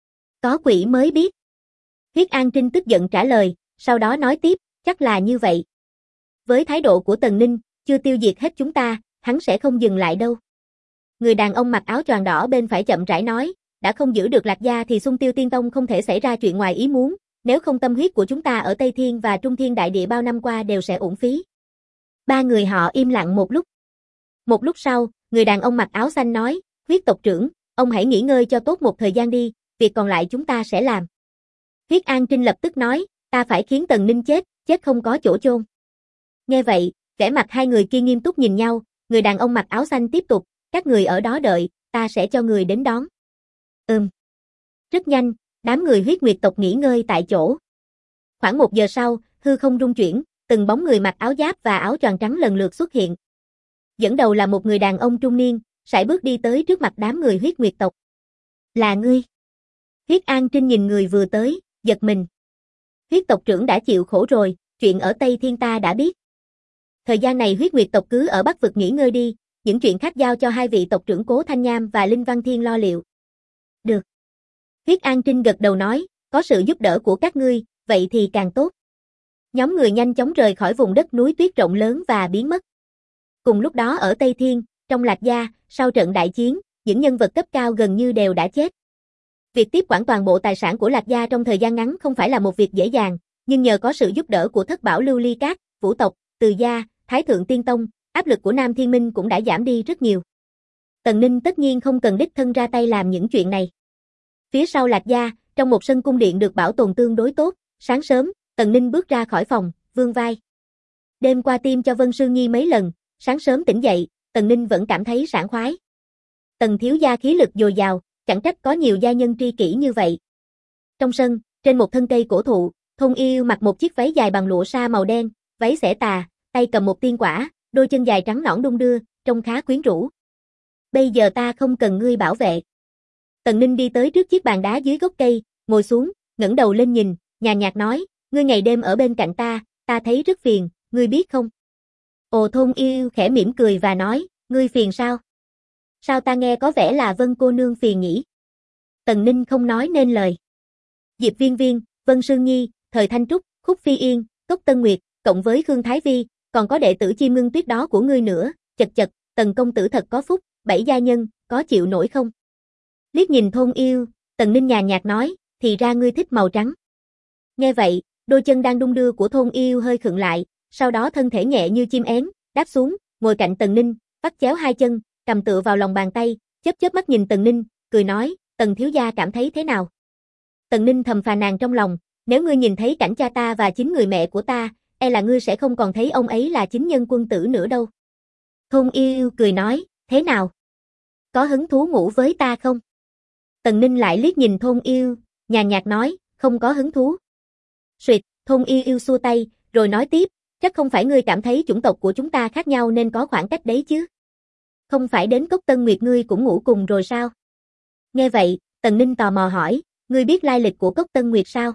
Có quỷ mới biết. Huyết An Trinh tức giận trả lời, sau đó nói tiếp, chắc là như vậy. Với thái độ của Tần Ninh, chưa tiêu diệt hết chúng ta, hắn sẽ không dừng lại đâu. Người đàn ông mặc áo choàng đỏ bên phải chậm rãi nói, đã không giữ được Lạc gia thì Xung Tiêu Tiên Tông không thể xảy ra chuyện ngoài ý muốn, nếu không tâm huyết của chúng ta ở Tây Thiên và Trung Thiên Đại Địa bao năm qua đều sẽ uổng phí. Ba người họ im lặng một lúc. Một lúc sau, người đàn ông mặc áo xanh nói, huyết tộc trưởng, ông hãy nghỉ ngơi cho tốt một thời gian đi, việc còn lại chúng ta sẽ làm. Huyết An Trinh lập tức nói, ta phải khiến Tần Ninh chết, chết không có chỗ chôn. Nghe vậy, vẻ mặt hai người kia nghiêm túc nhìn nhau, người đàn ông mặc áo xanh tiếp tục, các người ở đó đợi, ta sẽ cho người đến đón. Rất nhanh, đám người huyết nguyệt tộc nghỉ ngơi tại chỗ. Khoảng 1 giờ sau, hư không rung chuyển, từng bóng người mặc áo giáp và áo choàng trắng lần lượt xuất hiện. Dẫn đầu là một người đàn ông trung niên, sải bước đi tới trước mặt đám người huyết nguyệt tộc. Là ngươi. Huyết An Trinh nhìn người vừa tới, giật mình. Huyết tộc trưởng đã chịu khổ rồi, chuyện ở Tây Thiên ta đã biết. Thời gian này huyết nguyệt tộc cứ ở Bắc vực nghỉ ngơi đi, những chuyện khác giao cho hai vị tộc trưởng Cố Thanh Nham và Linh Văn Thiên lo liệu. Được. Huyết An Trinh gật đầu nói, có sự giúp đỡ của các ngươi, vậy thì càng tốt. Nhóm người nhanh chóng rời khỏi vùng đất núi tuyết rộng lớn và biến mất. Cùng lúc đó ở Tây Thiên, trong Lạc Gia, sau trận đại chiến, những nhân vật cấp cao gần như đều đã chết. Việc tiếp quản toàn bộ tài sản của Lạc Gia trong thời gian ngắn không phải là một việc dễ dàng, nhưng nhờ có sự giúp đỡ của Thất Bảo Lưu Ly Các, Vũ tộc, Từ Gia, Thái Thượng Tiên Tông, áp lực của Nam Thiên Minh cũng đã giảm đi rất nhiều. Tần Ninh tất nhiên không cần đích thân ra tay làm những chuyện này. Phía sau Lạc Gia, trong một sân cung điện được bảo tồn tương đối tốt, sáng sớm, Tần Ninh bước ra khỏi phòng, vươn vai. Đêm qua tiêm cho Vân Sương Nhi mấy lần, sáng sớm tỉnh dậy, Tần Ninh vẫn cảm thấy sảng khoái. Tần thiếu gia khí lực dồi dào, chẳng trách có nhiều gia nhân tri kỷ như vậy. Trong sân, trên một thân cây cổ thụ, Thôn Yêu mặc một chiếc váy dài bằng lụa sa màu đen, váy xẻ tà, tay cầm một tiên quả, đôi chân dài trắng nõn đung đưa, trông khá quyến rũ. Bây giờ ta không cần ngươi bảo vệ. Tần Ninh đi tới trước chiếc bàn đá dưới gốc cây, ngồi xuống, ngẩng đầu lên nhìn, nhàn nhạt nói, ngươi ngày đêm ở bên cạnh ta thấy rất phiền, ngươi biết không? Ồ, Thôn Yêu khẽ mỉm cười và nói, ngươi phiền sao? Sao ta nghe có vẻ là Vân cô nương phiền nhỉ? Tần Ninh không nói nên lời. Diệp Viên Viên, Vân Sương Nhi, Thời Thanh Trúc, Khúc Phi Yên, Cốc Tân Nguyệt, cộng với Khương Thái Vi, còn có đệ tử Chim Ngưng Tuyết đó của ngươi nữa, chật chật, Tần công tử thật có phúc, 7 gia nhân, có chịu nổi không? Liếc nhìn Thôn Yêu, Tần Ninh nhàn nhạt nói, thì ra ngươi thích màu trắng. Nghe vậy, đôi chân đang đung đưa của Thôn Yêu hơi khựng lại, sau đó thân thể nhẹ như chim én, đáp xuống, ngồi cạnh Tần Ninh, vắt chéo hai chân, cầm tựa vào lòng bàn tay, chớp chớp mắt nhìn Tần Ninh, cười nói, Tần thiếu gia cảm thấy thế nào? Tần Ninh thầm phàn nàn trong lòng, nếu ngươi nhìn thấy cảnh cha ta và chính người mẹ của ta, e là ngươi sẽ không còn thấy ông ấy là chính nhân quân tử nữa đâu. Thôn Yêu cười nói, thế nào? Có hứng thú ngủ với ta không? Tần Ninh lại liếc nhìn Thôn Yêu, nhàn nhạt nói, không có hứng thú. Suyệt, Thôn Yêu xua tay, rồi nói tiếp, chắc không phải ngươi cảm thấy chủng tộc của chúng ta khác nhau nên có khoảng cách đấy chứ? Không phải đến Cốc Tân Nguyệt ngươi cũng ngủ cùng rồi sao? Nghe vậy, Tần Ninh tò mò hỏi, ngươi biết lai lịch của Cốc Tân Nguyệt sao?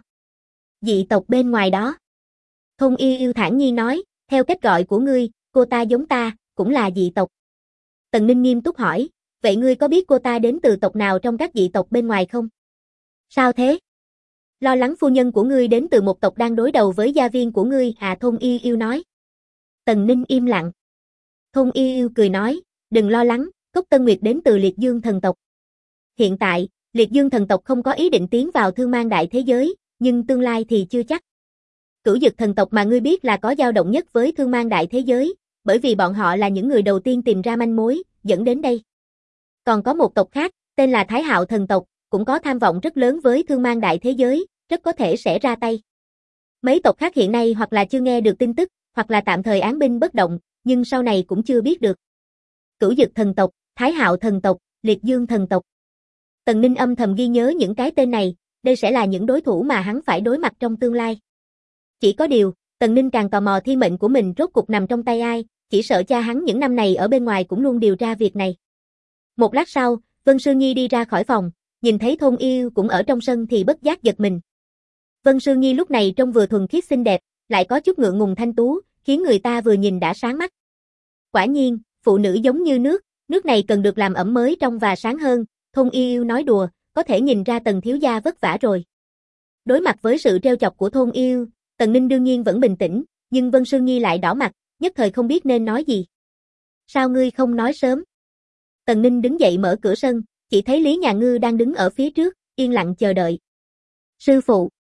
Dị tộc bên ngoài đó. Thôn Yêu thản nhiên nói, theo cách gọi của ngươi, cô ta giống ta, cũng là dị tộc. Tần Ninh nghiêm túc hỏi, vậy ngươi có biết cô ta đến từ tộc nào trong các dị tộc bên ngoài không? Sao thế? Lo lắng phu nhân của ngươi đến từ một tộc đang đối đầu với gia viên của ngươi, Thôn Yêu nói. Tần Ninh im lặng. Thôn Yêu cười nói, đừng lo lắng, Cốc Tân Nguyệt đến từ Liệt Dương thần tộc. Hiện tại, Liệt Dương thần tộc không có ý định tiến vào thương mang đại thế giới, nhưng tương lai thì chưa chắc. Cửu Dực thần tộc mà ngươi biết là có dao động nhất với thương mang đại thế giới, bởi vì bọn họ là những người đầu tiên tìm ra manh mối, dẫn đến đây. Còn có một tộc khác, tên là Thái Hạo thần tộc, cũng có tham vọng rất lớn với thương mang đại thế giới, rất có thể sẽ ra tay. Mấy tộc khác hiện nay hoặc là chưa nghe được tin tức, hoặc là tạm thời án binh bất động, nhưng sau này cũng chưa biết được. Cửu Dực thần tộc, Thái Hạo thần tộc, Liệt Dương thần tộc. Tần Ninh âm thầm ghi nhớ những cái tên này, đây sẽ là những đối thủ mà hắn phải đối mặt trong tương lai. Chỉ có điều, Tần Ninh càng tò mò thiên mệnh của mình rốt cục nằm trong tay ai, chỉ sợ cha hắn những năm này ở bên ngoài cũng luôn điều tra việc này. Một lát sau, Vân Sương Nhi đi ra khỏi phòng, nhìn thấy Thôn Yêu cũng ở trong sân thì bất giác giật mình. Vân Sương Nhi lúc này trông vừa thuần khiết xinh đẹp, lại có chút ngượng ngùng thanh tú, khiến người ta vừa nhìn đã sáng mắt. Quả nhiên, phụ nữ giống như nước này cần được làm ẩm mới trong và sáng hơn, Thôn Yêu nói đùa, có thể nhìn ra Tần thiếu gia vất vả rồi. Đối mặt với sự trêu chọc của Thôn Yêu, Tần Ninh đương nhiên vẫn bình tĩnh, nhưng Vân Sương Nhi lại đỏ mặt, nhất thời không biết nên nói gì. Sao ngươi không nói sớm? Tần Ninh đứng dậy mở cửa sân, chỉ thấy Lý Nhà Ngư đang đứng ở phía trước, yên lặng chờ đợi. Sư phụ.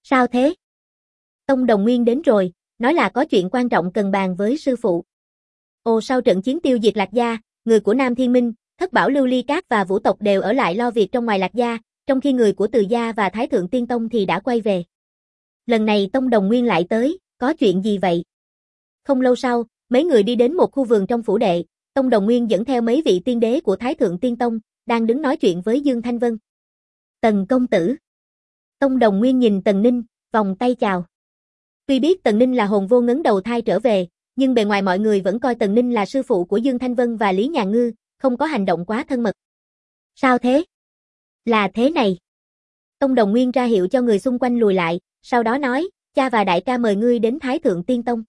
Sao thế? Tông Đồng Nguyên đến rồi, nói là có chuyện quan trọng cần bàn với sư phụ. Ồ, sau trận chiến tiêu diệt Lạc Gia, người của Nam Thiên Minh, Thất Bảo Lưu Ly Các và Vũ tộc đều ở lại lo việc trong ngoài Lạc Gia, trong khi người của Từ Gia và Thái Thượng Tiên Tông thì đã quay về. Lần này Tông Đồng Nguyên lại tới, có chuyện gì vậy? Không lâu sau, mấy người đi đến một khu vườn trong phủ đệ, Tông Đồng Nguyên dẫn theo mấy vị tiên đế của Thái Thượng Tiên Tông, đang đứng nói chuyện với Dương Thanh Vân. Tần công tử. Tông Đồng Nguyên nhìn Tần Ninh, vòng tay chào. Tuy biết Tần Ninh là hồn vô ngấn đầu thai trở về, nhưng bề ngoài mọi người vẫn coi Tần Ninh là sư phụ của Dương Thanh Vân và Lý Nhàn Ngư, không có hành động quá thân mật. Sao thế? Là thế này. Tông Đồng Nguyên ra hiệu cho người xung quanh lùi lại, sau đó nói, cha và đại ca mời ngươi đến Thái Thượng Tiên Tông.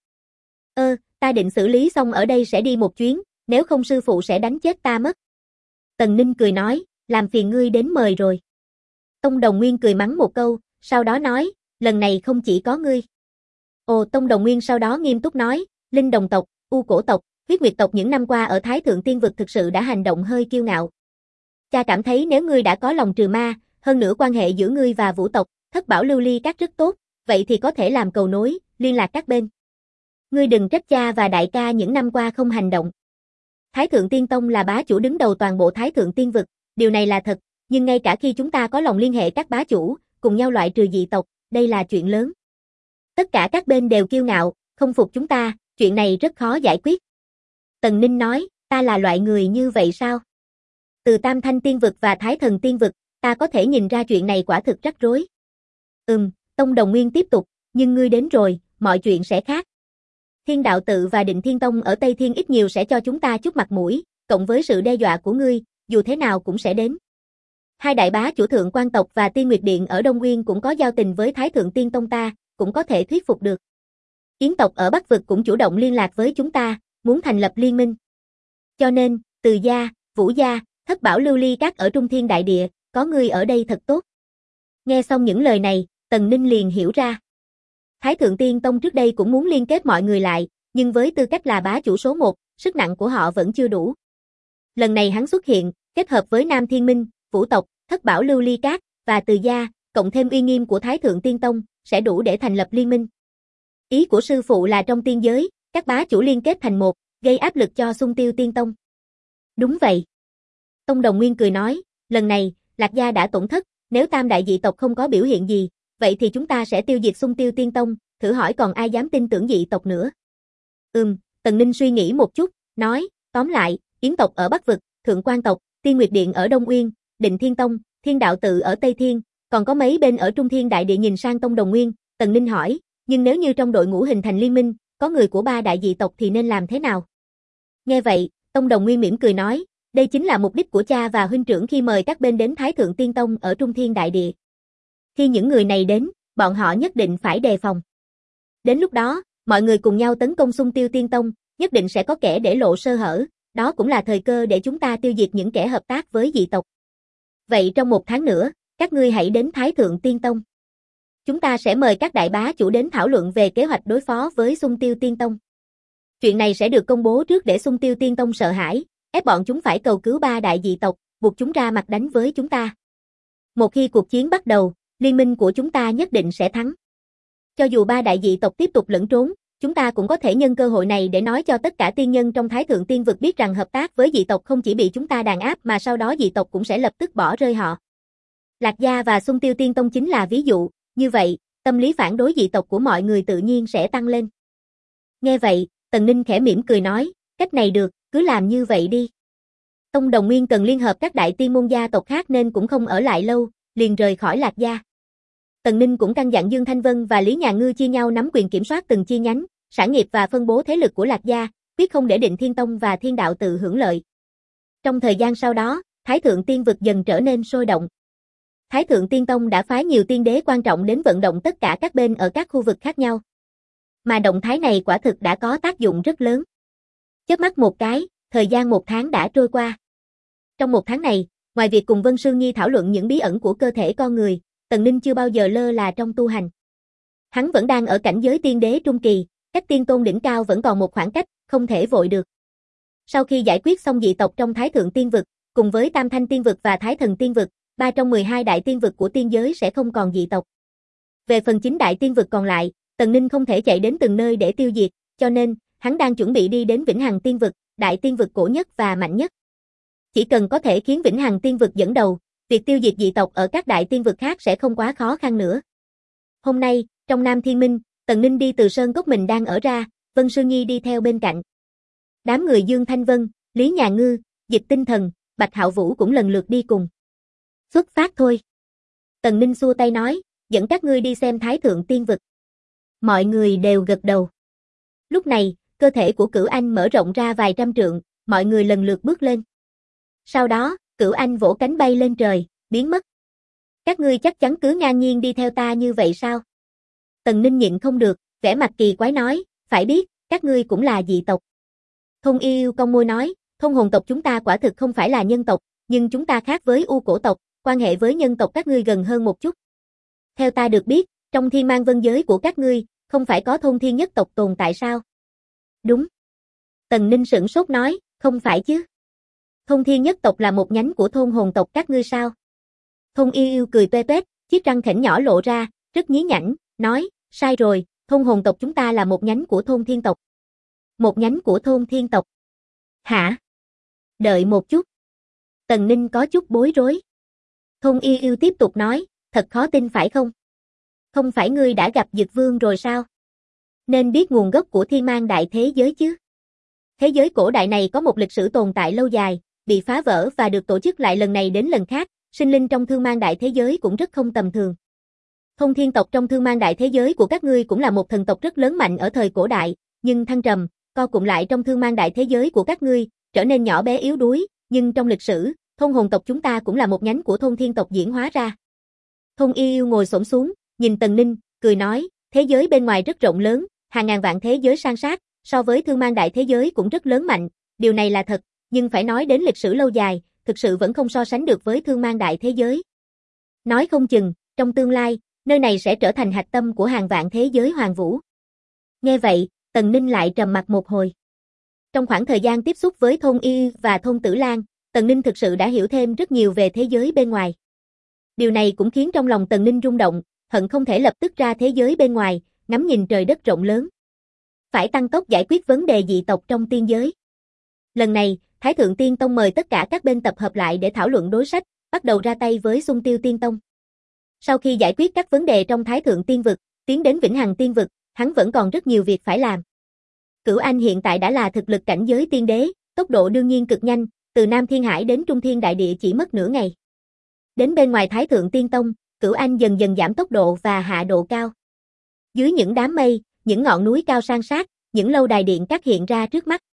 Ta định xử lý xong ở đây sẽ đi một chuyến, nếu không sư phụ sẽ đánh chết ta mất. Tần Ninh cười nói, làm phiền ngươi đến mời rồi. Tông Đồng Nguyên cười mắng một câu, sau đó nói, lần này không chỉ có ngươi. Tông Đồng Nguyên sau đó nghiêm túc nói, Linh Đồng tộc, U Cổ tộc, Huyết Nguyệt tộc những năm qua ở Thái Thượng Tiên vực thực sự đã hành động hơi kiêu ngạo. Cha cảm thấy nếu ngươi đã có lòng trừ ma, hơn nữa quan hệ giữa ngươi và Vũ tộc, Thất Bảo Lưu Ly Các rất tốt, vậy thì có thể làm cầu nối, liên lạc các bên. Ngươi đừng trách cha và đại ca những năm qua không hành động. Thái Thượng Tiên Tông là bá chủ đứng đầu toàn bộ Thái Thượng Tiên vực, điều này là thật, nhưng ngay cả khi chúng ta có lòng liên hệ các bá chủ, cùng nhau loại trừ dị tộc, đây là chuyện lớn. Tất cả các bên đều kiêu ngạo, không phục chúng ta, chuyện này rất khó giải quyết. Tần Ninh nói, ta là loại người như vậy sao? Từ Tam Thanh Tiên vực và Thái Thần Tiên vực, ta có thể nhìn ra chuyện này quả thực rắc rối. Tông Đồng Nguyên tiếp tục, nhưng ngươi đến rồi, mọi chuyện sẽ khác. Thiên Đạo Tự và Định Thiên Tông ở Tây Thiên ít nhiều sẽ cho chúng ta chút mặt mũi, cộng với sự đe dọa của ngươi, dù thế nào cũng sẽ đến. Hai đại bá chủ Thượng Quan tộc và Tiên Nguyệt Điện ở Đông Nguyên cũng có giao tình với Thái Thượng Tiên Tông ta, cũng có thể thuyết phục được. Yến tộc ở Bắc vực cũng chủ động liên lạc với chúng ta, muốn thành lập liên minh. Cho nên, Từ Gia, Vũ Gia, Thất Bảo Lưu Ly Các ở Trung Thiên Đại Địa, có ngươi ở đây thật tốt. Nghe xong những lời này, Tần Ninh liền hiểu ra. Thái Thượng Tiên Tông trước đây cũng muốn liên kết mọi người lại, nhưng với tư cách là bá chủ số 1, sức nặng của họ vẫn chưa đủ. Lần này hắn xuất hiện, kết hợp với Nam Thiên Minh, Vũ tộc, Thất Bảo Lưu Ly Các và Từ Gia, cộng thêm uy nghiêm của Thái Thượng Tiên Tông, sẽ đủ để thành lập liên minh. Ý của sư phụ là trong tiên giới, các bá chủ liên kết thành một, gây áp lực cho Xung Tiêu Tiên Tông. Đúng vậy. Tông Đồng Nguyên cười nói, lần này, Lạc Gia đã tổn thất, nếu tam đại dị tộc không có biểu hiện gì, vậy thì chúng ta sẽ tiêu diệt Xung Tiêu Tiên Tông, thử hỏi còn ai dám tin tưởng dị tộc nữa. Tần Ninh suy nghĩ một chút, nói, tóm lại, Yến tộc ở Bắc vực, Thượng Quan tộc, Tiên Nguyệt Điện ở Đông Uyên, Định Thiên Tông, Thiên Đạo Tự ở Tây Thiên, còn có mấy bên ở Trung Thiên Đại Địa. Nhìn sang Tông Đồng Nguyên, Tần Ninh hỏi, nhưng nếu như trong đội ngũ hình thành liên minh, có người của ba đại dị tộc thì nên làm thế nào? Nghe vậy, Tông Đồng Nguyên mỉm cười nói, đây chính là mục đích của cha và huynh trưởng khi mời các bên đến Thái Thượng Tiên Tông ở Trung Thiên Đại Địa. Khi những người này đến, bọn họ nhất định phải đề phòng. Đến lúc đó, mọi người cùng nhau tấn công Xung Tiêu Tiên Tông, nhất định sẽ có kẻ để lộ sơ hở, đó cũng là thời cơ để chúng ta tiêu diệt những kẻ hợp tác với dị tộc. Vậy trong 1 tháng nữa, các ngươi hãy đến Thái Thượng Tiên Tông. Chúng ta sẽ mời các đại bá chủ đến thảo luận về kế hoạch đối phó với Xung Tiêu Tiên Tông. Chuyện này sẽ được công bố trước để Xung Tiêu Tiên Tông sợ hãi, ép bọn chúng phải cầu cứu ba đại dị tộc, buộc chúng ra mặt đánh với chúng ta. Một khi cuộc chiến bắt đầu, liên minh của chúng ta nhất định sẽ thắng. Cho dù ba đại dị tộc tiếp tục lẫn trốn, chúng ta cũng có thể nhân cơ hội này để nói cho tất cả tiên nhân trong Thái Thượng Tiên vực biết rằng hợp tác với dị tộc không chỉ bị chúng ta đàn áp mà sau đó dị tộc cũng sẽ lập tức bỏ rơi họ. Lạc Gia và Xung Tiêu Tiên Tông chính là ví dụ, như vậy, tâm lý phản đối dị tộc của mọi người tự nhiên sẽ tăng lên. Nghe vậy, Tần Ninh khẽ mỉm cười nói, cách này được, cứ làm như vậy đi. Tông Đồng Nguyên cần liên hợp các đại tiên môn gia tộc khác nên cũng không ở lại lâu, liền rời khỏi Lạc Gia. Tần Ninh cũng căn dặn Dương Thanh Vân và Lý Nhàn Ngư chia nhau nắm quyền kiểm soát từng chi nhánh, sản nghiệp và phân bố thế lực của Lạc Gia, quyết không để Định Thiên Tông và Thiên Đạo Tự hưởng lợi. Trong thời gian sau đó, Thái Thượng Tiên vực dần trở nên sôi động. Thái Thượng Tiên Tông đã phái nhiều tiên đế quan trọng đến vận động tất cả các bên ở các khu vực khác nhau. Mà động thái này quả thực đã có tác dụng rất lớn. Chớp mắt một cái, thời gian 1 tháng đã trôi qua. Trong 1 tháng này, ngoài việc cùng Vân Sương Nhi thảo luận những bí ẩn của cơ thể con người, Tần Ninh chưa bao giờ lơ là trong tu hành. Hắn vẫn đang ở cảnh giới tiên đế trung kỳ, cách tiên tôn đỉnh cao vẫn còn một khoảng cách, không thể vội được. Sau khi giải quyết xong dị tộc trong Thái Thượng Tiên vực, cùng với Tam Thanh Tiên vực và Thái Thần Tiên vực, 3 trong 12 đại tiên vực của tiên giới sẽ không còn dị tộc. Về phần chính đại tiên vực còn lại, Tần Ninh không thể chạy đến từng nơi để tiêu diệt, cho nên, hắn đang chuẩn bị đi đến Vĩnh Hằng Tiên vực, đại tiên vực cổ nhất và mạnh nhất. Chỉ cần có thể khiến Vĩnh Hằng Tiên vực dẫn đầu, việc tiêu diệt dị tộc ở các đại tiên vực khác sẽ không quá khó khăn nữa. Hôm nay, trong Nam Thiên Minh, Tần Ninh đi từ sơn cốc mình đang ở ra, Vân Sư Nhi đi theo bên cạnh. Đám người Dương Thanh Vân, Lý Nhà Ngư, Dịch Tinh Thần, Bạch Hạo Vũ cũng lần lượt đi cùng. Xuất phát thôi. Tần Ninh xua tay nói, dẫn các ngươi đi xem Thái Thượng Tiên vực. Mọi người đều gật đầu. Lúc này, cơ thể của Cửu Anh mở rộng ra vài trăm trượng, mọi người lần lượt bước lên. Sau đó, Cửu Anh vỗ cánh bay lên trời, biến mất. Các ngươi chắc chắn cứ ngang nhiên đi theo ta như vậy sao? Tần Ninh nhịn không được, vẻ mặt kỳ quái nói, phải biết, các ngươi cũng là dị tộc. Thôn Yêu cong môi nói, thôn hồn tộc chúng ta quả thực không phải là nhân tộc, nhưng chúng ta khác với U cổ tộc, quan hệ với nhân tộc các ngươi gần hơn một chút. Theo ta được biết, trong thiên mang vân giới của các ngươi, không phải có thôn thiên nhất tộc tồn tại sao? Đúng. Tần Ninh sửng sốt nói, không phải chứ. Thôn thiên nhất tộc là một nhánh của thôn hồn tộc các ngươi sao? Thôn Yêu cười toe toét, chiếc răng khểnh nhỏ lộ ra, rất nhí nhảnh, nói, sai rồi, thôn hồn tộc chúng ta là một nhánh của thôn thiên tộc. Một nhánh của thôn thiên tộc. Hả? Đợi một chút. Tần Ninh có chút bối rối. Thôn Yêu tiếp tục nói, thật khó tin phải không? Không phải ngươi đã gặp Dực Vương rồi sao? Nên biết nguồn gốc của thiên mang đại thế giới chứ. Thế giới cổ đại này có một lịch sử tồn tại lâu dài, bị phá vỡ và được tổ chức lại lần này đến lần khác, sinh linh trong thương mang đại thế giới cũng rất không tầm thường. Thôn thiên tộc trong thương mang đại thế giới của các ngươi cũng là một thần tộc rất lớn mạnh ở thời cổ đại, nhưng thăng trầm, co cụm lại trong thương mang đại thế giới của các ngươi, trở nên nhỏ bé yếu đuối, nhưng trong lịch sử, thôn hồn tộc chúng ta cũng là một nhánh của thôn thiên tộc diễn hóa ra. Thôn Yêu ngồi xổm xuống, nhìn Tần Ninh, cười nói, thế giới bên ngoài rất rộng lớn, hàng ngàn vạn thế giới san sát, so với thương mang đại thế giới cũng rất lớn mạnh, điều này là thật, nhưng phải nói đến lịch sử lâu dài, thực sự vẫn không so sánh được với thương mang đại thế giới. Nói không chừng, trong tương lai, nơi này sẽ trở thành hạch tâm của hàng vạn thế giới hoàn vũ. Nghe vậy, Tần Ninh lại trầm mặc một hồi. Trong khoảng thời gian tiếp xúc với thôn Y và thôn Tử Lan, Tần Ninh thực sự đã hiểu thêm rất nhiều về thế giới bên ngoài. Điều này cũng khiến trong lòng Tần Ninh rung động, hận không thể lập tức ra thế giới bên ngoài, ngắm nhìn trời đất rộng lớn. Phải tăng tốc giải quyết vấn đề dị tộc trong tiên giới. Lần này, Thái Thượng Tiên Tông mời tất cả các bên tập hợp lại để thảo luận đối sách, bắt đầu ra tay với Xung Tiêu Tiên Tông. Sau khi giải quyết các vấn đề trong Thái Thượng Tiên vực, tiến đến Vĩnh Hằng Tiên vực, hắn vẫn còn rất nhiều việc phải làm. Cửu Anh hiện tại đã là thực lực cảnh giới tiên đế, tốc độ đương nhiên cực nhanh, từ Nam Thiên Hải đến Trung Thiên Đại Địa chỉ mất nửa ngày. Đến bên ngoài Thái Thượng Tiên Tông, Cửu Anh dần dần giảm tốc độ và hạ độ cao. Dưới những đám mây, những ngọn núi cao san sát, những lâu đài điện các hiện ra trước mắt.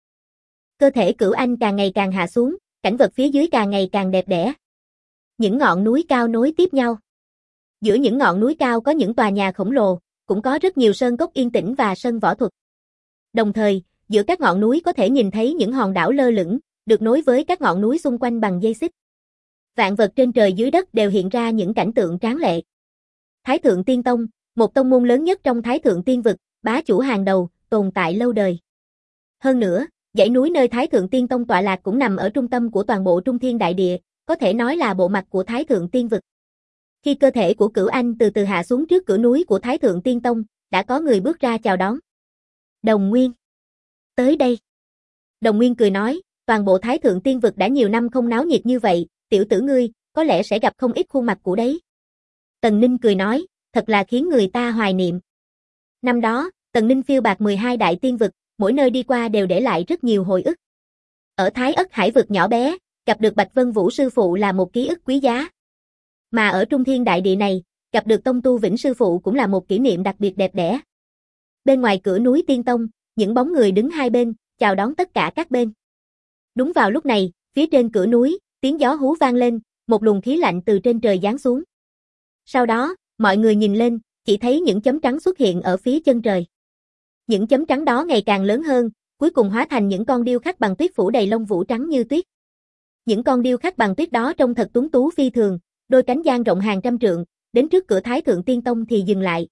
Cơ thể Cửu Anh càng ngày càng hạ xuống, cảnh vật phía dưới càng ngày càng đẹp đẽ. Những ngọn núi cao nối tiếp nhau. Giữa những ngọn núi cao có những tòa nhà khổng lồ, cũng có rất nhiều sơn cốc yên tĩnh và sân võ thuật. Đồng thời, giữa các ngọn núi có thể nhìn thấy những hòn đảo lơ lửng, được nối với các ngọn núi xung quanh bằng dây xích. Vạn vật trên trời dưới đất đều hiện ra những cảnh tượng tráng lệ. Thái Thượng Tiên Tông, một tông môn lớn nhất trong Thái Thượng Tiên vực, bá chủ hàng đầu, tồn tại lâu đời. Hơn nữa, dãy núi nơi Thái Thượng Tiên Tông tọa lạc cũng nằm ở trung tâm của toàn bộ Trung Thiên Đại Địa, có thể nói là bộ mặt của Thái Thượng Tiên vực. Khi cơ thể của Cửu Anh từ từ hạ xuống trước cửa núi của Thái Thượng Tiên Tông, đã có người bước ra chào đón. Đồng Nguyên. Tới đây. Đồng Nguyên cười nói, toàn bộ Thái Thượng Tiên vực đã nhiều năm không náo nhiệt như vậy, tiểu tử ngươi, có lẽ sẽ gặp không ít khuôn mặt cũ đấy. Tần Ninh cười nói, thật là khiến người ta hoài niệm. Năm đó, Tần Ninh phiêu bạt 12 đại tiên vực, mỗi nơi đi qua đều để lại rất nhiều hồi ức. Ở Thái Ất Hải vực nhỏ bé, gặp được Bạch Vân Vũ sư phụ là một ký ức quý giá. Mà ở Trung Thiên Đại Địa này, gặp được Tông Tu Vĩnh sư phụ cũng là một kỷ niệm đặc biệt đẹp đẽ. Bên ngoài cửa núi Tiên Tông, những bóng người đứng hai bên, chào đón tất cả các bên. Đúng vào lúc này, phía trên cửa núi, tiếng gió hú vang lên, một luồng khí lạnh từ trên trời giáng xuống. Sau đó, mọi người nhìn lên, chỉ thấy những chấm trắng xuất hiện ở phía chân trời. Những chấm trắng đó ngày càng lớn hơn, cuối cùng hóa thành những con điêu khắc bằng tuyết phủ đầy lông vũ trắng như tuyết. Những con điêu khắc bằng tuyết đó trông thật tuấn tú phi thường, đôi cánh dang rộng hàng trăm trượng, đến trước cửa Thái Thượng Tiên Tông thì dừng lại.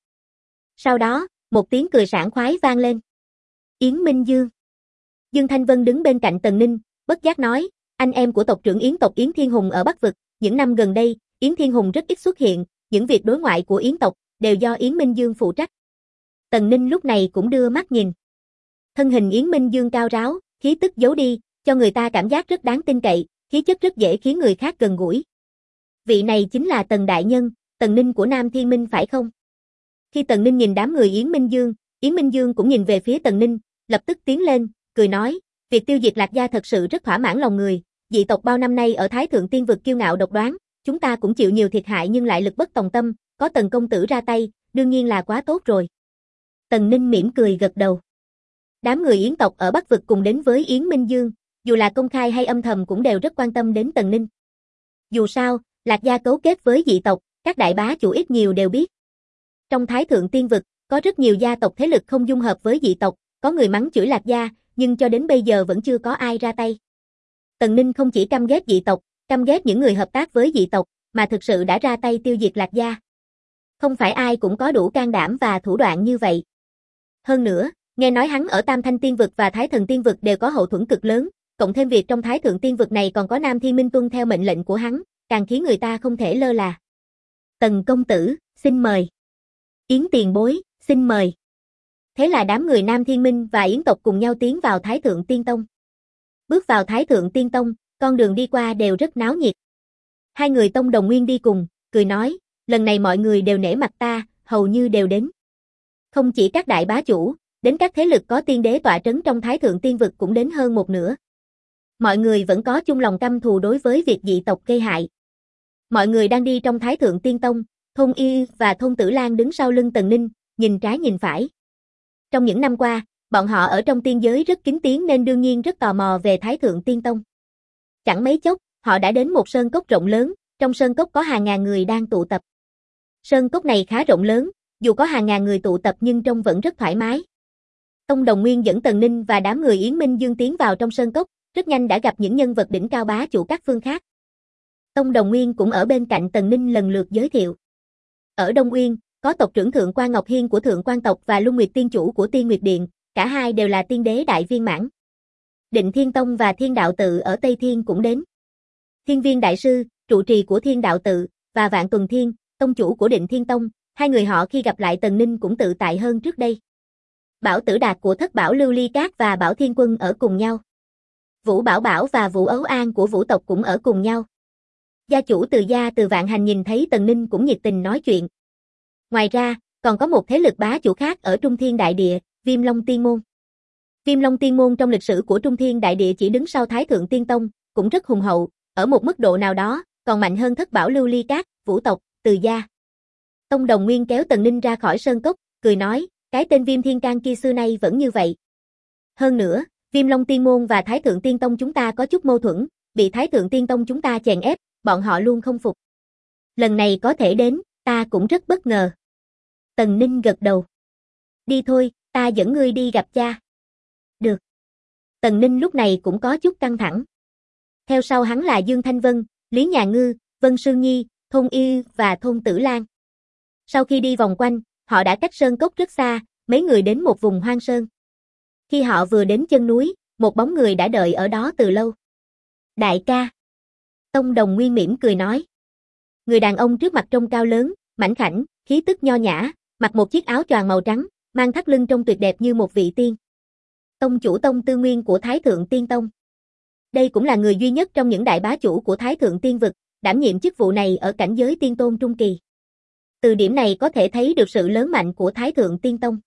Sau đó, một tiếng cười sảng khoái vang lên. Yến Minh Dương. Dương Thanh Vân đứng bên cạnh Tần Ninh, bất giác nói, anh em của tộc trưởng Yến tộc Yến Thiên Hùng ở Bắc vực, những năm gần đây, Yến Thiên Hùng rất ít xuất hiện, những việc đối ngoại của Yến tộc, đều do Yến Minh Dương phụ trách. Tần Ninh lúc này cũng đưa mắt nhìn. Thân hình Yến Minh Dương cao ráo, khí tức giấu đi, cho người ta cảm giác rất đáng tin cậy, khí chất rất dễ khiến người khác gần gũi. Vị này chính là Tần đại nhân, Tần Ninh của Nam Thiên Minh phải không? Khi Tần Ninh nhìn đám người Yến Minh Dương cũng nhìn về phía Tần Ninh, lập tức tiến lên, cười nói, việc tiêu diệt Lạc gia thật sự rất thỏa mãn lòng người, dị tộc bao năm nay ở Thái Thượng Tiên vực kiêu ngạo độc đoán, chúng ta cũng chịu nhiều thiệt hại nhưng lại lực bất tòng tâm, có Tần công tử ra tay, đương nhiên là quá tốt rồi. Tần Ninh mỉm cười gật đầu. Đám người Yến tộc ở Bắc vực cùng đến với Yến Minh Dương, dù là công khai hay âm thầm cũng đều rất quan tâm đến Tần Ninh. Dù sao, Lạc gia cấu kết với dị tộc, các đại bá chủ ít nhiều đều biết. Trong Thái Thượng Tiên vực, có rất nhiều gia tộc thế lực không dung hợp với dị tộc, có người mắng chửi Lạc gia, nhưng cho đến bây giờ vẫn chưa có ai ra tay. Tần Ninh không chỉ căm ghét dị tộc, căm ghét những người hợp tác với dị tộc, mà thực sự đã ra tay tiêu diệt Lạc gia. Không phải ai cũng có đủ can đảm và thủ đoạn như vậy. Hơn nữa, nghe nói hắn ở Tam Thanh Tiên vực và Thái Thần Tiên vực đều có hậu thuẫn cực lớn, cộng thêm việc trong Thái Thượng Tiên vực này còn có Nam Thiên Minh tuân theo mệnh lệnh của hắn, càng khiến người ta không thể lơ là. Tần công tử, xin mời. Yến tiền bối, xin mời. Thế là đám người Nam Thiên Minh và Yến tộc cùng nhau tiến vào Thái Thượng Tiên Tông. Bước vào Thái Thượng Tiên Tông, con đường đi qua đều rất náo nhiệt. Hai người Tông Đồng Nguyên đi cùng, cười nói, lần này mọi người đều nể mặt ta, hầu như đều đến. Không chỉ các đại bá chủ, đến các thế lực có tiên đế tọa trấn trong Thái Thượng Tiên vực cũng đến hơn một nửa. Mọi người vẫn có chung lòng căm thù đối với việc dị tộc gây hại. Mọi người đang đi trong Thái Thượng Tiên Tông, Thôn Y và Thôn Tử Lan đứng sau lưng Tần Ninh, nhìn trái nhìn phải. Trong những năm qua, bọn họ ở trong tiên giới rất kín tiếng nên đương nhiên rất tò mò về Thái Thượng Tiên Tông. Chẳng mấy chốc, họ đã đến một sơn cốc rộng lớn, trong sơn cốc có hàng ngàn người đang tụ tập. Sơn cốc này khá rộng lớn, dù có hàng ngàn người tụ tập nhưng trông vẫn rất thoải mái. Tông Đồng Nguyên dẫn Tần Ninh và đám người Yến Minh Dương tiến vào trong sơn cốc, rất nhanh đã gặp những nhân vật đỉnh cao bá chủ các phương khác. Tông Đồng Nguyên cũng ở bên cạnh Tần Ninh lần lượt giới thiệu. Ở Đông Uyên, có tộc trưởng Thượng Quan Ngọc Hiên của Thượng Quan tộc và Luân Nguyệt Tiên chủ của Tiên Nguyệt Điện, cả hai đều là tiên đế đại viên mãn. Định Thiên Tông và Thiên Đạo Tự ở Tây Thiên cũng đến. Thiên Viên Đại Sư, trụ trì của Thiên Đạo Tự, và Vạn Tuần Thiên, tông chủ của Định Thiên Tông, hai người họ khi gặp lại Tần Ninh cũng tự tại hơn trước đây. Bảo Tử Đạt của Thất Bảo Lưu Ly Cát và Bảo Thiên Quân ở cùng nhau. Vũ Bảo Bảo và Vũ Ấu An của Vũ tộc cũng ở cùng nhau. Gia chủ Từ gia Từ Vạn Hành nhìn thấy Tần Ninh cũng nhiệt tình nói chuyện. Ngoài ra, còn có một thế lực bá chủ khác ở Trung Thiên Đại Địa, Viêm Long Tiên Môn. Viêm Long Tiên Môn trong lịch sử của Trung Thiên Đại Địa chỉ đứng sau Thái Thượng Tiên Tông, cũng rất hùng hậu, ở một mức độ nào đó, còn mạnh hơn Thất Bảo Lưu Ly Cát, Vũ tộc, Từ gia. Tông Đồng Nguyên kéo Tần Ninh ra khỏi sơn cốc, cười nói, cái tên Viêm Thiên Can kia xưa nay vẫn như vậy. Hơn nữa, Viêm Long Tiên Môn và Thái Thượng Tiên Tông chúng ta có chút mâu thuẫn, bị Thái Thượng Tiên Tông chúng ta chèn ép, bọn họ luôn không phục. Lần này có thể đến, ta cũng rất bất ngờ. Tần Ninh gật đầu. Đi thôi, ta dẫn ngươi đi gặp cha. Được. Tần Ninh lúc này cũng có chút căng thẳng. Theo sau hắn là Dương Thanh Vân, Lý Nhà Ngư, Vân Sương Nhi, Thôn Y và Thôn Tử Lan. Sau khi đi vòng quanh, họ đã cách sơn cốc rất xa, mấy người đến một vùng hoang sơn. Khi họ vừa đến chân núi, một bóng người đã đợi ở đó từ lâu. Đại ca. Tông Đồng Nguyên mỉm cười nói. Người đàn ông trước mặt trông cao lớn, mảnh khảnh, khí tức nho nhã, mặc một chiếc áo choàng màu trắng, mang thắt lưng trông tuyệt đẹp như một vị tiên. Tông chủ Tông Tư Nguyên của Thái Thượng Tiên Tông. Đây cũng là người duy nhất trong những đại bá chủ của Thái Thượng Tiên vực, đảm nhiệm chức vụ này ở cảnh giới tiên tôn trung kỳ. Từ điểm này có thể thấy được sự lớn mạnh của Thái Thượng Tiên Tông.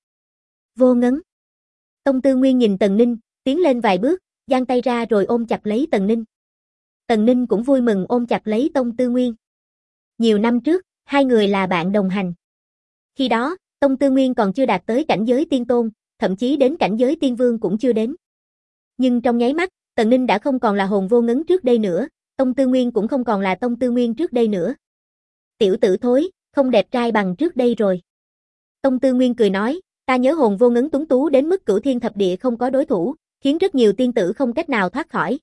Vô Ngấn. Tông Tư Nguyên nhìn Tần Ninh, tiến lên vài bước, giang tay ra rồi ôm chặt lấy Tần Ninh. Tần Ninh cũng vui mừng ôm chặt lấy Tông Tư Nguyên. Nhiều năm trước, hai người là bạn đồng hành. Khi đó, Tông Tư Nguyên còn chưa đạt tới cảnh giới tiên tôn, thậm chí đến cảnh giới tiên vương cũng chưa đến. Nhưng trong nháy mắt, Tần Ninh đã không còn là hồn Vô Ngấn trước đây nữa, Tông Tư Nguyên cũng không còn là Tông Tư Nguyên trước đây nữa. Tiểu tử thối, không đẹp trai bằng trước đây rồi. Tông Tư Nguyên cười nói, ta nhớ hồn Vô Ngấn tuấn tú đến mức cửu thiên thập địa không có đối thủ, khiến rất nhiều tiên tử không cách nào thoát khỏi.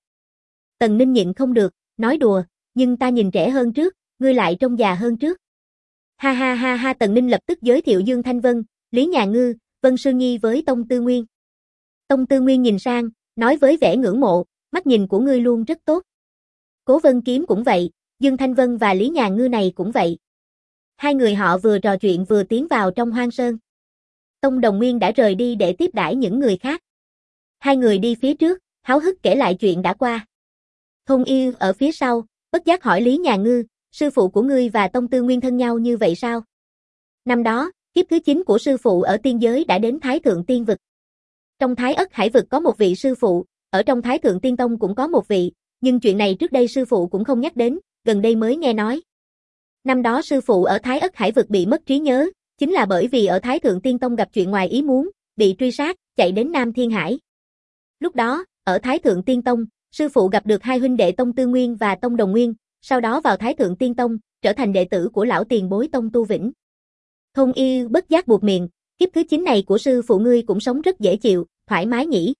Tần Ninh nhịn không được, nói đùa, nhưng ta nhìn trẻ hơn trước, ngươi lại trông già hơn trước. Ha ha ha ha. Tần Ninh lập tức giới thiệu Dương Thanh Vân, Lý Nhà Ngư, Vân Sương Nhi với Tông Tư Nguyên. Tông Tư Nguyên nhìn sang, nói với vẻ ngưỡng mộ, mắt nhìn của ngươi luôn rất tốt. Cố Vân Kiếm cũng vậy, Dương Thanh Vân và Lý Nhà Ngư này cũng vậy. Hai người họ vừa trò chuyện vừa tiến vào trong hoang sơn. Tông Đồng Nguyên đã rời đi để tiếp đãi những người khác. Hai người đi phía trước, háo hức kể lại chuyện đã qua. Thôn Yêu ở phía sau, bất giác hỏi Lý Nhà Ngư, sư phụ của ngươi và Tông Tư Nguyên thân nhau như vậy sao? Năm đó, kiếp thứ 9 của sư phụ ở tiên giới đã đến Thái Thượng Tiên Vực. Trong Thái Ất Hải Vực có một vị sư phụ, ở trong Thái Thượng Tiên Tông cũng có một vị, nhưng chuyện này trước đây sư phụ cũng không nhắc đến, gần đây mới nghe nói. Năm đó sư phụ ở Thái Ất Hải Vực bị mất trí nhớ, chính là bởi vì ở Thái Thượng Tiên Tông gặp chuyện ngoài ý muốn, bị truy sát, chạy đến Nam Thiên Hải. Lúc đó, ở Thái Thượng Tiên Tông, sư phụ gặp được hai huynh đệ Tông Tư Nguyên và Tông Đồng Nguyên, sau đó vào Thái Thượng Tiên Tông, trở thành đệ tử của lão tiền bối Tông Tu Vĩnh. Thôn Yêu bất giác buột miệng, kiếp thứ 9 này của sư phụ ngươi cũng sống rất dễ chịu, thoải mái nhỉ.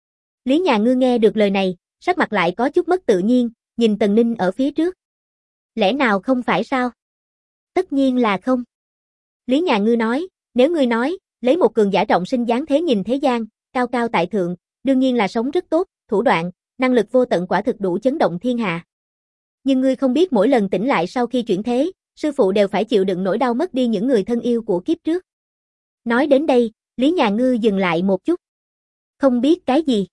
Lý Nhà Ngư nghe được lời này, sắc mặt lại có chút mất tự nhiên, nhìn Tần Ninh ở phía trước. Lẽ nào không phải sao? Tất nhiên là không. Lý Nhà Ngư nói, nếu ngươi nói, lấy một cường giả trọng sinh dáng thế nhìn thế gian, cao cao tại thượng, đương nhiên là sống rất tốt, thủ đoạn, năng lực vô tận quả thực đủ chấn động thiên hạ. Nhưng ngươi không biết mỗi lần tỉnh lại sau khi chuyển thế, sư phụ đều phải chịu đựng nỗi đau mất đi những người thân yêu của kiếp trước. Nói đến đây, Lý Nhà Ngư dừng lại một chút. Không biết cái gì?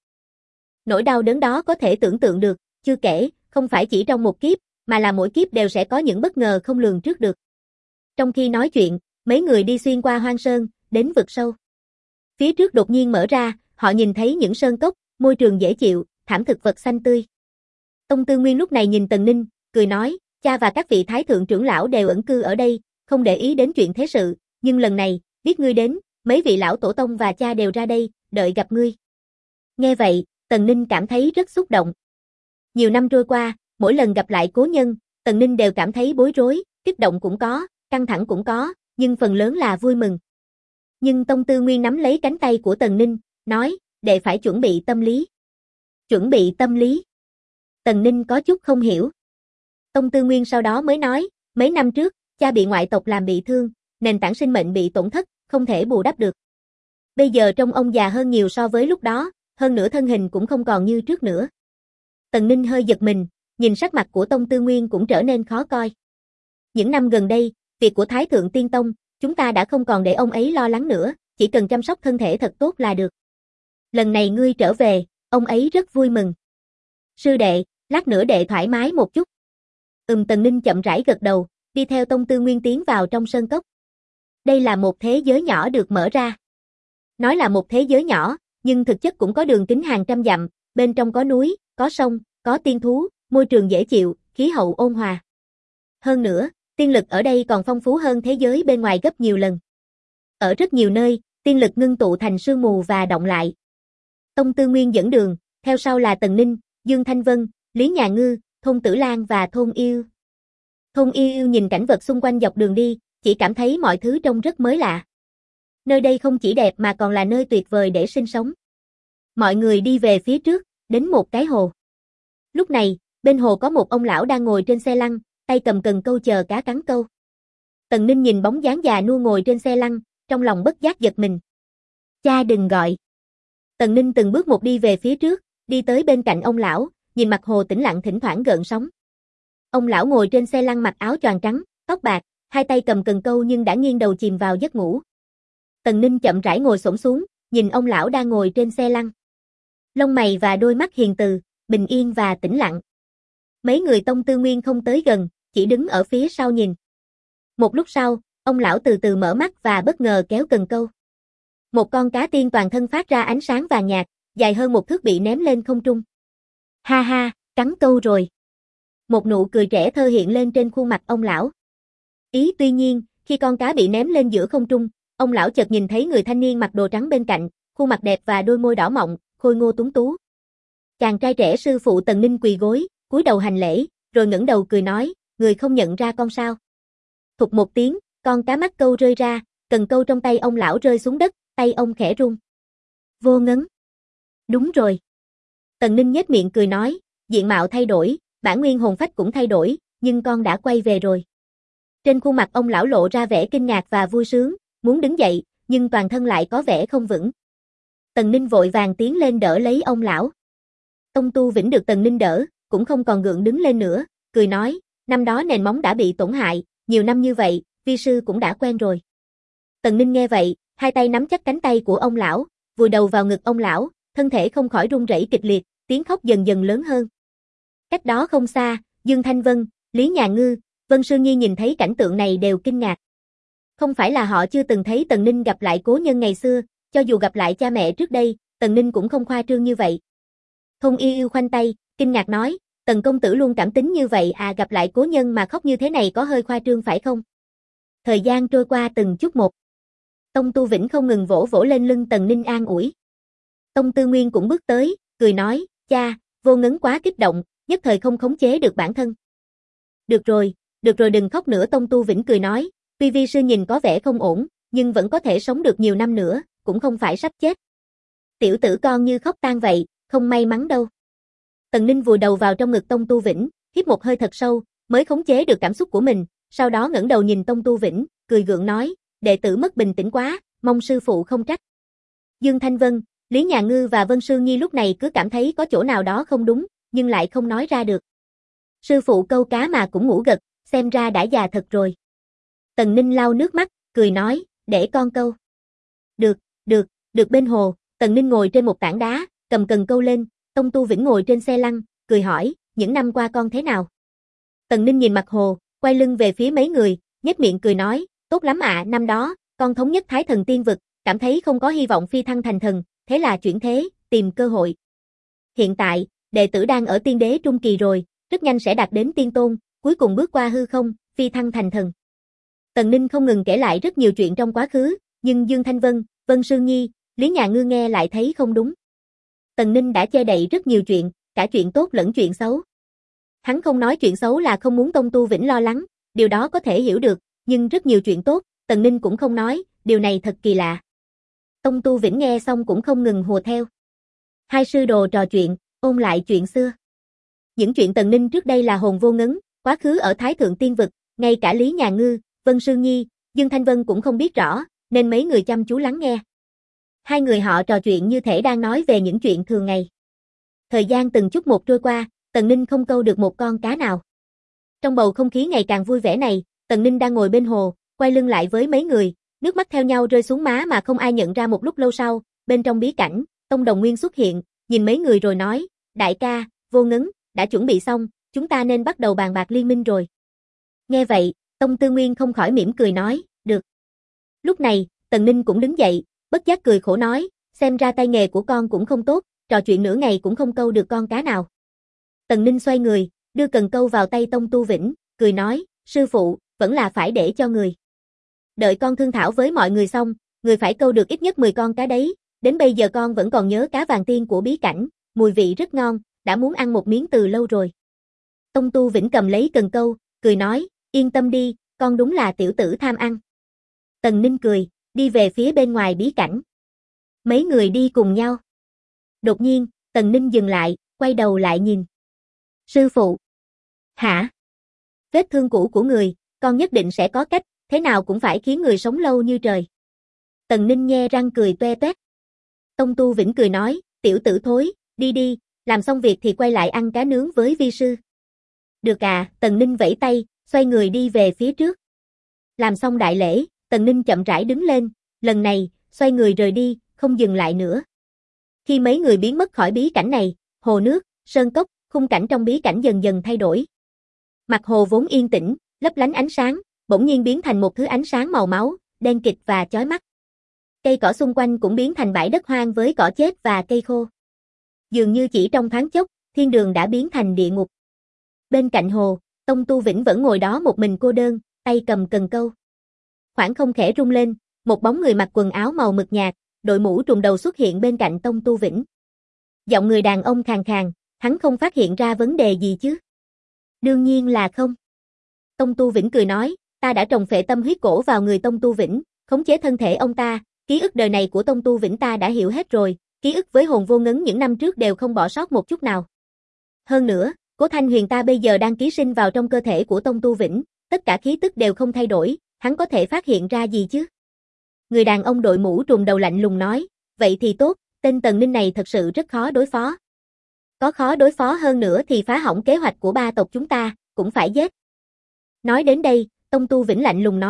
Nỗi đau đớn đó có thể tưởng tượng được, chưa kể, không phải chỉ trong một kiếp, mà là mỗi kiếp đều sẽ có những bất ngờ không lường trước được. Trong khi nói chuyện, mấy người đi xuyên qua hoang sơn, đến vực sâu. Phía trước đột nhiên mở ra, họ nhìn thấy những sơn cốc, môi trường dễ chịu, thảm thực vật xanh tươi. Tông Tư Nguyên lúc này nhìn Tần Ninh, cười nói, cha và các vị thái thượng trưởng lão đều ẩn cư ở đây, không để ý đến chuyện thế sự, nhưng lần này, biết ngươi đến, mấy vị lão tổ tông và cha đều ra đây, đợi gặp ngươi. Nghe vậy, Tần Ninh cảm thấy rất xúc động. Nhiều năm trôi qua, mỗi lần gặp lại cố nhân, Tần Ninh đều cảm thấy bối rối, kích động cũng có, căng thẳng cũng có, nhưng phần lớn là vui mừng. Nhưng Tông Tư Nguyên nắm lấy cánh tay của Tần Ninh, nói, đệ phải chuẩn bị tâm lý. Chuẩn bị tâm lý. Tần Ninh có chút không hiểu. Tông Tư Nguyên sau đó mới nói, mấy năm trước, cha bị ngoại tộc làm bị thương, nền tảng sinh mệnh bị tổn thất, không thể bù đắp được. Bây giờ trông ông già hơn nhiều so với lúc đó, hơn nữa thân hình cũng không còn như trước nữa. Tần Ninh hơi giật mình, nhìn sắc mặt của Tông Tư Nguyên cũng trở nên khó coi. Những năm gần đây, việc của Thái Thượng Tiên Tông, chúng ta đã không còn để ông ấy lo lắng nữa, chỉ cần chăm sóc thân thể thật tốt là được. Lần này ngươi trở về, ông ấy rất vui mừng. Sư đệ, lát nữa đệ thoải mái một chút. Tần Ninh chậm rãi gật đầu, đi theo Tông Tư Nguyên tiến vào trong sơn cốc. Đây là một thế giới nhỏ được mở ra. Nói là một thế giới nhỏ, nhưng thực chất cũng có đường kính hàng trăm dặm, bên trong có núi, có sông, có tiên thú, môi trường dễ chịu, khí hậu ôn hòa. Hơn nữa, tiên lực ở đây còn phong phú hơn thế giới bên ngoài gấp nhiều lần. Ở rất nhiều nơi, tiên lực ngưng tụ thành sương mù và động lại. Tông Tư Nguyên dẫn đường, theo sau là Tần Ninh, Dương Thanh Vân, Lý Nhà Ngư, Thôn Tử Lan và Thôn Yêu. Thôn Yêu nhìn cảnh vật xung quanh dọc đường đi, chỉ cảm thấy mọi thứ trông rất mới lạ. Nơi đây không chỉ đẹp mà còn là nơi tuyệt vời để sinh sống. Mọi người đi về phía trước, đến một cái hồ. Lúc này, bên hồ có một ông lão đang ngồi trên xe lăn, tay cầm cần câu chờ cá cắn câu. Tần Ninh nhìn bóng dáng già nua ngồi trên xe lăn, trong lòng bất giác giật mình. Cha đừng gọi. Tần Ninh từng bước một đi về phía trước, đi tới bên cạnh ông lão, nhìn mặt hồ tĩnh lặng thỉnh thoảng gợn sóng. Ông lão ngồi trên xe lăn mặc áo choàng trắng, tóc bạc, hai tay cầm cần câu nhưng đã nghiêng đầu chìm vào giấc ngủ. Tần Ninh chậm rãi ngồi xổm xuống, nhìn ông lão đang ngồi trên xe lăn. Lông mày và đôi mắt hiền từ, bình yên và tĩnh lặng. Mấy người Tông Tư Nguyên không tới gần, chỉ đứng ở phía sau nhìn. Một lúc sau, ông lão từ từ mở mắt và bất ngờ kéo cần câu. Một con cá tiên toàn thân phát ra ánh sáng vàng nhạt, dài hơn một thước bị ném lên không trung. Ha ha, cắn câu rồi. Một nụ cười trẻ thơ hiện lên trên khuôn mặt ông lão. Tuy nhiên, khi con cá bị ném lên giữa không trung, ông lão chợt nhìn thấy người thanh niên mặc đồ trắng bên cạnh, khuôn mặt đẹp và đôi môi đỏ mọng, khôi ngô tuấn tú. Chàng trai trẻ sư phụ Tần Ninh quỳ gối, cúi đầu hành lễ, rồi ngẩng đầu cười nói, người không nhận ra con sao? Thục một tiếng, con cá mắc câu rơi ra, cần câu trong tay ông lão rơi xuống đất, tay ông khẽ run. Vô Ngấn. Đúng rồi. Tần Ninh nhếch miệng cười nói, diện mạo thay đổi, bản nguyên hồn phách cũng thay đổi, nhưng con đã quay về rồi. Trên khuôn mặt ông lão lộ ra vẻ kinh ngạc và vui sướng, muốn đứng dậy, nhưng toàn thân lại có vẻ không vững. Tần Ninh vội vàng tiến lên đỡ lấy ông lão. Tông Tu Vĩnh được Tần Ninh đỡ, cũng không còn gượng đứng lên nữa, cười nói, năm đó nền móng đã bị tổn hại, nhiều năm như vậy, vi sư cũng đã quen rồi. Tần Ninh nghe vậy, hai tay nắm chắc cánh tay của ông lão, vùi đầu vào ngực ông lão, thân thể không khỏi run rẩy kịch liệt, tiếng khóc dần dần lớn hơn. Cách đó không xa, Dương Thanh Vân, Lý Nhà Ngư, Vân Sương Nhi nhìn thấy cảnh tượng này đều kinh ngạc. Không phải là họ chưa từng thấy Tần Ninh gặp lại cố nhân ngày xưa, cho dù gặp lại cha mẹ trước đây, Tần Ninh cũng không khoa trương như vậy. Thông Yêu Yêu khoanh tay, kinh ngạc nói, Tần công tử luôn cảm tính như vậy à, gặp lại cố nhân mà khóc như thế này có hơi khoa trương phải không? Thời gian trôi qua từng chút một. Tông Tu Vĩnh không ngừng vỗ vỗ lên lưng Tần Ninh an ủi. Tông Tư Nguyên cũng bước tới, cười nói, cha, Vô Ngấn quá kích động, nhất thời không khống chế được bản thân. Được rồi đừng khóc nữa. Tông Tu Vĩnh cười nói, tuy vi sư nhìn có vẻ không ổn, nhưng vẫn có thể sống được nhiều năm nữa, cũng không phải sắp chết. Tiểu tử con như khóc tan vậy, không may mắn đâu. Tần Ninh vùi đầu vào trong ngực Tông Tu Vĩnh, hít một hơi thật sâu, mới khống chế được cảm xúc của mình, sau đó ngẩng đầu nhìn Tông Tu Vĩnh, cười gượng nói, đệ tử mất bình tĩnh quá, mong sư phụ không trách. Dương Thanh Vân, Lý Nhà Ngư và Vân Sương Nhi lúc này cứ cảm thấy có chỗ nào đó không đúng, nhưng lại không nói ra được. Sư phụ câu cá mà cũng ngủ gật, xem ra đã già thật rồi. Tần Ninh lau nước mắt, cười nói, để con câu. Được bên hồ, Tần Ninh ngồi trên một tảng đá, cầm cần câu lên, Tông Tu Vĩnh ngồi trên xe lăn, cười hỏi, những năm qua con thế nào? Tần Ninh nhìn mặt hồ, quay lưng về phía mấy người, nhếch miệng cười nói, tốt lắm ạ, năm đó, con thống nhất Thái Thần Tiên Vực, cảm thấy không có hy vọng phi thăng thành thần, thế là chuyển thế, tìm cơ hội. Hiện tại, đệ tử đang ở tiên đế trung kỳ rồi, rất nhanh sẽ đạt đến tiên tôn, cuối cùng bước qua hư không, phi thăng thành thần. Tần Ninh không ngừng kể lại rất nhiều chuyện trong quá khứ, nhưng Dương Thanh Vân, Vân Sương Nhi, Lý Nhà Ngư nghe lại thấy không đúng. Tần Ninh đã che đậy rất nhiều chuyện, cả chuyện tốt lẫn chuyện xấu. Hắn không nói chuyện xấu là không muốn Tông Tu Vĩnh lo lắng, điều đó có thể hiểu được, nhưng rất nhiều chuyện tốt, Tần Ninh cũng không nói, điều này thật kỳ lạ. Tông Tu Vĩnh nghe xong cũng không ngừng hùa theo. Hai sư đồ trò chuyện, ôn lại chuyện xưa. Những chuyện Tần Ninh trước đây là hồn vô ngấn, quá khứ ở Thái Thượng Tiên Vực, ngay cả Lý Nhà Ngư, Vân Sương Nhi, Dương Thanh Vân cũng không biết rõ, nên mấy người chăm chú lắng nghe. Hai người họ trò chuyện như thể đang nói về những chuyện thường ngày. Thời gian từng chút một trôi qua, Tần Ninh không câu được một con cá nào. Trong bầu không khí ngày càng vui vẻ này, Tần Ninh đang ngồi bên hồ, quay lưng lại với mấy người, nước mắt theo nhau rơi xuống má mà không ai nhận ra. Một lúc lâu sau, bên trong bí cảnh, Tông Đồng Nguyên xuất hiện, nhìn mấy người rồi nói, đại ca, Vô Ngấn, đã chuẩn bị xong, chúng ta nên bắt đầu bàn bạc liên minh rồi. Nghe vậy, Tông Tư Nguyên không khỏi mỉm cười nói, được. Lúc này, Tần Ninh cũng đứng dậy, bất giác cười khổ nói, xem ra tay nghề của con cũng không tốt, trò chuyện nửa ngày cũng không câu được con cá nào. Tần Ninh xoay người, đưa cần câu vào tay Tông Tu Vĩnh, cười nói, sư phụ, vẫn là phải để cho người. Đợi con thương thảo với mọi người xong, người phải câu được ít nhất 10 con cá đấy, đến bây giờ con vẫn còn nhớ cá vàng tiên của bí cảnh, mùi vị rất ngon, đã muốn ăn một miếng từ lâu rồi. Tông Tu Vĩnh cầm lấy cần câu, cười nói, yên tâm đi, con đúng là tiểu tử tham ăn. Tần Ninh cười, đi về phía bên ngoài bí cảnh. Mấy người đi cùng nhau. Đột nhiên, Tần Ninh dừng lại, quay đầu lại nhìn. Sư phụ. Hả? Vết thương cũ của người, con nhất định sẽ có cách, thế nào cũng phải khiến người sống lâu như trời. Tần Ninh nhe răng cười toe toét. Tông Tu Vĩnh cười nói, tiểu tử thối, đi đi, làm xong việc thì quay lại ăn cá nướng với vi sư. Được à, Tần Ninh vẫy tay, xoay người đi về phía trước. Làm xong đại lễ, Tần Ninh chậm rãi đứng lên, lần này, xoay người rời đi, không dừng lại nữa. Khi mấy người biến mất khỏi bí cảnh này, hồ nước, sơn cốc, khung cảnh trong bí cảnh dần dần thay đổi. Mặt hồ vốn yên tĩnh, lấp lánh ánh sáng, bỗng nhiên biến thành một thứ ánh sáng màu máu, đen kịt và chói mắt. Cây cỏ xung quanh cũng biến thành bãi đất hoang với cỏ chết và cây khô. Dường như chỉ trong thoáng chốc, thiên đường đã biến thành địa ngục. Bên cạnh hồ, Tông Tu Vĩnh vẫn ngồi đó một mình cô đơn, tay cầm cần câu. Khoảng không khẽ rung lên, một bóng người mặc quần áo màu mực nhạt, đội mũ trùm đầu xuất hiện bên cạnh Tông Tu Vĩnh. Giọng người đàn ông khàn khàn, hắn không phát hiện ra vấn đề gì chứ? Đương nhiên là không. Tông Tu Vĩnh cười nói, ta đã trồng phệ tâm huyết cổ vào người Tông Tu Vĩnh, khống chế thân thể ông ta, ký ức đời này của Tông Tu Vĩnh ta đã hiểu hết rồi, ký ức với hồn vô ngấn những năm trước đều không bỏ sót một chút nào. Hơn nữa, Cố Thanh Huyền ta bây giờ đang ký sinh vào trong cơ thể của Tông Tu Vĩnh, tất cả khí tức đều không thay đổi, hắn có thể phát hiện ra gì chứ? Người đàn ông đội mũ trùm đầu lạnh lùng nói, vậy thì tốt, tên Tần Ninh này thật sự rất khó đối phó. Có khó đối phó hơn nữa thì phá hỏng kế hoạch của ba tộc chúng ta, cũng phải giết. Nói đến đây, Tông Tu Vĩnh lạnh lùng nói,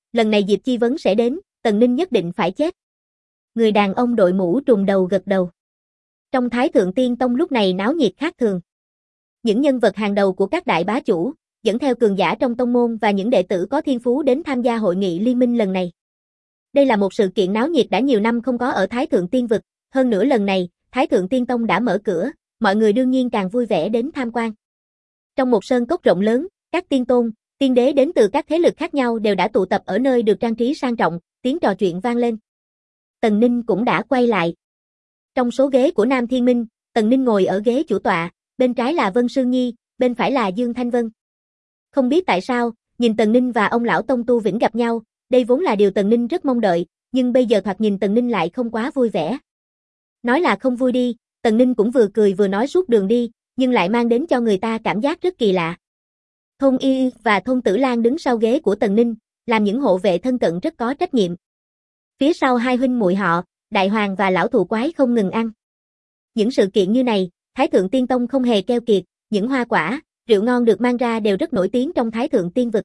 Lần này Diệp Chi Vấn sẽ đến, Tần Ninh nhất định phải chết. Người đàn ông đội mũ trùm đầu gật đầu. Trong Thái Thượng Tiên Tông lúc này náo nhiệt khác thường. Những nhân vật hàng đầu của các đại bá chủ, dẫn theo cường giả trong tông môn và những đệ tử có thiên phú đến tham gia hội nghị liên minh lần này. Đây là một sự kiện náo nhiệt đã nhiều năm không có ở Thái Thượng Tiên Vực, hơn nữa lần này, Thái Thượng Tiên Tông đã mở cửa, mọi người đương nhiên càng vui vẻ đến tham quan. Trong một sơn cốc rộng lớn, các tiên tôn, tiên đế đến từ các thế lực khác nhau đều đã tụ tập ở nơi được trang trí sang trọng, tiếng trò chuyện vang lên. Tần Ninh cũng đã quay lại. Trong số ghế của Nam Thiên Minh, Tần Ninh ngồi ở ghế chủ tọa, bên trái là Vân Sương Nhi, bên phải là Dương Thanh Vân. Không biết tại sao, nhìn Tần Ninh và ông lão Tông Tu Vĩnh gặp nhau, đây vốn là điều Tần Ninh rất mong đợi, nhưng bây giờ thoạt nhìn Tần Ninh lại không quá vui vẻ. Nói là không vui đi, Tần Ninh cũng vừa cười vừa nói suốt đường đi, nhưng lại mang đến cho người ta cảm giác rất kỳ lạ. Thôn Y và Thôn Tử Lan đứng sau ghế của Tần Ninh, làm những hộ vệ thân cận rất có trách nhiệm. Phía sau hai huynh muội họ, Đại Hoàng và Lão Thụ Quái không ngừng ăn. Những sự kiện như này, Thái Thượng Tiên Tông không hề keo kiệt, những hoa quả, rượu ngon được mang ra đều rất nổi tiếng trong Thái Thượng Tiên Vực.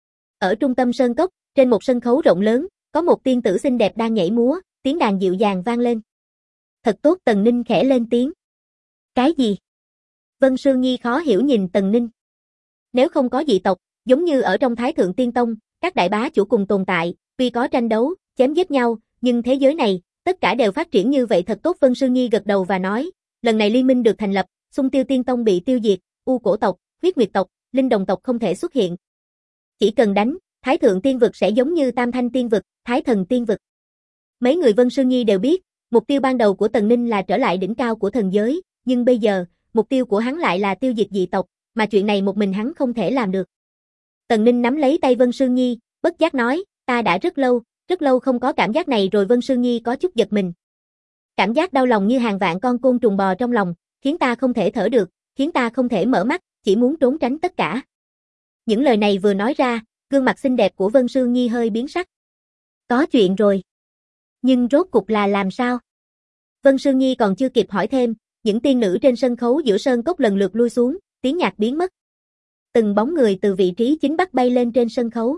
Ở trung tâm sơn cốc, trên một sân khấu rộng lớn, có một tiên tử xinh đẹp đang nhảy múa, tiếng đàn dịu dàng vang lên. Thật tốt, Tần Ninh khẽ lên tiếng. Cái gì? Vân Sương Nhi khó hiểu nhìn Tần Ninh. Nếu không có dị tộc, giống như ở trong Thái Thượng Tiên Tông, các đại bá chủ cùng tồn tại, tuy có tranh đấu, chém giết nhau, nhưng thế giới này, tất cả đều phát triển như vậy thật tốt. Vân Sương Nhi gật đầu và nói, lần này liên minh được thành lập, Xung Tiêu Tiên Tông bị tiêu diệt, U Cổ tộc, Huyết Nguyệt tộc, Linh Đồng tộc không thể xuất hiện. Chỉ cần đánh, Thái Thượng Tiên Vực sẽ giống như Tam Thanh Tiên Vực, Thái Thần Tiên Vực. Mấy người Vân Sương Nhi đều biết, mục tiêu ban đầu của Tần Ninh là trở lại đỉnh cao của thần giới, nhưng bây giờ, mục tiêu của hắn lại là tiêu diệt dị tộc, mà chuyện này một mình hắn không thể làm được. Tần Ninh nắm lấy tay Vân Sương Nhi, bất giác nói, ta đã rất lâu không có cảm giác này rồi. Vân Sương Nhi có chút giật mình. Cảm giác đau lòng như hàng vạn con côn trùng bò trong lòng, khiến ta không thể thở được, khiến ta không thể mở mắt, chỉ muốn trốn tránh tất cả. Những lời này vừa nói ra, gương mặt xinh đẹp của Vân Sương Nhi hơi biến sắc. Có chuyện rồi. Nhưng rốt cục là làm sao? Vân Sương Nhi còn chưa kịp hỏi thêm, những tiên nữ trên sân khấu giữa sơn cốc lần lượt lui xuống, tiếng nhạc biến mất. Từng bóng người từ vị trí chính bắc bay lên trên sân khấu.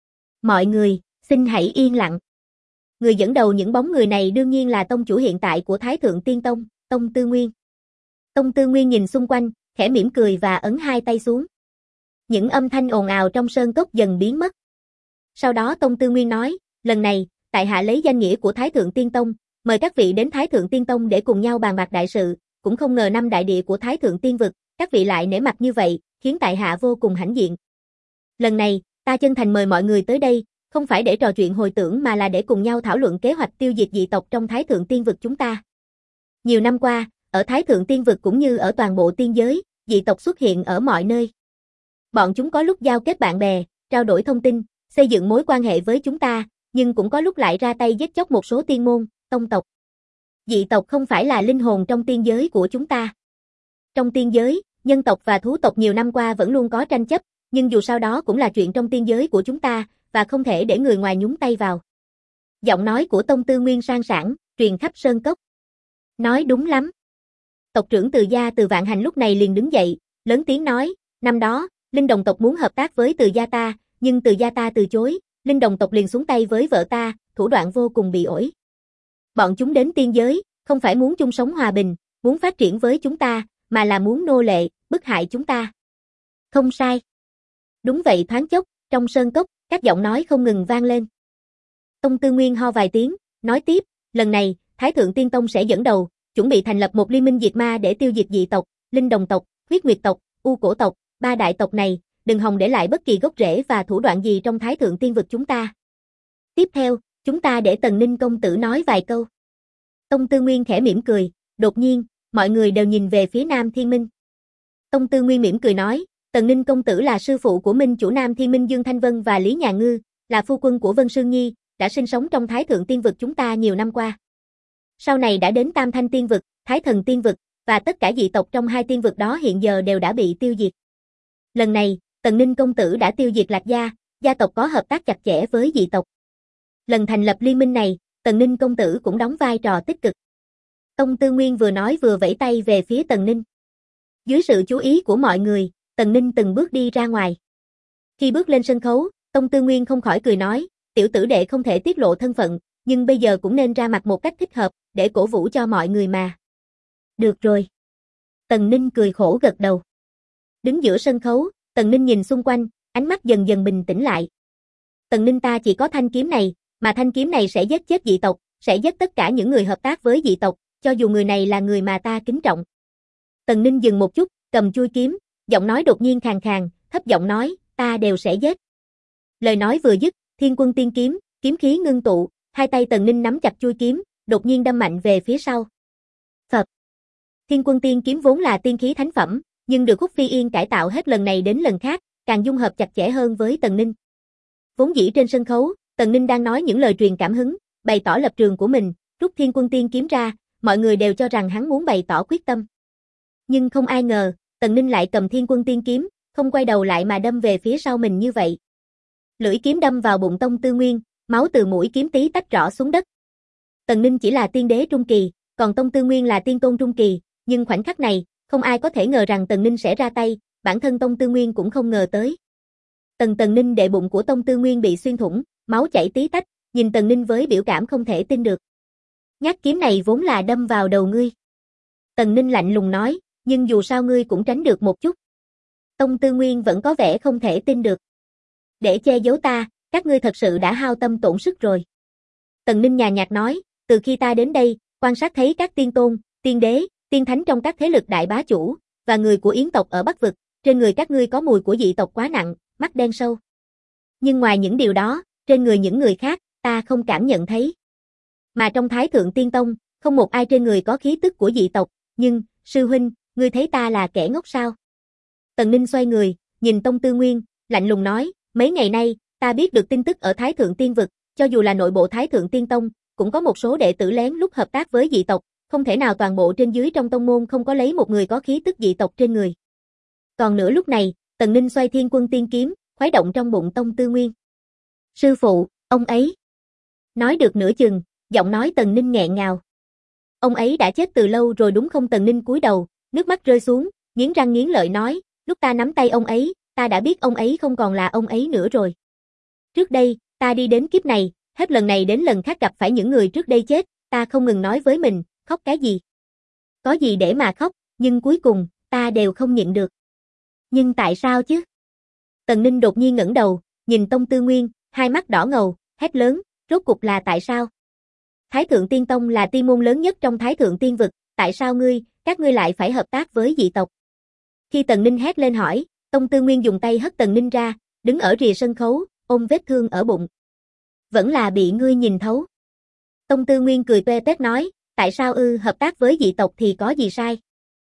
Mọi người, xin hãy yên lặng. Người dẫn đầu những bóng người này đương nhiên là tông chủ hiện tại của Thái Thượng Tiên Tông, Tông Tư Nguyên. Tông Tư Nguyên nhìn xung quanh, khẽ mỉm cười và ấn hai tay xuống. Những âm thanh ồn ào trong sơn cốc dần biến mất. Sau đó Tông Tư Nguyên nói, lần này, tại hạ lấy danh nghĩa của Thái Thượng Tiên Tông, mời các vị đến Thái Thượng Tiên Tông để cùng nhau bàn bạc đại sự, cũng không ngờ năm đại địa của Thái Thượng Tiên Vực, các vị lại nể mặt như vậy, khiến tại hạ vô cùng hãnh diện. Lần này, ta chân thành mời mọi người tới đây, không phải để trò chuyện hồi tưởng mà là để cùng nhau thảo luận kế hoạch tiêu diệt dị tộc trong Thái Thượng Tiên Vực chúng ta. Nhiều năm qua, ở Thái Thượng Tiên Vực cũng như ở toàn bộ tiên giới, dị tộc xuất hiện ở mọi nơi. Bọn chúng có lúc giao kết bạn bè, trao đổi thông tin, xây dựng mối quan hệ với chúng ta, nhưng cũng có lúc lại ra tay giết chóc một số tiên môn, tông tộc. Dị tộc không phải là linh hồn trong tiên giới của chúng ta. Trong tiên giới, nhân tộc và thú tộc nhiều năm qua vẫn luôn có tranh chấp, nhưng dù sao đó cũng là chuyện trong tiên giới của chúng ta, và không thể để người ngoài nhúng tay vào. Giọng nói của Tông Tư Nguyên sang sảng, truyền khắp sơn cốc. Nói đúng lắm. Tộc trưởng Từ Gia Từ Vạn Hành lúc này liền đứng dậy, lớn tiếng nói, năm đó, Linh Đồng tộc muốn hợp tác với Từ Gia ta, nhưng Từ Gia ta từ chối, Linh Đồng tộc liền xuống tay với vợ ta, thủ đoạn vô cùng bị ổi. Bọn chúng đến tiên giới, không phải muốn chung sống hòa bình, muốn phát triển với chúng ta, mà là muốn nô lệ, bức hại chúng ta. Không sai. Đúng vậy. Thoáng chốc, trong sơn cốc, các giọng nói không ngừng vang lên. Tông Tư Nguyên ho vài tiếng, nói tiếp, lần này, Thái Thượng Tiên Tông sẽ dẫn đầu, chuẩn bị thành lập một liên minh diệt ma để tiêu diệt dị tộc, Linh Đồng tộc, Huyết Nguyệt tộc, U Cổ tộc, ba đại tộc này, đừng hòng để lại bất kỳ gốc rễ và thủ đoạn gì trong Thái Thượng Tiên Vực chúng ta. Tiếp theo, chúng ta để Tần Ninh công tử nói vài câu. Tông Tư Nguyên khẽ mỉm cười, đột nhiên, mọi người đều nhìn về phía Nam Thiên Minh. Tông Tư Nguyên mỉm cười nói, Tần Ninh công tử là sư phụ của Minh chủ Nam Thiên Minh Dương Thanh Vân và Lý Nhà Ngư, là phu quân của Vân Sương Nhi, đã sinh sống trong Thái Thượng Tiên Vực chúng ta nhiều năm qua. Sau này đã đến Tam Thanh Tiên Vực, Thái Thần Tiên Vực, và tất cả dị tộc trong hai tiên vực đó hiện giờ đều đã bị tiêu diệt. Lần này, Tần Ninh công tử đã tiêu diệt Lạc Gia, gia tộc có hợp tác chặt chẽ với dị tộc. Lần thành lập liên minh này, Tần Ninh công tử cũng đóng vai trò tích cực. Tông Tư Nguyên vừa nói vừa vẫy tay về phía Tần Ninh. Dưới sự chú ý của mọi người, Tần Ninh từng bước đi ra ngoài. Khi bước lên sân khấu, Tông Tư Nguyên không khỏi cười nói, tiểu tử đệ không thể tiết lộ thân phận, nhưng bây giờ cũng nên ra mặt một cách thích hợp, để cổ vũ cho mọi người mà. Được rồi. Tần Ninh cười khổ gật đầu. Đứng giữa sân khấu, Tần Ninh nhìn xung quanh, ánh mắt dần dần bình tĩnh lại. Tần Ninh ta chỉ có thanh kiếm này, mà thanh kiếm này sẽ giết chết dị tộc, sẽ giết tất cả những người hợp tác với dị tộc, cho dù người này là người mà ta kính trọng. Tần Ninh dừng một chút, cầm chuôi kiếm, giọng nói đột nhiên khàn khàn, thấp giọng nói, ta đều sẽ giết. Lời nói vừa dứt, Thiên Quân Tiên kiếm, kiếm khí ngưng tụ, hai tay Tần Ninh nắm chặt chuôi kiếm, đột nhiên đâm mạnh về phía sau. Phập. Thiên Quân Tiên kiếm vốn là tiên khí thánh phẩm, nhưng được Khúc Phi Yên cải tạo hết lần này đến lần khác, càng dung hợp chặt chẽ hơn với Tần Ninh. Vốn dĩ trên sân khấu, Tần Ninh đang nói những lời truyền cảm hứng, bày tỏ lập trường của mình, rút Thiên Quân Tiên kiếm ra, mọi người đều cho rằng hắn muốn bày tỏ quyết tâm. Nhưng không ai ngờ, Tần Ninh lại cầm Thiên Quân Tiên kiếm, không quay đầu lại mà đâm về phía sau mình như vậy. Lưỡi kiếm đâm vào bụng Tông Tư Nguyên, máu từ mũi kiếm tí tách rõ xuống đất. Tần Ninh chỉ là tiên đế trung kỳ, còn Tông Tư Nguyên là tiên tôn trung kỳ, nhưng khoảnh khắc này, không ai có thể ngờ rằng Tần Ninh sẽ ra tay, bản thân Tông Tư Nguyên cũng không ngờ tới. Tần Ninh đệ bụng của Tông Tư Nguyên bị xuyên thủng, máu chảy tí tách, nhìn Tần Ninh với biểu cảm không thể tin được. Nhát kiếm này vốn là đâm vào đầu ngươi. Tần Ninh lạnh lùng nói, nhưng dù sao ngươi cũng tránh được một chút. Tông Tư Nguyên vẫn có vẻ không thể tin được. Để che giấu ta, các ngươi thật sự đã hao tâm tổn sức rồi. Tần Ninh nhàn nhạt nói, từ khi ta đến đây, quan sát thấy các tiên tôn, tiên đế, tiên thánh trong các thế lực đại bá chủ, và người của Yến tộc ở Bắc Vực, trên người các ngươi có mùi của dị tộc quá nặng, mắt đen sâu. Nhưng ngoài những điều đó, trên người những người khác, ta không cảm nhận thấy. Mà trong Thái Thượng Tiên Tông, không một ai trên người có khí tức của dị tộc, nhưng, sư huynh, ngươi thấy ta là kẻ ngốc sao? Tần Ninh xoay người, nhìn Tông Tư Nguyên, lạnh lùng nói, mấy ngày nay, ta biết được tin tức ở Thái Thượng Tiên Vực, cho dù là nội bộ Thái Thượng Tiên Tông, cũng có một số đệ tử lén lút hợp tác với dị tộc, không thể nào toàn bộ trên dưới trong tông môn không có lấy một người có khí tức dị tộc trên người. Còn nữa lúc này, Tần Ninh xoay Thiên Quân Tiên kiếm, khuấy động trong bụng Tông Tư Nguyên. Sư phụ, ông ấy. Nói được nửa chừng, giọng nói Tần Ninh nghẹn ngào. Ông ấy đã chết từ lâu rồi đúng không? Tần Ninh cúi đầu, nước mắt rơi xuống, nghiến răng nghiến lợi nói, lúc ta nắm tay ông ấy, ta đã biết ông ấy không còn là ông ấy nữa rồi. Trước đây, ta đi đến kiếp này, hết lần này đến lần khác gặp phải những người trước đây chết, ta không ngừng nói với mình, khóc cái gì? Có gì để mà khóc, nhưng cuối cùng, ta đều không nhịn được. Nhưng tại sao chứ? Tần Ninh đột nhiên ngẩng đầu, nhìn Tông Tư Nguyên, hai mắt đỏ ngầu, hét lớn, rốt cục là tại sao? Thái Thượng Tiên Tông là tiên môn lớn nhất trong Thái Thượng Tiên Vực, tại sao các ngươi lại phải hợp tác với dị tộc? Khi Tần Ninh hét lên hỏi, Tông Tư Nguyên dùng tay hất Tần Ninh ra, đứng ở rìa sân khấu, ôm vết thương ở bụng. Vẫn là bị ngươi nhìn thấu. Tông Tư Nguyên cười toe toét nói, tại sao hợp tác với dị tộc thì có gì sai?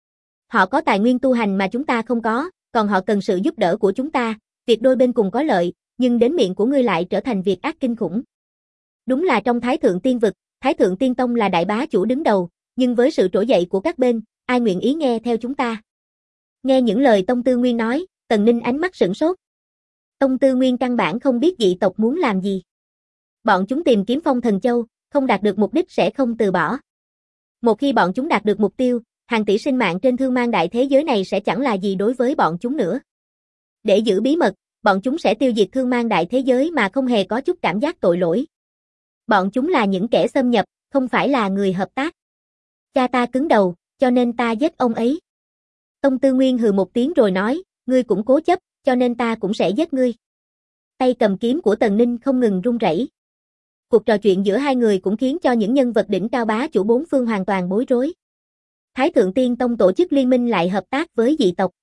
Họ có tài nguyên tu hành mà chúng ta không có, còn họ cần sự giúp đỡ của chúng ta, việc đôi bên cùng có lợi, nhưng đến miệng của ngươi lại trở thành việc ác kinh khủng. Đúng là trong Thái Thượng Tiên Vực, Thái Thượng Tiên Tông là đại bá chủ đứng đầu, nhưng với sự trỗi dậy của các bên, ai nguyện ý nghe theo chúng ta? Nghe những lời Tông Tư Nguyên nói, Tần Ninh ánh mắt sửng sốt. Tông Tư Nguyên căn bản không biết dị tộc muốn làm gì. Bọn chúng tìm kiếm Phong Thần Châu, không đạt được mục đích sẽ không từ bỏ. Một khi bọn chúng đạt được mục tiêu, hàng tỷ sinh mạng trên thương mang đại thế giới này sẽ chẳng là gì đối với bọn chúng nữa. Để giữ bí mật, bọn chúng sẽ tiêu diệt thương mang đại thế giới mà không hề có chút cảm giác tội lỗi. Bọn chúng là những kẻ xâm nhập, không phải là người hợp tác. Cha ta cứng đầu, cho nên ta giết ông ấy. Tông Tư Nguyên hừ một tiếng rồi nói, ngươi cũng cố chấp, cho nên ta cũng sẽ giết ngươi. Tay cầm kiếm của Tần Ninh không ngừng run rẩy. Cuộc trò chuyện giữa hai người cũng khiến cho những nhân vật đỉnh cao bá chủ bốn phương hoàn toàn bối rối. Thái Thượng Tiên Tông tổ chức liên minh lại hợp tác với dị tộc.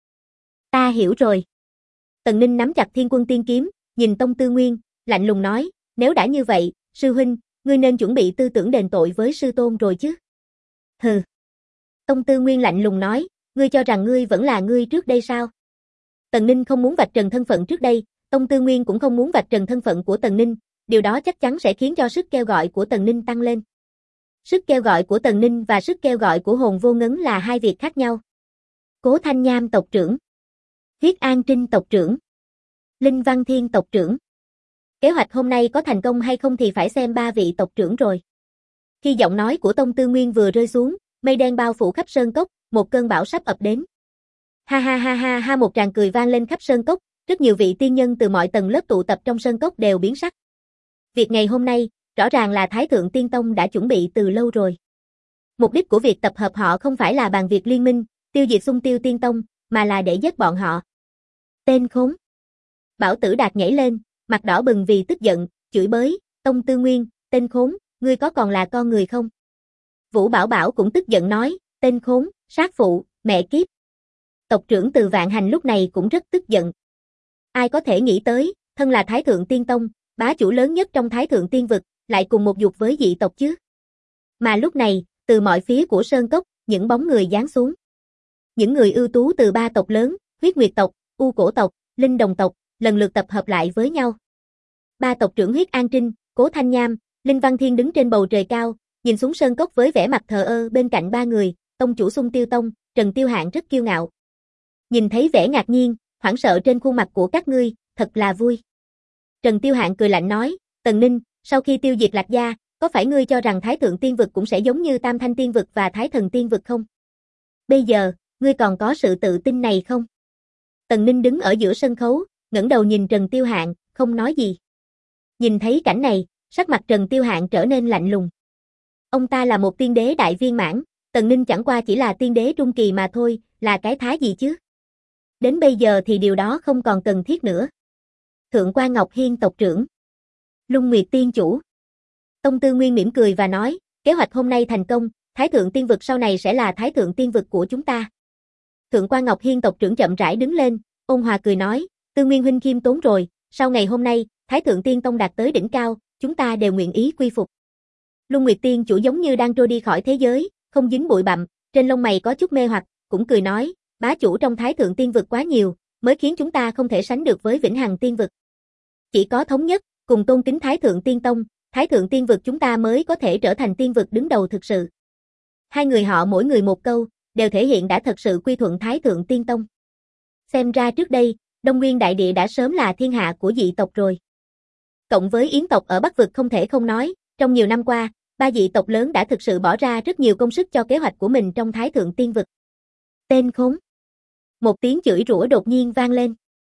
Ta hiểu rồi. Tần Ninh nắm chặt Thiên Quân Tiên kiếm, nhìn Tông Tư Nguyên, lạnh lùng nói, nếu đã như vậy, sư huynh, ngươi nên chuẩn bị tư tưởng đền tội với sư tôn rồi chứ. Hừ. Tông Tư Nguyên lạnh lùng nói, ngươi cho rằng ngươi vẫn là ngươi trước đây sao? Tần Ninh không muốn vạch trần thân phận trước đây, Tông Tư Nguyên cũng không muốn vạch trần thân phận của Tần Ninh, điều đó chắc chắn sẽ khiến cho sức kêu gọi của Tần Ninh tăng lên. Sức kêu gọi của Tần Ninh và sức kêu gọi của Hồn Vô Ngấn là hai việc khác nhau. Cố Thanh Nham tộc trưởng, Huyết An Trinh tộc trưởng, Linh Văn Thiên tộc trưởng. Kế hoạch hôm nay có thành công hay không thì phải xem ba vị tộc trưởng rồi. Khi giọng nói của Tông Tư Nguyên vừa rơi xuống, mây đen bao phủ khắp sơn cốc, một cơn bão sắp ập đến. Ha ha ha ha ha, một tràng cười vang lên khắp sơn cốc, rất nhiều vị tiên nhân từ mọi tầng lớp tụ tập trong sơn cốc đều biến sắc. Việc ngày hôm nay, rõ ràng là Thái Thượng Tiên Tông đã chuẩn bị từ lâu rồi. Mục đích của việc tập hợp họ không phải là bàn việc liên minh, tiêu diệt Xung Tiêu Tiên Tông, mà là để giết bọn họ. Tên khốn! Bảo Tử Đạt nhảy lên, mặt đỏ bừng vì tức giận, chửi bới, Tông Tư Nguyên, tên khốn, ngươi có còn là con người không? Vũ Bảo Bảo cũng tức giận nói, tên khốn, sát phụ, mẹ kiếp. Tộc trưởng Từ Vạn Hành lúc này cũng rất tức giận. Ai có thể nghĩ tới, thân là Thái Thượng Tiên Tông, bá chủ lớn nhất trong Thái Thượng Tiên Vực, lại cùng một dục với dị tộc chứ? Mà lúc này, từ mọi phía của Sơn Cốc, những bóng người giáng xuống. Những người ưu tú từ ba tộc lớn, Huyết Nguyệt tộc, U Cổ tộc, Linh Đồng tộc, lần lượt tập hợp lại với nhau. Ba tộc trưởng Huyết An Trinh, Cố Thanh Nham, Linh Văn Thiên đứng trên bầu trời cao, nhìn xuống Sơn Cốc với vẻ mặt thờ ơ bên cạnh ba người, tông chủ Xung Tiêu Tông, Trần Tiêu Hạng rất kiêu ngạo. Nhìn thấy vẻ ngạc nhiên, hoảng sợ trên khuôn mặt của các ngươi, thật là vui. Trần Tiêu Hạng cười lạnh nói, Tần Ninh, sau khi tiêu diệt Lạc Gia, có phải ngươi cho rằng Thái Thượng Tiên Vực cũng sẽ giống như Tam Thanh Tiên Vực và Thái Thần Tiên Vực không? Bây giờ, ngươi còn có sự tự tin này không? Tần Ninh đứng ở giữa sân khấu, ngẩng đầu nhìn Trần Tiêu Hạng, không nói gì. Nhìn thấy cảnh này, sắc mặt Trần Tiêu Hạng trở nên lạnh lùng. Ông ta là một tiên đế đại viên mãn, Tần Ninh chẳng qua chỉ là tiên đế trung kỳ mà thôi, là cái thá gì chứ? Đến bây giờ thì điều đó không còn cần thiết nữa. Thượng quan Ngọc Hiên tộc trưởng. Lung Nguyệt Tiên chủ. Tông Tư Nguyên mỉm cười và nói, kế hoạch hôm nay thành công, Thái Thượng Tiên Vực sau này sẽ là Thái Thượng Tiên Vực của chúng ta. Thượng quan Ngọc Hiên tộc trưởng chậm rãi đứng lên, ôn hòa cười nói, Tư Nguyên huynh khiêm tốn rồi, sau ngày hôm nay, Thái Thượng Tiên Tông đạt tới đỉnh cao, chúng ta đều nguyện ý quy phục. Lung Nguyệt Tiên chủ giống như đang trôi đi khỏi thế giới, không dính bụi bặm, trên lông mày có chút mê hoặc, cũng cười nói, bá chủ trong Thái Thượng Tiên Vực quá nhiều, mới khiến chúng ta không thể sánh được với Vĩnh Hằng Tiên Vực. Chỉ có thống nhất, cùng tôn kính Thái Thượng Tiên Tông, Thái Thượng Tiên Vực chúng ta mới có thể trở thành tiên vực đứng đầu thực sự. Hai người họ mỗi người một câu, đều thể hiện đã thật sự quy thuận Thái Thượng Tiên Tông. Xem ra trước đây, Đông Nguyên Đại Địa đã sớm là thiên hạ của dị tộc rồi. Cộng với Yến tộc ở Bắc Vực không thể không nói, trong nhiều năm qua, ba dị tộc lớn đã thực sự bỏ ra rất nhiều công sức cho kế hoạch của mình trong Thái Thượng Tiên Vực. Tên khốn. Một tiếng chửi rủa đột nhiên vang lên.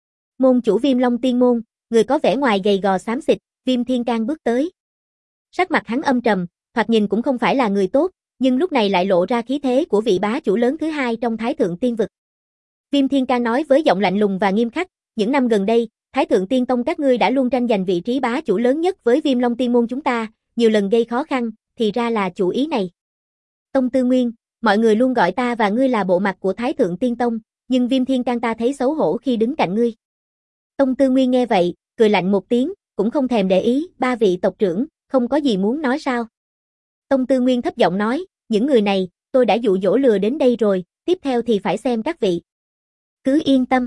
Môn chủ Viêm Long Tiên Môn, người có vẻ ngoài gầy gò xám xịt, Viêm Thiên Can bước tới. Sắc mặt hắn âm trầm, thoạt nhìn cũng không phải là người tốt, nhưng lúc này lại lộ ra khí thế của vị bá chủ lớn thứ hai trong Thái Thượng Tiên Vực. Viêm Thiên Can nói với giọng lạnh lùng và nghiêm khắc, những năm gần đây, Thái Thượng Tiên Tông các ngươi đã luôn tranh giành vị trí bá chủ lớn nhất với Viêm Long Tiên Môn chúng ta, nhiều lần gây khó khăn, thì ra là chủ ý này. Tông Tư Nguyên, mọi người luôn gọi ta và ngươi là bộ mặt của Thái Thượng Tiên Tông, nhưng Viêm Thiên Can ta thấy xấu hổ khi đứng cạnh ngươi. Tông Tư Nguyên nghe vậy, cười lạnh một tiếng, cũng không thèm để ý, ba vị tộc trưởng, không có gì muốn nói sao? Tông Tư Nguyên thấp giọng nói, những người này, tôi đã dụ dỗ lừa đến đây rồi, tiếp theo thì phải xem các vị. Cứ yên tâm.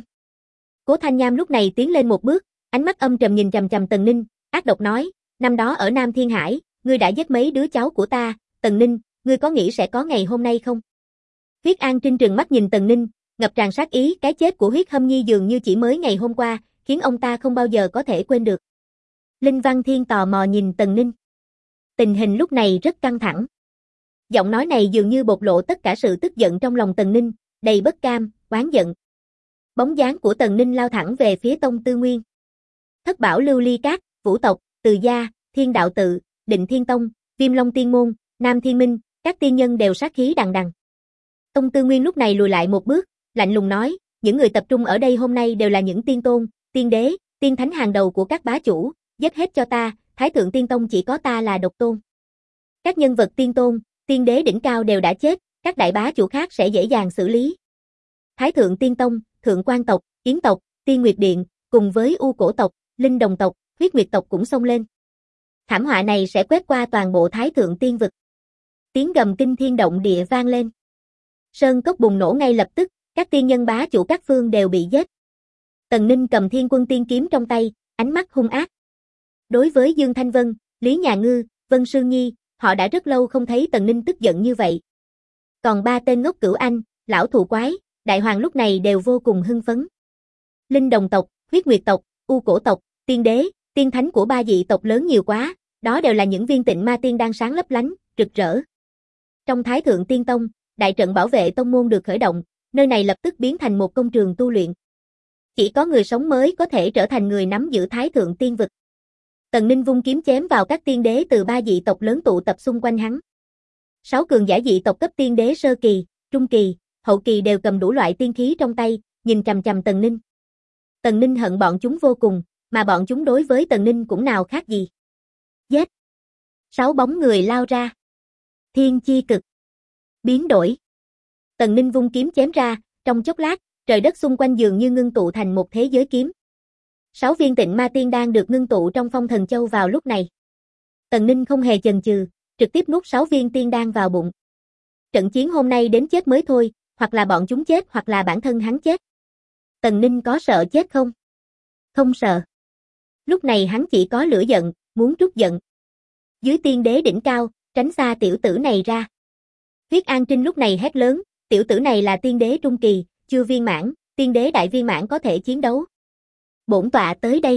Cố Thanh Nham lúc này tiến lên một bước, ánh mắt âm trầm nhìn chằm chằm Tần Ninh, ác độc nói, năm đó ở Nam Thiên Hải, ngươi đã giết mấy đứa cháu của ta, Tần Ninh, ngươi có nghĩ sẽ có ngày hôm nay không? Huyết An Trinh trừng mắt nhìn Tần Ninh, ngập tràn sát ý, cái chết của Huyết Hâm Nhi dường như chỉ mới ngày hôm qua, khiến ông ta không bao giờ có thể quên được. Linh Văn Thiên tò mò nhìn Tần Ninh. Tình hình lúc này rất căng thẳng. Giọng nói này dường như bộc lộ tất cả sự tức giận trong lòng Tần Ninh, đầy bất cam, oán giận. Bóng dáng của Tần Ninh lao thẳng về phía Tông Tư Nguyên. Thất Bảo Lưu Ly Các, Vũ tộc, Từ Gia, Thiên Đạo Tự, Định Thiên Tông, Viêm Long Tiên Môn, Nam Thiên Minh, các tiên nhân đều sát khí đằng đằng. Tông Tư Nguyên lúc này lùi lại một bước, lạnh lùng nói, những người tập trung ở đây hôm nay đều là những tiên tôn, tiên đế, tiên thánh hàng đầu của các bá chủ, giết hết cho ta, Thái Thượng Tiên Tông chỉ có ta là độc tôn. Các nhân vật tiên tôn, tiên đế đỉnh cao đều đã chết, các đại bá chủ khác sẽ dễ dàng xử lý. Thái Thượng Tiên Tông, Thượng Quan tộc, Yến tộc, Tiên Nguyệt Điện, cùng với U Cổ tộc, Linh Đồng tộc, Huyết Nguyệt tộc cũng xông lên. Thảm họa này sẽ quét qua toàn bộ Thái Thượng Tiên Vực. Tiếng gầm kinh thiên động địa vang lên. Sơn cốc bùng nổ ngay lập tức, các tiên nhân bá chủ các phương đều bị giết. Tần Ninh cầm Thiên Quân Tiên kiếm trong tay, ánh mắt hung ác. Đối với Dương Thanh Vân, Lý Nhà Ngư, Vân Sương Nhi, họ đã rất lâu không thấy Tần Ninh tức giận như vậy. Còn ba tên ngốc Cửu Anh, Lão Thù Quái, Đại Hoàng lúc này đều vô cùng hưng phấn. Linh Đồng tộc, Huyết Nguyệt tộc, U Cổ tộc, Tiên đế, tiên thánh của ba dị tộc lớn nhiều quá, đó đều là những viên tịnh ma tiên đang sáng lấp lánh, rực rỡ. Trong Thái Thượng Tiên Tông, đại trận bảo vệ tông môn được khởi động, nơi này lập tức biến thành một công trường tu luyện. Chỉ có người sống mới có thể trở thành người nắm giữ Thái Thượng Tiên Vực. Tần Ninh vung kiếm chém vào các tiên đế từ 3 dị tộc lớn tụ tập xung quanh hắn. 6 cường giả dị tộc cấp tiên đế sơ kỳ, trung kỳ, hậu kỳ đều cầm đủ loại tiên khí trong tay, nhìn chằm chằm Tần Ninh. Tần Ninh hận bọn chúng vô cùng, mà bọn chúng đối với Tần Ninh cũng nào khác gì. Giết! 6 bóng người lao ra. Thiên chi cực. Biến đổi. Tần Ninh vung kiếm chém ra, trong chốc lát, trời đất xung quanh dường như ngưng tụ thành một thế giới kiếm. 6 viên tịnh ma tiên đan được ngưng tụ trong phong thần châu vào lúc này. Tần Ninh không hề chần chừ, trực tiếp nuốt 6 viên tiên đan vào bụng. Trận chiến hôm nay đến chết mới thôi, hoặc là bọn chúng chết hoặc là bản thân hắn chết. Tần Ninh có sợ chết không? Không sợ. Lúc này hắn chỉ có lửa giận, muốn trút giận. Dưới tiên đế đỉnh cao, tránh xa tiểu tử này ra. Huyết An Trinh lúc này hét lớn, tiểu tử này là tiên đế trung kỳ, chưa viên mãn, tiên đế đại viên mãn có thể chiến đấu. Bổn tọa tới đây.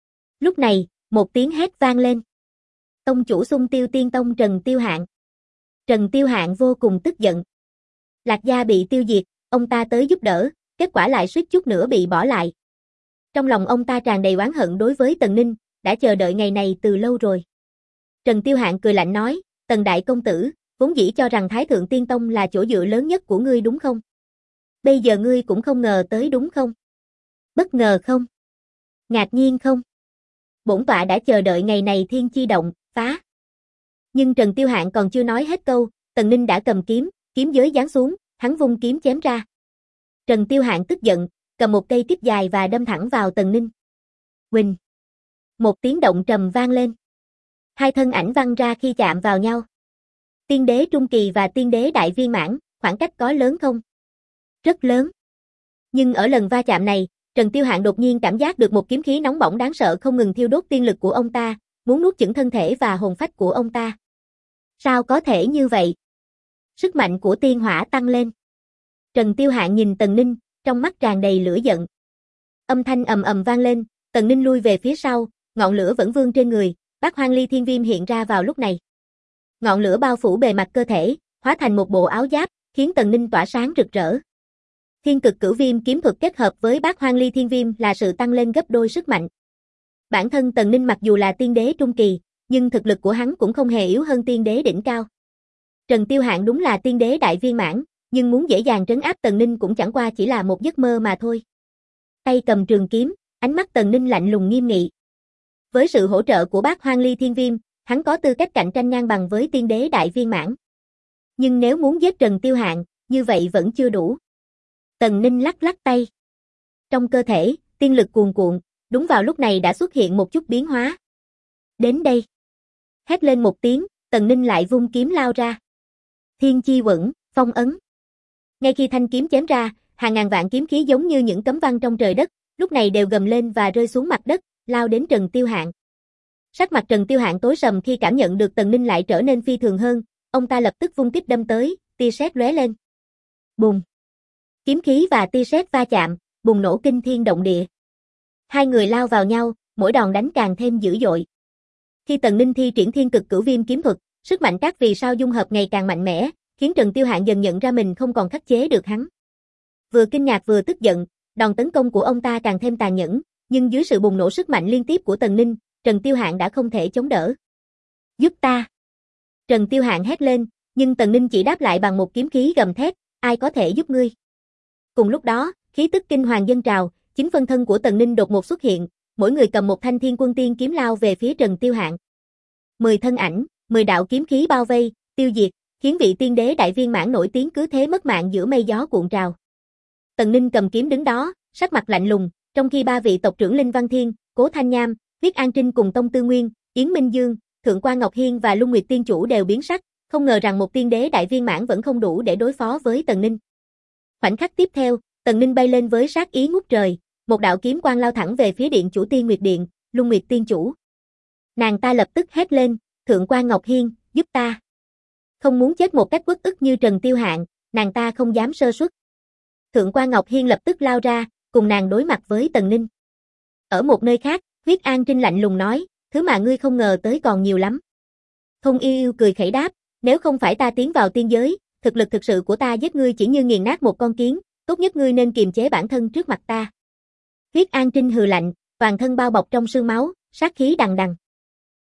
Lúc này, một tiếng hét vang lên. Tông chủ Xung Tiêu Tiên Tông Trần Tiêu Hạng. Trần Tiêu Hạng vô cùng tức giận. Lạc gia bị tiêu diệt, ông ta tới giúp đỡ, kết quả lại suýt chút nữa bị bỏ lại. Trong lòng ông ta tràn đầy oán hận đối với Tần Ninh, đã chờ đợi ngày này từ lâu rồi. Trần Tiêu Hạng cười lạnh nói, Tần đại công tử, vốn dĩ cho rằng Thái Thượng Tiên Tông là chỗ dựa lớn nhất của ngươi đúng không? Bây giờ ngươi cũng không ngờ tới đúng không? Bất ngờ không? Ngạc nhiên không? Bổn tọa đã chờ đợi ngày này thiên chi động, phá. Nhưng Trần Tiêu Hạng còn chưa nói hết câu, Tần Ninh đã cầm kiếm, kiếm giới giáng xuống, hắn vung kiếm chém ra. Trần Tiêu Hạng tức giận, cầm một cây tiếp dài và đâm thẳng vào Tần Ninh. Huỳnh! Một tiếng động trầm vang lên. Hai thân ảnh văng ra khi chạm vào nhau. Tiên đế trung kỳ và tiên đế đại viên mãn, khoảng cách có lớn không? Rất lớn. Nhưng ở lần va chạm này, Trần Tiêu Hạng đột nhiên cảm giác được một kiếm khí nóng bỏng đáng sợ không ngừng thiêu đốt tiên lực của ông ta, muốn nuốt chửng thân thể và hồn phách của ông ta. Sao có thể như vậy? Sức mạnh của tiên hỏa tăng lên. Trần Tiêu Hạng nhìn Tần Ninh, trong mắt tràn đầy lửa giận. Âm thanh ầm ầm vang lên, Tần Ninh lui về phía sau, ngọn lửa vẫn vương trên người, Bát Hoang Ly Thiên Viêm hiện ra vào lúc này. Ngọn lửa bao phủ bề mặt cơ thể, hóa thành một bộ áo giáp, khiến Tần Ninh tỏa sáng rực rỡ. Thiên Cực Cửu Viêm kiếm thuật kết hợp với Bát Hoang Ly Thiên Viêm là sự tăng lên gấp đôi sức mạnh. Bản thân Tần Ninh mặc dù là tiên đế trung kỳ, nhưng thực lực của hắn cũng không hề yếu hơn tiên đế đỉnh cao. Trần Tiêu Hạng đúng là tiên đế đại viên mãn, nhưng muốn dễ dàng trấn áp Tần Ninh cũng chẳng qua chỉ là một giấc mơ mà thôi. Tay cầm trường kiếm, ánh mắt Tần Ninh lạnh lùng nghiêm nghị. Với sự hỗ trợ của Bát Hoang Ly Thiên Viêm, hắn có tư cách cạnh tranh ngang bằng với tiên đế đại viên mãn. Nhưng nếu muốn giết Trần Tiêu Hạng, như vậy vẫn chưa đủ. Tần Ninh lắc lắc tay. Trong cơ thể, tiên lực cuồn cuộn, đúng vào lúc này đã xuất hiện một chút biến hóa. Đến đây. Hét lên một tiếng, Tần Ninh lại vung kiếm lao ra. Thiên chi quẩn, phong ấn. Ngay khi thanh kiếm chém ra, hàng ngàn vạn kiếm khí giống như những cấm văn trong trời đất, lúc này đều gầm lên và rơi xuống mặt đất, lao đến Trần Tiêu Hạng. Sắc mặt Trần Tiêu Hạng tối sầm khi cảm nhận được Tần Ninh lại trở nên phi thường hơn, ông ta lập tức vung tiếp đâm tới, tia sét lóe lên. Bùng! Kiếm khí và tia sét va chạm, bùng nổ kinh thiên động địa. Hai người lao vào nhau, mỗi đòn đánh càng thêm dữ dội. Khi Tần Ninh thi triển Thiên Cực Cửu Viêm kiếm thuật, sức mạnh các vì sao dung hợp ngày càng mạnh mẽ, khiến Trần Tiêu Hạng dần nhận ra mình không còn khắc chế được hắn. Vừa kinh ngạc vừa tức giận, đòn tấn công của ông ta càng thêm tàn nhẫn, nhưng dưới sự bùng nổ sức mạnh liên tiếp của Tần Ninh, Trần Tiêu Hạng đã không thể chống đỡ. Giúp ta! Trần Tiêu Hạng hét lên, nhưng Tần Ninh chỉ đáp lại bằng một kiếm khí gầm thét, ai có thể giúp ngươi? Cùng lúc đó, khí tức kinh hoàng dâng trào, 9 phân thân của Tần Ninh đột ngột xuất hiện, mỗi người cầm một thanh Thiên Quân Tiên kiếm lao về phía Trần Tiêu Hạng. 10 thân ảnh, 10 đạo kiếm khí bao vây, tiêu diệt, khiến vị tiên đế đại viên mãn nổi tiếng cứ thế mất mạng giữa mây gió cuộn trào. Tần Ninh cầm kiếm đứng đó, sắc mặt lạnh lùng, trong khi 3 vị tộc trưởng Linh Văn Thiên, Cố Thanh Nham, Huyết An Trinh cùng Tông Tư Nguyên, Yến Minh Dương, Thượng Quan Ngọc Hiên và Luân Nguyệt Tiên Chủ đều biến sắc, không ngờ rằng một tiên đế đại viên mãn vẫn không đủ để đối phó với Tần Ninh. Khoảnh khắc tiếp theo, Tần Ninh bay lên với sát ý ngút trời, một đạo kiếm quang lao thẳng về phía Điện Chủ Tiên Nguyệt Điện, Luân Nguyệt Tiên Chủ. Nàng ta lập tức hét lên, Thượng Quan Ngọc Hiên, giúp ta. Không muốn chết một cách uất ức như Trần Tiêu Hạng, nàng ta không dám sơ suất. Thượng Quan Ngọc Hiên lập tức lao ra, cùng nàng đối mặt với Tần Ninh. Ở một nơi khác, Huyết An Trinh lạnh lùng nói, thứ mà ngươi không ngờ tới còn nhiều lắm. Thông Yêu Yêu cười khẩy đáp, nếu không phải ta tiến vào tiên giới, thực lực thực sự của ta giết ngươi chỉ như nghiền nát một con kiến, tốt nhất ngươi nên kiềm chế bản thân trước mặt ta. Huyết An Trinh hừ lạnh, toàn thân bao bọc trong sương máu, sát khí đằng đằng.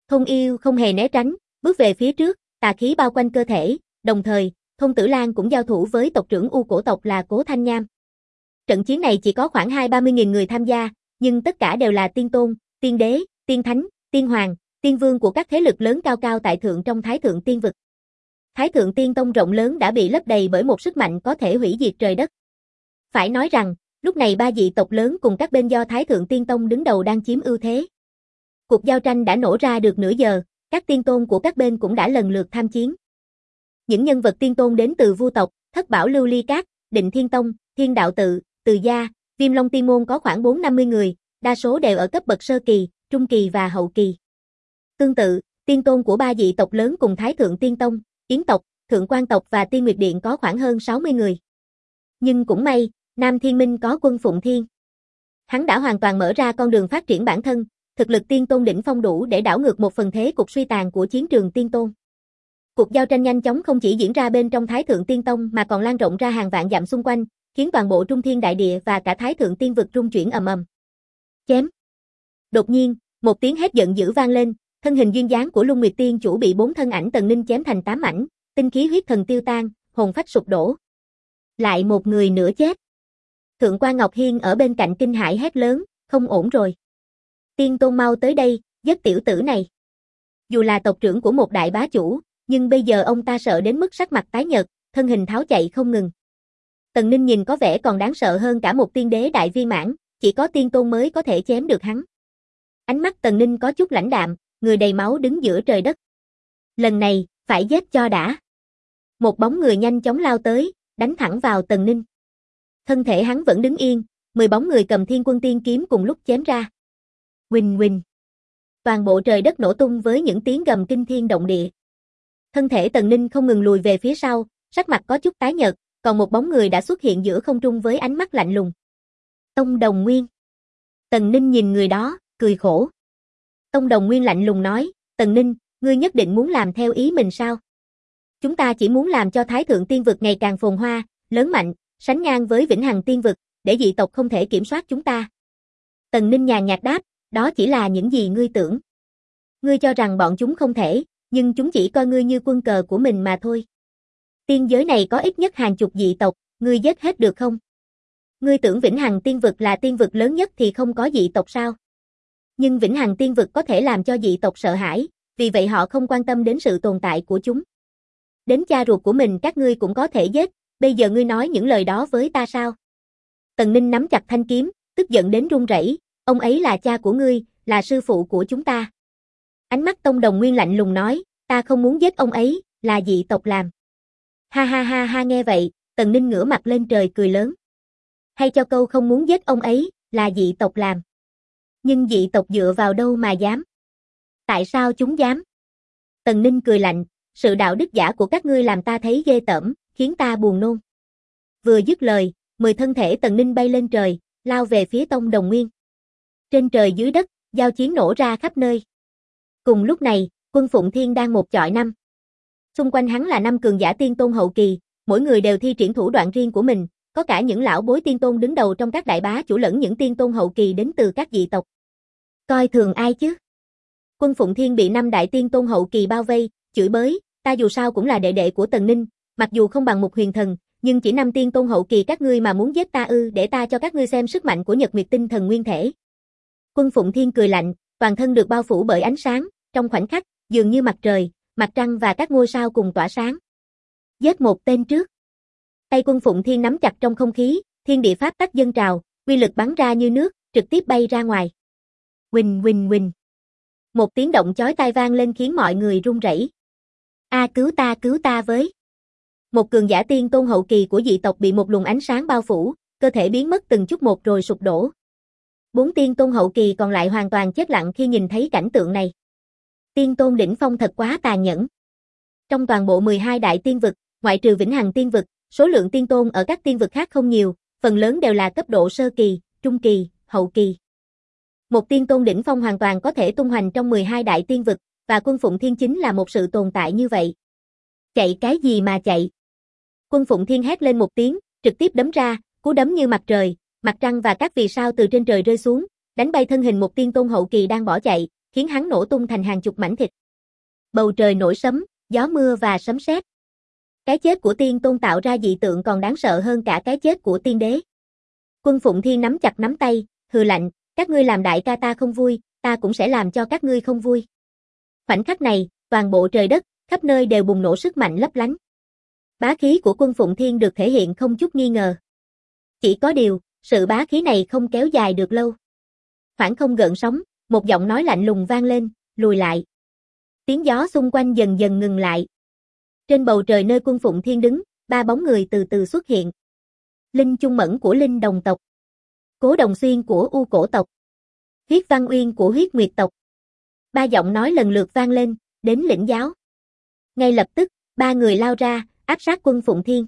Thôn Yêu không hề né tránh, bước về phía trước, tà khí bao quanh cơ thể, đồng thời, Thôn Tử Lan cũng giao thủ với tộc trưởng U cổ tộc là Cố Thanh Nham. Trận chiến này chỉ có khoảng 20-30 nghìn người tham gia, nhưng tất cả đều là tiên tôn, tiên đế, tiên thánh, tiên hoàng, tiên vương của các thế lực lớn cao cao tại thượng trong Thái Thượng Tiên vực. Thái Thượng Tiên Tông rộng lớn đã bị lấp đầy bởi một sức mạnh có thể hủy diệt trời đất. Phải nói rằng, lúc này ba dị tộc lớn cùng các bên do Thái Thượng Tiên Tông đứng đầu đang chiếm ưu thế. Cuộc giao tranh đã nổ ra được nửa giờ, các tiên tôn của các bên cũng đã lần lượt tham chiến. Những nhân vật tiên tôn đến từ Vu tộc, Thất Bảo Lưu Ly Các, Định Thiên Tông, Thiên Đạo Tự, Từ Gia, Viêm Long Tiên Môn có khoảng 4-50 người, đa số đều ở cấp bậc sơ kỳ, trung kỳ và hậu kỳ. Tương tự, tiên tôn của ba dị tộc lớn cùng Thái Thượng Tiên Tông, Yến tộc, Thượng Quan tộc và Tiên Nguyệt Điện có khoảng hơn 60 người. Nhưng cũng may, Nam Thiên Minh có Quân Phụng Thiên. Hắn đã hoàn toàn mở ra con đường phát triển bản thân, thực lực tiên tôn đỉnh phong đủ để đảo ngược một phần thế cục suy tàn của chiến trường tiên tôn. Cuộc giao tranh nhanh chóng không chỉ diễn ra bên trong Thái Thượng Tiên Tông mà còn lan rộng ra hàng vạn dặm xung quanh, khiến toàn bộ Trung Thiên Đại Địa và cả Thái Thượng Tiên vực rung chuyển ầm ầm. Chém. Đột nhiên, một tiếng hét giận dữ vang lên, thân hình duyên dáng của Lung Nguyệt Tiên chủ bị 4 thân ảnh Tần Ninh chém thành 8 mảnh, tinh khí huyết thần tiêu tan, hồn phách sụp đổ. Lại một người nữa chết. Thượng quan Ngọc Hiên ở bên cạnh kinh hãi hét lớn, không ổn rồi. Tiên tôn mau tới đây, giết tiểu tử này. Dù là tộc trưởng của một đại bá chủ, nhưng bây giờ ông ta sợ đến mức sắc mặt tái nhợt, thân hình tháo chạy không ngừng. Tần Ninh nhìn có vẻ còn đáng sợ hơn cả một tiên đế đại viên mãn, chỉ có tiên tôn mới có thể chém được hắn. Ánh mắt Tần Ninh có chút lãnh đạm, người đầy máu đứng giữa trời đất. Lần này, phải giết cho đã. Một bóng người nhanh chóng lao tới, đánh thẳng vào Tần Ninh. Thân thể hắn vẫn đứng yên, 10 bóng người cầm Thiên Quân Tiên kiếm cùng lúc chém ra. Huỳnh huỳnh. Toàn bộ trời đất nổ tung với những tiếng gầm kinh thiên động địa. Thân thể Tần Ninh không ngừng lùi về phía sau, sắc mặt có chút tái nhợt, còn một bóng người đã xuất hiện giữa không trung với ánh mắt lạnh lùng. Tông Đồng Nguyên. Tần Ninh nhìn người đó, cười khổ. Tông Đồng Nguyên lạnh lùng nói, Tần Ninh, ngươi nhất định muốn làm theo ý mình sao? Chúng ta chỉ muốn làm cho Thái Thượng Tiên vực ngày càng phồn hoa, lớn mạnh, sánh ngang với Vĩnh Hằng Tiên vực, để dị tộc không thể kiểm soát chúng ta. Tần Ninh nhàn nhạt đáp, đó chỉ là những gì ngươi tưởng. Ngươi cho rằng bọn chúng không thể, nhưng chúng chỉ coi ngươi như quân cờ của mình mà thôi. Tiên giới này có ít nhất hàng chục dị tộc, ngươi giết hết được không? Ngươi tưởng Vĩnh Hằng Tiên vực là tiên vực lớn nhất thì không có dị tộc sao? Nhưng Vĩnh Hằng Tiên vực có thể làm cho dị tộc sợ hãi, vì vậy họ không quan tâm đến sự tồn tại của chúng. Đến cha ruột của mình các ngươi cũng có thể giết, bây giờ ngươi nói những lời đó với ta sao? Tần Ninh nắm chặt thanh kiếm, tức giận đến run rẩy, ông ấy là cha của ngươi, là sư phụ của chúng ta. Ánh mắt Tông Đồng Nguyên lạnh lùng nói, ta không muốn giết ông ấy, là dị tộc làm. Ha ha ha ha, nghe vậy, Tần Ninh ngửa mặt lên trời cười lớn. Hay cho câu không muốn giết ông ấy, là dị tộc làm. Nhưng dị tộc dựa vào đâu mà dám? Tại sao chúng dám? Tần Ninh cười lạnh, sự đạo đức giả của các ngươi làm ta thấy ghê tởm, khiến ta buồn nôn. Vừa dứt lời, 10 thân thể Tần Ninh bay lên trời, lao về phía Tông Đồng Nguyên. Trên trời dưới đất, giao chiến nổ ra khắp nơi. Cùng lúc này, Quân Phụng Thiên đang một chọi năm. Xung quanh hắn là 5 cường giả tiên tôn hậu kỳ, mỗi người đều thi triển thủ đoạn riêng của mình, có cả những lão bối tiên tôn đứng đầu trong các đại bá chủ lẫn những tiên tôn hậu kỳ đến từ các dị tộc. Coi thường ai chứ? Quân Phụng Thiên bị 5 đại tiên tôn hậu kỳ bao vây, chửi bới, ta dù sao cũng là đệ đệ của Tần Ninh, mặc dù không bằng một huyền thần, nhưng chỉ 5 tiên tôn hậu kỳ các ngươi mà muốn giết ta ư, để ta cho các ngươi xem sức mạnh của Nhật Nguyệt Tinh Thần Nguyên Thể. Quân Phụng Thiên cười lạnh, toàn thân được bao phủ bởi ánh sáng, trong khoảnh khắc, dường như mặt trời, mặt trăng và các ngôi sao cùng tỏa sáng. Giết một tên trước. Tay Quân Phụng Thiên nắm chặt trong không khí, thiên địa pháp tắc dâng trào, uy lực bắn ra như nước, trực tiếp bay ra ngoài. Huỳnh huỳnh huỳnh. Một tiếng động chói tai vang lên khiến mọi người run rẩy. A, cứu ta với. Một cường giả tiên tôn hậu kỳ của dị tộc bị một luồng ánh sáng bao phủ, cơ thể biến mất từng chút một rồi sụp đổ. 4 tiên tôn hậu kỳ còn lại hoàn toàn chết lặng khi nhìn thấy cảnh tượng này. Tiên tôn đỉnh phong thật quá tàn nhẫn. Trong toàn bộ 12 đại tiên vực, ngoại trừ Vĩnh Hằng Tiên vực, số lượng tiên tôn ở các tiên vực khác không nhiều, phần lớn đều là cấp độ sơ kỳ, trung kỳ, hậu kỳ. Một tiên tôn đỉnh phong hoàn toàn có thể tung hoành trong 12 đại tiên vực, và Quân Phụng Thiên chính là một sự tồn tại như vậy. Chạy cái gì mà chạy? Quân Phụng Thiên hét lên một tiếng, trực tiếp đấm ra, cú đấm như mặt trời, mặt trăng và các vì sao từ trên trời rơi xuống, đánh bay thân hình một tiên tôn hậu kỳ đang bỏ chạy, khiến hắn nổ tung thành hàng chục mảnh thịt. Bầu trời nổi sấm, gió mưa và sấm sét. Cái chết của tiên tôn tạo ra dị tượng còn đáng sợ hơn cả cái chết của tiên đế. Quân Phụng Thiên nắm chặt nắm tay, hừ lạnh, các ngươi làm đại ca ta không vui, ta cũng sẽ làm cho các ngươi không vui. Khoảnh khắc này, toàn bộ trời đất, khắp nơi đều bùng nổ sức mạnh lấp lánh. Bá khí của Quân Phụng Thiên được thể hiện không chút nghi ngờ. Chỉ có điều, sự bá khí này không kéo dài được lâu. Khoảng không gợn sóng, một giọng nói lạnh lùng vang lên, lùi lại. Tiếng gió xung quanh dần dần ngừng lại. Trên bầu trời nơi Quân Phụng Thiên đứng, ba bóng người từ từ xuất hiện. Linh Chung Mẫn của Linh Đồng tộc, Cố Đồng Xuyên của U Cổ tộc, Huyết Văn Uyên của Huyết Nguyệt tộc. Ba giọng nói lần lượt vang lên, đến lĩnh giáo. Ngay lập tức, ba người lao ra, áp sát Quân Phụng Thiên.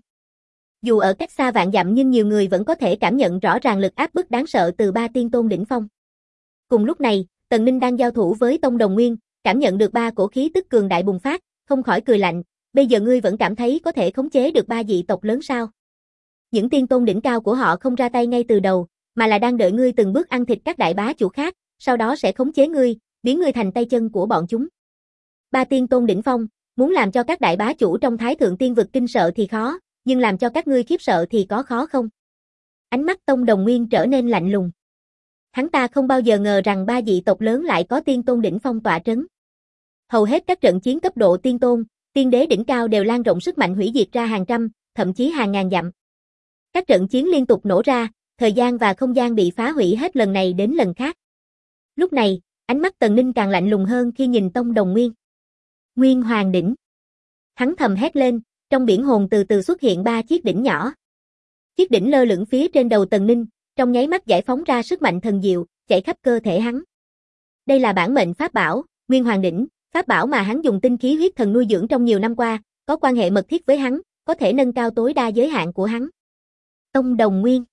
Dù ở cách xa vạn dặm nhưng nhiều người vẫn có thể cảm nhận rõ ràng lực áp bức đáng sợ từ ba tiên tôn đỉnh phong. Cùng lúc này, Tần Ninh đang giao thủ với Tông Đồng Nguyên, cảm nhận được ba cổ khí tức cường đại bùng phát, không khỏi cười lạnh, bây giờ ngươi vẫn cảm thấy có thể khống chế được ba dị tộc lớn sao? Những tiên tôn đỉnh cao của họ không ra tay ngay từ đầu, mà là đang đợi ngươi từng bước ăn thịt các đại bá chủ khác, sau đó sẽ khống chế ngươi, biến ngươi thành tay chân của bọn chúng. Ba tiên tôn đỉnh phong, muốn làm cho các đại bá chủ trong Thái Thượng Tiên vực kinh sợ thì khó, nhưng làm cho các ngươi khiếp sợ thì có khó không? Ánh mắt Tông Đồng Nguyên trở nên lạnh lùng. Hắn ta không bao giờ ngờ rằng ba dị tộc lớn lại có tiên tôn đỉnh phong tọa trấn. Hầu hết các trận chiến cấp độ tiên tôn, tiên đế đỉnh cao đều lan rộng sức mạnh hủy diệt ra hàng trăm, thậm chí hàng ngàn dặm. Các trận chiến liên tục nổ ra, thời gian và không gian bị phá hủy hết lần này đến lần khác. Lúc này, ánh mắt Tần Ninh càng lạnh lùng hơn khi nhìn Tông Đồng Nguyên. Nguyên Hoàng đỉnh. Hắn thầm hét lên, trong biển hồn từ từ xuất hiện ba chiếc đỉnh nhỏ. Chiếc đỉnh lơ lửng phía trên đầu Tần Ninh, trong nháy mắt giải phóng ra sức mạnh thần diệu, chạy khắp cơ thể hắn. Đây là bản mệnh pháp bảo, Nguyên Hoàng đỉnh, pháp bảo mà hắn dùng tinh khí huyết thần nuôi dưỡng trong nhiều năm qua, có quan hệ mật thiết với hắn, có thể nâng cao tối đa giới hạn của hắn. Tông Đồng Nguyên,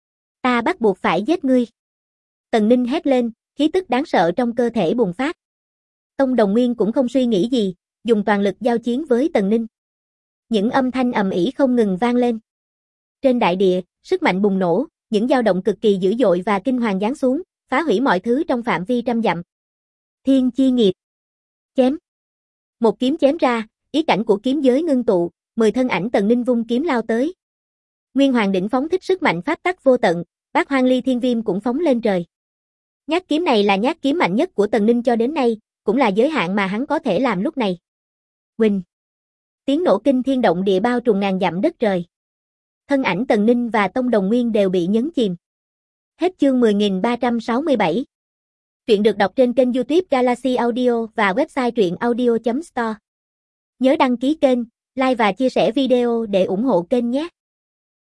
ta bắt buộc phải giết ngươi. Tần Ninh hét lên, khí tức đáng sợ trong cơ thể bùng phát. Tông Đồng Nguyên cũng không suy nghĩ gì, dùng toàn lực giao chiến với Tần Ninh. Những âm thanh ầm ĩ không ngừng vang lên. Trên đại địa, sức mạnh bùng nổ, những dao động cực kỳ dữ dội và kinh hoàng giáng xuống, phá hủy mọi thứ trong phạm vi trăm dặm. Thiên chi nghiệp. Chém. Một kiếm chém ra, ý cảnh của kiếm giới ngưng tụ, 10 thân ảnh Tần Ninh vung kiếm lao tới. Nguyên Hoàng đỉnh phóng thích sức mạnh pháp tắc vô tận, Bát Hoang Ly Thiên Viêm cũng phóng lên trời. Nhát kiếm này là nhát kiếm mạnh nhất của Tần Ninh cho đến nay, cũng là giới hạn mà hắn có thể làm lúc này. Huỳnh. Tiếng nổ kinh thiên động địa bao trùm ngàn dặm đất trời. Thân ảnh Tần Ninh và Tông Đồng Nguyên đều bị nhấn chìm. Hết chương 10.367. Truyện được đọc trên kênh YouTube Galaxy Audio và website truyệnaudio.store. Nhớ đăng ký kênh, like và chia sẻ video để ủng hộ kênh nhé.